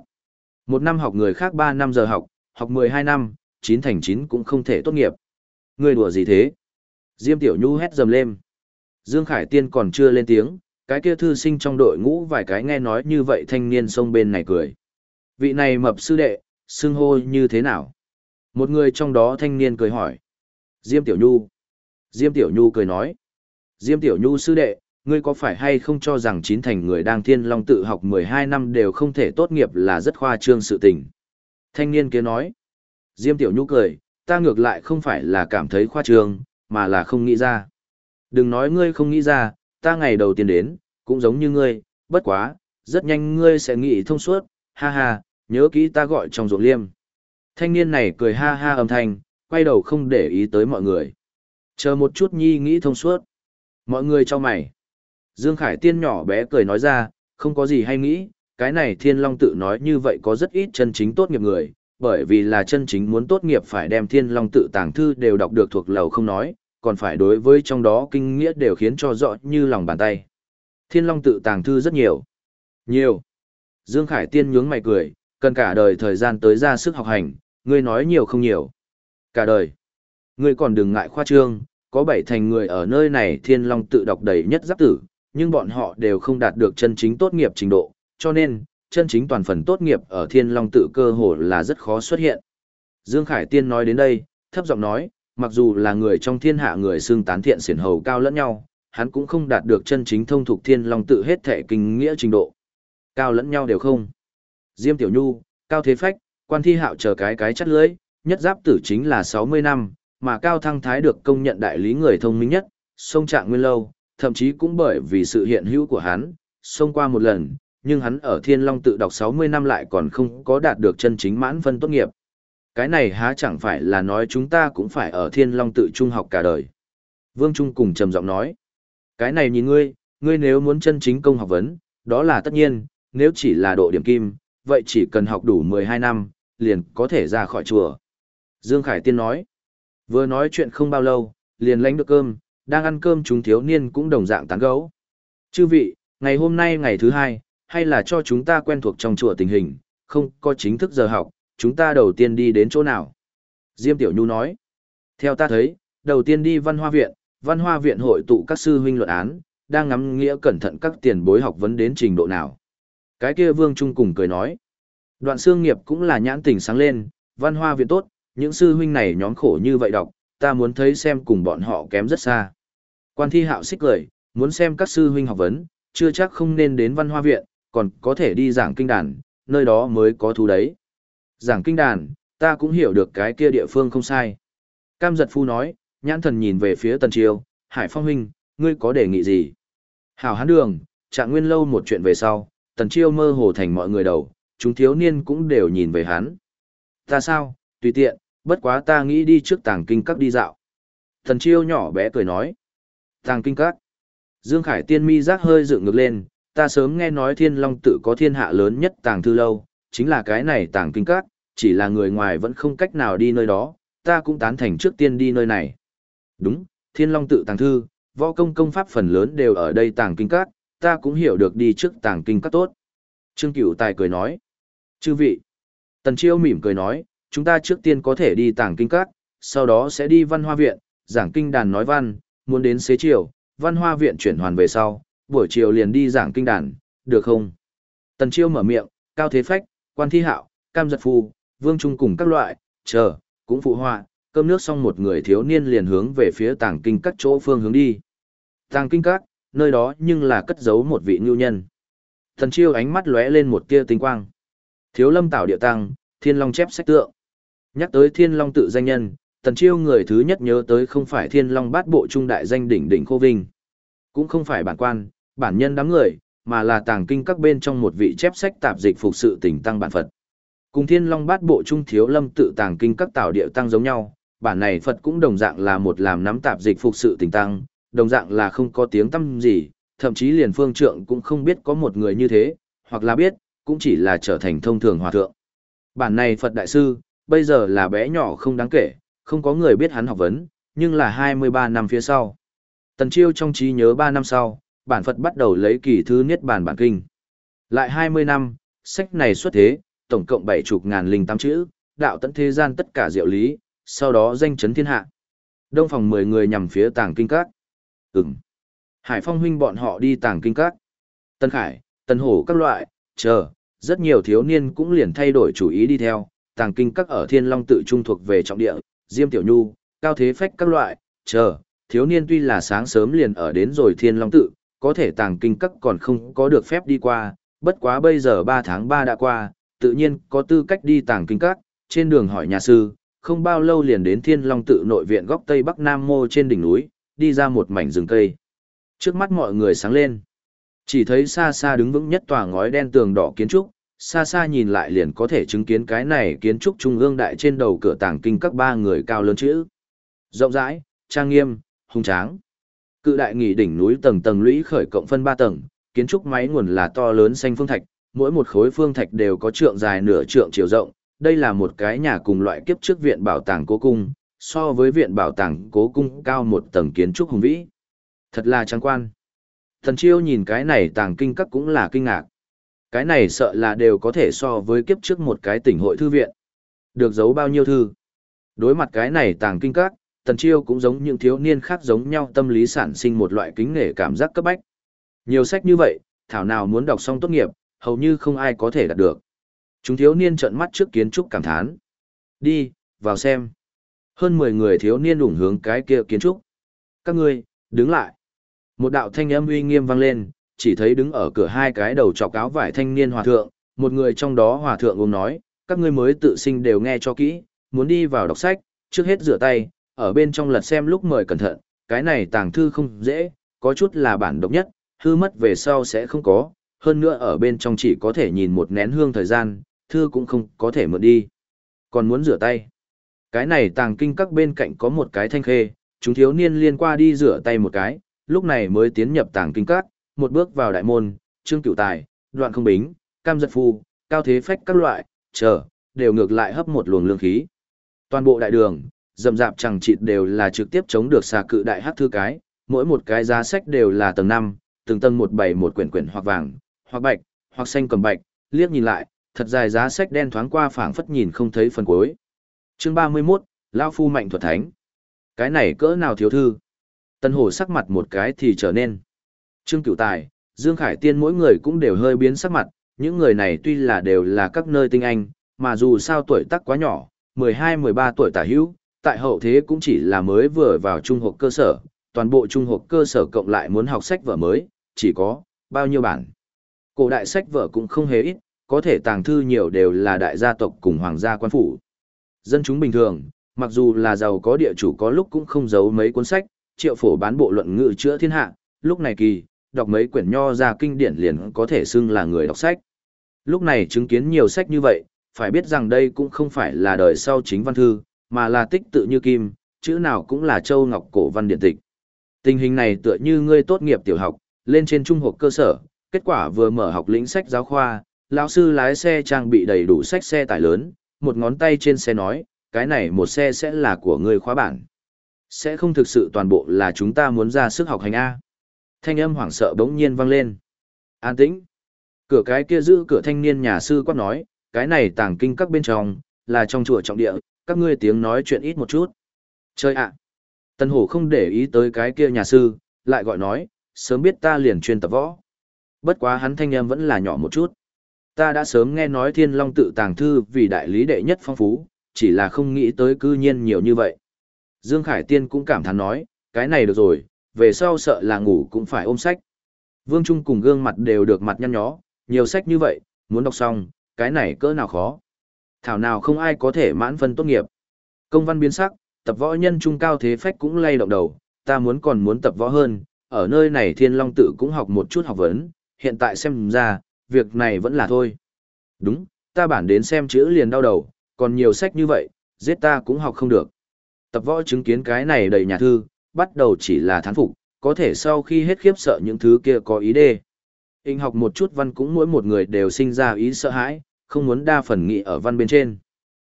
1 năm học người khác 3 năm giờ học 12 năm, 9 thành 9 cũng không thể tốt nghiệp. Người đùa gì thế? Diêm Tiểu Nhu hét dầm lên. Dương Khải Tiên còn chưa lên tiếng, cái kia thư sinh trong đội ngũ vài cái nghe nói như vậy thanh niên xông bên này cười. Vị này mập sư đệ, xưng hô như thế nào? Một người trong đó thanh niên cười hỏi. Diêm Tiểu Nhu. Diêm Tiểu Nhu cười nói. Diêm Tiểu Nhu sư đệ, ngươi có phải hay không cho rằng 9 thành người đang Thiên Long tự học 12 năm đều không thể tốt nghiệp là rất khoa trương sự tình? Thanh niên kia nói. Diêm Tiểu Nhu cười, ta ngược lại không phải là cảm thấy khoa trương, mà là không nghĩ ra. Đừng nói ngươi không nghĩ ra, ta ngày đầu tiên đến, cũng giống như ngươi, bất quá, rất nhanh ngươi sẽ nghĩ thông suốt, ha ha, nhớ kỹ ta gọi trong ruộng liêm. Thanh niên này cười ha ha âm thanh, quay đầu không để ý tới mọi người. Chờ một chút nhi nghĩ thông suốt. Mọi người cho mày. Dương Khải Tiên nhỏ bé cười nói ra, không có gì hay nghĩ, cái này Thiên Long tự nói như vậy có rất ít chân chính tốt nghiệp người, bởi vì là chân chính muốn tốt nghiệp phải đem Thiên Long tự tàng thư đều đọc được thuộc lầu không nói, còn phải đối với trong đó kinh nghĩa đều khiến cho rõ như lòng bàn tay. Thiên Long tự tàng thư rất nhiều. Nhiều. Dương Khải Tiên nhướng mày cười, cần cả đời thời gian tới ra sức học hành, ngươi nói nhiều không nhiều. Cả đời. Ngươi còn đừng ngại khoa trương, có 7 thành người ở nơi này Thiên Long tự đọc đầy nhất giáp tử, nhưng bọn họ đều không đạt được chân chính tốt nghiệp trình độ, cho nên, chân chính toàn phần tốt nghiệp ở Thiên Long tự cơ hồ là rất khó xuất hiện. Dương Khải Tiên nói đến đây, thấp giọng nói, mặc dù là người trong thiên hạ người xưng tán thiện xiển hầu cao lẫn nhau, hắn cũng không đạt được chân chính thông thuộc Thiên Long tự hết thể kinh nghĩa trình độ. Cao lẫn nhau đều không. Diêm Tiểu Nhu, Cao Thế Phách, Quan Thi Hạo chờ cái chắt lưới, nhất giáp tử chính là 60 năm, mà Cao Thăng Thái được công nhận đại lý người thông minh nhất, sông Trạng Nguyên lâu, thậm chí cũng bởi vì sự hiện hữu của hắn, xông qua một lần, nhưng hắn ở Thiên Long tự đọc 60 năm lại còn không có đạt được chân chính mãn phân tốt nghiệp. Cái này há chẳng phải là nói chúng ta cũng phải ở Thiên Long tự trung học cả đời. Vương Trung cùng trầm giọng nói. Cái này nhìn ngươi nếu muốn chân chính công học vấn, đó là tất nhiên, nếu chỉ là độ điểm kim, vậy chỉ cần học đủ 12 năm, liền có thể ra khỏi chùa. Dương Khải Tiên nói. Vừa nói chuyện không bao lâu, liền lãnh được cơm, đang ăn cơm chúng thiếu niên cũng đồng dạng tán gẫu. Chư vị, ngày hôm nay ngày thứ 2, hay là cho chúng ta quen thuộc trong chùa tình hình, không có chính thức giờ học, chúng ta đầu tiên đi đến chỗ nào? Diêm Tiểu Nhu nói. Theo ta thấy, đầu tiên đi văn hoa viện hội tụ các sư huynh luận án, đang ngắm nghĩa cẩn thận các tiền bối học vấn đến trình độ nào. Cái kia Vương Trung cùng cười nói. Đoạn Xương Nghiệp cũng là nhãn tình sáng lên, văn hoa viện tốt, những sư huynh này nhóm khổ như vậy đọc, ta muốn thấy xem cùng bọn họ kém rất xa. Quan Thi Hạo xích cười, muốn xem các sư huynh học vấn, chưa chắc không nên đến văn hoa viện, còn có thể đi giảng kinh đàn, nơi đó mới có thú đấy. Giảng kinh đàn, ta cũng hiểu được cái kia địa phương không sai. Cam Giật Phu nói, nhãn thần nhìn về phía Tần Chiêu, Hải Phong huynh, ngươi có đề nghị gì? Hảo Hán Đường, Trạng Nguyên lâu một chuyện về sau, Tần Chiêu mơ hồ thành mọi người đầu, chúng thiếu niên cũng đều nhìn về hắn. Ta sao, tùy tiện, bất quá ta nghĩ đi trước tàng kinh các đi dạo. Tần Chiêu nhỏ bé cười nói. Tàng kinh các. Dương Khải Tiên mi giác hơi dựng ngược lên, ta sớm nghe nói Thiên Long tự có thiên hạ lớn nhất tàng thư lâu, chính là cái này tàng kinh các, chỉ là người ngoài vẫn không cách nào đi nơi đó, ta cũng tán thành trước tiên đi nơi này. Đúng, Thiên Long tự tàng thư, võ công công pháp phần lớn đều ở đây tàng kinh các, ta cũng hiểu được đi trước tàng kinh các tốt. Trương Cửu Tài cười nói. Chư vị. Tần Chiêu mỉm cười nói, chúng ta trước tiên có thể đi tàng kinh các, sau đó sẽ đi văn hoa viện, giảng kinh đàn nói văn, muốn đến xế chiều, văn hoa viện chuyển hoàn về sau, buổi chiều liền đi giảng kinh đàn, được không? Tần Chiêu mở miệng, Cao Thế Phách, Quan Thi Hạo, Cam Giật Phu, Vương Trung cùng các loại, cũng phụ họa, cơm nước xong một người thiếu niên liền hướng về phía tàng kinh các chỗ phương hướng đi. Tàng kinh các, nơi đó nhưng là cất giấu một vị nhu nhân. Tần Chiêu ánh mắt lóe lên một tia tinh quang. Thiếu Lâm Tảo Địa Tăng, Thiên Long chép sách tượng. Nhắc tới Thiên Long tự danh nhân, Tần Chiêu người thứ nhất nhớ tới không phải Thiên Long bát bộ trung đại danh đỉnh đỉnh Khô Vinh, cũng không phải bản quan, bản nhân đám người, mà là tàng kinh các bên trong một vị chép sách tạp dịch phục sự tỉnh tăng bản Phật. Cùng Thiên Long bát bộ trung Thiếu Lâm tự tàng kinh các Tảo Địa Tăng giống nhau, bản này Phật cũng đồng dạng là một làm nắm tạp dịch phục sự tỉnh tăng, đồng dạng là không có tiếng tăm gì, thậm chí liền phương trượng cũng không biết có một người như thế, hoặc là biết, cũng chỉ là trở thành thông thường hòa thượng. Bản này Phật đại sư, bây giờ là bé nhỏ không đáng kể, không có người biết hắn học vấn, nhưng là 23 năm phía sau. Tần Chiêu trong trí nhớ 3 năm sau, bản Phật bắt đầu lấy kỳ thư Niết Bàn bản kinh. Lại 20 năm, sách này xuất thế, tổng cộng 70.008 chữ, đạo tận thế gian tất cả diệu lý, sau đó danh chấn thiên hạ. Đông phòng 10 người nhằm phía tàng kinh các. Hải Phong huynh bọn họ đi tàng kinh các. Tân Khải, Tân Hổ các loại, rất nhiều thiếu niên cũng liền thay đổi chủ ý đi theo, tàng kinh các ở Thiên Long tự trung thuộc về trọng địa, Diêm Tiểu Nhu, Cao Thế Phách các loại, thiếu niên tuy là sáng sớm liền ở đến rồi Thiên Long tự, có thể tàng kinh các còn không có được phép đi qua, bất quá bây giờ 3 tháng 3 đã qua, tự nhiên có tư cách đi tàng kinh các, trên đường hỏi nhà sư, không bao lâu liền đến Thiên Long tự nội viện góc Tây Bắc Nam Mô trên đỉnh núi, đi ra một mảnh rừng cây. Trước mắt mọi người sáng lên. Chỉ thấy xa xa đứng vững nhất tòa ngói đen tường đỏ kiến trúc, xa xa nhìn lại liền có thể chứng kiến cái này kiến trúc trung ương đại trên đầu cửa tàng kinh các 3 người cao lớn chữ. Rộng rãi, trang nghiêm, hùng tráng. Cự đại nghỉ đỉnh núi tầng tầng lũy khởi cộng phân 3 tầng, kiến trúc máy nguồn là to lớn xanh phương thạch, mỗi một khối phương thạch đều có trượng dài nửa trượng chiều rộng. Đây là một cái nhà cùng loại kiếp trước viện bảo tàng cố cung, so với viện bảo tàng cố cung cao một tầng kiến trúc hùng vĩ. Thật là trắng quan. Thần Chiêu nhìn cái này tàng kinh các cũng là kinh ngạc. Cái này sợ là đều có thể so với kiếp trước một cái tỉnh hội thư viện. Được giấu bao nhiêu thư. Đối mặt cái này tàng kinh các, Tần Chiêu cũng giống những thiếu niên khác giống nhau tâm lý sản sinh một loại kính nể cảm giác cấp bách. Nhiều sách như vậy, thảo nào muốn đọc xong tốt nghiệp, hầu như không ai có thể đạt được. Chúng thiếu niên trợn mắt trước kiến trúc cảm thán. Đi, vào xem. Hơn 10 người thiếu niên ủng hướng cái kia kiến trúc. Các ngươi, đứng lại. Một đạo thanh âm uy nghiêm vang lên, chỉ thấy đứng ở cửa 2 cái đầu trọc áo vải thanh niên hòa thượng, một người trong đó hòa thượng ôm nói, các ngươi mới tự sinh đều nghe cho kỹ, muốn đi vào đọc sách, trước hết rửa tay, ở bên trong lật xem lúc mời cẩn thận, cái này tàng thư không dễ, có chút là bản độc nhất, hư mất về sau sẽ không có, hơn nữa ở bên trong chỉ có thể nhìn một nén hương thời gian, thư cũng không có thể mượn đi. Còn muốn rửa tay. Cái này tàng kinh các bên cạnh có một cái thanh khê, chúng thiếu niên liên qua đi rửa tay một cái, lúc này mới tiến nhập tàng kinh các, một bước vào đại môn, Trương Cửu Tài, Đoạn Không Bính, Cam Giật Phu, Cao Thế Phách các loại, đều ngược lại hấp một luồng lương khí. Toàn bộ đại đường, rậm rạp chẳng chịt đều là trực tiếp chống được xà cự đại hắc thư cái, mỗi một cái giá sách đều là tầng 5, từng tầng một bày một quyển quyển hoặc vàng, hoặc bạch, hoặc xanh cầm bạch, liếc nhìn lại, thật dài giá sách đen thoáng qua phảng phất nhìn không thấy phần cuối. Chương 31, Lão Phu Mạnh Thuật Thánh. Cái này cỡ nào thiếu thư? Tân Hổ sắc mặt một cái thì trở nên. Trương Cửu Tài, Dương Khải Tiên mỗi người cũng đều hơi biến sắc mặt, những người này tuy là đều là các nơi tinh anh, mà dù sao tuổi tác quá nhỏ, 12-13 tuổi tả hữu, tại hậu thế cũng chỉ là mới vừa vào trung học cơ sở, toàn bộ trung học cơ sở cộng lại muốn học sách vở mới, chỉ có bao nhiêu bản. Cổ đại sách vở cũng không hề ít, có thể tàng thư nhiều đều là đại gia tộc cùng hoàng gia quan phủ. Dân chúng bình thường, mặc dù là giàu có địa chủ có lúc cũng không giấu mấy cuốn sách, Triệu Phổ bán bộ luận ngữ chữa thiên hạ, lúc này kỳ, đọc mấy quyển nho ra kinh điển liền có thể xưng là người đọc sách. Lúc này chứng kiến nhiều sách như vậy, phải biết rằng đây cũng không phải là đời sau chính văn thư, mà là tích tự như kim, chữ nào cũng là châu ngọc cổ văn điện tịch. Tình hình này tựa như ngươi tốt nghiệp tiểu học, lên trên trung học cơ sở, kết quả vừa mở học lĩnh sách giáo khoa, lão sư lái xe trang bị đầy đủ sách xe tải lớn, một ngón tay trên xe nói, cái này một xe sẽ là của ngươi khóa bản. Sẽ không thực sự toàn bộ là chúng ta muốn ra sức học hành A. Thanh âm hoảng sợ bỗng nhiên vang lên. An tĩnh. Cửa cái kia giữ cửa thanh niên nhà sư quát nói, cái này tàng kinh các bên trong, là trong chùa trọng địa, các ngươi tiếng nói chuyện ít một chút. Chơi ạ. Tân hổ không để ý tới cái kia nhà sư, lại gọi nói, sớm biết ta liền chuyên tập võ. Bất quá hắn thanh âm vẫn là nhỏ một chút. Ta đã sớm nghe nói Thiên Long tự tàng thư vì đại lý đệ nhất phong phú, chỉ là không nghĩ tới cư nhiên nhiều như vậy. Dương Khải Tiên cũng cảm thán nói, cái này được rồi, về sau sợ là ngủ cũng phải ôm sách. Vương Trung cùng gương mặt đều được mặt nhăn nhó, nhiều sách như vậy, muốn đọc xong, cái này cỡ nào khó. Thảo nào không ai có thể mãn phân tốt nghiệp. Công văn biến sắc, tập võ nhân trung cao thế phách cũng lay động đầu, ta còn muốn tập võ hơn, ở nơi này Thiên Long tự cũng học một chút học vấn, hiện tại xem ra, việc này vẫn là thôi. Đúng, ta bản đến xem chữ liền đau đầu, còn nhiều sách như vậy, giết ta cũng học không được. Tập võ chứng kiến cái này đầy nhà thư, bắt đầu chỉ là thán phục, có thể sau khi hết khiếp sợ những thứ kia có ý đê. Hình học một chút văn cũng mỗi một người đều sinh ra ý sợ hãi, không muốn đa phần nghị ở văn bên trên.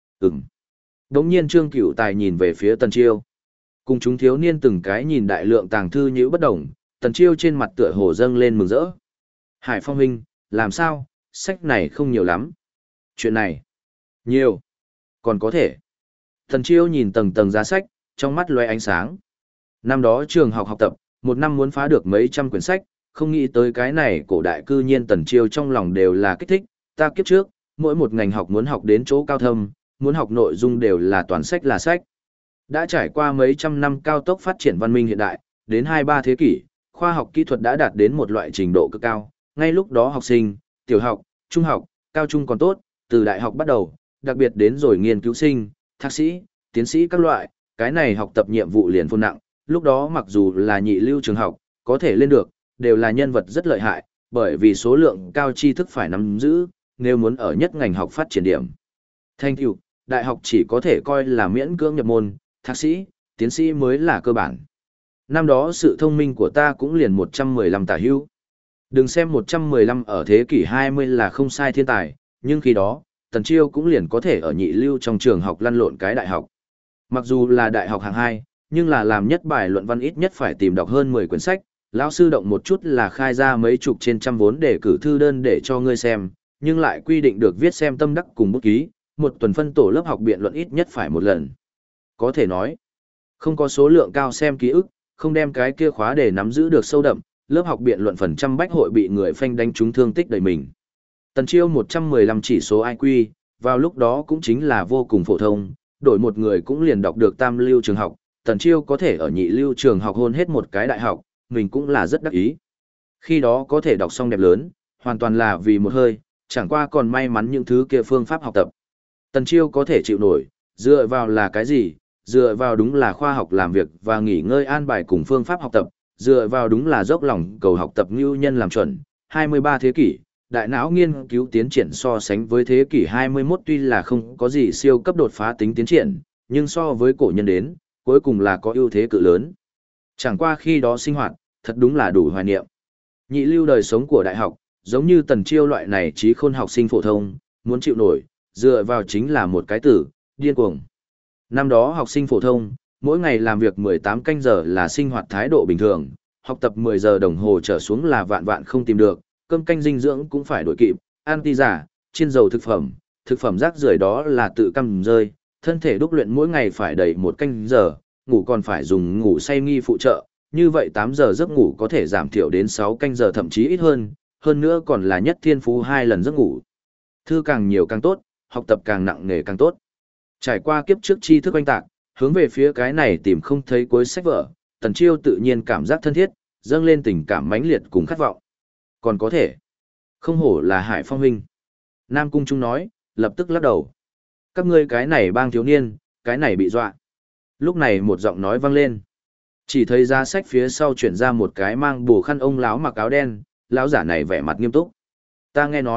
Đống nhiên Trương Cửu Tài nhìn về phía Tần Chiêu. Cùng chúng thiếu niên từng cái nhìn đại lượng tàng thư nhữ bất đồng, Tần Chiêu trên mặt tựa hồ dâng lên mừng rỡ. Hải Phong huynh, làm sao, sách này không nhiều lắm. Chuyện này, nhiều, còn có thể. Tần Chiêu nhìn tầng tầng giá sách, trong mắt loe ánh sáng. Năm đó trường học học tập, một năm muốn phá được mấy trăm quyển sách, không nghĩ tới cái này cổ đại cư nhiên Tần Chiêu trong lòng đều là kích thích, ta kiếp trước, mỗi một ngành học muốn học đến chỗ cao thâm, muốn học nội dung đều là toàn sách là sách. Đã trải qua mấy trăm năm cao tốc phát triển văn minh hiện đại, đến 2-3 thế kỷ, khoa học kỹ thuật đã đạt đến một loại trình độ cực cao, ngay lúc đó học sinh, tiểu học, trung học, cao trung còn tốt, từ đại học bắt đầu, đặc biệt đến rồi nghiên cứu sinh, thạc sĩ, tiến sĩ các loại, cái này học tập nhiệm vụ liền phôn nặng, lúc đó mặc dù là nhị lưu trường học, có thể lên được, đều là nhân vật rất lợi hại, bởi vì số lượng cao tri thức phải nắm giữ, nếu muốn ở nhất ngành học phát triển điểm. Thành tựu, đại học chỉ có thể coi là miễn cưỡng nhập môn, thạc sĩ, tiến sĩ mới là cơ bản. Năm đó sự thông minh của ta cũng liền 115 tả hữu. Đừng xem 115 ở thế kỷ 20 là không sai thiên tài, nhưng khi đó, Tần Chiêu cũng liền có thể ở nhị lưu trong trường học lăn lộn cái đại học. Mặc dù là đại học hạng 2, nhưng là làm nhất bài luận văn ít nhất phải tìm đọc hơn 10 quyển sách, lão sư động một chút là khai ra mấy chục trên trăm vốn để cử thư đơn để cho ngươi xem, nhưng lại quy định được viết xem tâm đắc cùng bút ký, một tuần phân tổ lớp học biện luận ít nhất phải một lần. Có thể nói, không có số lượng cao xem ký ức, không đem cái kia khóa để nắm giữ được sâu đậm, lớp học biện luận phần trăm bách hội bị người phanh đánh trúng thương tích đầy mình. Tần Chiêu 115 chỉ số IQ, vào lúc đó cũng chính là vô cùng phổ thông, đổi một người cũng liền đọc được tam lưu trường học, Tần Chiêu có thể ở nhị lưu trường học hôn hết một cái đại học, mình cũng là rất đắc ý. Khi đó có thể đọc xong đẹp lớn, hoàn toàn là vì một hơi, chẳng qua còn may mắn những thứ kia phương pháp học tập. Tần Chiêu có thể chịu nổi, dựa vào là cái gì? Dựa vào đúng là khoa học làm việc và nghỉ ngơi an bài cùng phương pháp học tập, dựa vào đúng là dốc lòng cầu học tập như nhân làm chuẩn. 23 thế kỷ, đại não nghiên cứu tiến triển so sánh với thế kỷ 21 tuy là không có gì siêu cấp đột phá tính tiến triển, nhưng so với cổ nhân đến, cuối cùng là có ưu thế cự lớn. Chẳng qua khi đó sinh hoạt, thật đúng là đủ hoài niệm. Nhị lưu đời sống của đại học, giống như Tần Chiêu loại này trí khôn học sinh phổ thông, muốn chịu nổi, dựa vào chính là một cái từ, điên cuồng. Năm đó học sinh phổ thông, mỗi ngày làm việc 18 canh giờ là sinh hoạt thái độ bình thường, học tập 10 giờ đồng hồ trở xuống là vạn vạn không tìm được, cơm canh dinh dưỡng cũng phải đổi kịp, ăn ti giả, chiên dầu thực phẩm rác rưởi đó là tự cầm rơi, thân thể đúc luyện mỗi ngày phải đầy 1 canh giờ, ngủ còn phải dùng ngủ say nghi phụ trợ, như vậy 8 giờ giấc ngủ có thể giảm thiểu đến 6 canh giờ thậm chí ít hơn nữa còn là nhất thiên phú 2 lần giấc ngủ. Thư càng nhiều càng tốt, học tập càng nặng nề càng tốt. Trải qua kiếp trước tri thức oanh tạc, hướng về phía cái này tìm không thấy cuối sách vở, Tần Chiêu tự nhiên cảm giác thân thiết, dâng lên tình cảm mãnh liệt cùng khát vọng. Còn có thể, không hổ là Hải Phong huynh. Nam Cung Trung nói, lập tức lắc đầu. Các ngươi cái này bang thiếu niên, cái này bị dọa. Lúc này một giọng nói vang lên. Chỉ thấy giá sách phía sau chuyển ra một cái mang bù khăn ông lão mặc áo đen, lão giả này vẻ mặt nghiêm túc. Ta nghe nói,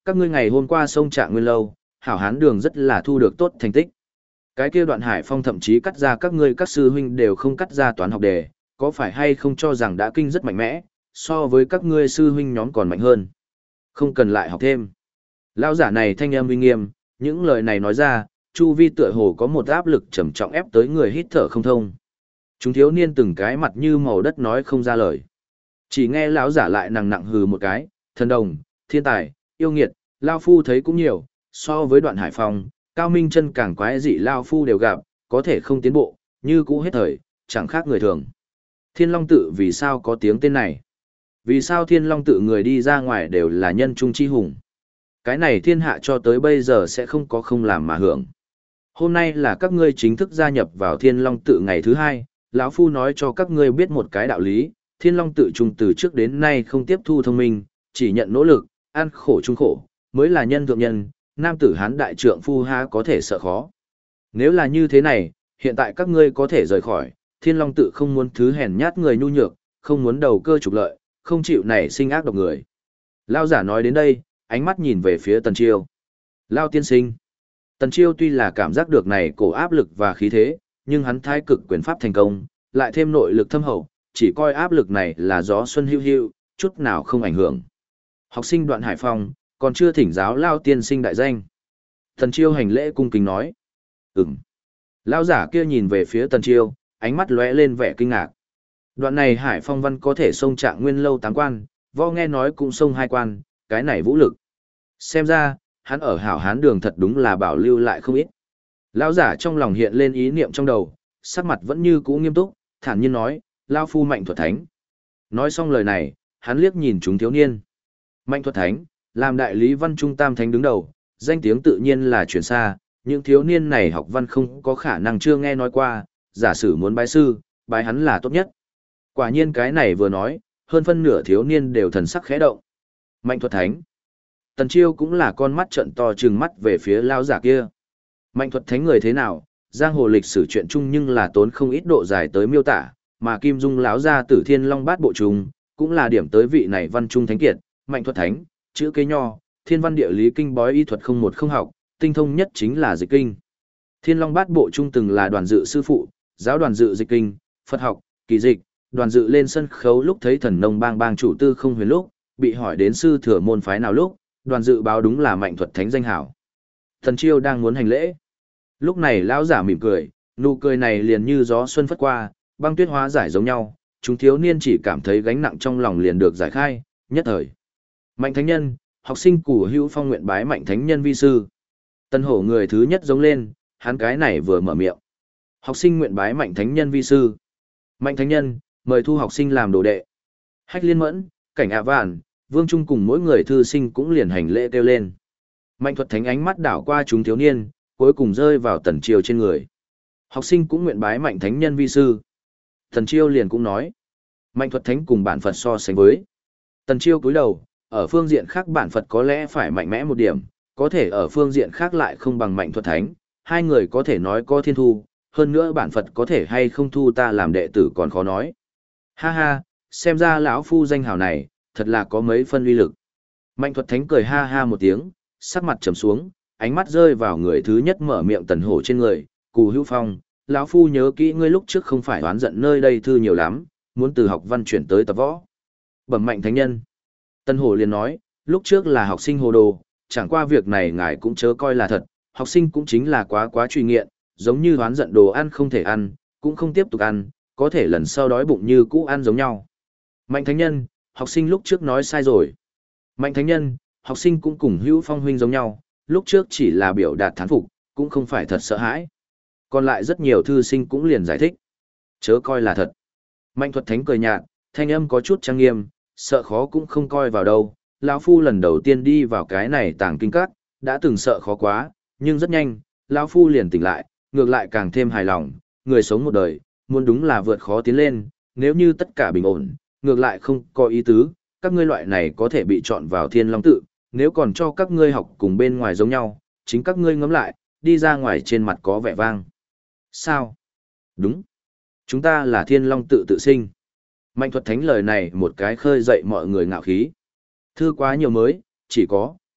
các ngươi ngày hôm qua sông Trạng Nguyên lâu, hảo hán đường rất là thu được tốt thành tích. Cái kia Đoạn Hải Phong thậm chí cắt ra các ngươi các sư huynh đều không cắt ra toán học đề, có phải hay không cho rằng đã kinh rất mạnh mẽ, so với các ngươi sư huynh nhóm còn mạnh hơn. Không cần lại học thêm. Lão giả này thanh âm uy nghiêm, những lời này nói ra, chu vi tựa hồ có một áp lực trầm trọng ép tới người hít thở không thông. Chúng thiếu niên từng cái mặt như màu đất nói không ra lời. Chỉ nghe lão giả lại nặng nặng hừ một cái, thần đồng, thiên tài, yêu nghiệt, lao phu thấy cũng nhiều, so với Đoạn Hải Phong, Cao Minh Chân càng quái dị lao phu đều gặp, có thể không tiến bộ, như cũ hết thời, chẳng khác người thường. Thiên Long tự vì sao có tiếng tên này? Vì sao Thiên Long tự người đi ra ngoài đều là nhân trung chi hùng? Cái này thiên hạ cho tới bây giờ sẽ không có không làm mà hưởng. Hôm nay là các ngươi chính thức gia nhập vào Thiên Long tự ngày thứ 2, lão phu nói cho các ngươi biết một cái đạo lý, Thiên Long tự trung từ trước đến nay không tiếp thu thông minh, chỉ nhận nỗ lực, ăn khổ chung khổ, mới là nhân thượng nhân, nam tử hán đại trượng phu ha có thể sợ khó. Nếu là như thế này, hiện tại các ngươi có thể rời khỏi, Thiên Long tự không muốn thứ hèn nhát người nhu nhược, không muốn đầu cơ trục lợi, không chịu nảy sinh ác độc người. Lao giả nói đến đây, ánh mắt nhìn về phía Tần Chiêu. Lao tiên sinh. Tần Chiêu tuy là cảm giác được này cổ áp lực và khí thế, nhưng hắn thái cực quyền pháp thành công, lại thêm nội lực thâm hậu, chỉ coi áp lực này là gió xuân hưu hưu, chút nào không ảnh hưởng. Học sinh Đoạn Hải Phong, còn chưa thỉnh giáo Lao tiên sinh đại danh. Tần Chiêu hành lễ cung kính nói. Ừm. Lao giả kia nhìn về phía Tần Chiêu, ánh mắt lóe lên vẻ kinh ngạc. Đoạn này Hải Phong văn có thể xông Trạng Nguyên lâu 8 quan, võ nghe nói cũng xông 2 quan, cái này vũ lực. Xem ra, hắn ở hảo hán đường thật đúng là bảo lưu lại không ít. Lão giả trong lòng hiện lên ý niệm trong đầu, sắc mặt vẫn như cũ nghiêm túc, thản nhiên nói, Lao phu Mạnh Thuật Thánh. Nói xong lời này, hắn liếc nhìn chúng thiếu niên. Mạnh Thuật Thánh, làm đại lý văn trung tam thánh đứng đầu, danh tiếng tự nhiên là truyền xa, những thiếu niên này học văn không có khả năng chưa nghe nói qua, giả sử muốn bái sư, bái hắn là tốt nhất. Quả nhiên cái này vừa nói, hơn phân nửa thiếu niên đều thần sắc khẽ động. Mạnh Thuật Thánh. Tần Chiêu cũng là con mắt trợn to trừng mắt về phía lao giả kia. Mạnh Thuật Thánh người thế nào, giang hồ lịch sử chuyện chung nhưng là tốn không ít độ dài tới miêu tả, mà Kim Dung lão gia Tử Thiên Long Bát bộ trùng, cũng là điểm tới vị này văn trung thánh kiệt, Mạnh Thuật Thánh, chữ kế nho, thiên văn địa lý kinh bói y thuật không một không học, tinh thông nhất chính là dịch kinh. Thiên Long Bát bộ trung từng là Đoàn Dự sư phụ, giáo Đoàn Dự dịch kinh, Phật học, kỳ dịch, Đoàn Dự lên sân khấu lúc thấy Thần Nông Bang bang chủ Tư Không Huyền lúc, bị hỏi đến sư thừa môn phái nào lúc, Đoàn Dự báo đúng là Mạnh Thuật Thánh danh hảo. Thần Chiêu đang muốn hành lễ. Lúc này lão giả mỉm cười, nụ cười này liền như gió xuân phất qua, băng tuyết hóa giải giống nhau, chúng thiếu niên chỉ cảm thấy gánh nặng trong lòng liền được giải khai, nhất thời. Mạnh Thánh Nhân, học sinh Củ Hữu Phong nguyện bái Mạnh Thánh Nhân vi sư. Tân Hổ người thứ nhất giống lên, hắn cái này vừa mở miệng. Học sinh nguyện bái Mạnh Thánh Nhân vi sư. Mạnh Thánh Nhân, mời thu học sinh làm đồ đệ. Hách Liên Mẫn, Cảnh Ạ Vạn, Vương Trung cùng mỗi người thư sinh cũng liền hành lễ kêu lên. Mạnh Thuật Thánh ánh mắt đảo qua chúng thiếu niên, cuối cùng rơi vào Tần Chiêu trên người. Học sinh cũng nguyện bái Mạnh Thánh Nhân vi sư. Tần Chiêu liền cũng nói. Mạnh Thuật Thánh cùng bản Phật so sánh với. Tần Chiêu cúi đầu, ở phương diện khác bản Phật có lẽ phải mạnh mẽ một điểm, có thể ở phương diện khác lại không bằng Mạnh Thuật Thánh. Hai người có thể nói có thiên thu, hơn nữa bản Phật có thể hay không thu ta làm đệ tử còn khó nói. Ha ha, xem ra lão phu danh hào này, thật là có mấy phân uy lực. Mạnh Thuật Thánh cười ha ha một tiếng, sắc mặt trầm xuống, ánh mắt rơi vào người thứ nhất mở miệng Tần Hổ trên người, Cù Hữu Phong, lão phu nhớ kỹ ngươi lúc trước không phải oán giận nơi đây thư nhiều lắm, muốn từ học văn chuyển tới tập võ. Bẩm Mạnh Thánh Nhân. Tần Hổ liền nói, lúc trước là học sinh hồ đồ, chẳng qua việc này ngài cũng chớ coi là thật, học sinh cũng chính là quá truy nghiện, giống như oán giận đồ ăn không thể ăn, cũng không tiếp tục ăn, có thể lần sau đói bụng như cũ ăn giống nhau. Mạnh Thánh Nhân, học sinh lúc trước nói sai rồi. Mạnh Thánh Nhân, học sinh cũng cùng Hữu Phong huynh giống nhau, lúc trước chỉ là biểu đạt thán phục, cũng không phải thật sợ hãi. Còn lại rất nhiều thư sinh cũng liền giải thích. Chớ coi là thật. Mạnh Thuật Thánh cười nhạt, thanh âm có chút trang nghiêm, sợ khó cũng không coi vào đâu. Lão phu lần đầu tiên đi vào cái này tàng kinh các, đã từng sợ khó quá, nhưng rất nhanh, lão phu liền tỉnh lại, ngược lại càng thêm hài lòng, người sống một đời, muốn đúng là vượt khó tiến lên, nếu như tất cả bình ổn, ngược lại không có ý tứ, các ngươi loại này có thể bị chọn vào Thiên Long tự, nếu còn cho các ngươi học cùng bên ngoài giống nhau, chính các ngươi ngẫm lại, đi ra ngoài trên mặt có vẻ vang. Sao? Đúng. Chúng ta là Thiên Long tự tự sinh. Mạnh Thuật Thánh lời này một cái khơi dậy mọi người ngạo khí. Thư quá nhiều mới, chỉ có,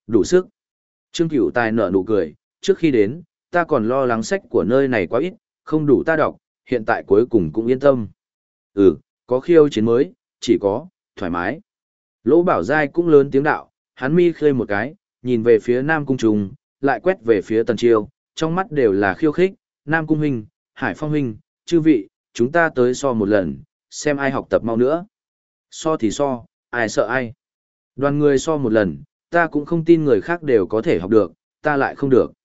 Đủ sức. Trương Cửu Tài nở nụ cười, trước khi đến, ta còn lo lắng sách của nơi này quá ít, không đủ ta đọc, hiện tại cuối cùng cũng yên tâm. Có khiêu chiến mới, chỉ có, thoải mái. Lỗ Bảo Giai cũng lớn tiếng đạo, hắn mi khơi một cái, nhìn về phía Nam Cung Trùng, lại quét về phía Tần Chiêu, trong mắt đều là khiêu khích, Nam Cung huynh, Hải Phong huynh, chư vị, chúng ta tới so một lần, xem ai học tập mau nữa. So thì so, ai sợ ai. Đoàn người so một lần, ta cũng không tin người khác đều có thể học được, ta lại không được.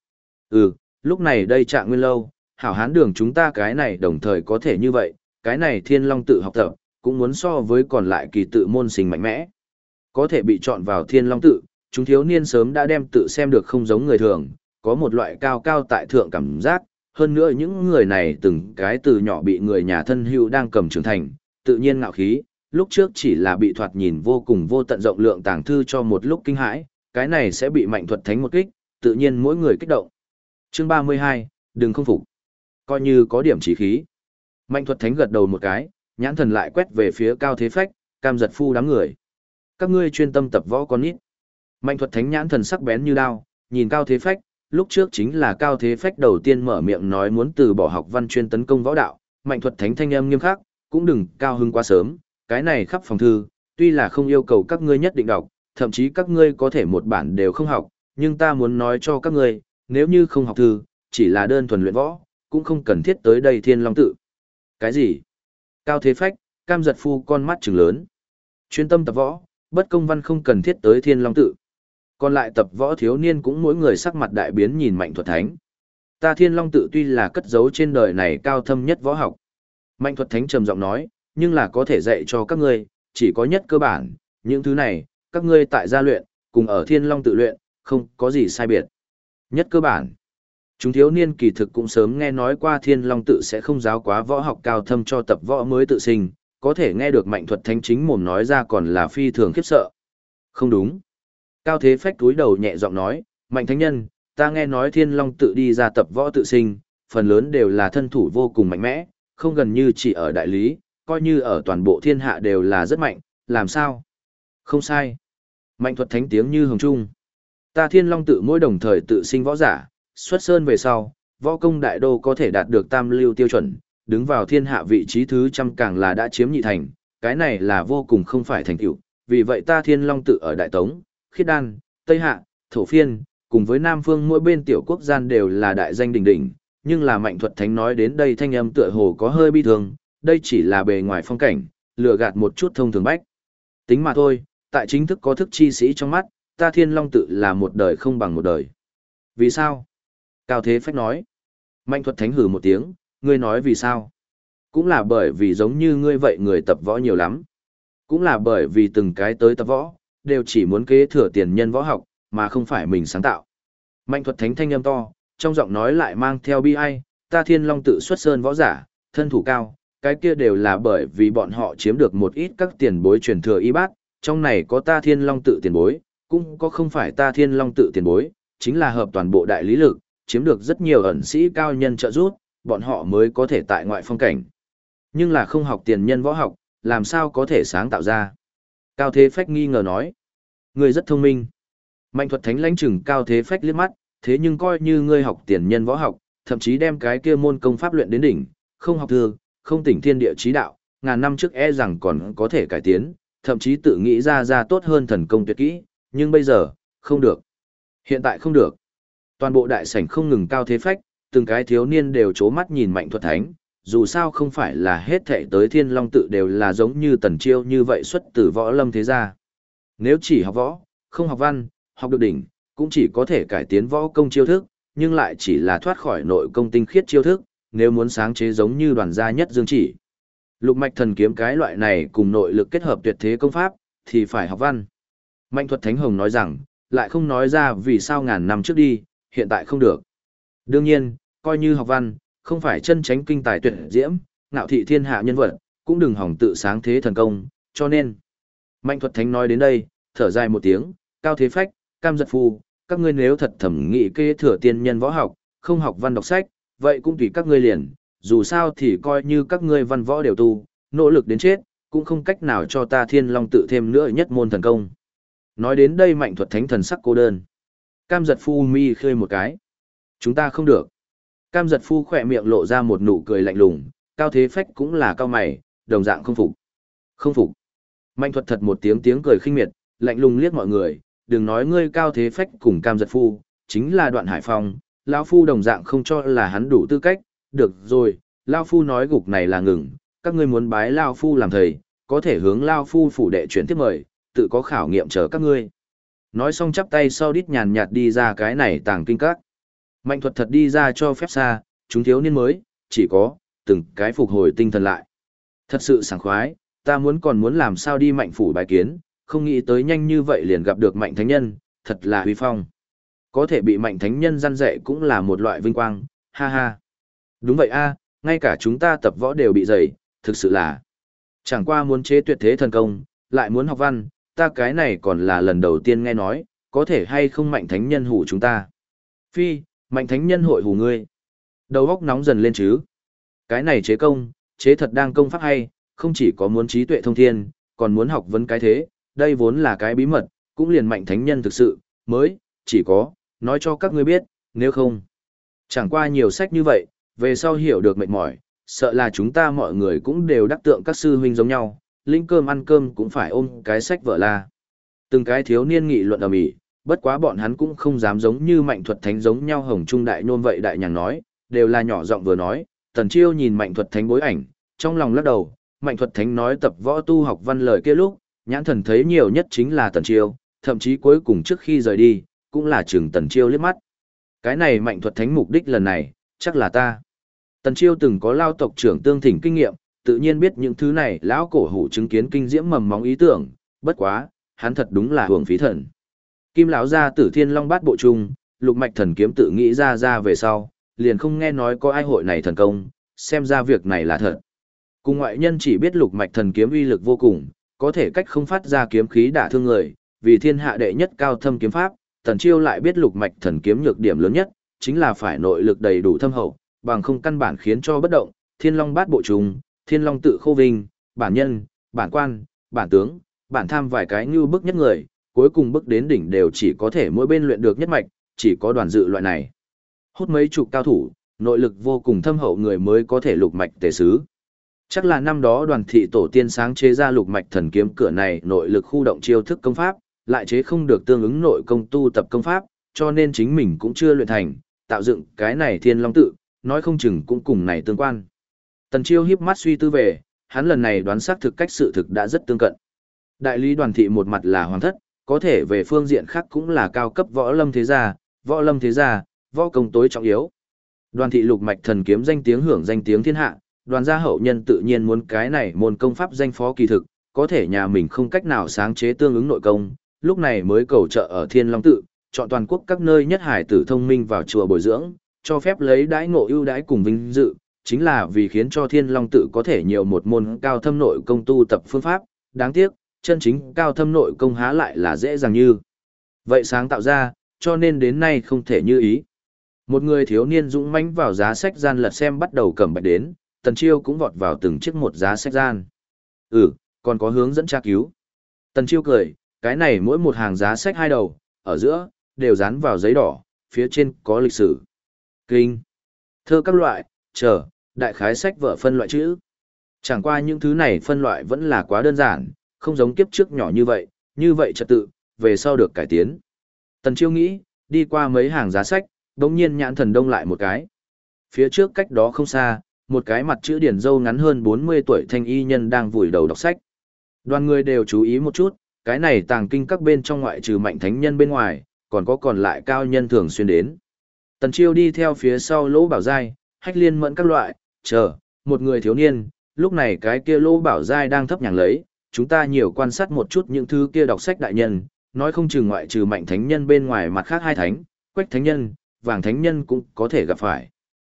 Lúc này đây Trạng Nguyên Lâu, hảo hán đường chúng ta cái này đồng thời có thể như vậy, cái này Thiên Long tự học tập, cũng muốn so với còn lại kỳ tự môn sinh mạnh mẽ. Có thể bị chọn vào Thiên Long tự, chúng thiếu niên sớm đã đem tự xem được không giống người thường, có một loại cao cao tại thượng cảm giác, hơn nữa những người này từng cái từ nhỏ bị người nhà thân hữu đang cầm trưởng thành, tự nhiên ngạo khí, lúc trước chỉ là bị thoạt nhìn vô cùng vô tận rộng lượng tàng thư cho một lúc kinh hãi, cái này sẽ bị Mạnh Thuật Thánh một kích, tự nhiên mỗi người kích động. Chương 32, đừng không phục. Coi như có điểm chí khí. Mạnh Thuật Thánh gật đầu một cái, nhãn thần lại quét về phía Cao Thế Phách, Cam Giật Phu đám người. Các ngươi chuyên tâm tập võ con ít. Mạnh Thuật Thánh nhãn thần sắc bén như đao, nhìn Cao Thế Phách, lúc trước chính là Cao Thế Phách đầu tiên mở miệng nói muốn từ bỏ học văn chuyên tấn công võ đạo, Mạnh Thuật Thánh thanh âm nghiêm khắc, cũng đừng cao hứng quá sớm, cái này khắp phòng thư, tuy là không yêu cầu các ngươi nhất định đọc, thậm chí các ngươi có thể một bản đều không học, nhưng ta muốn nói cho các ngươi, nếu như không học thư, chỉ là đơn thuần luyện võ, cũng không cần thiết tới đây Thiên Long tự. Cái gì? Cao Thế Phách, Cam Giật Phu con mắt trừng lớn. Chuyên tâm tập võ, bất công văn không cần thiết tới Thiên Long tự. Còn lại tập võ thiếu niên cũng mỗi người sắc mặt đại biến nhìn Mạnh Thuật Thánh. Ta Thiên Long tự tuy là cất giấu trên đời này cao thâm nhất võ học. Mạnh Thuật Thánh trầm giọng nói, nhưng là có thể dạy cho các ngươi, chỉ có nhất cơ bản, những thứ này, các ngươi tại gia luyện, cùng ở Thiên Long tự luyện, không có gì sai biệt. Nhất cơ bản. Chúng thiếu niên kỳ thực cũng sớm nghe nói qua Thiên Long tự sẽ không giáo quá võ học cao thâm cho tập võ mới tự sinh, có thể nghe được Mạnh Thuật Thánh chính mồm nói ra còn là phi thường khiếp sợ. Không đúng. Cao Thế Phách túi đầu nhẹ giọng nói, Mạnh Thánh Nhân, ta nghe nói Thiên Long tự đi ra tập võ tự sinh, phần lớn đều là thân thủ vô cùng mạnh mẽ, không gần như chỉ ở đại lý, coi như ở toàn bộ thiên hạ đều là rất mạnh, làm sao? Không sai. Mạnh Thuật Thánh tiếng như hồng trung. Ta Thiên Long tự mỗi đồng thời tự sinh võ giả, xuất sơn về sau, võ công đại đô có thể đạt được tam lưu tiêu chuẩn, đứng vào thiên hạ vị trí thứ trăm càng là đã chiếm nhị thành, cái này là vô cùng không phải thành tựu. Vì vậy ta Thiên Long tự ở Đại Tống, Khiết Đan, Tây Hạ, Thổ Phiên, cùng với Nam Phương mỗi bên tiểu quốc gian đều là đại danh đỉnh đỉnh, nhưng là Mạnh Thuật Thánh nói đến đây thanh âm tựa hồ có hơi bi thương, đây chỉ là bề ngoài phong cảnh, lừa gạt một chút thông thường bách. Tính mà thôi, tại chính thức có thức chi sĩ trong mắt, ta Thiên Long tự là một đời không bằng một đời. Vì sao? Cao Thế Phách nói. Mạnh Thuật Thánh hử một tiếng, ngươi nói vì sao? Cũng là bởi vì giống như ngươi vậy người tập võ nhiều lắm. Cũng là bởi vì từng cái tới tập võ, đều chỉ muốn kế thừa tiền nhân võ học, mà không phải mình sáng tạo. Mạnh Thuật Thánh thanh âm to, trong giọng nói lại mang theo bi ai, ta Thiên Long tự xuất sơn võ giả, thân thủ cao, cái kia đều là bởi vì bọn họ chiếm được một ít các tiền bối truyền thừa y bát, trong này có ta Thiên Long tự tiền bối, cũng có không phải ta Thiên Long tự tiền bối, chính là hợp toàn bộ đại lý lực, chiếm được rất nhiều ẩn sĩ cao nhân trợ giúp, bọn họ mới có thể tại ngoại phong cảnh. Nhưng là không học tiền nhân võ học, làm sao có thể sáng tạo ra? Cao Thế Phách nghi ngờ nói, ngươi rất thông minh. Mạnh Thuật Thánh lãnh chừng Cao Thế Phách liếc mắt, thế nhưng coi như ngươi học tiền nhân võ học, thậm chí đem cái kia môn công pháp luyện đến đỉnh, không học thường, không tỉnh thiên địa chí đạo, ngàn năm trước e rằng còn có thể cải tiến, thậm chí tự nghĩ ra tốt hơn thần công tuyệt kỹ, nhưng bây giờ, không được. Hiện tại không được. Toàn bộ đại sảnh không ngừng Cao Thế Phách, từng cái thiếu niên đều chố mắt nhìn Mạnh Thuật Thánh, dù sao không phải là hết thảy tới Thiên Long tự đều là giống như Tần Chiêu như vậy xuất từ võ lâm thế gia. Nếu chỉ học võ, không học văn, học được đỉnh, cũng chỉ có thể cải tiến võ công chiêu thức, nhưng lại chỉ là thoát khỏi nội công tinh khiết chiêu thức, nếu muốn sáng chế giống như Đoàn gia nhất dương chỉ. Lục mạch thần kiếm cái loại này cùng nội lực kết hợp tuyệt thế công pháp, thì phải học văn. Mạnh Thuật Thánh Hồng nói rằng, lại không nói ra vì sao ngàn năm trước đi, hiện tại không được. Đương nhiên, coi như học văn, không phải chân tránh kinh tài tuyệt diễm, ngạo thị thiên hạ nhân vật, cũng đừng hỏng tự sáng thế thần công, cho nên. Mạnh Thuật Thánh nói đến đây, thở dài một tiếng, Cao Thế Phách, Cam Giật Phu, các ngươi nếu thật thẩm nghị kế thừa tiên nhân võ học, không học văn đọc sách, vậy cũng tùy các ngươi liền, dù sao thì coi như các ngươi văn võ đều tu, nỗ lực đến chết, cũng không cách nào cho ta Thiên Long tự thêm nữa nhất môn thần công. Nói đến đây Mạnh Thuật Thánh thần sắc cô đơn. Cam giật phu mi khơi một cái. Chúng ta không được. Cam giật phu khỏe miệng lộ ra một nụ cười lạnh lùng, Cao Thế Phách cũng là cao mày, đồng dạng không phục. Không phục. Mạnh thuật thật một tiếng cười khinh miệt, lạnh lùng liếc mọi người, đừng nói ngươi Cao Thế Phách cùng Cam giật phu, chính là Đoạn Hải Phong, lão phu đồng dạng không cho là hắn đủ tư cách, được rồi, lão phu nói gục này là ngừng, các ngươi muốn bái lão phu làm thầy, có thể hướng lão phu phủ đệ chuyển tiếp mời, tự có khảo nghiệm chờ các ngươi. Nói xong chắp tay sau đít nhàn nhạt đi ra cái này tàng kinh các. Mạnh thuật thật đi ra cho phép xa, chúng thiếu niên mới, chỉ có, từng cái phục hồi tinh thần lại. Thật sự sảng khoái, ta còn muốn làm sao đi mạnh phủ bài kiến, không nghĩ tới nhanh như vậy liền gặp được mạnh thánh nhân, thật là huy phong. Có thể bị mạnh thánh nhân răn dạy cũng là một loại vinh quang, ha ha. Đúng vậy a, ngay cả chúng ta tập võ đều bị dày, thực sự là. Chẳng qua muốn chế tuyệt thế thần công, lại muốn học văn, ta cái này còn là lần đầu tiên nghe nói, có thể hay không mạnh thánh nhân hủ chúng ta. Phi, mạnh thánh nhân hội hủ ngươi. Đầu óc nóng dần lên chứ. Cái này chế công, chế thật đang công pháp hay, không chỉ có muốn trí tuệ thông thiên, còn muốn học vấn cái thế, đây vốn là cái bí mật, cũng liền mạnh thánh nhân thực sự, mới, chỉ có, nói cho các ngươi biết, nếu không. Chẳng qua nhiều sách như vậy, về sau hiểu được mệt mỏi, sợ là chúng ta mọi người cũng đều đắc tượng các sư huynh giống nhau, linh cơm ăn cơm cũng phải ôm cái sách vở la. Từng cái thiếu niên nghị luận ầm ĩ, bất quá bọn hắn cũng không dám giống như Mạnh Thuật Thánh giống nhau hồng trung đại nôn vậy đại nhàng nói, đều là nhỏ giọng vừa nói. Tần Chiêu nhìn Mạnh Thuật Thánh bối ảnh, trong lòng lắc đầu, Mạnh Thuật Thánh nói tập võ tu học văn lời kia lúc, nhãn thần thấy nhiều nhất chính là Tần Chiêu, thậm chí cuối cùng trước khi rời đi, cũng là chừng Tần Chiêu liếc mắt. Cái này Mạnh Thuật Thánh mục đích lần này, chắc là ta. Tần Chiêu từng có lao tộc trưởng tương thỉnh kinh nghiệm, tự nhiên biết những thứ này lão cổ hủ chứng kiến kinh diễm mầm móng ý tưởng, bất quá, hắn thật đúng là hưởng phí thần. Kim lão gia Tử Thiên Long Bát bộ trung, Lục Mạch Thần kiếm tự nghĩ ra về sau, liền không nghe nói có ai hội này thần công, xem ra việc này là thật. Cùng ngoại nhân chỉ biết Lục Mạch Thần kiếm uy lực vô cùng, có thể cách không phát ra kiếm khí đả thương người, vì thiên hạ đệ nhất cao thâm kiếm pháp, Tần Chiêu lại biết Lục Mạch Thần kiếm nhược điểm lớn nhất, chính là phải nội lực đầy đủ thâm hậu, bằng không căn bản khiến cho bất động. Thiên Long Bát bộ trung, Thiên Long tự khô vinh, bản nhân, bản quan, bản tướng, bản tham vài cái như bức nhất người, cuối cùng bước đến đỉnh đều chỉ có thể mỗi bên luyện được nhất mạch, chỉ có đoàn dự loại này. Hút mấy chục cao thủ, nội lực vô cùng thâm hậu người mới có thể lục mạch tề sứ. Chắc là năm đó đoàn thị tổ tiên sáng chế ra Lục Mạch Thần kiếm cửa này nội lực khu động chiêu thức công pháp, lại chế không được tương ứng nội công tu tập công pháp, cho nên chính mình cũng chưa luyện thành, tạo dựng cái này Thiên Long tự, nói không chừng cũng cùng này tương quan. Tần Chiêu híp mắt suy tư về, hắn lần này đoán xác thực cách sự thực đã rất tương cận. Đại lý đoàn thị một mặt là hoàng thất, có thể về phương diện khác cũng là cao cấp võ lâm thế gia, võ công tối trọng yếu. Đoàn thị Lục Mạch Thần kiếm danh tiếng hưởng danh tiếng thiên hạ, đoàn gia hậu nhân tự nhiên muốn cái này môn công pháp danh phó kỳ thực, có thể nhà mình không cách nào sáng chế tương ứng nội công, lúc này mới cầu trợ ở Thiên Long tự, chọn toàn quốc các nơi nhất hải tử thông minh vào chùa bồi dưỡng, cho phép lấy đãi ngộ ưu đãi cùng vinh dự, chính là vì khiến cho Thiên Long tự có thể nhiều một môn cao thâm nội công tu tập phương pháp, đáng tiếc, chân chính cao thâm nội công há lại là dễ dàng như vậy sáng tạo ra, cho nên đến nay không thể như ý. Một người thiếu niên dũng mãnh vào giá sách gian lật xem bắt đầu cầm bạch đến, Tần Chiêu cũng vọt vào từng chiếc một giá sách gian. Còn có hướng dẫn tra cứu. Tần Chiêu cười, cái này mỗi một hàng giá sách hai đầu, ở giữa, đều dán vào giấy đỏ, phía trên có lịch sử, kinh, thơ các loại, đại khái sách vở phân loại chữ. Chẳng qua những thứ này phân loại vẫn là quá đơn giản, không giống kiếp trước nhỏ như vậy trật tự, về sau được cải tiến. Tần Chiêu nghĩ, đi qua mấy hàng giá sách, đống nhiên nhãn thần đông lại một cái. Phía trước cách đó không xa, một cái mặt chữ điển râu ngắn hơn 40 tuổi thanh y nhân đang vùi đầu đọc sách. Đoàn người đều chú ý một chút, cái này tàng kinh các bên trong ngoại trừ mạnh thánh nhân bên ngoài, còn lại cao nhân thường xuyên đến. Tần Chiêu đi theo phía sau Lỗ Bảo Giai, Hách Liên Mẫn các loại, một người thiếu niên, lúc này cái kia Lỗ Bảo Giai đang thấp nhàng lấy, chúng ta nhiều quan sát một chút những thứ kia đọc sách đại nhân, nói không chừng ngoại trừ mạnh thánh nhân bên ngoài mặt khác hai thánh, Quách thánh nhân, Vàng thánh nhân cũng có thể gặp phải.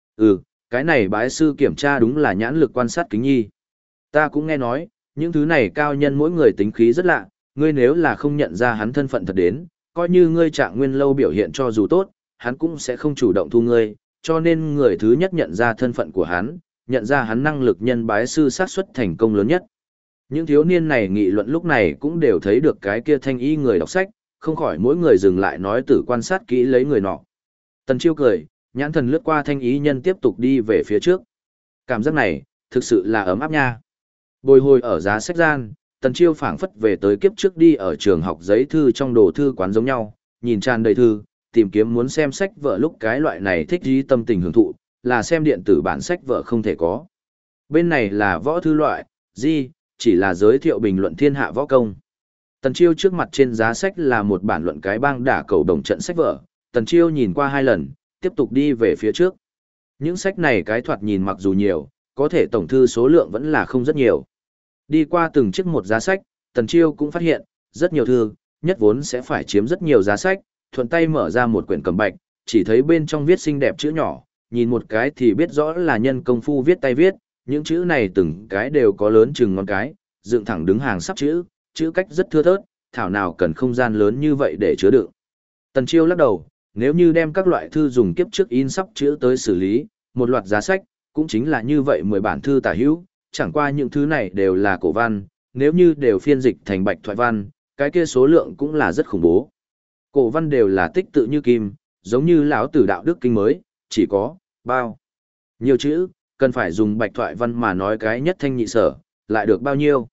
Cái này bái sư kiểm tra đúng là nhãn lực quan sát kính nhi. Ta cũng nghe nói, những thứ này cao nhân mỗi người tính khí rất lạ, ngươi nếu là không nhận ra hắn thân phận thật đến, coi như ngươi Trạng Nguyên lâu biểu hiện cho dù tốt, hắn cũng sẽ không chủ động thu ngươi, cho nên người thứ nhất nhận ra thân phận của hắn, nhận ra hắn năng lực nhân bái sư xác suất thành công lớn nhất. Những thiếu niên này nghị luận lúc này cũng đều thấy được cái kia thanh y người đọc sách, không khỏi mỗi người dừng lại nói tử quan sát kỹ lấy người nọ. Tần Chiêu cười, nhãn thần lướt qua thanh ý nhân tiếp tục đi về phía trước. Cảm giác này, thực sự là ấm áp nha. Bồi hồi ở giá sách gian, Tần Chiêu phảng phất về tới kiếp trước đi ở trường học giấy thư trong đồ thư quán giống nhau, nhìn tràn đầy thư, tìm kiếm muốn xem sách vở lúc cái loại này thích dí tâm tình hưởng thụ, là xem điện tử bản sách vở không thể có. Bên này là võ thư loại, chỉ là giới thiệu bình luận thiên hạ võ công. Tần Chiêu trước mặt trên giá sách là một bản luận cái bang đả cầu đồng trận sách vở, Tần Chiêu nhìn qua 2 lần, tiếp tục đi về phía trước. Những sách này cái thoạt nhìn mặc dù nhiều, có thể tổng thư số lượng vẫn là không rất nhiều. Đi qua từng chiếc một giá sách, Tần Chiêu cũng phát hiện, rất nhiều thư, nhất vốn sẽ phải chiếm rất nhiều giá sách, thuận tay mở ra một quyển cầm bạch, chỉ thấy bên trong viết xinh đẹp chữ nhỏ, nhìn một cái thì biết rõ là nhân công phu viết tay viết, những chữ này từng cái đều có lớn chừng ngón cái, dựng thẳng đứng hàng sắp chữ, chữ cách rất thưa thớt, thảo nào cần không gian lớn như vậy để chứa đựng. Tần Chiêu lắc đầu, nếu như đem các loại thư dùng kiếp trước in sắp chữ tới xử lý, một loạt giá sách, cũng chính là như vậy 10 bản thư tả hữu, chẳng qua những thứ này đều là cổ văn, nếu như đều phiên dịch thành bạch thoại văn, cái kia số lượng cũng là rất khủng bố. Cổ văn đều là tích tự như kim, giống như lão tử đạo đức kinh mới, chỉ có bao nhiều chữ, cần phải dùng bạch thoại văn mà nói cái nhất thanh nhị sở, lại được bao nhiêu.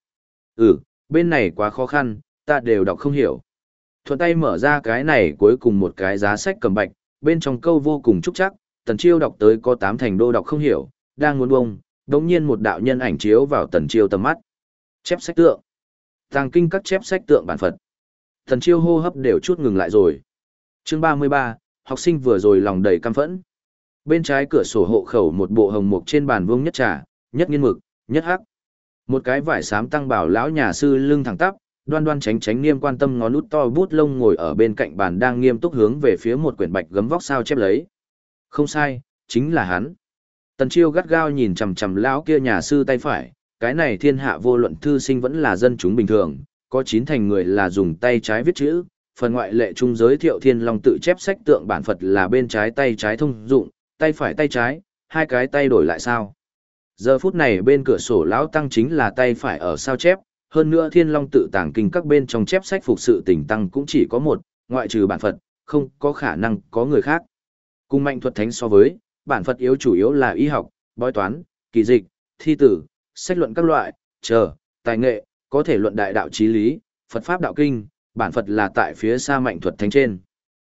Bên này quá khó khăn, ta đều đọc không hiểu. Thuận tay mở ra cái này cuối cùng một cái giá sách cầm bạch, bên trong câu vô cùng trúc chắc, Tần Chiêu đọc tới có 8 thành đô đọc không hiểu, đang muốn bông, đống nhiên một đạo nhân ảnh chiếu vào Tần Chiêu tầm mắt. Chép sách tượng. Tàng kinh các chép sách tượng bản Phật. Tần Chiêu hô hấp đều chút ngừng lại rồi. Chương 33, học sinh vừa rồi lòng đầy căm phẫn. Bên trái cửa sổ hộ khẩu một bộ hồng mục trên bàn vuông nhất trà, nhất nghiên mực, nhất hắc. Một cái vải xám tăng bảo lão nhà sư lưng thẳng tắp, đoan đoan tránh tránh nghiêm quan tâm ngón út to bút lông ngồi ở bên cạnh bàn đang nghiêm túc hướng về phía một quyển bạch gấm vóc sao chép lấy. Không sai, chính là hắn. Tần Chiêu gắt gao nhìn chằm chằm lão kia nhà sư tay phải, cái này thiên hạ vô luận thư sinh vẫn là dân chúng bình thường, có 9 thành người là dùng tay trái viết chữ, phần ngoại lệ trung giới thiệu Thiên Long tự chép sách tượng bản Phật là bên trái tay trái thông dụng, tay phải tay trái, hai cái tay đổi lại sao. Giờ phút này bên cửa sổ lão tăng chính là tay phải ở sao chép, hơn nữa Thiên Long tự tàng kinh các bên trong chép sách phục sự tỉnh tăng cũng chỉ có một, ngoại trừ bản Phật, không có khả năng có người khác. Cùng Mạnh Thuật Thánh so với, bản Phật yếu chủ yếu là y học, bói toán, kỳ dịch, thi tử, sách luận các loại, tài nghệ, có thể luận đại đạo chí lý, Phật pháp đạo kinh, bản Phật là tại phía xa Mạnh Thuật Thánh trên.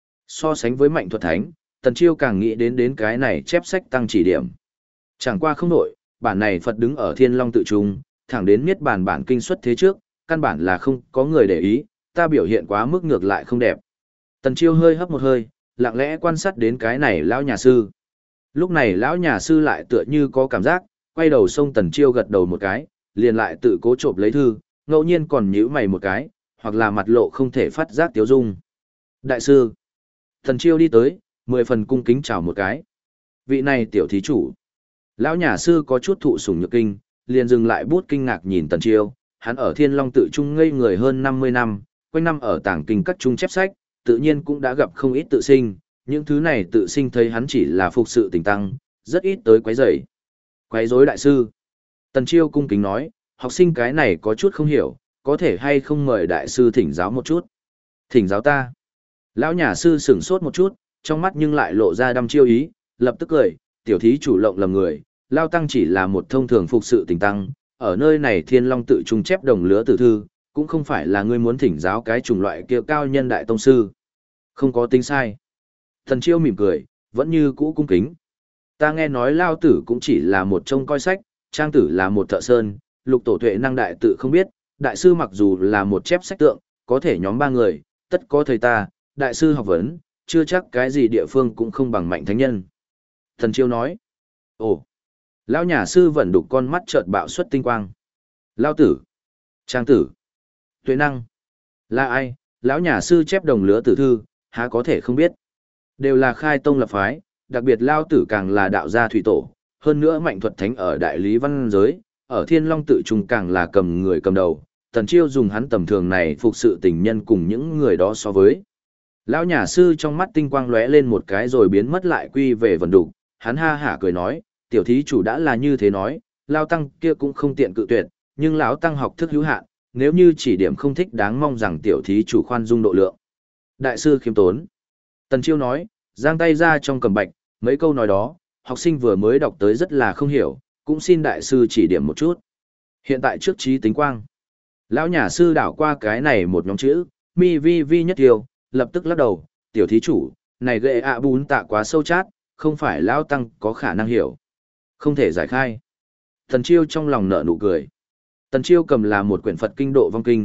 So sánh với Mạnh Thuật Thánh, Tần Chiêu càng nghĩ đến cái này chép sách tăng chỉ điểm. Chẳng qua không nổi, bản này Phật đứng ở Thiên Long tự trung, thẳng đến niết bàn bản kinh xuất thế trước, căn bản là không có người để ý, ta biểu hiện quá mức ngược lại không đẹp. Tần Chiêu hơi hấp một hơi, lặng lẽ quan sát đến cái này lão nhà sư. Lúc này lão nhà sư lại tựa như có cảm giác, quay đầu xông Tần Chiêu gật đầu một cái, liền lại tự cố trộm lấy thư, ngẫu nhiên còn nhíu mày một cái, hoặc là mặt lộ không thể phát giác tiếu dung. Đại sư. Tần Chiêu đi tới, 10 phần cung kính chào một cái. Vị này tiểu thí chủ. Lão nhà sư có chút thụ sủng nhược kinh, liền dừng lại bút kinh ngạc nhìn Tần Chiêu, hắn ở Thiên Long tự trung ngây người hơn 50 năm, quanh năm ở tàng kinh các trung chép sách, tự nhiên cũng đã gặp không ít tự sinh, những thứ này tự sinh thấy hắn chỉ là phục sự tình tăng, rất ít tới quấy rầy. Quấy rối đại sư. Tần Chiêu cung kính nói, học sinh cái này có chút không hiểu, có thể hay không mời đại sư thỉnh giáo một chút. Thỉnh giáo ta. Lão nhà sư sửng sốt một chút, trong mắt nhưng lại lộ ra đăm chiêu ý, lập tức cười, tiểu thí chủ lộng lầm người, Lao Tăng chỉ là một thông thường phục sự tình tăng, ở nơi này Thiên Long tự trung chép đồng lứa tử thư, cũng không phải là ngươi muốn thỉnh giáo cái chủng loại kia cao nhân đại tông sư. Không có tính sai. Thần Chiêu mỉm cười, vẫn như cũ cung kính. Ta nghe nói Lao Tử cũng chỉ là một trông coi sách, Trang Tử là một thợ sơn, Lục Tổ Tuệ năng đại tự không biết, đại sư mặc dù là một chép sách tượng, có thể nhóm 3 người, tất có thầy ta, đại sư học vấn, chưa chắc cái gì địa phương cũng không bằng Mạnh thánh nhân. Thần Chiêu nói. Ồ. Lão nhà sư vẫn đục con mắt chợt bạo xuất tinh quang. Lao Tử. Trang Tử. Tuệ năng. Là ai? Lão nhà sư chép đồng lứa tử thư, há có thể không biết. Đều là khai tông lập phái, đặc biệt Lao Tử càng là đạo gia thủy tổ, hơn nữa Mạnh Thuật Thánh ở đại lý văn giới, ở Thiên Long tự trung càng là cầm người cầm đầu. Tần Chiêu dùng hắn tầm thường này phục sự tình nhân cùng những người đó so với. Lão nhà sư trong mắt tinh quang lóe lên một cái rồi biến mất lại quy về vần đục, hắn ha hả cười nói, tiểu thí chủ đã là như thế nói, Lao Tăng kia cũng không tiện cự tuyệt, nhưng lão Tăng học thức hữu hạn, nếu như chỉ điểm không thích đáng mong rằng tiểu thí chủ khoan dung độ lượng. Đại sư khiêm tốn. Tần Chiêu nói, giang tay ra trong cầm bạch, mấy câu nói đó, học sinh vừa mới đọc tới rất là không hiểu, cũng xin đại sư chỉ điểm một chút. Hiện tại trước trí tính quang. Lão nhà sư đảo qua cái này một nhóm chữ, mi vi vi nhất điều, lập tức lắc đầu, tiểu thí chủ, này ghệ ạ bún tạ quá sâu chát, không phải lão tăng có khả năng hiểu. Không thể giải khai. Tần Chiêu trong lòng nở nụ cười. Tần Chiêu cầm là một quyển Phật kinh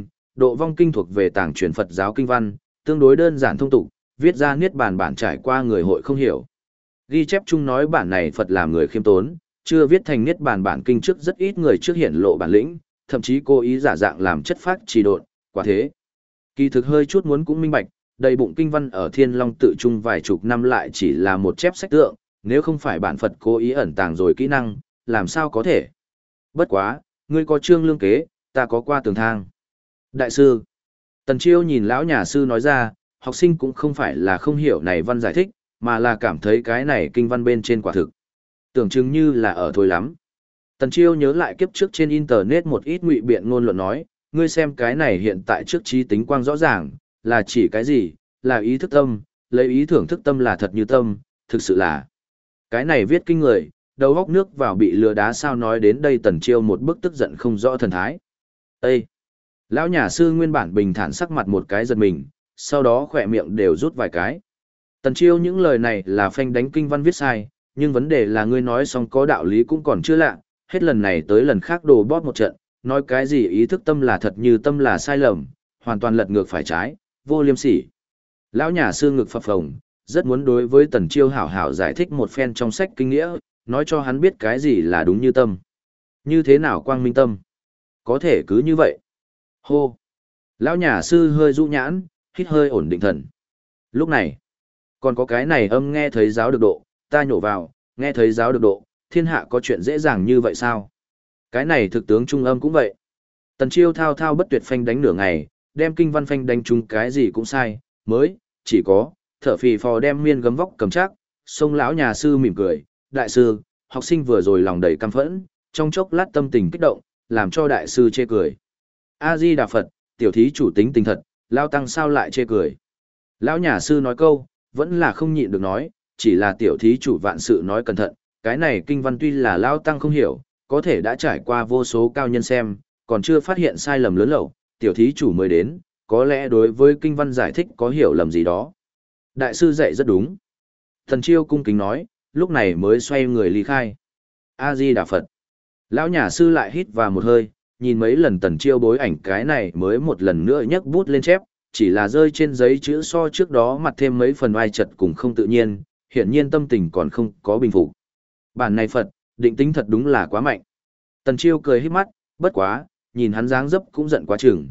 độ vong kinh thuộc về tàng truyền Phật giáo kinh văn, tương đối đơn giản thông tục, viết ra niết bàn bản trải qua người hội không hiểu. Ghi chép chung nói bản này Phật làm người khiêm tốn, chưa viết thành niết bàn bản kinh trước rất ít người trước hiện lộ bản lĩnh, thậm chí cố ý giả dạng làm chất phác trì độn, quả thế. Kỳ thực hơi chút muốn cũng minh bạch, đầy bụng kinh văn ở Thiên Long tự trung vài chục năm lại chỉ là một chép sách tượng, nếu không phải bản Phật cố ý ẩn tàng rồi kỹ năng, làm sao có thể. Bất quá, ngươi có trương lương kế, ta có qua tường thang. Đại sư, Tần Chiêu nhìn lão nhà sư nói ra, học sinh cũng không phải là không hiểu này văn giải thích, mà là cảm thấy cái này kinh văn bên trên quả thực. Tưởng chừng như là ở thôi lắm. Tần Chiêu nhớ lại kiếp trước trên internet một ít ngụy biện ngôn luận nói, ngươi xem cái này hiện tại trước trí tính quang rõ ràng, là chỉ cái gì, là ý thức tâm, lấy ý thưởng thức tâm là thật như tâm, thực sự là. Cái này viết kinh người, đầu góc nước vào bị lừa đá sao nói đến đây Tần Chiêu một bức tức giận không rõ thần thái. Ê! Lão nhà sư nguyên bản bình thản sắc mặt một cái giật mình, sau đó khỏe miệng đều rút vài cái. Tần Chiêu những lời này là phanh đánh kinh văn viết sai, nhưng vấn đề là ngươi nói xong có đạo lý cũng còn chưa lạ, hết lần này tới lần khác đồ bóp một trận, nói cái gì ý thức tâm là thật như tâm là sai lầm, hoàn toàn lật ngược phải trái, vô liêm sỉ. Lão nhà sư ngực phập phồng, rất muốn đối với Tần Chiêu hảo hảo giải thích một phen trong sách kinh nghĩa, nói cho hắn biết cái gì là đúng như tâm. Như thế nào quang minh tâm? Có thể cứ như vậy. Hô! Lão nhà sư hơi rũ nhãn, hít hơi ổn định thần. Lúc này, còn có cái này âm nghe thấy giáo được độ, ta nhổ vào, nghe thấy giáo được độ, thiên hạ có chuyện dễ dàng như vậy sao? Cái này thực tướng trung âm cũng vậy. Tần Chiêu thao thao bất tuyệt phanh đánh nửa ngày, đem kinh văn phanh đánh trúng cái gì cũng sai, mới, chỉ có, thở phì phò đem miên gấm vóc cầm chắc, xông lão nhà sư mỉm cười, đại sư, học sinh vừa rồi lòng đầy căm phẫn, trong chốc lát tâm tình kích động, làm cho đại sư chê cười. A-di-đà Phật, tiểu thí chủ tính tình thật, lao tăng sao lại chê cười. Lão nhà sư nói câu, vẫn là không nhịn được nói, chỉ là tiểu thí chủ vạn sự nói cẩn thận, cái này kinh văn tuy là lao tăng không hiểu, có thể đã trải qua vô số cao nhân xem, còn chưa phát hiện sai lầm lớn lậu, tiểu thí chủ mới đến, có lẽ đối với kinh văn giải thích có hiểu lầm gì đó. Đại sư dạy rất đúng. Thần Chiêu cung kính nói, lúc này mới xoay người ly khai. A-di-đà Phật. Lão nhà sư lại hít vào một hơi, nhìn mấy lần Tần Chiêu bối ảnh cái này mới một lần nữa nhấc bút lên chép, chỉ là rơi trên giấy chữ so trước đó mặt thêm mấy phần oai chật cùng không tự nhiên, hiển nhiên tâm tình còn không có bình phục. Bản này Phật, định tính thật đúng là quá mạnh. Tần Chiêu cười híp mắt, bất quá, nhìn hắn dáng dấp cũng giận quá chừng,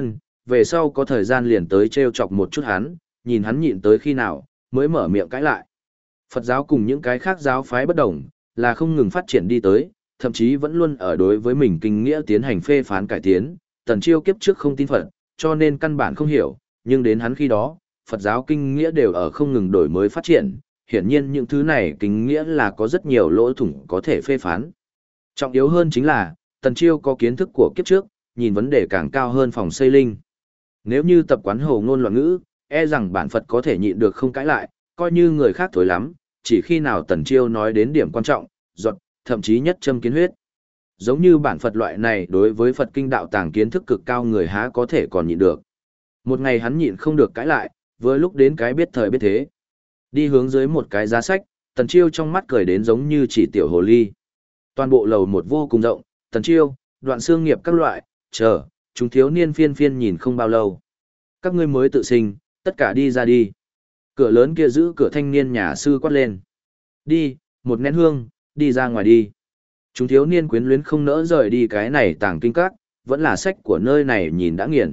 về sau có thời gian liền tới trêu chọc một chút hắn, nhìn hắn nhịn tới khi nào, mới mở miệng cãi lại. Phật giáo cùng những cái khác giáo phái bất đồng, là không ngừng phát triển đi tới, thậm chí vẫn luôn ở đối với mình kinh nghĩa tiến hành phê phán cải tiến. Tần Chiêu kiếp trước không tin Phật, cho nên căn bản không hiểu, nhưng đến hắn khi đó, Phật giáo kinh nghĩa đều ở không ngừng đổi mới phát triển, hiển nhiên những thứ này kinh nghĩa là có rất nhiều lỗ thủng có thể phê phán. Trọng yếu hơn chính là, Tần Chiêu có kiến thức của kiếp trước, nhìn vấn đề càng cao hơn phòng xây linh. Nếu như tập quán hồ ngôn loạn ngữ, e rằng bản Phật có thể nhịn được không cãi lại, coi như người khác thối lắm, chỉ khi nào Tần Chiêu nói đến điểm quan trọng, thậm chí nhất châm kiến huyết. Giống như bản Phật loại này đối với Phật kinh đạo tàng kiến thức cực cao người há có thể còn nhịn được. Một ngày hắn nhịn không được cãi lại, vừa lúc đến cái biết thời biết thế. Đi hướng dưới một cái giá sách, Tần Chiêu trong mắt cười đến giống như chỉ tiểu hồ ly. Toàn bộ lầu một vô cùng rộng, Tần Chiêu, đoạn xương nghiệp các loại, chúng thiếu niên phiên phiên nhìn không bao lâu. Các ngươi mới tự sinh, tất cả đi ra đi. Cửa lớn kia giữ cửa thanh niên nhà sư quát lên. Đi, một nén hương, đi ra ngoài đi. Chúng thiếu niên quyến luyến không nỡ rời đi cái này tàng kinh các, vẫn là sách của nơi này nhìn đã nghiền.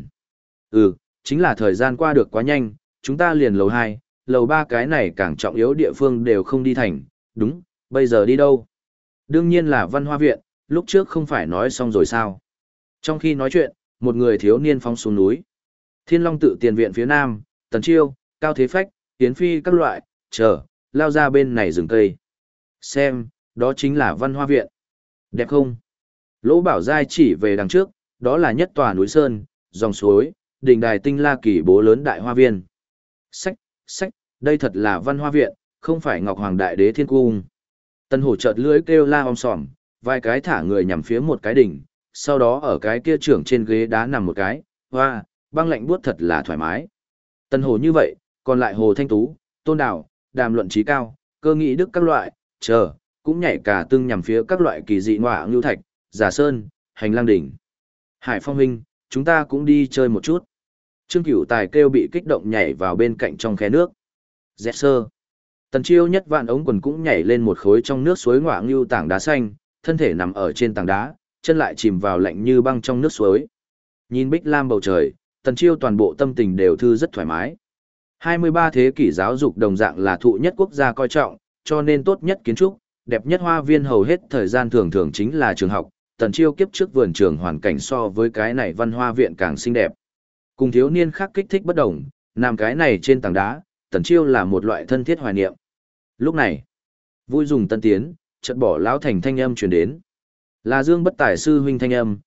Chính là thời gian qua được quá nhanh, chúng ta liền lầu 2, lầu 3 cái này càng trọng yếu địa phương đều không đi thành, đúng, bây giờ đi đâu? Đương nhiên là văn hoa viện, lúc trước không phải nói xong rồi sao? Trong khi nói chuyện, một người thiếu niên phóng xuống núi. Thiên Long tự tiền viện phía nam, Tần Chiêu, Cao Thế Phách, Tiến Phi các loại, lao ra bên này rừng cây. Xem, đó chính là văn hoa viện. Đẹp không? Lỗ Bảo Giai chỉ về đằng trước, đó là nhất tòa núi sơn, dòng suối, đình đài tinh la kỳ bố lớn đại hoa viên. Sách, sách, đây thật là văn hoa viện, không phải Ngọc Hoàng Đại Đế Thiên Cung. Tần Hổ chợt lưỡi kêu la om sòm, vài cái thả người nhằm phía một cái đỉnh, sau đó ở cái kia trưởng trên ghế đá nằm một cái, hoa, băng lạnh buốt thật là thoải mái. Tần Hổ như vậy, còn lại Hồ Thanh Tú, Tôn Đào, Đàm Luận Trí Cao, Cơ Nghị Đức các loại, chờ, cũng nhảy cả tương nhằm phía các loại kỳ dị ngọa ngưu thạch, giả sơn, hành lang đỉnh. Hải Phong huynh, chúng ta cũng đi chơi một chút. Trương Cửu Tài kêu bị kích động nhảy vào bên cạnh trong khe nước. Dẹt sơ. Tần Chiêu nhất vạn ống quần cũng nhảy lên một khối trong nước suối ngọa ngưu tảng đá xanh, thân thể nằm ở trên tảng đá, chân lại chìm vào lạnh như băng trong nước suối. Nhìn bích lam bầu trời, Tần Chiêu toàn bộ tâm tình đều thư rất thoải mái. 23 thế kỷ giáo dục đồng dạng là thụ nhất quốc gia coi trọng, cho nên tốt nhất kiến trúc, đẹp nhất hoa viên hầu hết thời gian thường thường chính là trường học. Tần Chiêu kiếp trước vườn trường hoàn cảnh so với cái này văn hoa viện càng xinh đẹp. Cùng thiếu niên khác kích thích bất đồng, nằm cái này trên tảng đá, Tần Chiêu là một loại thân thiết hoài niệm. Lúc này, vui dùng tân tiến, chợt bỏ lão thành thanh âm truyền đến. Là Dương Bất Tài sư huynh thanh âm,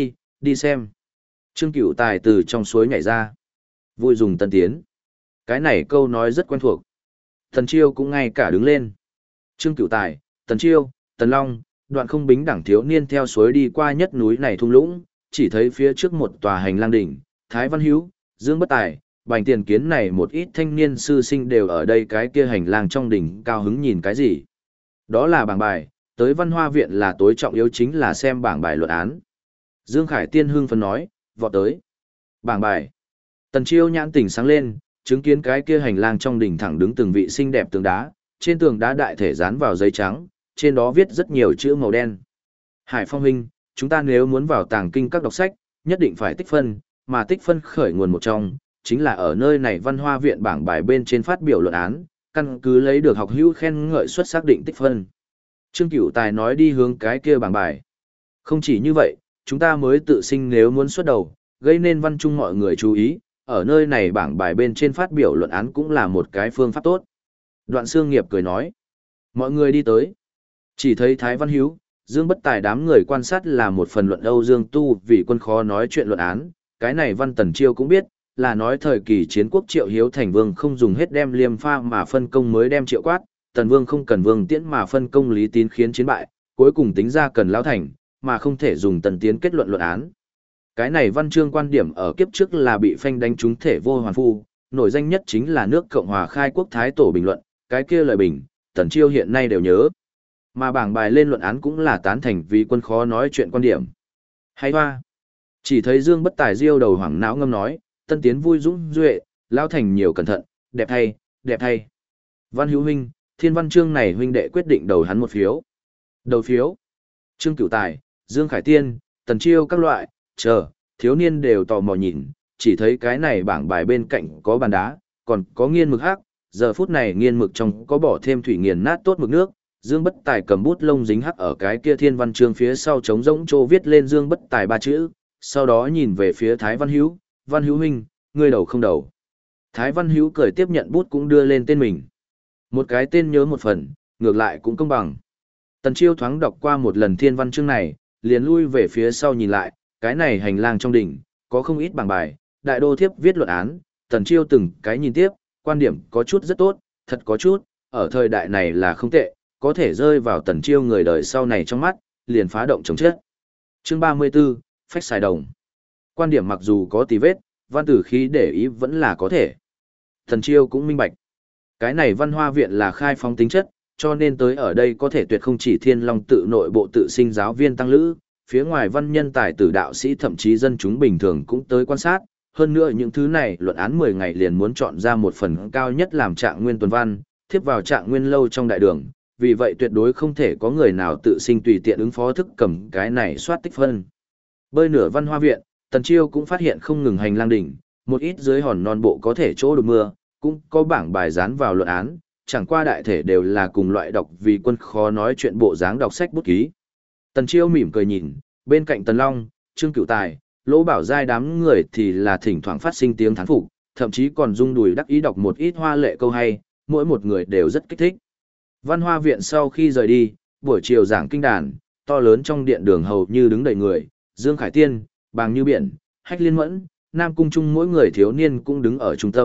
đi xem. Trương Cửu Tài từ trong suối nhảy ra. Vui dùng tân tiến. Cái này câu nói rất quen thuộc. Tần Chiêu cũng ngay cả đứng lên. Trương Cửu Tài, Tần Chiêu, Tần Long, Đoạn Không Bính đẳng thiếu niên theo suối đi qua nhất núi này thung lũng, chỉ thấy phía trước một tòa hành lang đỉnh, Thái Văn Hữu, Dương Bất Tài, Bành Tiền Kiến này một ít thanh niên sư sinh đều ở đây cái kia hành lang trong đỉnh cao hứng nhìn cái gì. Đó là bảng bài, tới văn hoa viện là tối trọng yếu chính là xem bảng bài luận án. Dương Khải Tiên hưng phấn nói, vọt tới. Bảng bài. Tần Chiêu nhãn tỉnh sáng lên, chứng kiến cái kia hành lang trong đỉnh thẳng đứng từng vị xinh đẹp tường đá, trên tường đá đại thể dán vào giấy trắng, trên đó viết rất nhiều chữ màu đen. Hải Phong huynh, chúng ta nếu muốn vào tàng kinh các đọc sách, nhất định phải tích phân, mà tích phân khởi nguồn một trong, chính là ở nơi này văn hoa viện bảng bài bên trên phát biểu luận án, căn cứ lấy được học hữu khen ngợi xuất xác định tích phân. Trương Cửu Tài nói đi hướng cái kia bảng bài. Không chỉ như vậy, chúng ta mới tự sinh nếu muốn xuất đầu, gây nên văn chung mọi người chú ý, ở nơi này bảng bài bên trên phát biểu luận án cũng là một cái phương pháp tốt. Đoạn Xương Nghiệp cười nói. Mọi người đi tới. Chỉ thấy Thái Văn Hiếu, Dương Bất Tài đám người quan sát là một phần luận Âu Dương Tu vì quân khó nói chuyện luận án, cái này Văn Tần Chiêu cũng biết, là nói thời kỳ chiến quốc Triệu Hiếu thành vương không dùng hết đem liêm pha mà phân công mới đem Triệu quát, Tần Vương không cần Vương Tiễn mà phân công Lý Tín khiến chiến bại, cuối cùng tính ra cần Lão Thành, mà không thể dùng Tần Tiến kết luận luận án. Cái này văn chương quan điểm ở kiếp trước là bị phanh đánh trúng thể vô hoàn phu, nổi danh nhất chính là nước Cộng hòa khai quốc thái tổ bình luận, cái kia lời bình, Tần Chiêu hiện nay đều nhớ. Mà bảng bài lên luận án cũng là tán thành vì quân khó nói chuyện quan điểm. Hay hoa! Chỉ thấy Dương Bất Tài diêu đầu hoảng não ngâm nói, Tân Tiến vui dũng duệ, Lão Thành nhiều cẩn thận, đẹp thay, đẹp thay. Văn Hữu huynh, thiên văn chương này huynh đệ quyết định đầu hắn một phiếu. Đầu phiếu. Trương Cửu Tài, Dương Khải Tiên, Tần Chiêu các loại, chờ, thiếu niên đều tò mò nhìn, chỉ thấy cái này bảng bài bên cạnh có bàn đá, còn có nghiên mực hắc, giờ phút này nghiên mực trong có bỏ thêm thủy nghiền nát tốt mực nước. Dương Bất Tài cầm bút lông dính hắc ở cái kia thiên văn chương phía sau trống rỗng chỗ viết lên Dương Bất Tài ba chữ, sau đó nhìn về phía Thái Văn Hữu, Văn Hữu huynh, ngươi đầu không đầu. Thái Văn Hữu cười tiếp nhận bút cũng đưa lên tên mình. Một cái tên nhớ một phần, ngược lại cũng công bằng. Tần Chiêu thoáng đọc qua một lần thiên văn chương này, liền lui về phía sau nhìn lại, cái này hành lang trong đỉnh, có không ít bảng bài, đại đô thiếp viết luận án, Tần Chiêu từng cái nhìn tiếp, quan điểm có chút rất tốt, thật có chút, ở thời đại này là không tệ, có thể rơi vào Tần Chiêu người đời sau này trong mắt, liền phá động chống chết. Chương 34, Phách xài đồng. Quan điểm mặc dù có tì vết, văn tử khí để ý vẫn là có thể. Tần Chiêu cũng minh bạch. Cái này văn hoa viện là khai phóng tính chất, cho nên tới ở đây có thể tuyệt không chỉ thiên long tự nội bộ tự sinh giáo viên tăng lữ, phía ngoài văn nhân tài tử đạo sĩ thậm chí dân chúng bình thường cũng tới quan sát. Hơn nữa những thứ này luận án 10 ngày liền muốn chọn ra một phần cao nhất làm trạng nguyên tuần văn, thiếp vào trạng nguyên lâu trong đại đường, vì vậy tuyệt đối không thể có người nào tự sinh tùy tiện ứng phó thức cầm cái này soát tích phân. Bơi nửa văn hoa viện, Tần Chiêu cũng phát hiện không ngừng hành lang đỉnh, một ít dưới hòn non bộ có thể chỗ được mưa, cũng có bảng bài dán vào luận án, chẳng qua đại thể đều là cùng loại đọc vì quân khó nói chuyện bộ dáng đọc sách bút ký. Tần Chiêu mỉm cười nhìn, bên cạnh Tần Long, Trương Cửu Tài, Lỗ Bảo Giai đám người thì là thỉnh thoảng phát sinh tiếng thán phục, thậm chí còn rung đùi đắc ý đọc một ít hoa lệ câu hay, mỗi một người đều rất kích thích. Văn Hoa Viện sau khi rời đi, buổi chiều giảng kinh đàn, to lớn trong điện đường hầu như đứng đầy người, Dương Khải Tiên, Bàng Như Biển, Hách Liên Mẫn, Nam Cung Trung mỗi người thiếu niên cũng đứng ở trung tâm,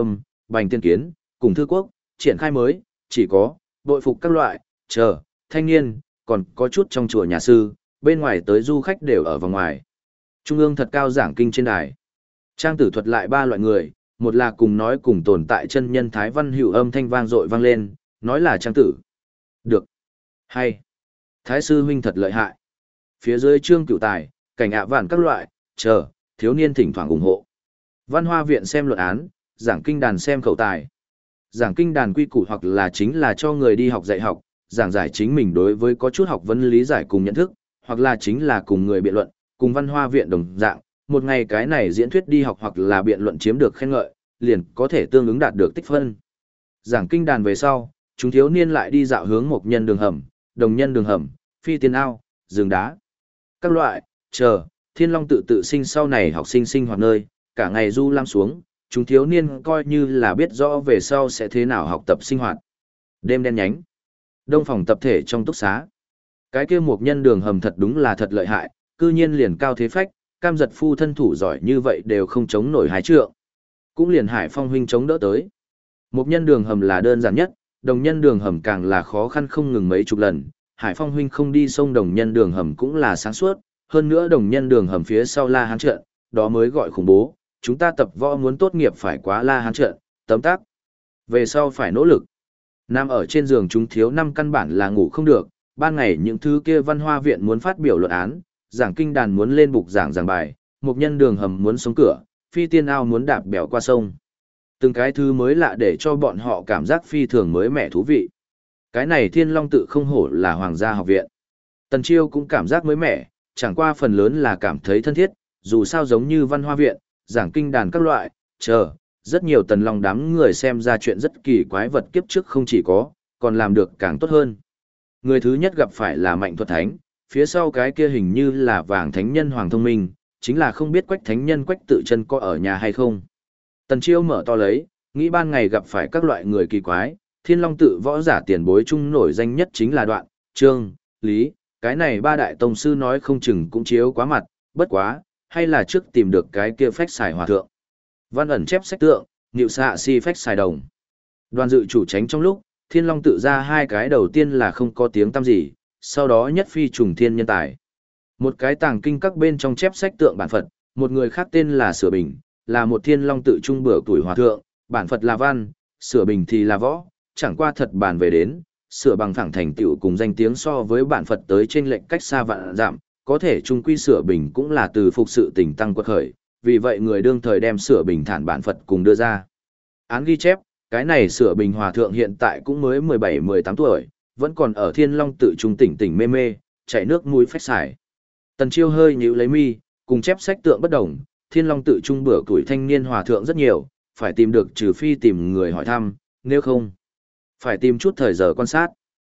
bành tiên kiến, cùng thư quốc, triển khai mới, chỉ có, bội phục các loại, chờ, thanh niên, còn có chút trong chùa nhà sư, bên ngoài tới du khách đều ở vòng ngoài. Trung ương thật cao giảng kinh trên đài. Trang tử thuật lại ba loại người, một là cùng nói cùng tồn tại chân nhân Thái Văn Hữu âm thanh vang dội vang lên, nói là Trang tử. Được. Hay. Thái sư huynh thật lợi hại. Phía dưới Trương Cửu Tài, cảnh ạ vạn các loại, chờ, thiếu niên thỉnh thoảng ủng hộ. Văn Hoa viện xem luận án, giảng kinh đàn xem khẩu tài. Giảng kinh đàn quy củ hoặc là chính là cho người đi học dạy học, giảng giải chính mình đối với có chút học vấn lý giải cùng nhận thức, hoặc là chính là cùng người biện luận, cùng Văn Hoa viện đồng dạng, một ngày cái này diễn thuyết đi học hoặc là biện luận chiếm được khen ngợi, liền có thể tương ứng đạt được tích phân. Giảng kinh đàn về sau, chúng thiếu niên lại đi dạo hướng một nhân đường hầm, đồng nhân đường hầm, phi tiên ao, rừng đá. Các loại, chờ, Thiên Long tự tự sinh sau này học sinh sinh hoạt nơi, cả ngày du lam xuống, chúng thiếu niên coi như là biết rõ về sau sẽ thế nào học tập sinh hoạt. Đêm đen nhánh, đông phòng tập thể trong túc xá. Cái kia một nhân đường hầm thật đúng là thật lợi hại, cư nhiên liền cao thế phách, cam giật phu thân thủ giỏi như vậy đều không chống nổi hai trượng. Cũng liền Hải Phong huynh chống đỡ tới. Một nhân đường hầm là đơn giản nhất, đồng nhân đường hầm càng là khó khăn không ngừng mấy chục lần. Hải Phong huynh không đi sông đồng nhân đường hầm cũng là sáng suốt, hơn nữa đồng nhân đường hầm phía sau La Hán trận, đó mới gọi khủng bố. Chúng ta tập võ muốn tốt nghiệp phải quá La Hán trận, tấm tắc. Về sau phải nỗ lực. Nằm ở trên giường chúng thiếu 5 căn bản là ngủ không được, ban ngày những thứ kia Văn Hoa viện muốn phát biểu luận án, giảng kinh đàn muốn lên bục giảng bài, một nhân đường hầm muốn sống cửa, phi tiên ao muốn đạp bèo qua sông. Từng cái thứ mới lạ để cho bọn họ cảm giác phi thường mới mẻ thú vị. Cái này Thiên Long tự không hổ là Hoàng gia học viện. Tần Chiêu cũng cảm giác mới mẻ, chẳng qua phần lớn là cảm thấy thân thiết, dù sao giống như Văn Hoa viện, giảng kinh đàn các loại, chờ, rất nhiều tần long đám người xem ra chuyện rất kỳ quái vật kiếp trước không chỉ có, còn làm được càng tốt hơn. Người thứ nhất gặp phải là Mạnh Thuật Thánh, phía sau cái kia hình như là Vàng Thánh Nhân Hoàng Thông Minh, chính là không biết Quách Thánh Nhân Quách Tự Chân có ở nhà hay không. Tần Chiêu mở to lấy, nghĩ ban ngày gặp phải các loại người kỳ quái, Thiên Long tự võ giả tiền bối chung nổi danh nhất chính là Đoạn, Trương, Lý, cái này ba đại tông sư nói không chừng cũng chiếu quá mặt, bất quá, hay là trước tìm được cái kia phách xài hòa thượng. Văn ẩn chép sách tượng, Niệu xạ si phách xài đồng. Đoàn dự chủ tránh trong lúc, Thiên Long tự ra hai cái đầu tiên là không có tiếng tăm gì, sau đó nhất phi trùng thiên nhân tài. Một cái tàng kinh các bên trong chép sách tượng bản Phật, một người khác tên là Sửa Bình, là một Thiên Long tự trung bữa tuổi hòa thượng, bản Phật là văn, Sửa Bình thì là võ, chẳng qua thật bàn về đến, Sửa Bằng thẳng thành tựu cùng danh tiếng so với bản Phật tới trên lệnh cách xa vạn dặm, có thể trung quy Sửa Bình cũng là từ phục sự tình tăng quật khởi, vì vậy người đương thời đem Sửa Bình thản bản Phật cùng đưa ra. Án ghi chép, cái này Sửa Bình hòa thượng hiện tại cũng mới 17-18 tuổi, vẫn còn ở Thiên Long tự trung tỉnh mê mê, chảy nước mũi phách xài. Tần Chiêu hơi nhíu lấy mi, cùng chép sách tượng bất đồng, Thiên Long tự trung bữa tuổi thanh niên hòa thượng rất nhiều, phải tìm được trừ phi tìm người hỏi thăm, nếu không, phải tìm chút thời giờ quan sát.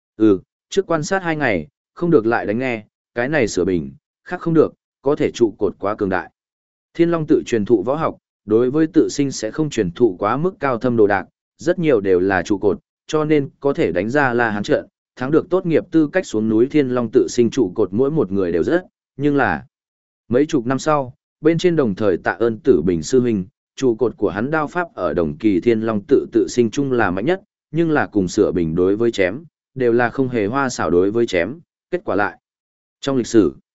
Trước quan sát 2 ngày, không được lại đánh nghe, cái này Sửa Bình, khác không được, có thể trụ cột quá cường đại. Thiên Long tự truyền thụ võ học, đối với tự sinh sẽ không truyền thụ quá mức cao thâm đồ đạc, rất nhiều đều là trụ cột, cho nên có thể đánh ra La Hán trận, thắng được tốt nghiệp tư cách xuống núi Thiên Long tự sinh trụ cột mỗi một người đều rất, nhưng là mấy chục năm sau, bên trên đồng thời tạ ơn Tử Bình sư huynh, trụ cột của hắn đao pháp ở đồng kỳ Thiên Long tự tự sinh chung là mạnh nhất, nhưng là cùng Sửa Bình đối với chém, đều là không hề hoa xảo đối với chém, kết quả lại. Trong lịch sử,